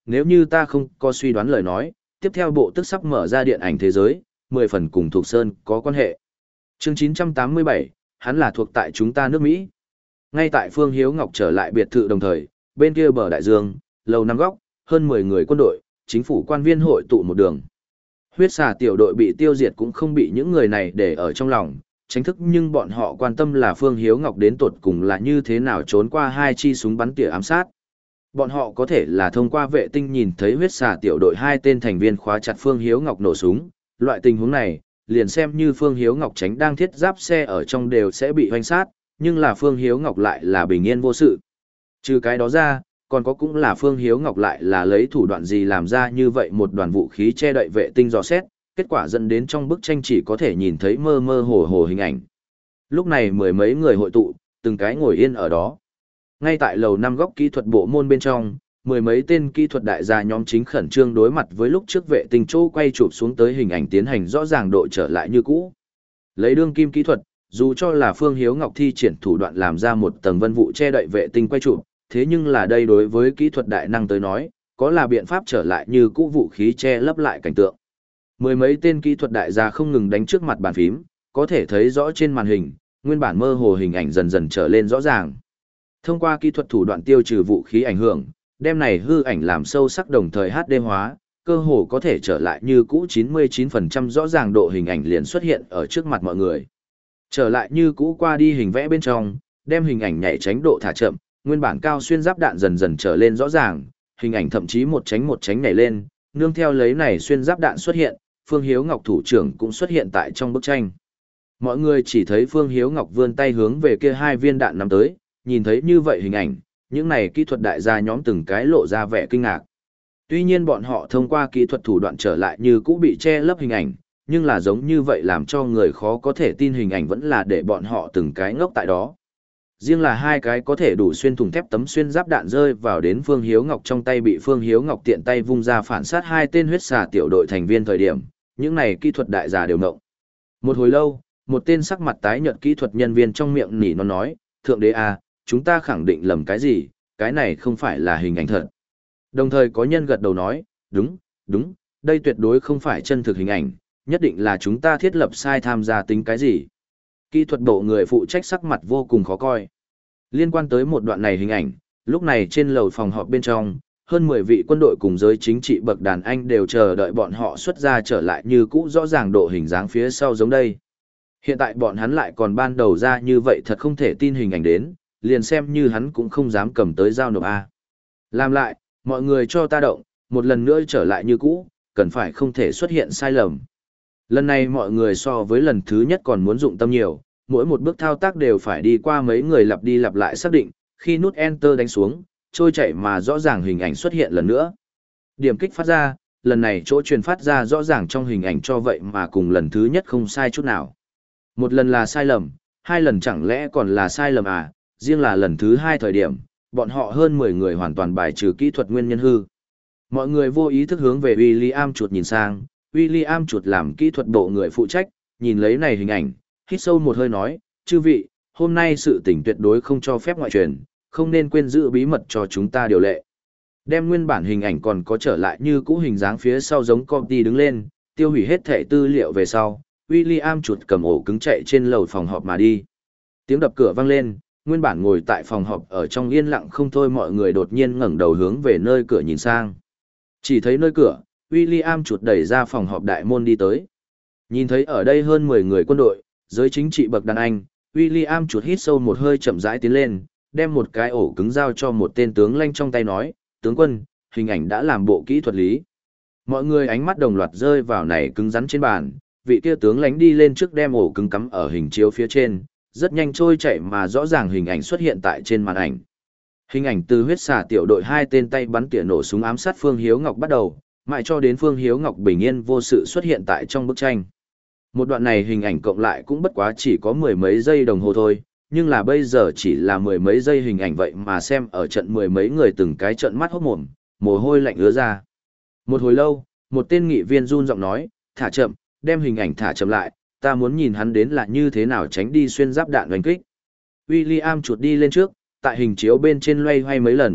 Speaker 1: nếu như ta không có suy đoán lời nói, tiếp theo bộ tức sắp mở ra điện ảnh thế giới, mười phần cùng Thục Sơn có quan hệ. Chương chín trăm tám mươi bảy, hắn là thuộc tại chúng ta nước Mỹ. Ngay tại Phương Hiếu Ngọc trở lại biệt thự đồng thời, bên kia bờ đại dương, lầu năm góc, hơn mười người quân đội, chính phủ quan viên hội tụ một đường. Huyết xà tiểu đội bị tiêu diệt cũng không bị những người này để ở trong lòng, tránh thức nhưng bọn họ quan tâm là Phương Hiếu Ngọc đến tột cùng là như thế nào trốn qua hai chi súng bắn tỉa ám sát. Bọn họ có thể là thông qua vệ tinh nhìn thấy huyết xà tiểu đội hai tên thành viên khóa chặt Phương Hiếu Ngọc nổ súng, loại tình huống này, liền xem như Phương Hiếu Ngọc tránh đang thiết giáp xe ở trong đều sẽ bị hoành sát, nhưng là Phương Hiếu Ngọc lại là bình yên vô sự. Trừ cái đó ra, còn có cũng là Phương Hiếu Ngọc lại là lấy thủ đoạn gì làm ra như vậy một đoàn vũ khí che đậy vệ tinh dò xét, kết quả dẫn đến trong bức tranh chỉ có thể nhìn thấy mơ mơ hồ hồ hình ảnh. Lúc này mười mấy người hội tụ, từng cái ngồi yên ở đó. Ngay tại lầu năm góc kỹ thuật bộ môn bên trong, mười mấy tên kỹ thuật đại gia nhóm chính khẩn trương đối mặt với lúc trước vệ tinh chỗ quay chụp xuống tới hình ảnh tiến hành rõ ràng độ trở lại như cũ. Lấy đương kim kỹ thuật, dù cho là Phương Hiếu Ngọc thi triển thủ đoạn làm ra một tầng vân vụ che đậy vệ tinh quay chụp, thế nhưng là đây đối với kỹ thuật đại năng tới nói, có là biện pháp trở lại như cũ vũ khí che lấp lại cảnh tượng. Mười mấy tên kỹ thuật đại gia không ngừng đánh trước mặt bàn phím, có thể thấy rõ trên màn hình, nguyên bản mơ hồ hình ảnh dần dần trở lên rõ ràng. Thông qua kỹ thuật thủ đoạn tiêu trừ vũ khí ảnh hưởng, đem này hư ảnh làm sâu sắc đồng thời hát đê hóa, cơ hồ có thể trở lại như cũ chín mươi chín phần trăm rõ ràng độ hình ảnh liền xuất hiện ở trước mặt mọi người. Trở lại như cũ qua đi hình vẽ bên trong, đem hình ảnh nhảy tránh độ thả chậm, nguyên bản cao xuyên giáp đạn dần dần trở lên rõ ràng, hình ảnh thậm chí một tránh một tránh nhảy lên, nương theo lấy này xuyên giáp đạn xuất hiện, Phương Hiếu Ngọc thủ trưởng cũng xuất hiện tại trong bức tranh. Mọi người chỉ thấy Phương Hiếu Ngọc vươn tay hướng về kia hai viên đạn nắm tới, nhìn thấy như vậy hình ảnh, những này kỹ thuật đại gia nhóm từng cái lộ ra vẻ kinh ngạc. Tuy nhiên bọn họ thông qua kỹ thuật thủ đoạn trở lại như cũ bị che lấp hình ảnh, nhưng là giống như vậy làm cho người khó có thể tin hình ảnh vẫn là để bọn họ từng cái ngốc tại đó. Riêng là hai cái có thể đủ xuyên thủng thép tấm xuyên giáp đạn rơi vào đến Phương Hiếu Ngọc trong tay bị Phương Hiếu Ngọc tiện tay vung ra phản sát hai tên huyết xà tiểu đội thành viên thời điểm, những này kỹ thuật đại gia đều ngộng. Một hồi lâu, một tên sắc mặt tái nhợt kỹ thuật nhân viên trong miệng nỉ nó nói, thượng đế à, chúng ta khẳng định lầm cái gì, cái này không phải là hình ảnh thật. Đồng thời có nhân gật đầu nói, đúng, đúng, đây tuyệt đối không phải chân thực hình ảnh, nhất định là chúng ta thiết lập sai tham gia tính cái gì. Kỹ thuật bộ người phụ trách sắc mặt vô cùng khó coi. Liên quan tới một đoạn này hình ảnh, lúc này trên lầu phòng họp bên trong, hơn mười vị quân đội cùng giới chính trị bậc đàn anh đều chờ đợi bọn họ xuất ra trở lại như cũ rõ ràng độ hình dáng phía sau giống đây. Hiện tại bọn hắn lại còn ban đầu ra như vậy thật không thể tin hình ảnh đến, liền xem như hắn cũng không dám cầm tới dao nộp A. Làm lại, mọi người cho ta động, một lần nữa trở lại như cũ, cần phải không thể xuất hiện sai lầm. Lần này mọi người so với lần thứ nhất còn muốn dụng tâm nhiều, mỗi một bước thao tác đều phải đi qua mấy người lặp đi lặp lại xác định, khi nút Enter đánh xuống, trôi chảy mà rõ ràng hình ảnh xuất hiện lần nữa. Điểm kích phát ra, lần này chỗ truyền phát ra rõ ràng trong hình ảnh cho vậy mà cùng lần thứ nhất không sai chút nào. Một lần là sai lầm, hai lần chẳng lẽ còn là sai lầm à, riêng là lần thứ hai thời điểm, bọn họ hơn mười người hoàn toàn bài trừ kỹ thuật nguyên nhân hư. Mọi người vô ý thức hướng về William chuột nhìn sang, William chuột làm kỹ thuật bộ người phụ trách, nhìn lấy này hình ảnh, hít sâu một hơi nói, chư vị, hôm nay sự tình tuyệt đối không cho phép ngoại truyền, không nên quên giữ bí mật cho chúng ta điều lệ. Đem nguyên bản hình ảnh còn có trở lại như cũ hình dáng phía sau giống copy đứng lên, tiêu hủy hết thẻ tư liệu về sau, William chuột cầm ổ cứng chạy trên lầu phòng họp mà đi. Tiếng đập cửa vang lên, nguyên bản ngồi tại phòng họp ở trong yên lặng không thôi mọi người đột nhiên ngẩng đầu hướng về nơi cửa nhìn sang. Chỉ thấy nơi cửa, William chuột đẩy ra phòng họp đại môn đi tới. Nhìn thấy ở đây hơn mười người quân đội, giới chính trị bậc đàn anh, William chuột hít sâu một hơi chậm rãi tiến lên, đem một cái ổ cứng giao cho một tên tướng lãnh trong tay nói, tướng quân, hình ảnh đã làm bộ kỹ thuật lý. Mọi người ánh mắt đồng loạt rơi vào này cứng rắn trên bàn, vị kia tướng lãnh đi lên trước đem ổ cứng cắm ở hình chiếu phía trên, rất nhanh trôi chạy mà rõ ràng hình ảnh xuất hiện tại trên màn ảnh. Hình ảnh từ huyết xà tiểu đội hai tên tay bắn tỉa nổ súng ám sát Phương Hiếu Ngọc bắt đầu, mãi cho đến Phương Hiếu Ngọc bình yên vô sự xuất hiện tại trong bức tranh. Một đoạn này hình ảnh cộng lại cũng bất quá chỉ có mười mấy giây đồng hồ thôi, nhưng là bây giờ chỉ là mười mấy giây hình ảnh vậy mà xem ở trận mười mấy người từng cái trận mắt hốt mồm, mồ hôi lạnh ứa ra. Một hồi lâu, một tên nghị viên run giọng nói, thả chậm, đem hình ảnh thả chậm lại, ta muốn nhìn hắn đến là như thế nào tránh đi xuyên giáp đạn đánh kích. William chuột đi lên trước, tại hình chiếu bên trên loay hoay mấy lần,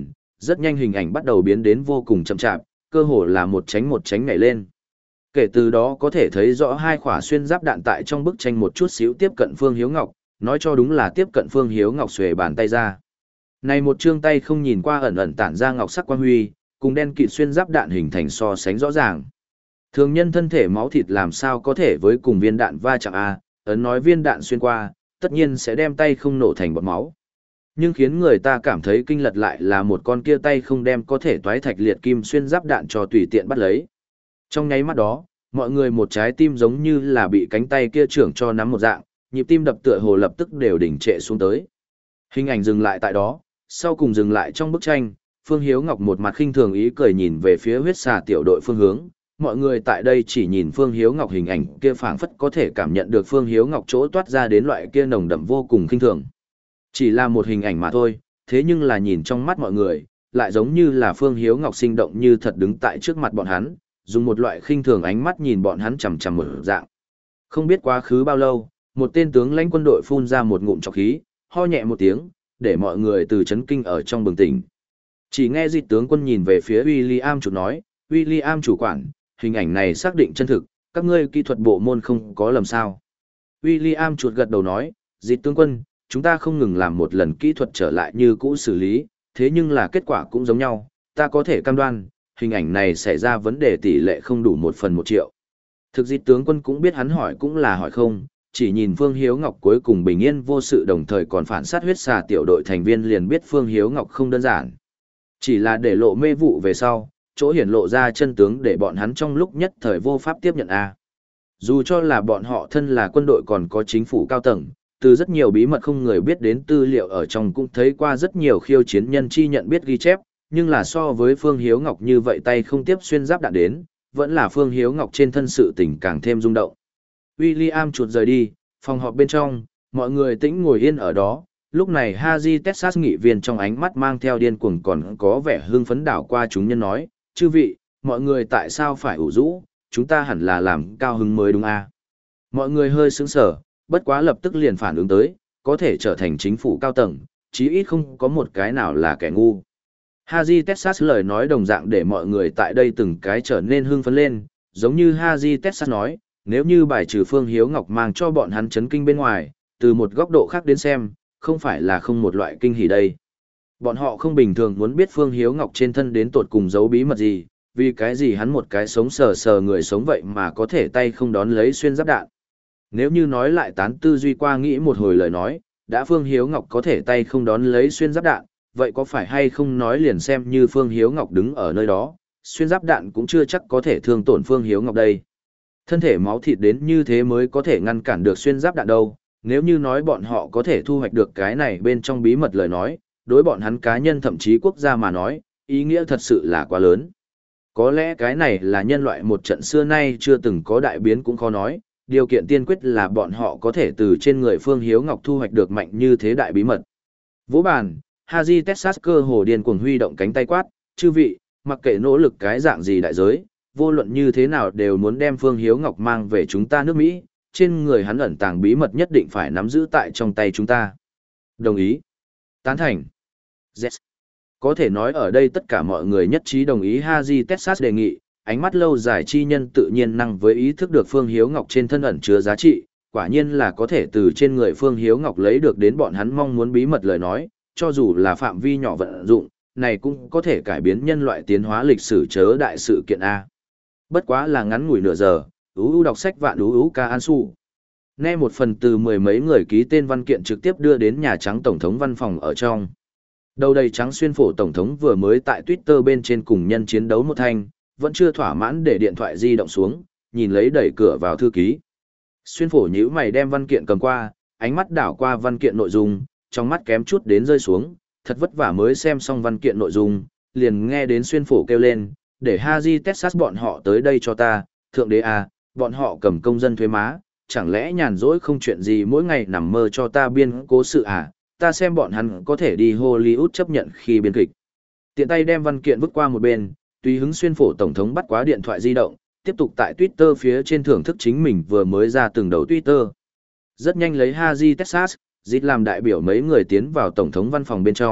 Speaker 1: rất nhanh hình ảnh bắt đầu biến đến vô cùng chậm chạp, cơ hồ là một tránh một tránh nhảy lên. Kể từ đó có thể thấy rõ hai khỏa xuyên giáp đạn tại trong bức tranh một chút xíu tiếp cận Phương Hiếu Ngọc, nói cho đúng là tiếp cận Phương Hiếu Ngọc xuề bàn tay ra. Này một chương tay không nhìn qua ẩn ẩn tản ra ngọc sắc quang huy, cùng đen kịt xuyên giáp đạn hình thành so sánh rõ ràng. Thường nhân thân thể máu thịt làm sao có thể với cùng viên đạn va chạm a, ấn nói viên đạn xuyên qua, tất nhiên sẽ đem tay không nổ thành bọt máu. Nhưng khiến người ta cảm thấy kinh lật lại là một con kia tay không đem có thể toái thạch liệt kim xuyên giáp đạn cho tùy tiện bắt lấy. Trong nháy mắt đó, mọi người một trái tim giống như là bị cánh tay kia trưởng cho nắm một dạng, nhịp tim đập tựa hồ lập tức đều đỉnh trệ xuống tới. Hình ảnh dừng lại tại đó, sau cùng dừng lại trong bức tranh, Phương Hiếu Ngọc một mặt khinh thường ý cười nhìn về phía huyết xà tiểu đội phương hướng. Mọi người tại đây chỉ nhìn Phương Hiếu Ngọc hình ảnh kia phảng phất có thể cảm nhận được Phương Hiếu Ngọc chỗ toát ra đến loại kia nồng đậm vô cùng khinh thường. Chỉ là một hình ảnh mà thôi, thế nhưng là nhìn trong mắt mọi người, lại giống như là Phương Hiếu Ngọc sinh động như thật đứng tại trước mặt bọn hắn, dùng một loại khinh thường ánh mắt nhìn bọn hắn chằm chằm một dạng. Không biết quá khứ bao lâu, một tên tướng lãnh quân đội phun ra một ngụm trọc khí, ho nhẹ một tiếng, để mọi người từ chấn kinh ở trong bừng tỉnh. Chỉ nghe dịch tướng quân nhìn về phía William chủ nói, William chủ quản, hình ảnh này xác định chân thực, các ngươi kỹ thuật bộ môn không có lầm sao. William chuột gật đầu nói, dịch tướng quân, chúng ta không ngừng làm một lần kỹ thuật trở lại như cũ xử lý, thế nhưng là kết quả cũng giống nhau, ta có thể cam đoan, hình ảnh này xảy ra vấn đề tỷ lệ không đủ một phần một triệu. Thực dịch tướng quân cũng biết hắn hỏi cũng là hỏi không, chỉ nhìn Phương Hiếu Ngọc cuối cùng bình yên vô sự đồng thời còn phản sát huyết xà tiểu đội thành viên liền biết Phương Hiếu Ngọc không đơn giản. Chỉ là để lộ mê vụ về sau, chỗ hiển lộ ra chân tướng để bọn hắn trong lúc nhất thời vô pháp tiếp nhận a. Dù cho là bọn họ thân là quân đội còn có chính phủ cao tầng, từ rất nhiều bí mật không người biết đến tư liệu ở trong cũng thấy qua rất nhiều khiêu chiến nhân chi nhận biết ghi chép, nhưng là so với Phương Hiếu Ngọc như vậy tay không tiếp xuyên giáp đạn đến, vẫn là Phương Hiếu Ngọc trên thân sự tình càng thêm rung động. William chuột rời đi, phòng họp bên trong, mọi người tĩnh ngồi yên ở đó, lúc này Haji Texas nghị viên trong ánh mắt mang theo điên cuồng còn có vẻ hưng phấn đảo qua chúng nhân nói, chư vị, mọi người tại sao phải ủ rũ, chúng ta hẳn là làm cao hứng mới đúng à? Mọi người hơi sững sờ, bất quá lập tức liền phản ứng tới, có thể trở thành chính phủ cao tầng, chí ít không có một cái nào là kẻ ngu. Haji Texas lời nói đồng dạng để mọi người tại đây từng cái trở nên hưng phấn lên, giống như Haji Texas nói, nếu như bài trừ Phương Hiếu Ngọc mang cho bọn hắn chấn kinh bên ngoài, từ một góc độ khác đến xem, không phải là không một loại kinh hỉ đây. Bọn họ không bình thường muốn biết Phương Hiếu Ngọc trên thân đến tột cùng giấu bí mật gì, vì cái gì hắn một cái sống sờ sờ người sống vậy mà có thể tay không đón lấy xuyên giáp đạn. Nếu như nói lại tán tư duy qua nghĩ một hồi lời nói, đã Phương Hiếu Ngọc có thể tay không đón lấy xuyên giáp đạn, vậy có phải hay không nói liền xem như Phương Hiếu Ngọc đứng ở nơi đó, xuyên giáp đạn cũng chưa chắc có thể thương tổn Phương Hiếu Ngọc đây. Thân thể máu thịt đến như thế mới có thể ngăn cản được xuyên giáp đạn đâu, nếu như nói bọn họ có thể thu hoạch được cái này bên trong bí mật lời nói, đối bọn hắn cá nhân thậm chí quốc gia mà nói, ý nghĩa thật sự là quá lớn. Có lẽ cái này là nhân loại một trận xưa nay chưa từng có đại biến cũng khó nói, điều kiện tiên quyết là bọn họ có thể từ trên người Phương Hiếu Ngọc thu hoạch được mạnh như thế đại bí mật. Vỗ bàn, Haji Texas cơ hồ điên cuồng huy động cánh tay quát, chư vị, mặc kệ nỗ lực cái dạng gì đại giới, vô luận như thế nào đều muốn đem Phương Hiếu Ngọc mang về chúng ta nước Mỹ, trên người hắn ẩn tàng bí mật nhất định phải nắm giữ tại trong tay chúng ta. Đồng ý. Tán thành. Yes. Có thể nói ở đây tất cả mọi người nhất trí đồng ý Haji Texas đề nghị, ánh mắt lâu dài chi nhân tự nhiên năng với ý thức được Phương Hiếu Ngọc trên thân ẩn chứa giá trị, quả nhiên là có thể từ trên người Phương Hiếu Ngọc lấy được đến bọn hắn mong muốn bí mật lời nói, cho dù là phạm vi nhỏ vận dụng, này cũng có thể cải biến nhân loại tiến hóa lịch sử chớ đại sự kiện A. Bất quá là ngắn ngủi nửa giờ, ú ú đọc sách vạn ú ú ca an su. Nghe một phần từ mười mấy người ký tên văn kiện trực tiếp đưa đến Nhà Trắng Tổng thống văn phòng ở trong. Đầu đầy trắng xuyên phổ Tổng thống vừa mới tại Twitter bên trên cùng nhân chiến đấu một thanh, vẫn chưa thỏa mãn để điện thoại di động xuống, nhìn lấy đẩy cửa vào thư ký. Xuyên phổ nhíu mày đem văn kiện cầm qua, ánh mắt đảo qua văn kiện nội dung, trong mắt kém chút đến rơi xuống, thật vất vả mới xem xong văn kiện nội dung, liền nghe đến xuyên phổ kêu lên, để Haji Texas bọn họ tới đây cho ta, thượng đế à, bọn họ cầm công dân thuế má, chẳng lẽ nhàn rỗi không chuyện gì mỗi ngày nằm mơ cho ta biên cố sự à, ta xem bọn hắn có thể đi Hollywood chấp nhận khi biên kịch. Tiện tay đem văn kiện vứt qua một bên, tùy hứng xuyên phổ tổng thống bắt quá điện thoại di động, tiếp tục tại Twitter phía trên thưởng thức chính mình vừa mới ra từng đầu Twitter. Rất nhanh lấy Haji Texas, dịch làm đại biểu mấy người tiến vào tổng thống văn phòng bên trong,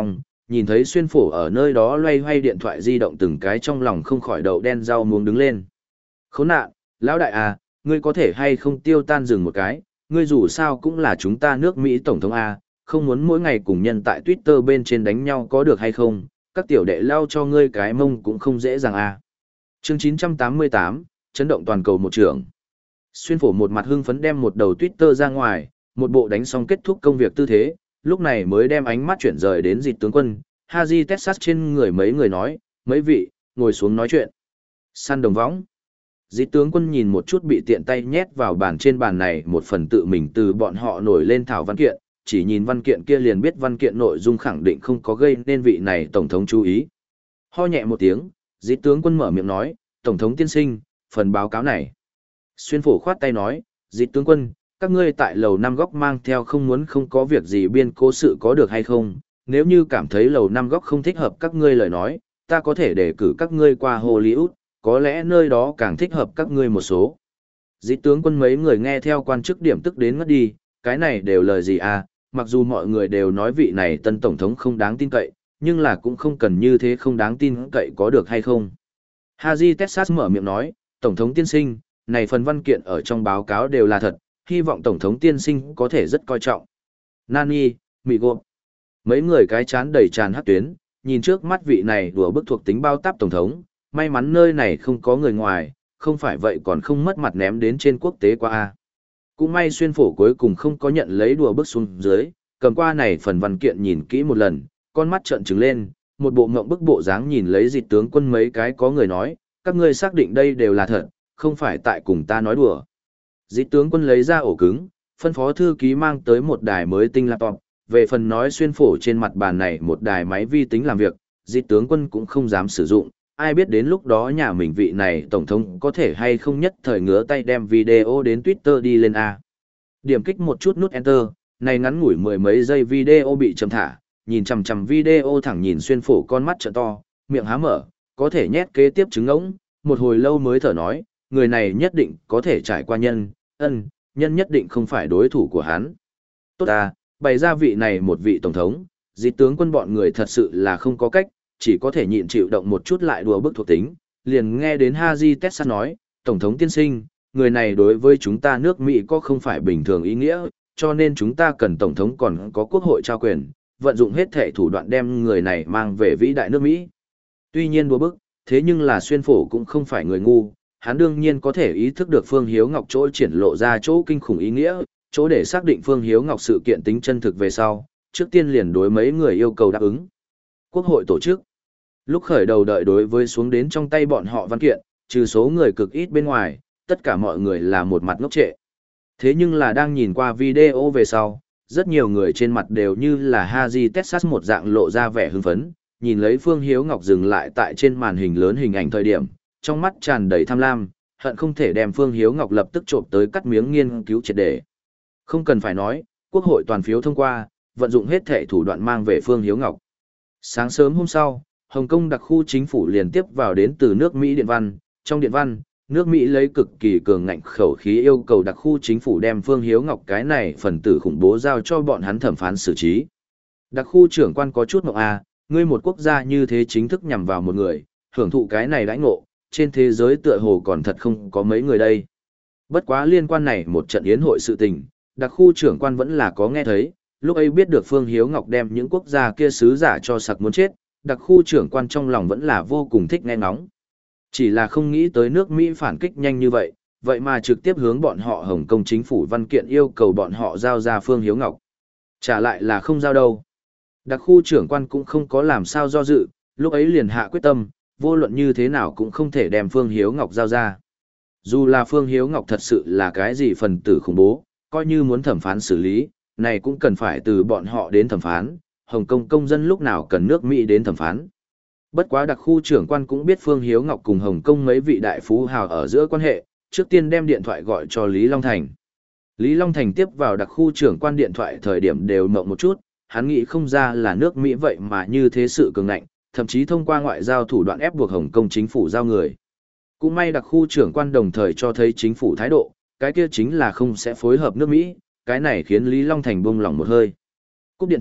Speaker 1: nhìn thấy xuyên phổ ở nơi đó loay hoay điện thoại di động từng cái trong lòng không khỏi đậu đen rau muống đứng lên. Khốn nạn, lão đại à, ngươi có thể hay không tiêu tan dừng một cái, ngươi dù sao cũng là chúng ta nước Mỹ Tổng thống A, không muốn mỗi ngày cùng nhân tại Twitter bên trên đánh nhau có được hay không, các tiểu đệ lao cho ngươi cái mông cũng không dễ dàng A. Chương chín trăm tám mươi tám, chấn động toàn cầu một trưởng. Xuyên phổ một mặt hưng phấn đem một đầu Twitter ra ngoài, một bộ đánh xong kết thúc công việc tư thế, lúc này mới đem ánh mắt chuyển rời đến dịch tướng quân, Haji Texas trên người mấy người nói, mấy vị, ngồi xuống nói chuyện. Săn đồng võng. Dịch tướng quân nhìn một chút bị tiện tay nhét vào bàn trên bàn này một phần tự mình từ bọn họ nổi lên thảo văn kiện, chỉ nhìn văn kiện kia liền biết văn kiện nội dung khẳng định không có gây nên vị này tổng thống chú ý. Ho nhẹ một tiếng, dịch tướng quân mở miệng nói, tổng thống tiên sinh, phần báo cáo này. Xuyên phổ khoát tay nói, dịch tướng quân, các ngươi tại lầu năm góc mang theo không muốn không có việc gì biên cố sự có được hay không, nếu như cảm thấy lầu năm góc không thích hợp các ngươi lời nói, ta có thể đề cử các ngươi qua Hollywood, có lẽ nơi đó càng thích hợp các ngươi một số. Dịch tướng quân mấy người nghe theo quan chức điểm tức đến ngất đi, cái này đều lời gì à, mặc dù mọi người đều nói vị này tân tổng thống không đáng tin cậy, nhưng là cũng không cần như thế không đáng tin cậy có được hay không. Haji Texas mở miệng nói, tổng thống tiên sinh, này phần văn kiện ở trong báo cáo đều là thật, hy vọng tổng thống tiên sinh có thể rất coi trọng. Nani, mị gộp. Mấy người cái chán đầy tràn hát tuyến, nhìn trước mắt vị này đùa bức thuộc tính bao táp tổng thống, may mắn nơi này không có người ngoài, không phải vậy còn không mất mặt ném đến trên quốc tế qua a. Cũng may xuyên phổ cuối cùng không có nhận lấy đùa bức xuống dưới, cầm qua này phần văn kiện nhìn kỹ một lần, con mắt trợn trừng lên, một bộ ngộng bức bộ dáng nhìn lấy dịch tướng quân mấy cái có người nói, các ngươi xác định đây đều là thật, không phải tại cùng ta nói đùa. Dịch tướng quân lấy ra ổ cứng, phân phó thư ký mang tới một đài mới tinh laptop, về phần nói xuyên phổ trên mặt bàn này một đài máy vi tính làm việc, dịch tướng quân cũng không dám sử dụng, ai biết đến lúc đó nhà mình vị này tổng thống có thể hay không nhất thời ngứa tay đem video đến Twitter đi lên A. Điểm kích một chút nút Enter, này ngắn ngủi mười mấy giây video bị chấm thả, nhìn chằm chằm video thẳng nhìn xuyên phổ con mắt trợ to, miệng há mở, có thể nhét kế tiếp trứng ngỗng, một hồi lâu mới thở nói, người này nhất định có thể trải qua nhân, ân, nhân nhất định không phải đối thủ của hắn. Tốt à, bày ra vị này một vị tổng thống, dịch tướng quân bọn người thật sự là không có cách, chỉ có thể nhịn chịu động một chút lại đùa bức thuộc tính, liền nghe đến Haji Texas nói, tổng thống tiên sinh, người này đối với chúng ta nước Mỹ có không phải bình thường ý nghĩa, cho nên chúng ta cần tổng thống còn có quốc hội trao quyền, vận dụng hết thể thủ đoạn đem người này mang về vĩ đại nước Mỹ. Tuy nhiên đùa bức, thế nhưng là xuyên phổ cũng không phải người ngu, hắn đương nhiên có thể ý thức được Phương Hiếu Ngọc chỗ triển lộ ra chỗ kinh khủng ý nghĩa, chỗ để xác định Phương Hiếu Ngọc sự kiện tính chân thực về sau, trước tiên liền đối mấy người yêu cầu đáp ứng. Quốc hội tổ chức. Lúc khởi đầu đợi đối với xuống đến trong tay bọn họ văn kiện, trừ số người cực ít bên ngoài, tất cả mọi người là một mặt ngốc trệ. Thế nhưng là đang nhìn qua video về sau, rất nhiều người trên mặt đều như là Haji Texas một dạng lộ ra vẻ hưng phấn, nhìn lấy Phương Hiếu Ngọc dừng lại tại trên màn hình lớn hình ảnh thời điểm, trong mắt tràn đầy tham lam, hận không thể đem Phương Hiếu Ngọc lập tức trộm tới cắt miếng nghiên cứu triệt để. Không cần phải nói, quốc hội toàn phiếu thông qua, vận dụng hết thể thủ đoạn mang về Phương Hiếu Ngọc. Sáng sớm hôm sau, Hồng Kông đặc khu chính phủ liền tiếp vào đến từ nước Mỹ điện văn, trong điện văn, nước Mỹ lấy cực kỳ cường ngạnh khẩu khí yêu cầu đặc khu chính phủ đem Phương Hiếu Ngọc cái này phần tử khủng bố giao cho bọn hắn thẩm phán xử trí. Đặc khu trưởng quan có chút ngộng à, ngươi một quốc gia như thế chính thức nhằm vào một người, hưởng thụ cái này đãi ngộ, trên thế giới tựa hồ còn thật không có mấy người đây. Bất quá liên quan này một trận yến hội sự tình, đặc khu trưởng quan vẫn là có nghe thấy, lúc ấy biết được Phương Hiếu Ngọc đem những quốc gia kia sứ giả cho sặc muốn chết, đặc khu trưởng quan trong lòng vẫn là vô cùng thích nghe ngóng. Chỉ là không nghĩ tới nước Mỹ phản kích nhanh như vậy, vậy mà trực tiếp hướng bọn họ Hồng Kông chính phủ văn kiện yêu cầu bọn họ giao ra Phương Hiếu Ngọc. Trả lại là không giao đâu. Đặc khu trưởng quan cũng không có làm sao do dự, lúc ấy liền hạ quyết tâm, vô luận như thế nào cũng không thể đem Phương Hiếu Ngọc giao ra. Dù là Phương Hiếu Ngọc thật sự là cái gì phần tử khủng bố, coi như muốn thẩm phán xử lý, này cũng cần phải từ bọn họ đến thẩm phán, Hồng Kông công dân lúc nào cần nước Mỹ đến thẩm phán. Bất quá đặc khu trưởng quan cũng biết Phương Hiếu Ngọc cùng Hồng Kông mấy vị đại phú hào ở giữa quan hệ, trước tiên đem điện thoại gọi cho Lý Long Thành. Lý Long Thành tiếp vào đặc khu trưởng quan điện thoại thời điểm đều mộng một chút, hắn nghĩ không ra là nước Mỹ vậy mà như thế sự cường ngạnh, thậm chí thông qua ngoại giao thủ đoạn ép buộc Hồng Kông chính phủ giao người. Cũng may đặc khu trưởng quan đồng thời cho thấy chính phủ thái độ, cái kia chính là không sẽ phối hợp nước Mỹ, cái này khiến Lý Long Thành buông lỏng một hơi. Cúp điện thoại,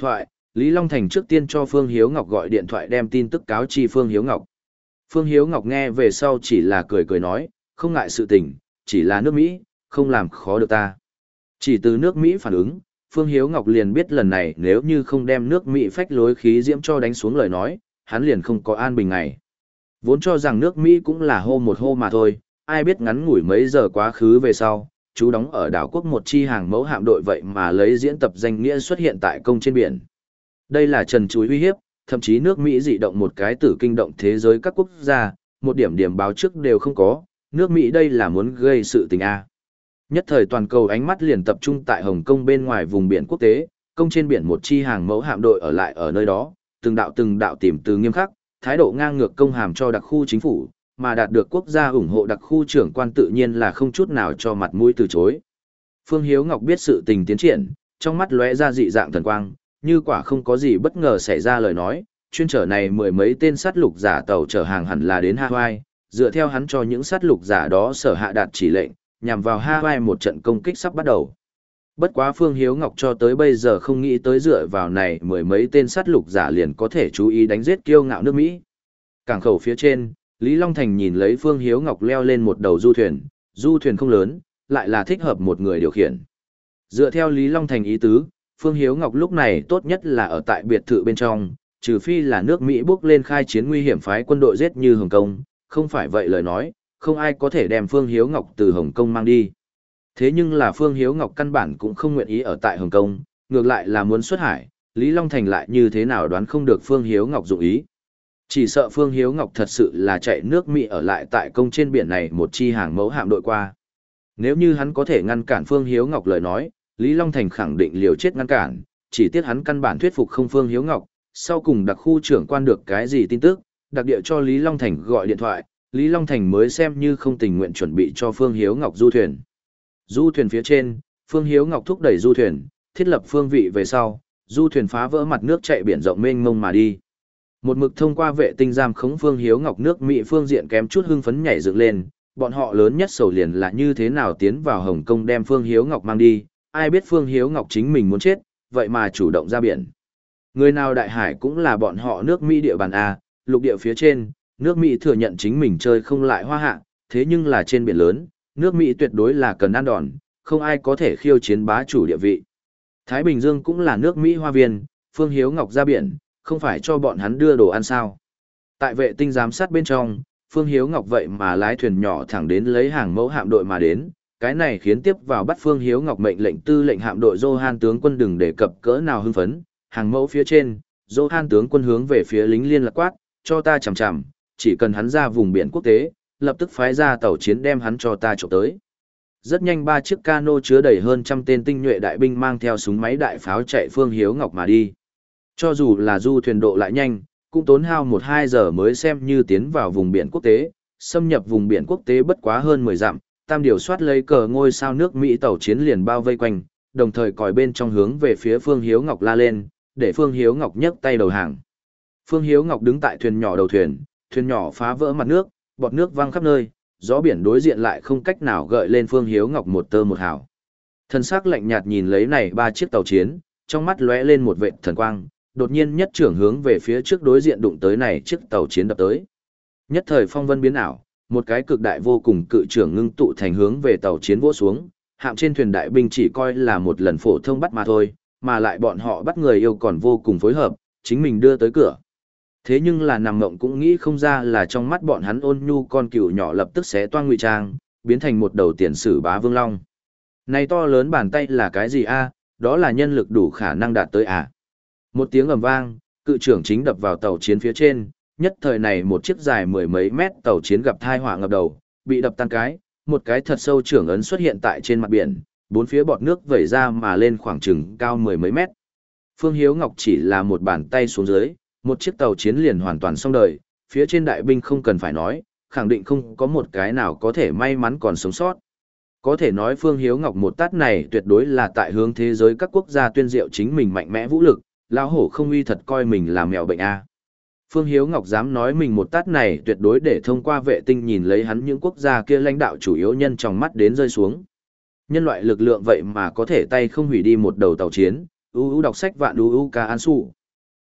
Speaker 1: Lý Long Thành trước tiên cho Phương Hiếu Ngọc gọi điện thoại đem tin tức cáo chi Phương Hiếu Ngọc. Phương Hiếu Ngọc nghe về sau chỉ là cười cười nói, không ngại sự tình, chỉ là nước Mỹ, không làm khó được ta. Chỉ từ nước Mỹ phản ứng, Phương Hiếu Ngọc liền biết lần này nếu như không đem nước Mỹ phách lối khí diễm cho đánh xuống lời nói, hắn liền không có an bình ngày. Vốn cho rằng nước Mỹ cũng là hô một hô mà thôi, ai biết ngắn ngủi mấy giờ quá khứ về sau, chú đóng ở đảo quốc một chi hàng mẫu hạm đội vậy mà lấy diễn tập danh nghĩa xuất hiện tại công trên biển. Đây là trần trúi uy hiếp, thậm chí nước Mỹ dị động một cái tử kinh động thế giới các quốc gia, một điểm điểm báo trước đều không có, nước Mỹ đây là muốn gây sự tình A. Nhất thời toàn cầu ánh mắt liền tập trung tại Hồng Kông bên ngoài vùng biển quốc tế, công trên biển một chi hàng mẫu hạm đội ở lại ở nơi đó, từng đạo từng đạo tìm từ nghiêm khắc, thái độ ngang ngược công hàm cho đặc khu chính phủ, mà đạt được quốc gia ủng hộ đặc khu trưởng quan tự nhiên là không chút nào cho mặt mũi từ chối. Phương Hiếu Ngọc biết sự tình tiến triển, trong mắt lóe ra dị dạng thần quang, như quả không có gì bất ngờ xảy ra lời nói, chuyên trở này mười mấy tên sát lục giả tàu chở hàng hẳn là đến Hawaii, dựa theo hắn cho những sát lục giả đó sở hạ đạt chỉ lệnh, nhằm vào Hawaii một trận công kích sắp bắt đầu. Bất quá Phương Hiếu Ngọc cho tới bây giờ không nghĩ tới dựa vào này mười mấy tên sát lục giả liền có thể chú ý đánh giết kiêu ngạo nước Mỹ. Cảng khẩu phía trên, Lý Long Thành nhìn lấy Phương Hiếu Ngọc leo lên một đầu du thuyền, du thuyền không lớn, lại là thích hợp một người điều khiển. Dựa theo Lý Long Thành ý tứ, Phương Hiếu Ngọc lúc này tốt nhất là ở tại biệt thự bên trong, trừ phi là nước Mỹ bước lên khai chiến nguy hiểm phái quân đội giết như Hồng Kông, không phải vậy lời nói, không ai có thể đem Phương Hiếu Ngọc từ Hồng Kông mang đi. Thế nhưng là Phương Hiếu Ngọc căn bản cũng không nguyện ý ở tại Hồng Kông, ngược lại là muốn xuất hải, Lý Long Thành lại như thế nào đoán không được Phương Hiếu Ngọc dụng ý. Chỉ sợ Phương Hiếu Ngọc thật sự là chạy nước Mỹ ở lại tại công trên biển này một chi hàng mẫu hạm đội qua. Nếu như hắn có thể ngăn cản Phương Hiếu Ngọc lời nói, Lý Long Thành khẳng định liều chết ngăn cản, chỉ tiếc hắn căn bản thuyết phục không Phương Hiếu Ngọc, sau cùng đặc khu trưởng quan được cái gì tin tức, đặc địa cho Lý Long Thành gọi điện thoại, Lý Long Thành mới xem như không tình nguyện chuẩn bị cho Phương Hiếu Ngọc du thuyền. Du thuyền phía trên, Phương Hiếu Ngọc thúc đẩy du thuyền, thiết lập phương vị về sau, du thuyền phá vỡ mặt nước chạy biển rộng mênh mông mà đi. Một mực thông qua vệ tinh giam khống Phương Hiếu Ngọc nước Mỹ phương diện kém chút hưng phấn nhảy dựng lên, bọn họ lớn nhất sầu liền là như thế nào tiến vào Hồng Kông đem Phương Hiếu Ngọc mang đi, ai biết Phương Hiếu Ngọc chính mình muốn chết, vậy mà chủ động ra biển. Người nào đại hải cũng là bọn họ nước Mỹ địa bàn A, lục địa phía trên, nước Mỹ thừa nhận chính mình chơi không lại hoa hạ, thế nhưng là trên biển lớn, nước Mỹ tuyệt đối là cần ăn đòn, không ai có thể khiêu chiến bá chủ địa vị. Thái Bình Dương cũng là nước Mỹ hoa viên, Phương Hiếu Ngọc ra biển, không phải cho bọn hắn đưa đồ ăn sao. Tại vệ tinh giám sát bên trong, Phương Hiếu Ngọc vậy mà lái thuyền nhỏ thẳng đến lấy hàng mẫu hạm đội mà đến, cái này khiến tiếp vào bắt Phương Hiếu Ngọc mệnh lệnh tư lệnh hạm đội Johan tướng quân đừng đề cập cỡ nào hưng phấn, hàng mẫu phía trên, Johan tướng quân hướng về phía lính liên lạc quát, cho ta chằm chằm, chỉ cần hắn ra vùng biển quốc tế, lập tức phái ra tàu chiến đem hắn cho ta trộm tới. Rất nhanh ba chiếc cano chứa đầy hơn trăm tên tinh nhuệ đại binh mang theo súng máy đại pháo chạy Phương Hiếu Ngọc mà đi. Cho dù là du thuyền độ lại nhanh, cũng tốn hao một hai giờ mới xem như tiến vào vùng biển quốc tế, xâm nhập vùng biển quốc tế bất quá hơn mười dặm, tam điều soát lấy cờ ngôi sao nước Mỹ tàu chiến liền bao vây quanh, đồng thời còi bên trong hướng về phía Phương Hiếu Ngọc la lên, để Phương Hiếu Ngọc nhấc tay đầu hàng. Phương Hiếu Ngọc đứng tại thuyền nhỏ đầu thuyền, thuyền nhỏ phá vỡ mặt nước, bọt nước văng khắp nơi, gió biển đối diện lại không cách nào gợi lên Phương Hiếu Ngọc một tơ một hào. Thân xác lạnh nhạt nhìn lấy này ba chiếc tàu chiến, trong mắt lóe lên một vệt thần quang, đột nhiên nhất trưởng hướng về phía trước đối diện đụng tới này chiếc tàu chiến đập tới. Nhất thời phong vân biến ảo, một cái cực đại vô cùng cự trưởng ngưng tụ thành hướng về tàu chiến vỗ xuống, hạm trên thuyền đại binh chỉ coi là một lần phổ thông bắt mà thôi, mà lại bọn họ bắt người yêu còn vô cùng phối hợp, chính mình đưa tới cửa. Thế nhưng là nằm mộng cũng nghĩ không ra là trong mắt bọn hắn ôn nhu con cừu nhỏ lập tức xé toang ngụy trang, biến thành một đầu tiền sử bá vương long. Này to lớn bàn tay là cái gì a? Đó là nhân lực đủ khả năng đạt tới à? Một tiếng ầm vang, cự trưởng chính đập vào tàu chiến phía trên, nhất thời này một chiếc dài mười mấy mét tàu chiến gặp thai họa ngập đầu, bị đập tan cái, một cái thật sâu trưởng ấn xuất hiện tại trên mặt biển, bốn phía bọt nước vẩy ra mà lên khoảng chừng cao mười mấy mét. Phương Hiếu Ngọc chỉ là một bàn tay xuống dưới, một chiếc tàu chiến liền hoàn toàn xong đời, phía trên đại binh không cần phải nói, khẳng định không có một cái nào có thể may mắn còn sống sót. Có thể nói Phương Hiếu Ngọc một tát này tuyệt đối là tại hướng thế giới các quốc gia tuyên diệu chính mình mạnh mẽ vũ lực, lão hổ không uy thật coi mình là mèo bệnh a. Phương Hiếu Ngọc dám nói mình một tát này tuyệt đối để thông qua vệ tinh nhìn lấy hắn những quốc gia kia lãnh đạo chủ yếu nhân trong mắt đến rơi xuống. Nhân loại lực lượng vậy mà có thể tay không hủy đi một đầu tàu chiến, u u đọc sách vạn u u ca an su.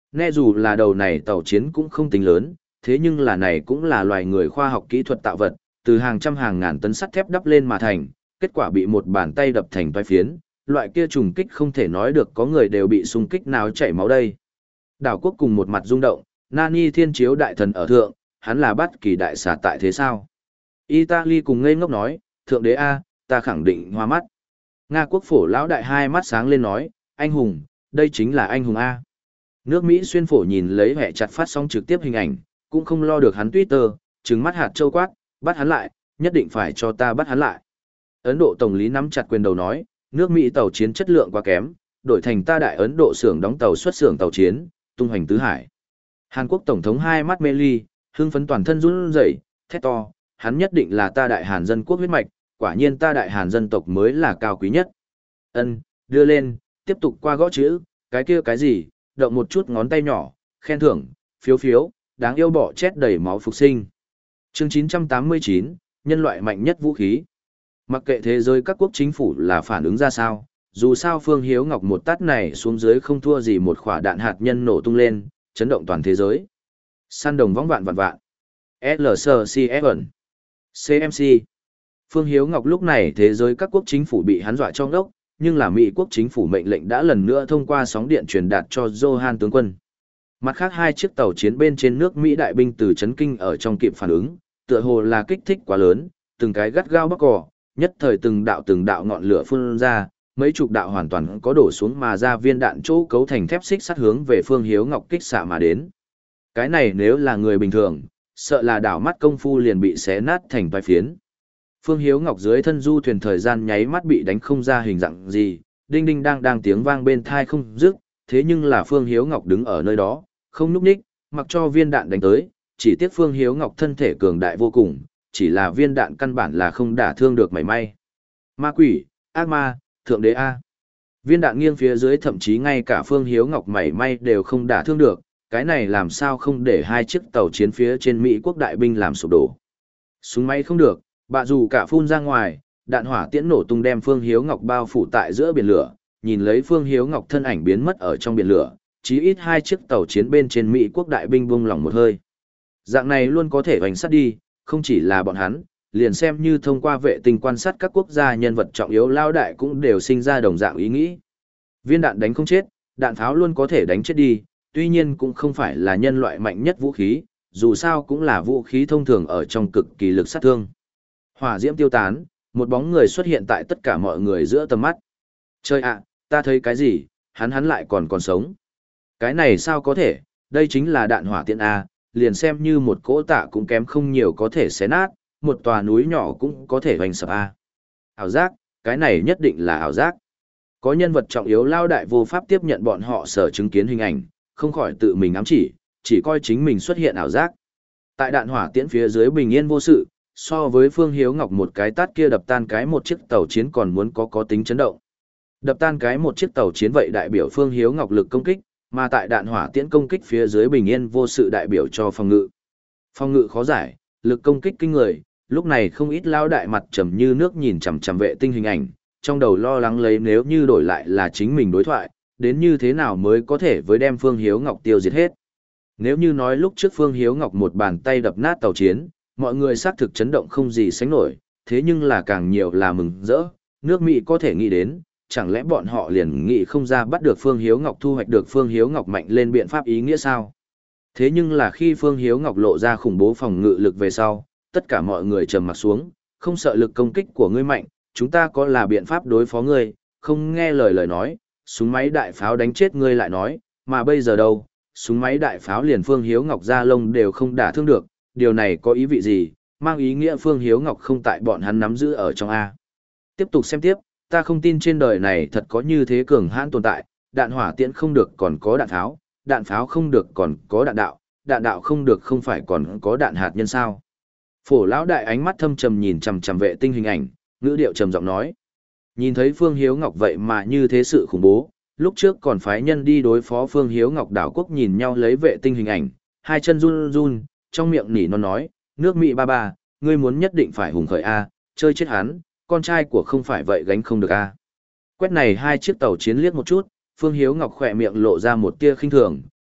Speaker 1: Nghe dù là đầu này tàu chiến cũng không tính lớn, thế nhưng là này cũng là loài người khoa học kỹ thuật tạo vật, từ hàng trăm hàng ngàn tấn sắt thép đắp lên mà thành, kết quả bị một bàn tay đập thành toái phiến, loại kia trùng kích không thể nói được có người đều bị xung kích nào chảy máu đây. Đảo quốc cùng một mặt rung động, Nani thiên chiếu đại thần ở thượng, hắn là bắt kỳ đại xà tại thế sao? Italy cùng ngây ngốc nói, thượng đế A, ta khẳng định hoa mắt. Nga quốc phổ lão đại hai mắt sáng lên nói, anh hùng, đây chính là anh hùng A. Nước Mỹ xuyên phổ nhìn lấy vẻ chặt phát sóng trực tiếp hình ảnh, cũng không lo được hắn Twitter, trừng mắt hạt châu quát, bắt hắn lại, nhất định phải cho ta bắt hắn lại. Ấn Độ Tổng lý nắm chặt quyền đầu nói, nước Mỹ tàu chiến chất lượng quá kém, đổi thành ta đại Ấn Độ xưởng đóng tàu xuất xưởng tàu chiến, tung hoành tứ hải. Hàn Quốc Tổng thống hai mắt mê ly, hưng phấn toàn thân run rẩy, thét to, hắn nhất định là ta đại Hàn dân quốc huyết mạch, quả nhiên ta đại Hàn dân tộc mới là cao quý nhất. Ân, đưa lên, tiếp tục qua gõ chữ, cái kia cái gì, động một chút ngón tay nhỏ, khen thưởng, phiếu phiếu, đáng yêu bỏ chết đầy máu phục sinh. Chương chín trăm tám mươi chín, nhân loại mạnh nhất vũ khí. Mặc kệ thế giới các quốc chính phủ là phản ứng ra sao, dù sao Phương Hiếu Ngọc một tát này xuống dưới không thua gì một quả đạn hạt nhân nổ tung lên, chấn động toàn thế giới. Săn đồng võng vạn vạn vạn. lờ xê xê ép ẩn. xê em xê. Phương Hiếu Ngọc lúc này thế giới các quốc chính phủ bị hắn dọa cho ngốc, nhưng là Mỹ quốc chính phủ mệnh lệnh đã lần nữa thông qua sóng điện truyền đạt cho Johan tướng quân. Mặt khác hai chiếc tàu chiến bên trên nước Mỹ đại binh từ chấn kinh ở trong kịp phản ứng, tựa hồ là kích thích quá lớn, từng cái gắt gao bắc cỏ, nhất thời từng đạo từng đạo ngọn lửa phun ra, mấy chục đạo hoàn toàn có đổ xuống mà ra viên đạn chỗ cấu thành thép xích sắt hướng về Phương Hiếu Ngọc kích xạ mà đến. Cái này nếu là người bình thường, sợ là đảo mắt công phu liền bị xé nát thành vài phiến. Phương Hiếu Ngọc dưới thân du thuyền thời gian nháy mắt bị đánh không ra hình dạng gì, đinh đinh đang đang tiếng vang bên thai không dứt, thế nhưng là Phương Hiếu Ngọc đứng ở nơi đó, không núp ních, mặc cho viên đạn đánh tới, chỉ tiếc Phương Hiếu Ngọc thân thể cường đại vô cùng, chỉ là viên đạn căn bản là không đả thương được mảy may. Ma quỷ, ác ma, thượng đế A. Viên đạn nghiêng phía dưới thậm chí ngay cả Phương Hiếu Ngọc mảy may đều không đả thương được, cái này làm sao không để hai chiếc tàu chiến phía trên Mỹ quốc đại binh làm sụp đổ. Súng máy không được, bạ dù cả phun ra ngoài, đạn hỏa tiễn nổ tung đem Phương Hiếu Ngọc bao phủ tại giữa biển lửa, nhìn lấy Phương Hiếu Ngọc thân ảnh biến mất ở trong biển lửa, chí ít hai chiếc tàu chiến bên trên Mỹ quốc đại binh buông lỏng một hơi. Dạng này luôn có thể hoành sát đi, không chỉ là bọn hắn, liền xem như thông qua vệ tinh quan sát các quốc gia nhân vật trọng yếu lao đại cũng đều sinh ra đồng dạng ý nghĩ. Viên đạn đánh không chết, đạn pháo luôn có thể đánh chết đi, tuy nhiên cũng không phải là nhân loại mạnh nhất vũ khí, dù sao cũng là vũ khí thông thường ở trong cực kỳ lực sát thương. Hỏa diễm tiêu tán, một bóng người xuất hiện tại tất cả mọi người giữa tầm mắt. Trời ạ, ta thấy cái gì, hắn hắn lại còn còn sống. Cái này sao có thể, đây chính là đạn hỏa tiễn A, liền xem như một cỗ tạ cũng kém không nhiều có thể xé nát, một tòa núi nhỏ cũng có thể hoành sập A. Ảo giác, cái này nhất định là ảo giác. Có nhân vật trọng yếu lao đại vô pháp tiếp nhận bọn họ sở chứng kiến hình ảnh, không khỏi tự mình ám chỉ, chỉ coi chính mình xuất hiện ảo giác. Tại đạn hỏa tiễn phía dưới bình yên vô sự, so với Phương Hiếu Ngọc một cái tát kia đập tan cái một chiếc tàu chiến còn muốn có có tính chấn động. Đập tan cái một chiếc tàu chiến vậy đại biểu Phương Hiếu Ngọc lực công kích, mà tại đạn hỏa tiễn công kích phía dưới bình yên vô sự đại biểu cho phòng ngự. Phòng ngự khó giải, lực công kích kinh người, lúc này không ít lao đại mặt trầm như nước nhìn chằm chằm vệ tinh hình ảnh, trong đầu lo lắng lấy nếu như đổi lại là chính mình đối thoại, đến như thế nào mới có thể với đem Phương Hiếu Ngọc tiêu diệt hết. Nếu như nói lúc trước Phương Hiếu Ngọc một bàn tay đập nát tàu chiến, mọi người xác thực chấn động không gì sánh nổi, thế nhưng là càng nhiều là mừng rỡ, nước Mỹ có thể nghĩ đến, chẳng lẽ bọn họ liền nghĩ không ra bắt được Phương Hiếu Ngọc thu hoạch được Phương Hiếu Ngọc mạnh lên biện pháp ý nghĩa sao? Thế nhưng là khi Phương Hiếu Ngọc lộ ra khủng bố phòng ngự lực về sau, tất cả mọi người trầm mặt xuống, không sợ lực công kích của ngươi mạnh, chúng ta có là biện pháp đối phó ngươi, không nghe lời lời nói, súng máy đại pháo đánh chết ngươi lại nói, mà bây giờ đâu, súng máy đại pháo liền Phương Hiếu Ngọc ra lông đều không đả thương được, điều này có ý vị gì, mang ý nghĩa Phương Hiếu Ngọc không tại bọn hắn nắm giữ ở trong A. Tiếp tục xem tiếp, ta không tin trên đời này thật có như thế cường hãn tồn tại, đạn hỏa tiễn không được còn có đạn pháo, đạn pháo không được còn có đạn đạo, đạn đạo không được không phải còn có đạn hạt nhân sao. Phổ lão đại ánh mắt thâm trầm nhìn chằm chằm vệ tinh hình ảnh, ngữ điệu trầm giọng nói. Nhìn thấy Phương Hiếu Ngọc vậy mà như thế sự khủng bố, lúc trước còn phái nhân đi đối phó Phương Hiếu Ngọc đảo quốc nhìn nhau lấy vệ tinh hình ảnh, hai chân run run, trong miệng nỉ non nói, nước Mỹ ba ba, ngươi muốn nhất định phải hùng khởi A, chơi chết hắn, con trai của không phải vậy gánh không được A. Quét này hai chiếc tàu chiến liếc một chút, Phương Hiếu Ngọc khỏe miệng lộ ra một tia khinh thường,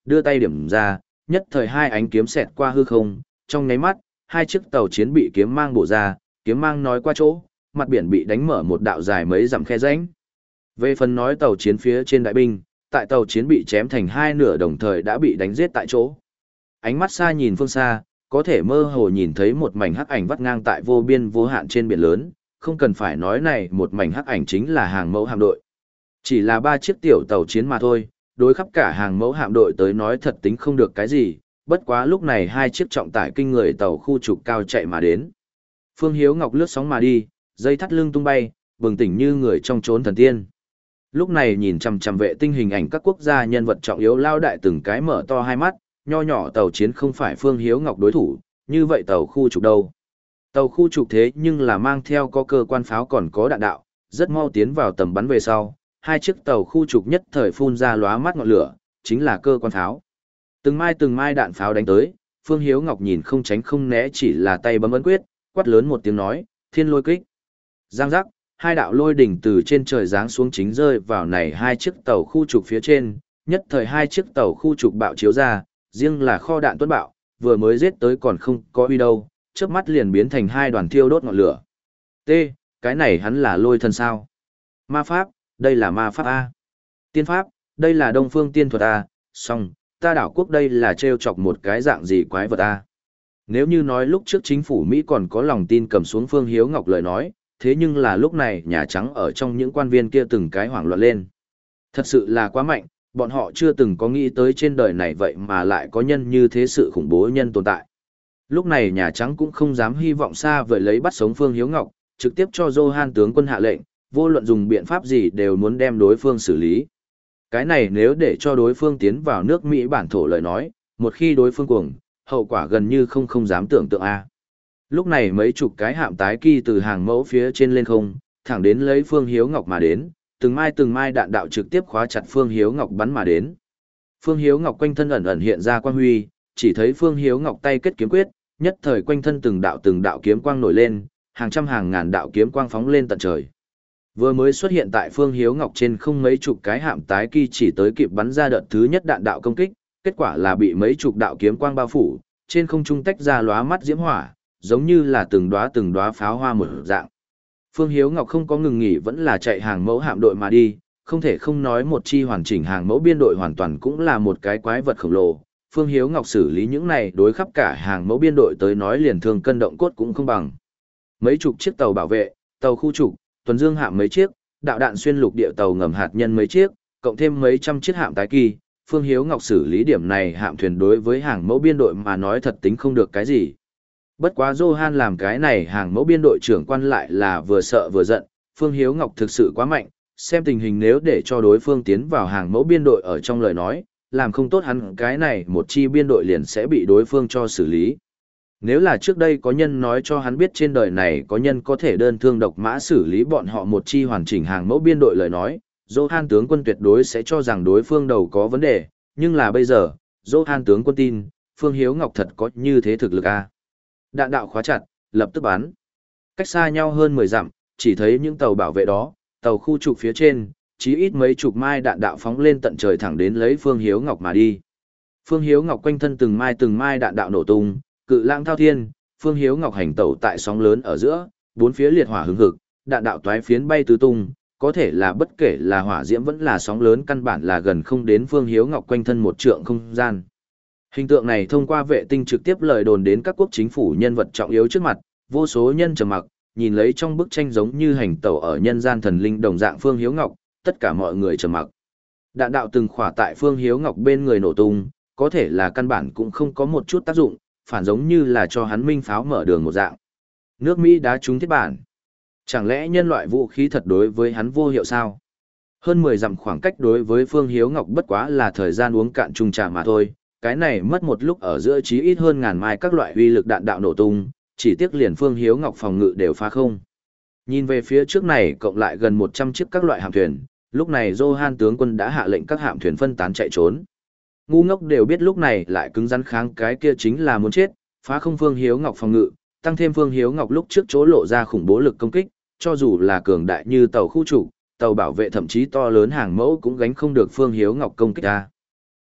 Speaker 1: đưa tay điểm ra, nhất thời hai ánh kiếm xẹt qua hư không, trong nháy mắt, hai chiếc tàu chiến bị kiếm mang bổ ra, kiếm mang nói qua chỗ, mặt biển bị đánh mở một đạo dài mấy dặm khe rãnh. Về phần nói tàu chiến phía trên đại binh, tại tàu chiến bị chém thành hai nửa đồng thời đã bị đánh giết tại chỗ. Ánh mắt xa nhìn phương xa, có thể mơ hồ nhìn thấy một mảnh hắc ảnh vắt ngang tại vô biên vô hạn trên biển lớn, không cần phải nói này một mảnh hắc ảnh chính là hàng mẫu hạm đội. Chỉ là ba chiếc tiểu tàu chiến mà thôi, đối khắp cả hàng mẫu hạm đội tới nói thật tính không được cái gì, bất quá lúc này hai chiếc trọng tải kinh người tàu khu trục cao chạy mà đến. Phương Hiếu Ngọc lướt sóng mà đi, dây thắt lưng tung bay, bừng tỉnh như người trong chốn thần tiên. Lúc này nhìn chằm chằm vệ tinh hình ảnh các quốc gia nhân vật trọng yếu lao đại từng cái mở to hai mắt, nho nhỏ tàu chiến không phải Phương Hiếu Ngọc đối thủ, như vậy tàu khu trục đâu. Tàu khu trục thế nhưng là mang theo có cơ quan pháo còn có đạn đạo, rất mau tiến vào tầm bắn về sau, hai chiếc tàu khu trục nhất thời phun ra lóa mắt ngọn lửa, chính là cơ quan pháo. Từng mai từng mai đạn pháo đánh tới, Phương Hiếu Ngọc nhìn không tránh không né chỉ là tay bấm ấn quyết, quát lớn một tiếng nói, thiên lôi kích. Giang giác, hai đạo lôi đỉnh từ trên trời giáng xuống chính rơi vào này hai chiếc tàu khu trục phía trên, nhất thời hai chiếc tàu khu trục bạo chiếu ra, riêng là kho đạn tuấn bạo, vừa mới giết tới còn không có uy đâu, chớp mắt liền biến thành hai đoàn thiêu đốt ngọn lửa. T, cái này hắn là lôi thần sao? Ma pháp, đây là ma pháp A. Tiên pháp, đây là đông phương tiên thuật A, song, ta đảo quốc đây là trêu chọc một cái dạng gì quái vật A. Nếu như nói lúc trước chính phủ Mỹ còn có lòng tin cầm xuống Phương Hiếu Ngọc lời nói, thế nhưng là lúc này Nhà Trắng ở trong những quan viên kia từng cái hoảng loạn lên. Thật sự là quá mạnh, bọn họ chưa từng có nghĩ tới trên đời này vậy mà lại có nhân như thế sự khủng bố nhân tồn tại. Lúc này Nhà Trắng cũng không dám hy vọng xa vời lấy bắt sống Phương Hiếu Ngọc, trực tiếp cho Johan tướng quân hạ lệnh, vô luận dùng biện pháp gì đều muốn đem đối phương xử lý. Cái này nếu để cho đối phương tiến vào nước Mỹ bản thổ lời nói, một khi đối phương cuồng, hậu quả gần như không không dám tưởng tượng a. Lúc này mấy chục cái hạm tái kỳ từ hàng mẫu phía trên lên không, thẳng đến lấy Phương Hiếu Ngọc mà đến, từng mai từng mai đạn đạo trực tiếp khóa chặt Phương Hiếu Ngọc bắn mà đến. Phương Hiếu Ngọc quanh thân ẩn ẩn hiện ra quang huy, chỉ thấy Phương Hiếu Ngọc tay kết kiếm quyết, nhất thời quanh thân từng đạo từng đạo kiếm quang nổi lên, hàng trăm hàng ngàn đạo kiếm quang phóng lên tận trời. Vừa mới xuất hiện tại Phương Hiếu Ngọc trên không mấy chục cái hạm tái kỳ chỉ tới kịp bắn ra đợt thứ nhất đạn đạo công kích, kết quả là bị mấy chục đạo kiếm quang bao phủ, trên không trung tách ra lóa mắt diễm hỏa, giống như là từng đóa từng đóa pháo hoa một dạng. Phương Hiếu Ngọc không có ngừng nghỉ vẫn là chạy hàng mẫu hạm đội mà đi, không thể không nói một chi hoàn chỉnh hàng mẫu biên đội hoàn toàn cũng là một cái quái vật khổng lồ. Phương Hiếu Ngọc xử lý những này đối khắp cả hàng mẫu biên đội tới nói liền thương cân động cốt cũng không bằng. Mấy chục chiếc tàu bảo vệ, tàu khu trục, tuần dương hạm mấy chiếc, đạo đạn xuyên lục địa tàu ngầm hạt nhân mấy chiếc, cộng thêm mấy trăm chiếc hạm tái kỳ, Phương Hiếu Ngọc xử lý điểm này hạm thuyền đối với hàng mẫu biên đội mà nói thật tính không được cái gì. Bất quá Johan làm cái này hàng mẫu biên đội trưởng quan lại là vừa sợ vừa giận, Phương Hiếu Ngọc thực sự quá mạnh, xem tình hình nếu để cho đối phương tiến vào hàng mẫu biên đội ở trong lời nói, làm không tốt hắn cái này một chi biên đội liền sẽ bị đối phương cho xử lý. Nếu là trước đây có nhân nói cho hắn biết trên đời này có nhân có thể đơn thương độc mã xử lý bọn họ một chi hoàn chỉnh hàng mẫu biên đội lời nói, Johan tướng quân tuyệt đối sẽ cho rằng đối phương đầu có vấn đề, nhưng là bây giờ, Johan tướng quân tin, Phương Hiếu Ngọc thật có như thế thực lực à. Đạn đạo khóa chặt, lập tức bắn. Cách xa nhau hơn mười dặm, chỉ thấy những tàu bảo vệ đó, tàu khu trục phía trên, chí ít mấy chục mai đạn đạo phóng lên tận trời thẳng đến lấy Phương Hiếu Ngọc mà đi. Phương Hiếu Ngọc quanh thân từng mai từng mai đạn đạo nổ tung, cự lãng thao thiên, Phương Hiếu Ngọc hành tẩu tại sóng lớn ở giữa, bốn phía liệt hỏa hứng hực, đạn đạo toái phiến bay tứ tung, có thể là bất kể là hỏa diễm vẫn là sóng lớn căn bản là gần không đến Phương Hiếu Ngọc quanh thân một trượng không gian. Hình tượng này thông qua vệ tinh trực tiếp lời đồn đến các quốc chính phủ nhân vật trọng yếu trước mặt, vô số nhân trầm mặc, nhìn lấy trong bức tranh giống như hành tẩu ở nhân gian thần linh đồng dạng Phương Hiếu Ngọc, tất cả mọi người trầm mặc. Đạn đạo từng khỏa tại Phương Hiếu Ngọc bên người nổ tung, có thể là căn bản cũng không có một chút tác dụng, phản giống như là cho hắn minh pháo mở đường một dạng. Nước Mỹ đá trúng thiết bản. Chẳng lẽ nhân loại vũ khí thật đối với hắn vô hiệu sao? Hơn mười dặm khoảng cách đối với Phương Hiếu Ngọc bất quá là thời gian uống cạn chung trà mà thôi, cái này mất một lúc ở giữa chí ít hơn ngàn mai các loại uy lực đạn đạo nổ tung, chỉ tiếc liền Phương Hiếu Ngọc phòng ngự đều phá không. Nhìn về phía trước này cộng lại gần một trăm chiếc các loại hạm thuyền, lúc này Johan tướng quân đã hạ lệnh các hạm thuyền phân tán chạy trốn. Ngu ngốc đều biết lúc này lại cứng rắn kháng cái kia chính là muốn chết, phá không Phương Hiếu Ngọc phòng ngự, tăng thêm Phương Hiếu Ngọc lúc trước chỗ lộ ra khủng bố lực công kích, cho dù là cường đại như tàu khu trục, tàu bảo vệ thậm chí to lớn hàng mẫu cũng gánh không được Phương Hiếu Ngọc công kích ra.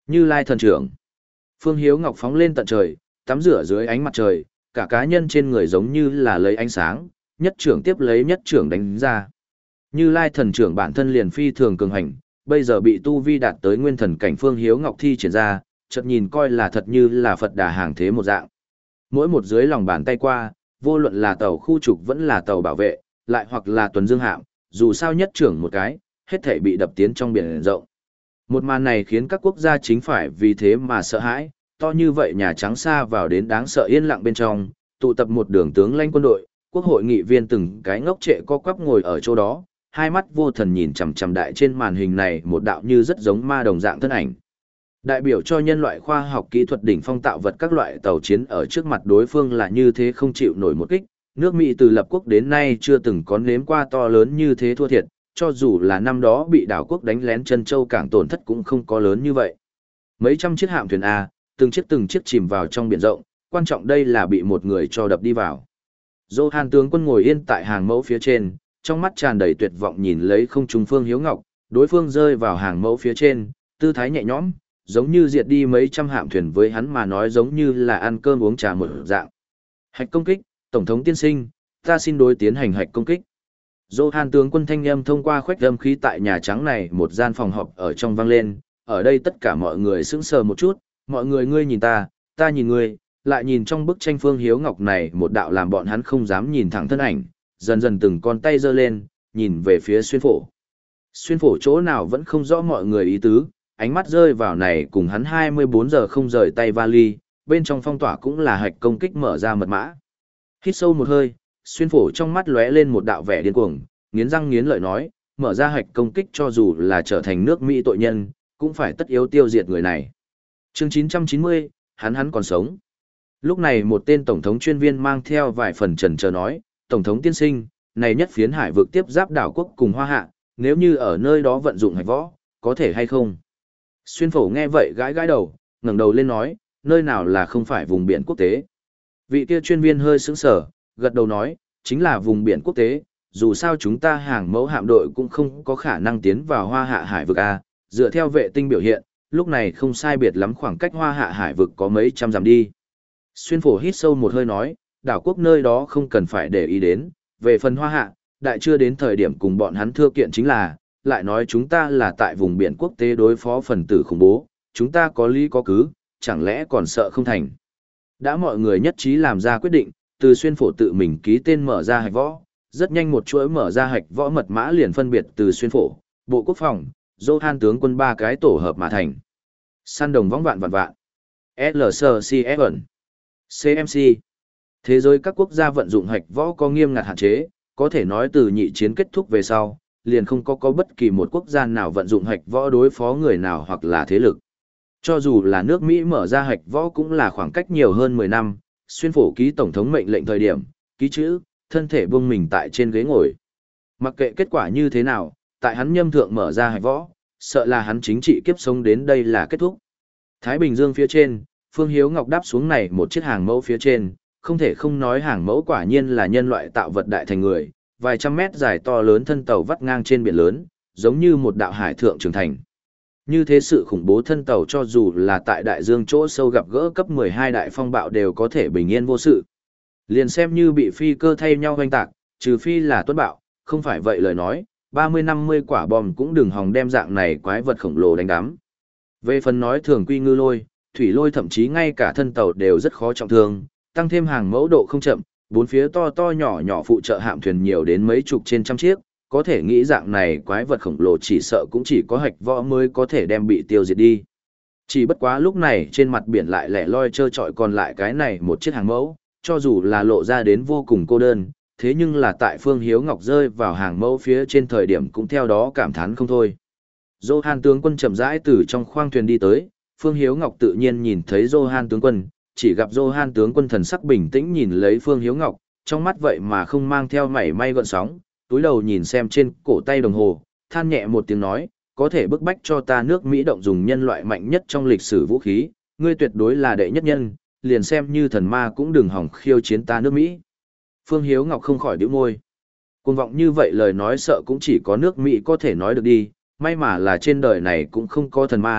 Speaker 1: Như Lai thần trưởng. Phương Hiếu Ngọc phóng lên tận trời, tắm rửa dưới ánh mặt trời, cả cá nhân trên người giống như là lấy ánh sáng, nhất trưởng tiếp lấy nhất trưởng đánh ra. Như Lai thần trưởng bản thân liền phi thường cường hành, bây giờ bị tu vi đạt tới nguyên thần cảnh Phương Hiếu Ngọc thi triển ra, chợt nhìn coi là thật như là Phật đà hàng thế một dạng. Mỗi một dưới lòng bàn tay qua, vô luận là tàu khu trục vẫn là tàu bảo vệ, lại hoặc là tuần dương hạm, dù sao nhất trưởng một cái, hết thảy bị đập tiến trong biển rộng. Một màn này khiến các quốc gia chính phải vì thế mà sợ hãi, to như vậy Nhà Trắng xa vào đến đáng sợ yên lặng bên trong, tụ tập một đường tướng lãnh quân đội, quốc hội nghị viên từng cái ngốc trệ co quắp ngồi ở chỗ đó, hai mắt vô thần nhìn chằm chằm đại trên màn hình này một đạo như rất giống ma đồng dạng thân ảnh. Đại biểu cho nhân loại khoa học kỹ thuật đỉnh phong tạo vật các loại tàu chiến ở trước mặt đối phương là như thế không chịu nổi một kích, nước Mỹ từ lập quốc đến nay chưa từng có nếm qua to lớn như thế thua thiệt, cho dù là năm đó bị đảo quốc đánh lén Trân Châu cảng tổn thất cũng không có lớn như vậy. Mấy trăm chiếc hạm thuyền A, từng chiếc từng chiếc chìm vào trong biển rộng, quan trọng đây là bị một người cho đập đi vào. Johan tướng quân ngồi yên tại hàng mẫu phía trên, trong mắt tràn đầy tuyệt vọng nhìn lấy không trung Phương Hiếu Ngọc, đối phương rơi vào hàng mẫu phía trên, tư thái nhẹ nhõm, giống như diệt đi mấy trăm hạm thuyền với hắn mà nói giống như là ăn cơm uống trà một dạng. Hạch công kích, Tổng thống tiên sinh, ta xin đối tiến hành hạch công kích. Johan tướng quân thanh âm thông qua khuếch âm khí tại Nhà Trắng này một gian phòng họp ở trong vang lên, ở đây tất cả mọi người sững sờ một chút, mọi người ngươi nhìn ta, ta nhìn ngươi, lại nhìn trong bức tranh Phương Hiếu Ngọc này một đạo làm bọn hắn không dám nhìn thẳng thân ảnh, dần dần từng con tay giơ lên, nhìn về phía xuyên phổ. Xuyên phổ chỗ nào vẫn không rõ mọi người ý tứ, ánh mắt rơi vào này cùng hắn hai mươi bốn giờ không rời tay vali, bên trong phong tỏa cũng là hạch công kích mở ra mật mã. Hít sâu một hơi, xuyên phổ trong mắt lóe lên một đạo vẻ điên cuồng, nghiến răng nghiến lợi nói, mở ra hạch công kích cho dù là trở thành nước Mỹ tội nhân, cũng phải tất yếu tiêu diệt người này. Chương chín trăm chín mươi, hắn hắn còn sống. Lúc này một tên tổng thống chuyên viên mang theo vài phần chần chờ nói, tổng thống tiên sinh, này nhất phiến hải vực tiếp giáp đảo quốc cùng Hoa Hạ, nếu như ở nơi đó vận dụng hạch võ, có thể hay không? Xuyên phổ nghe vậy gãi gãi đầu, ngẩng đầu lên nói, nơi nào là không phải vùng biển quốc tế. Vị kia chuyên viên hơi sững sờ, gật đầu nói, chính là vùng biển quốc tế, dù sao chúng ta hàng mẫu hạm đội cũng không có khả năng tiến vào Hoa Hạ hải vực A, dựa theo vệ tinh biểu hiện, lúc này không sai biệt lắm khoảng cách Hoa Hạ hải vực có mấy trăm dặm đi. Xuyên phổ hít sâu một hơi nói, đảo quốc nơi đó không cần phải để ý đến, về phần Hoa Hạ, đại chưa đến thời điểm cùng bọn hắn thưa kiện chính là, lại nói chúng ta là tại vùng biển quốc tế đối phó phần tử khủng bố, chúng ta có lý có cứ, chẳng lẽ còn sợ không thành. Đã mọi người nhất trí làm ra quyết định, từ xuyên phổ tự mình ký tên mở ra hạch võ, rất nhanh một chuỗi mở ra hạch võ mật mã liền phân biệt từ xuyên phổ, bộ quốc phòng, Johan tướng quân ba cái tổ hợp mà thành. Săn đồng võng vạn vạn vạn. lờ xê xê ép ẩn. xê em xê. Thế giới các quốc gia vận dụng hạch võ có nghiêm ngặt hạn chế, có thể nói từ nhị chiến kết thúc về sau, liền không có có bất kỳ một quốc gia nào vận dụng hạch võ đối phó người nào hoặc là thế lực. Cho dù là nước Mỹ mở ra hạch võ cũng là khoảng cách nhiều hơn mười năm, xuyên phổ ký tổng thống mệnh lệnh thời điểm, ký chữ, thân thể buông mình tại trên ghế ngồi. Mặc kệ kết quả như thế nào, tại hắn nhâm thượng mở ra hạch võ, sợ là hắn chính trị kiếp sống đến đây là kết thúc. Thái Bình Dương phía trên, Phương Hiếu Ngọc đáp xuống này một chiếc hàng mẫu phía trên, không thể không nói hàng mẫu quả nhiên là nhân loại tạo vật đại thành người, vài trăm mét dài to lớn thân tàu vắt ngang trên biển lớn, giống như một đạo hải thượng trưởng thành. Như thế sự khủng bố thân tàu cho dù là tại đại dương chỗ sâu gặp gỡ cấp mười hai đại phong bạo đều có thể bình yên vô sự. Liền xem như bị phi cơ thay nhau hoành tạc, trừ phi là tuất bạo, không phải vậy lời nói, ba mươi năm mươi quả bom cũng đừng hòng đem dạng này quái vật khổng lồ đánh đắm. Về phần nói thường quy ngư lôi, thủy lôi thậm chí ngay cả thân tàu đều rất khó trọng thương, tăng thêm hàng mẫu độ không chậm, bốn phía to to nhỏ nhỏ phụ trợ hạm thuyền nhiều đến mấy chục trên trăm chiếc, có thể nghĩ dạng này quái vật khổng lồ chỉ sợ cũng chỉ có hạch võ mới có thể đem bị tiêu diệt đi. Chỉ bất quá lúc này trên mặt biển lại lẻ loi trơ trọi còn lại cái này một chiếc hàng mẫu, cho dù là lộ ra đến vô cùng cô đơn, thế nhưng là tại Phương Hiếu Ngọc rơi vào hàng mẫu phía trên thời điểm cũng theo đó cảm thán không thôi. Johan tướng quân chậm rãi từ trong khoang thuyền đi tới, Phương Hiếu Ngọc tự nhiên nhìn thấy Johan tướng quân, chỉ gặp Johan tướng quân thần sắc bình tĩnh nhìn lấy Phương Hiếu Ngọc, trong mắt vậy mà không mang theo mảy may gợn sóng, túi đầu nhìn xem trên cổ tay đồng hồ, than nhẹ một tiếng nói, có thể bức bách cho ta nước Mỹ động dùng nhân loại mạnh nhất trong lịch sử vũ khí, ngươi tuyệt đối là đệ nhất nhân, liền xem như thần ma cũng đừng hỏng khiêu chiến ta nước Mỹ. Phương Hiếu Ngọc không khỏi nhíu môi. Cuồng vọng như vậy lời nói sợ cũng chỉ có nước Mỹ có thể nói được đi, may mà là trên đời này cũng không có thần ma,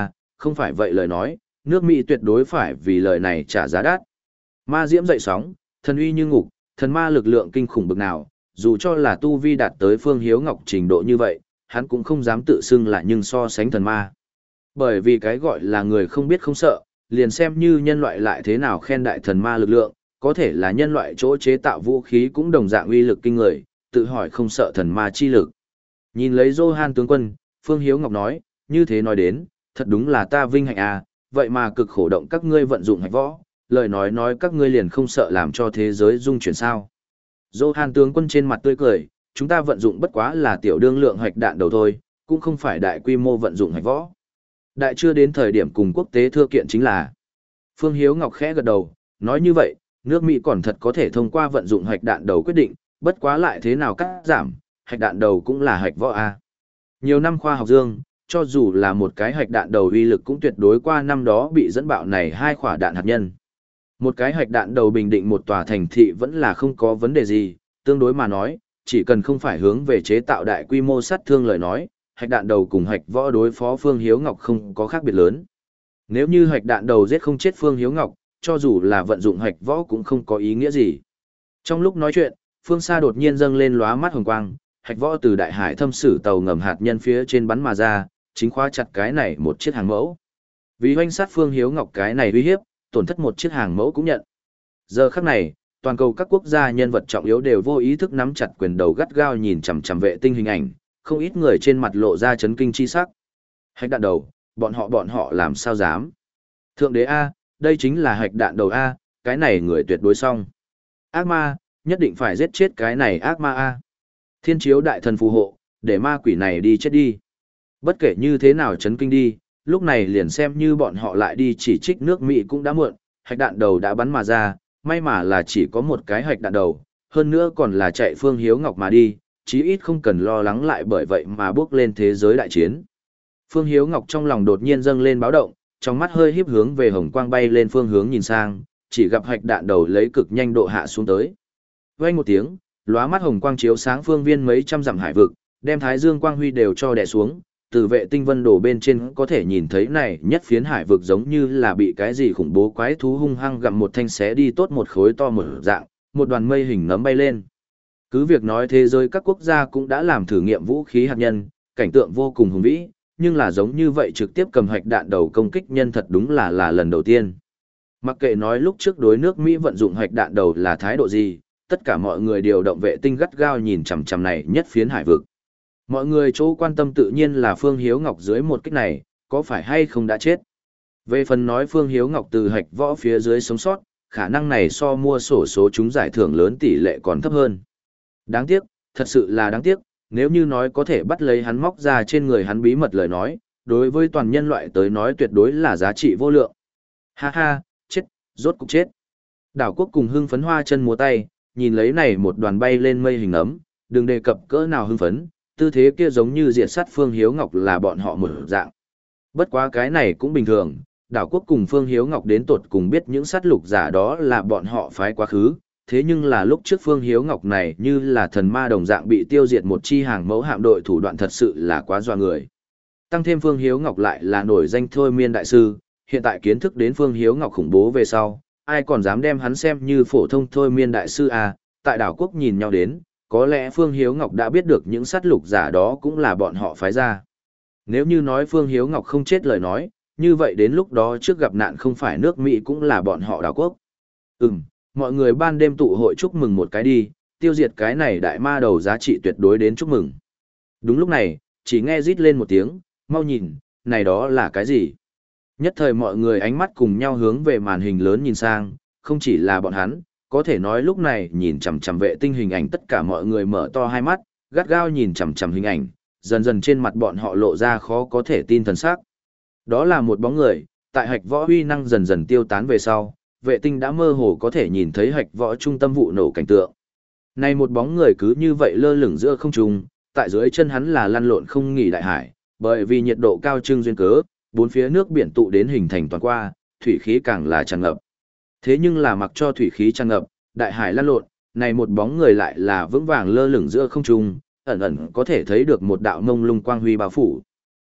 Speaker 1: không phải vậy lời nói, nước Mỹ tuyệt đối phải vì lời này trả giá đắt. Ma diễm dậy sóng, thần uy như ngục, thần ma lực lượng kinh khủng bực nào, dù cho là tu vi đạt tới Phương Hiếu Ngọc trình độ như vậy, hắn cũng không dám tự xưng là nhưng so sánh thần ma. Bởi vì cái gọi là người không biết không sợ, liền xem như nhân loại lại thế nào khen đại thần ma lực lượng, có thể là nhân loại chỗ chế tạo vũ khí cũng đồng dạng uy lực kinh người, tự hỏi không sợ thần ma chi lực. Nhìn lấy Johan tướng quân, Phương Hiếu Ngọc nói, như thế nói đến, thật đúng là ta vinh hạnh à, vậy mà cực khổ động các ngươi vận dụng hạch võ, lời nói nói các ngươi liền không sợ làm cho thế giới dung chuyển sao. Johan tướng quân trên mặt tươi cười, chúng ta vận dụng bất quá là tiểu đương lượng hạch đạn đầu thôi, cũng không phải đại quy mô vận dụng hạch võ. Đại chưa đến thời điểm cùng quốc tế thưa kiện chính là. Phương Hiếu Ngọc khẽ gật đầu, nói như vậy, nước Mỹ còn thật có thể thông qua vận dụng hạch đạn đầu quyết định, bất quá lại thế nào cắt giảm, hạch đạn đầu cũng là hạch võ A. Nhiều năm khoa học dương, cho dù là một cái hạch đạn đầu uy lực cũng tuyệt đối qua năm đó bị dẫn bạo này hai quả đạn hạt nhân. Một cái hạch đạn đầu bình định một tòa thành thị vẫn là không có vấn đề gì, tương đối mà nói, chỉ cần không phải hướng về chế tạo đại quy mô sát thương lời nói, hạch đạn đầu cùng hạch võ đối phó Phương Hiếu Ngọc không có khác biệt lớn. Nếu như hạch đạn đầu giết không chết Phương Hiếu Ngọc, cho dù là vận dụng hạch võ cũng không có ý nghĩa gì. Trong lúc nói chuyện, phương xa đột nhiên dâng lên lóa mắt hồng quang, hạch võ từ đại hải thâm sử tàu ngầm hạt nhân phía trên bắn mà ra, chính khóa chặt cái này một chiếc hàng mẫu. Vì hoanh sát Phương Hiếu Ngọc cái này uy hiếp, tổn thất một chiếc hàng mẫu cũng nhận. Giờ khắc này, toàn cầu các quốc gia nhân vật trọng yếu đều vô ý thức nắm chặt quyền đầu gắt gao nhìn chằm chằm vệ tinh hình ảnh, không ít người trên mặt lộ ra chấn kinh chi sắc. Hạch đạn đầu, bọn họ bọn họ làm sao dám? Thượng đế A, đây chính là hạch đạn đầu A, cái này người tuyệt đối xong. Ác ma, nhất định phải giết chết cái này ác ma A. Thiên chiếu đại thần phù hộ, để ma quỷ này đi chết đi. Bất kể như thế nào chấn kinh đi, lúc này liền xem như bọn họ lại đi chỉ trích nước Mỹ cũng đã muộn, hạch đạn đầu đã bắn mà ra, may mà là chỉ có một cái hạch đạn đầu, hơn nữa còn là chạy Phương Hiếu Ngọc mà đi, chí ít không cần lo lắng lại bởi vậy mà bước lên thế giới đại chiến. Phương Hiếu Ngọc trong lòng đột nhiên dâng lên báo động, trong mắt hơi híp hướng về hồng quang bay lên phương hướng nhìn sang, chỉ gặp hạch đạn đầu lấy cực nhanh độ hạ xuống tới. Vang một tiếng, lóa mắt hồng quang chiếu sáng phương viên mấy trăm dặm hải vực, đem thái dương quang huy đều cho đè xuống, từ vệ tinh vân đồ bên trên có thể nhìn thấy này nhất phiến hải vực giống như là bị cái gì khủng bố quái thú hung hăng gặm một thanh xé đi tốt một khối to một dạng, một đoàn mây hình nấm bay lên. Cứ việc nói thế giới các quốc gia cũng đã làm thử nghiệm vũ khí hạt nhân, cảnh tượng vô cùng hùng vĩ, nhưng là giống như vậy trực tiếp cầm hạch đạn đầu công kích nhân thật đúng là là lần đầu tiên. Mặc kệ nói lúc trước đối nước Mỹ vận dụng hạch đạn đầu là thái độ gì, tất cả mọi người điều động vệ tinh gắt gao nhìn chằm chằm này nhất phiến hải vực. Mọi người chỗ quan tâm tự nhiên là Phương Hiếu Ngọc dưới một kích này, có phải hay không đã chết. Về phần nói Phương Hiếu Ngọc từ hạch võ phía dưới sống sót, khả năng này so mua sổ số chúng giải thưởng lớn tỷ lệ còn thấp hơn. Đáng tiếc, thật sự là đáng tiếc, nếu như nói có thể bắt lấy hắn móc ra trên người hắn bí mật lời nói, đối với toàn nhân loại tới nói tuyệt đối là giá trị vô lượng. Ha ha, chết, rốt cục chết. Đảo quốc cùng hưng phấn hoa chân múa tay, nhìn lấy này một đoàn bay lên mây hình ấm, đừng đề cập cỡ nào hưng phấn, tư thế kia giống như diệt sát Phương Hiếu Ngọc là bọn họ một dạng. Bất quá cái này cũng bình thường, đảo quốc cùng Phương Hiếu Ngọc đến tột cùng biết những sát lục giả đó là bọn họ phái quá khứ, thế nhưng là lúc trước Phương Hiếu Ngọc này như là thần ma đồng dạng bị tiêu diệt một chi hàng mẫu hạm đội thủ đoạn thật sự là quá doa người. Tăng thêm Phương Hiếu Ngọc lại là nổi danh thôi miên đại sư, hiện tại kiến thức đến Phương Hiếu Ngọc khủng bố về sau, ai còn dám đem hắn xem như phổ thông thôi miên đại sư à, tại đảo quốc nhìn nhau đến, có lẽ Phương Hiếu Ngọc đã biết được những sát lục giả đó cũng là bọn họ phái ra. Nếu như nói Phương Hiếu Ngọc không chết lời nói, như vậy đến lúc đó trước gặp nạn không phải nước Mỹ cũng là bọn họ đảo quốc. Ừm, mọi người ban đêm tụ hội chúc mừng một cái đi, tiêu diệt cái này đại ma đầu giá trị tuyệt đối đến chúc mừng. Đúng lúc này, chỉ nghe rít lên một tiếng, mau nhìn, này đó là cái gì? Nhất thời mọi người ánh mắt cùng nhau hướng về màn hình lớn nhìn sang, không chỉ là bọn hắn, có thể nói lúc này nhìn chằm chằm vệ tinh hình ảnh tất cả mọi người mở to hai mắt, gắt gao nhìn chằm chằm hình ảnh, dần dần trên mặt bọn họ lộ ra khó có thể tin thần sắc. Đó là một bóng người, tại hạch võ huy năng dần dần tiêu tán về sau, vệ tinh đã mơ hồ có thể nhìn thấy hạch võ trung tâm vụ nổ cảnh tượng. Này một bóng người cứ như vậy lơ lửng giữa không trung, tại dưới chân hắn là lăn lộn không nghỉ đại hải, bởi vì nhiệt độ cao trưng duyên cớ, bốn phía nước biển tụ đến hình thành toàn qua, thủy khí càng là tràn ngập. Thế nhưng là mặc cho thủy khí tràn ngập, đại hải lăn lộn, này một bóng người lại là vững vàng lơ lửng giữa không trung, ẩn ẩn có thể thấy được một đạo mông lung quang huy bao phủ.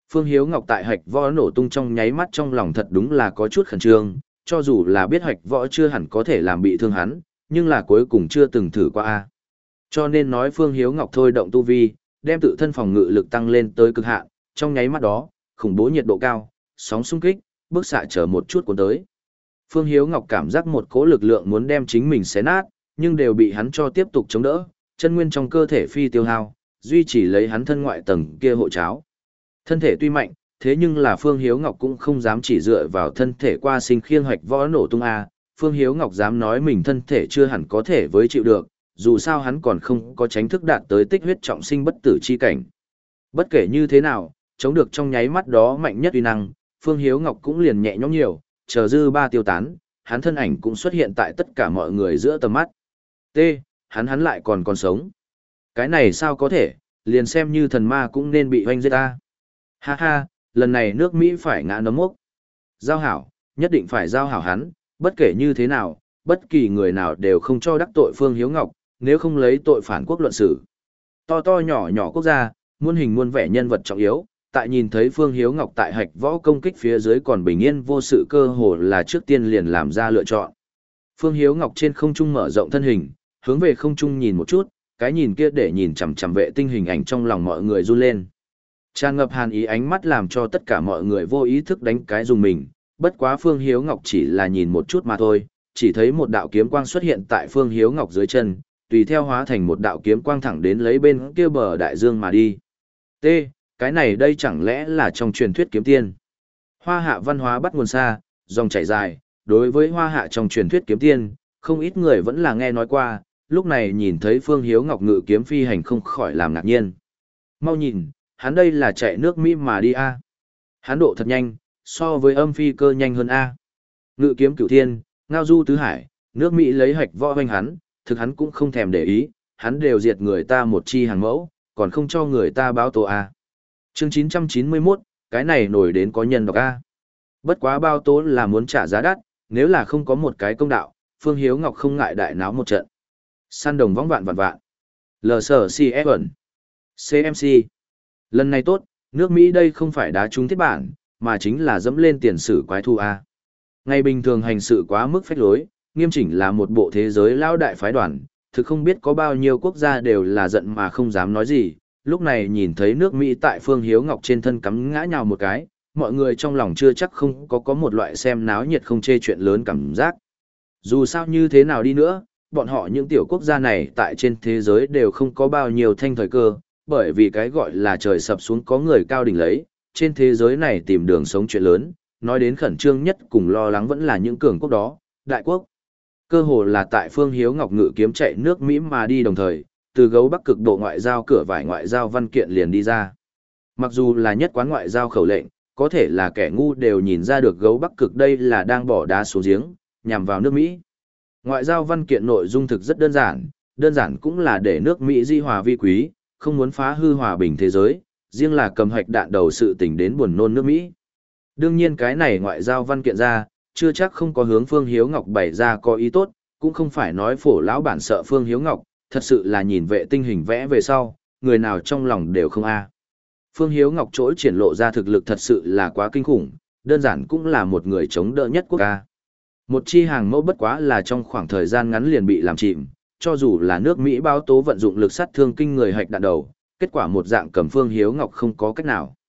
Speaker 1: Phương Hiếu Ngọc tại hạch võ nổ tung trong nháy mắt trong lòng thật đúng là có chút khẩn trương, cho dù là biết hạch võ chưa hẳn có thể làm bị thương hắn, nhưng là cuối cùng chưa từng thử qua a. Cho nên nói Phương Hiếu Ngọc thôi động tu vi, đem tự thân phòng ngự lực tăng lên tới cực hạn, trong nháy mắt đó, khủng bố nhiệt độ cao, sóng xung kích, bức xạ chờ một chút cuốn tới. Phương Hiếu Ngọc cảm giác một cỗ lực lượng muốn đem chính mình xé nát, nhưng đều bị hắn cho tiếp tục chống đỡ, chân nguyên trong cơ thể phi tiêu hao, duy trì lấy hắn thân ngoại tầng kia hộ cháo. Thân thể tuy mạnh, thế nhưng là Phương Hiếu Ngọc cũng không dám chỉ dựa vào thân thể qua sinh khiêng hoạch võ nổ tung a. Phương Hiếu Ngọc dám nói mình thân thể chưa hẳn có thể với chịu được, dù sao hắn còn không có tránh thức đạt tới tích huyết trọng sinh bất tử chi cảnh. Bất kể như thế nào, chống được trong nháy mắt đó mạnh nhất uy năng, Phương Hiếu Ngọc cũng liền nhẹ nhõm nhiều, chờ dư ba tiêu tán, hắn thân ảnh cũng xuất hiện tại tất cả mọi người giữa tầm mắt. T, hắn hắn lại còn còn sống. Cái này sao có thể, liền xem như thần ma cũng nên bị hoanh giết ta. Ha ha, lần này nước Mỹ phải ngã nấm mốc. Giao hảo, nhất định phải giao hảo hắn, bất kể như thế nào, bất kỳ người nào đều không cho đắc tội Phương Hiếu Ngọc, nếu không lấy tội phản quốc luận xử. To to nhỏ nhỏ quốc gia, muôn hình muôn vẻ nhân vật trọng yếu, tại nhìn thấy Phương Hiếu Ngọc tại hạch võ công kích phía dưới còn bình yên vô sự cơ hồ là trước tiên liền làm ra lựa chọn. Phương Hiếu Ngọc trên không trung mở rộng thân hình, hướng về không trung nhìn một chút, cái nhìn kia để nhìn chằm chằm vệ tinh hình ảnh trong lòng mọi người run lên. Tràn ngập hàn ý ánh mắt làm cho tất cả mọi người vô ý thức đánh cái dùng mình, bất quá Phương Hiếu Ngọc chỉ là nhìn một chút mà thôi, chỉ thấy một đạo kiếm quang xuất hiện tại Phương Hiếu Ngọc dưới chân, tùy theo hóa thành một đạo kiếm quang thẳng đến lấy bên kia bờ đại dương mà đi. T, cái này đây chẳng lẽ là trong truyền thuyết kiếm tiên. Hoa hạ văn hóa bắt nguồn xa, dòng chảy dài, đối với hoa hạ trong truyền thuyết kiếm tiên, không ít người vẫn là nghe nói qua, lúc này nhìn thấy Phương Hiếu Ngọc ngự kiếm phi hành không khỏi làm ngạc nhiên. Mau nhìn, hắn đây là chạy nước Mỹ mà đi a. Hắn độ thật nhanh, so với âm phi cơ nhanh hơn a. Ngự kiếm cửu thiên, ngao du tứ hải, nước Mỹ lấy hạch võ hoành hắn, thực hắn cũng không thèm để ý, hắn đều diệt người ta một chi hàng mẫu, còn không cho người ta báo tố a. Chương chín trăm chín mươi mốt, cái này nổi đến có nhân độc a. Bất quá bao tố là muốn trả giá đắt, nếu là không có một cái công đạo, Phương Hiếu Ngọc không ngại đại náo một trận. Săn đồng vong vạn vạn vạn. L sở xê ép ẩn. xê em xê. Lần này tốt, nước Mỹ đây không phải đá trúng thiết bản, mà chính là dẫm lên tiền sử quái thu A. Ngày bình thường hành sự quá mức phách lối, nghiêm chỉnh là một bộ thế giới lão đại phái đoàn, thực không biết có bao nhiêu quốc gia đều là giận mà không dám nói gì. Lúc này nhìn thấy nước Mỹ tại Phương Hiếu Ngọc trên thân cắm ngã nhào một cái, mọi người trong lòng chưa chắc không có có một loại xem náo nhiệt không chê chuyện lớn cảm giác. Dù sao như thế nào đi nữa, bọn họ những tiểu quốc gia này tại trên thế giới đều không có bao nhiêu thanh thời cơ, bởi vì cái gọi là trời sập xuống có người cao đỉnh lấy, trên thế giới này tìm đường sống chuyện lớn, nói đến khẩn trương nhất cùng lo lắng vẫn là những cường quốc đó, đại quốc. Cơ hồ là tại Phương Hiếu Ngọc ngự kiếm chạy nước Mỹ mà đi đồng thời, từ gấu Bắc cực độ ngoại giao cửa vải ngoại giao văn kiện liền đi ra. Mặc dù là nhất quán ngoại giao khẩu lệnh, có thể là kẻ ngu đều nhìn ra được gấu Bắc cực đây là đang bỏ đá xuống giếng, nhằm vào nước Mỹ. Ngoại giao văn kiện nội dung thực rất đơn giản, đơn giản cũng là để nước Mỹ di hòa vi quý, không muốn phá hư hòa bình thế giới, riêng là cầm hạch đạn đầu sự tình đến buồn nôn nước Mỹ. Đương nhiên cái này ngoại giao văn kiện ra, chưa chắc không có hướng Phương Hiếu Ngọc bày ra có ý tốt, cũng không phải nói phổ lão bản sợ Phương Hiếu Ngọc, thật sự là nhìn vệ tinh hình vẽ về sau, người nào trong lòng đều không a. Phương Hiếu Ngọc trỗi triển lộ ra thực lực thật sự là quá kinh khủng, đơn giản cũng là một người chống đỡ nhất quốc ca. Một chi hàng mẫu bất quá là trong khoảng thời gian ngắn liền bị làm chìm, cho dù là nước Mỹ báo tố vận dụng lực sát thương kinh người hạch đạn đầu, kết quả một dạng cầm Phương Hiếu Ngọc không có cách nào.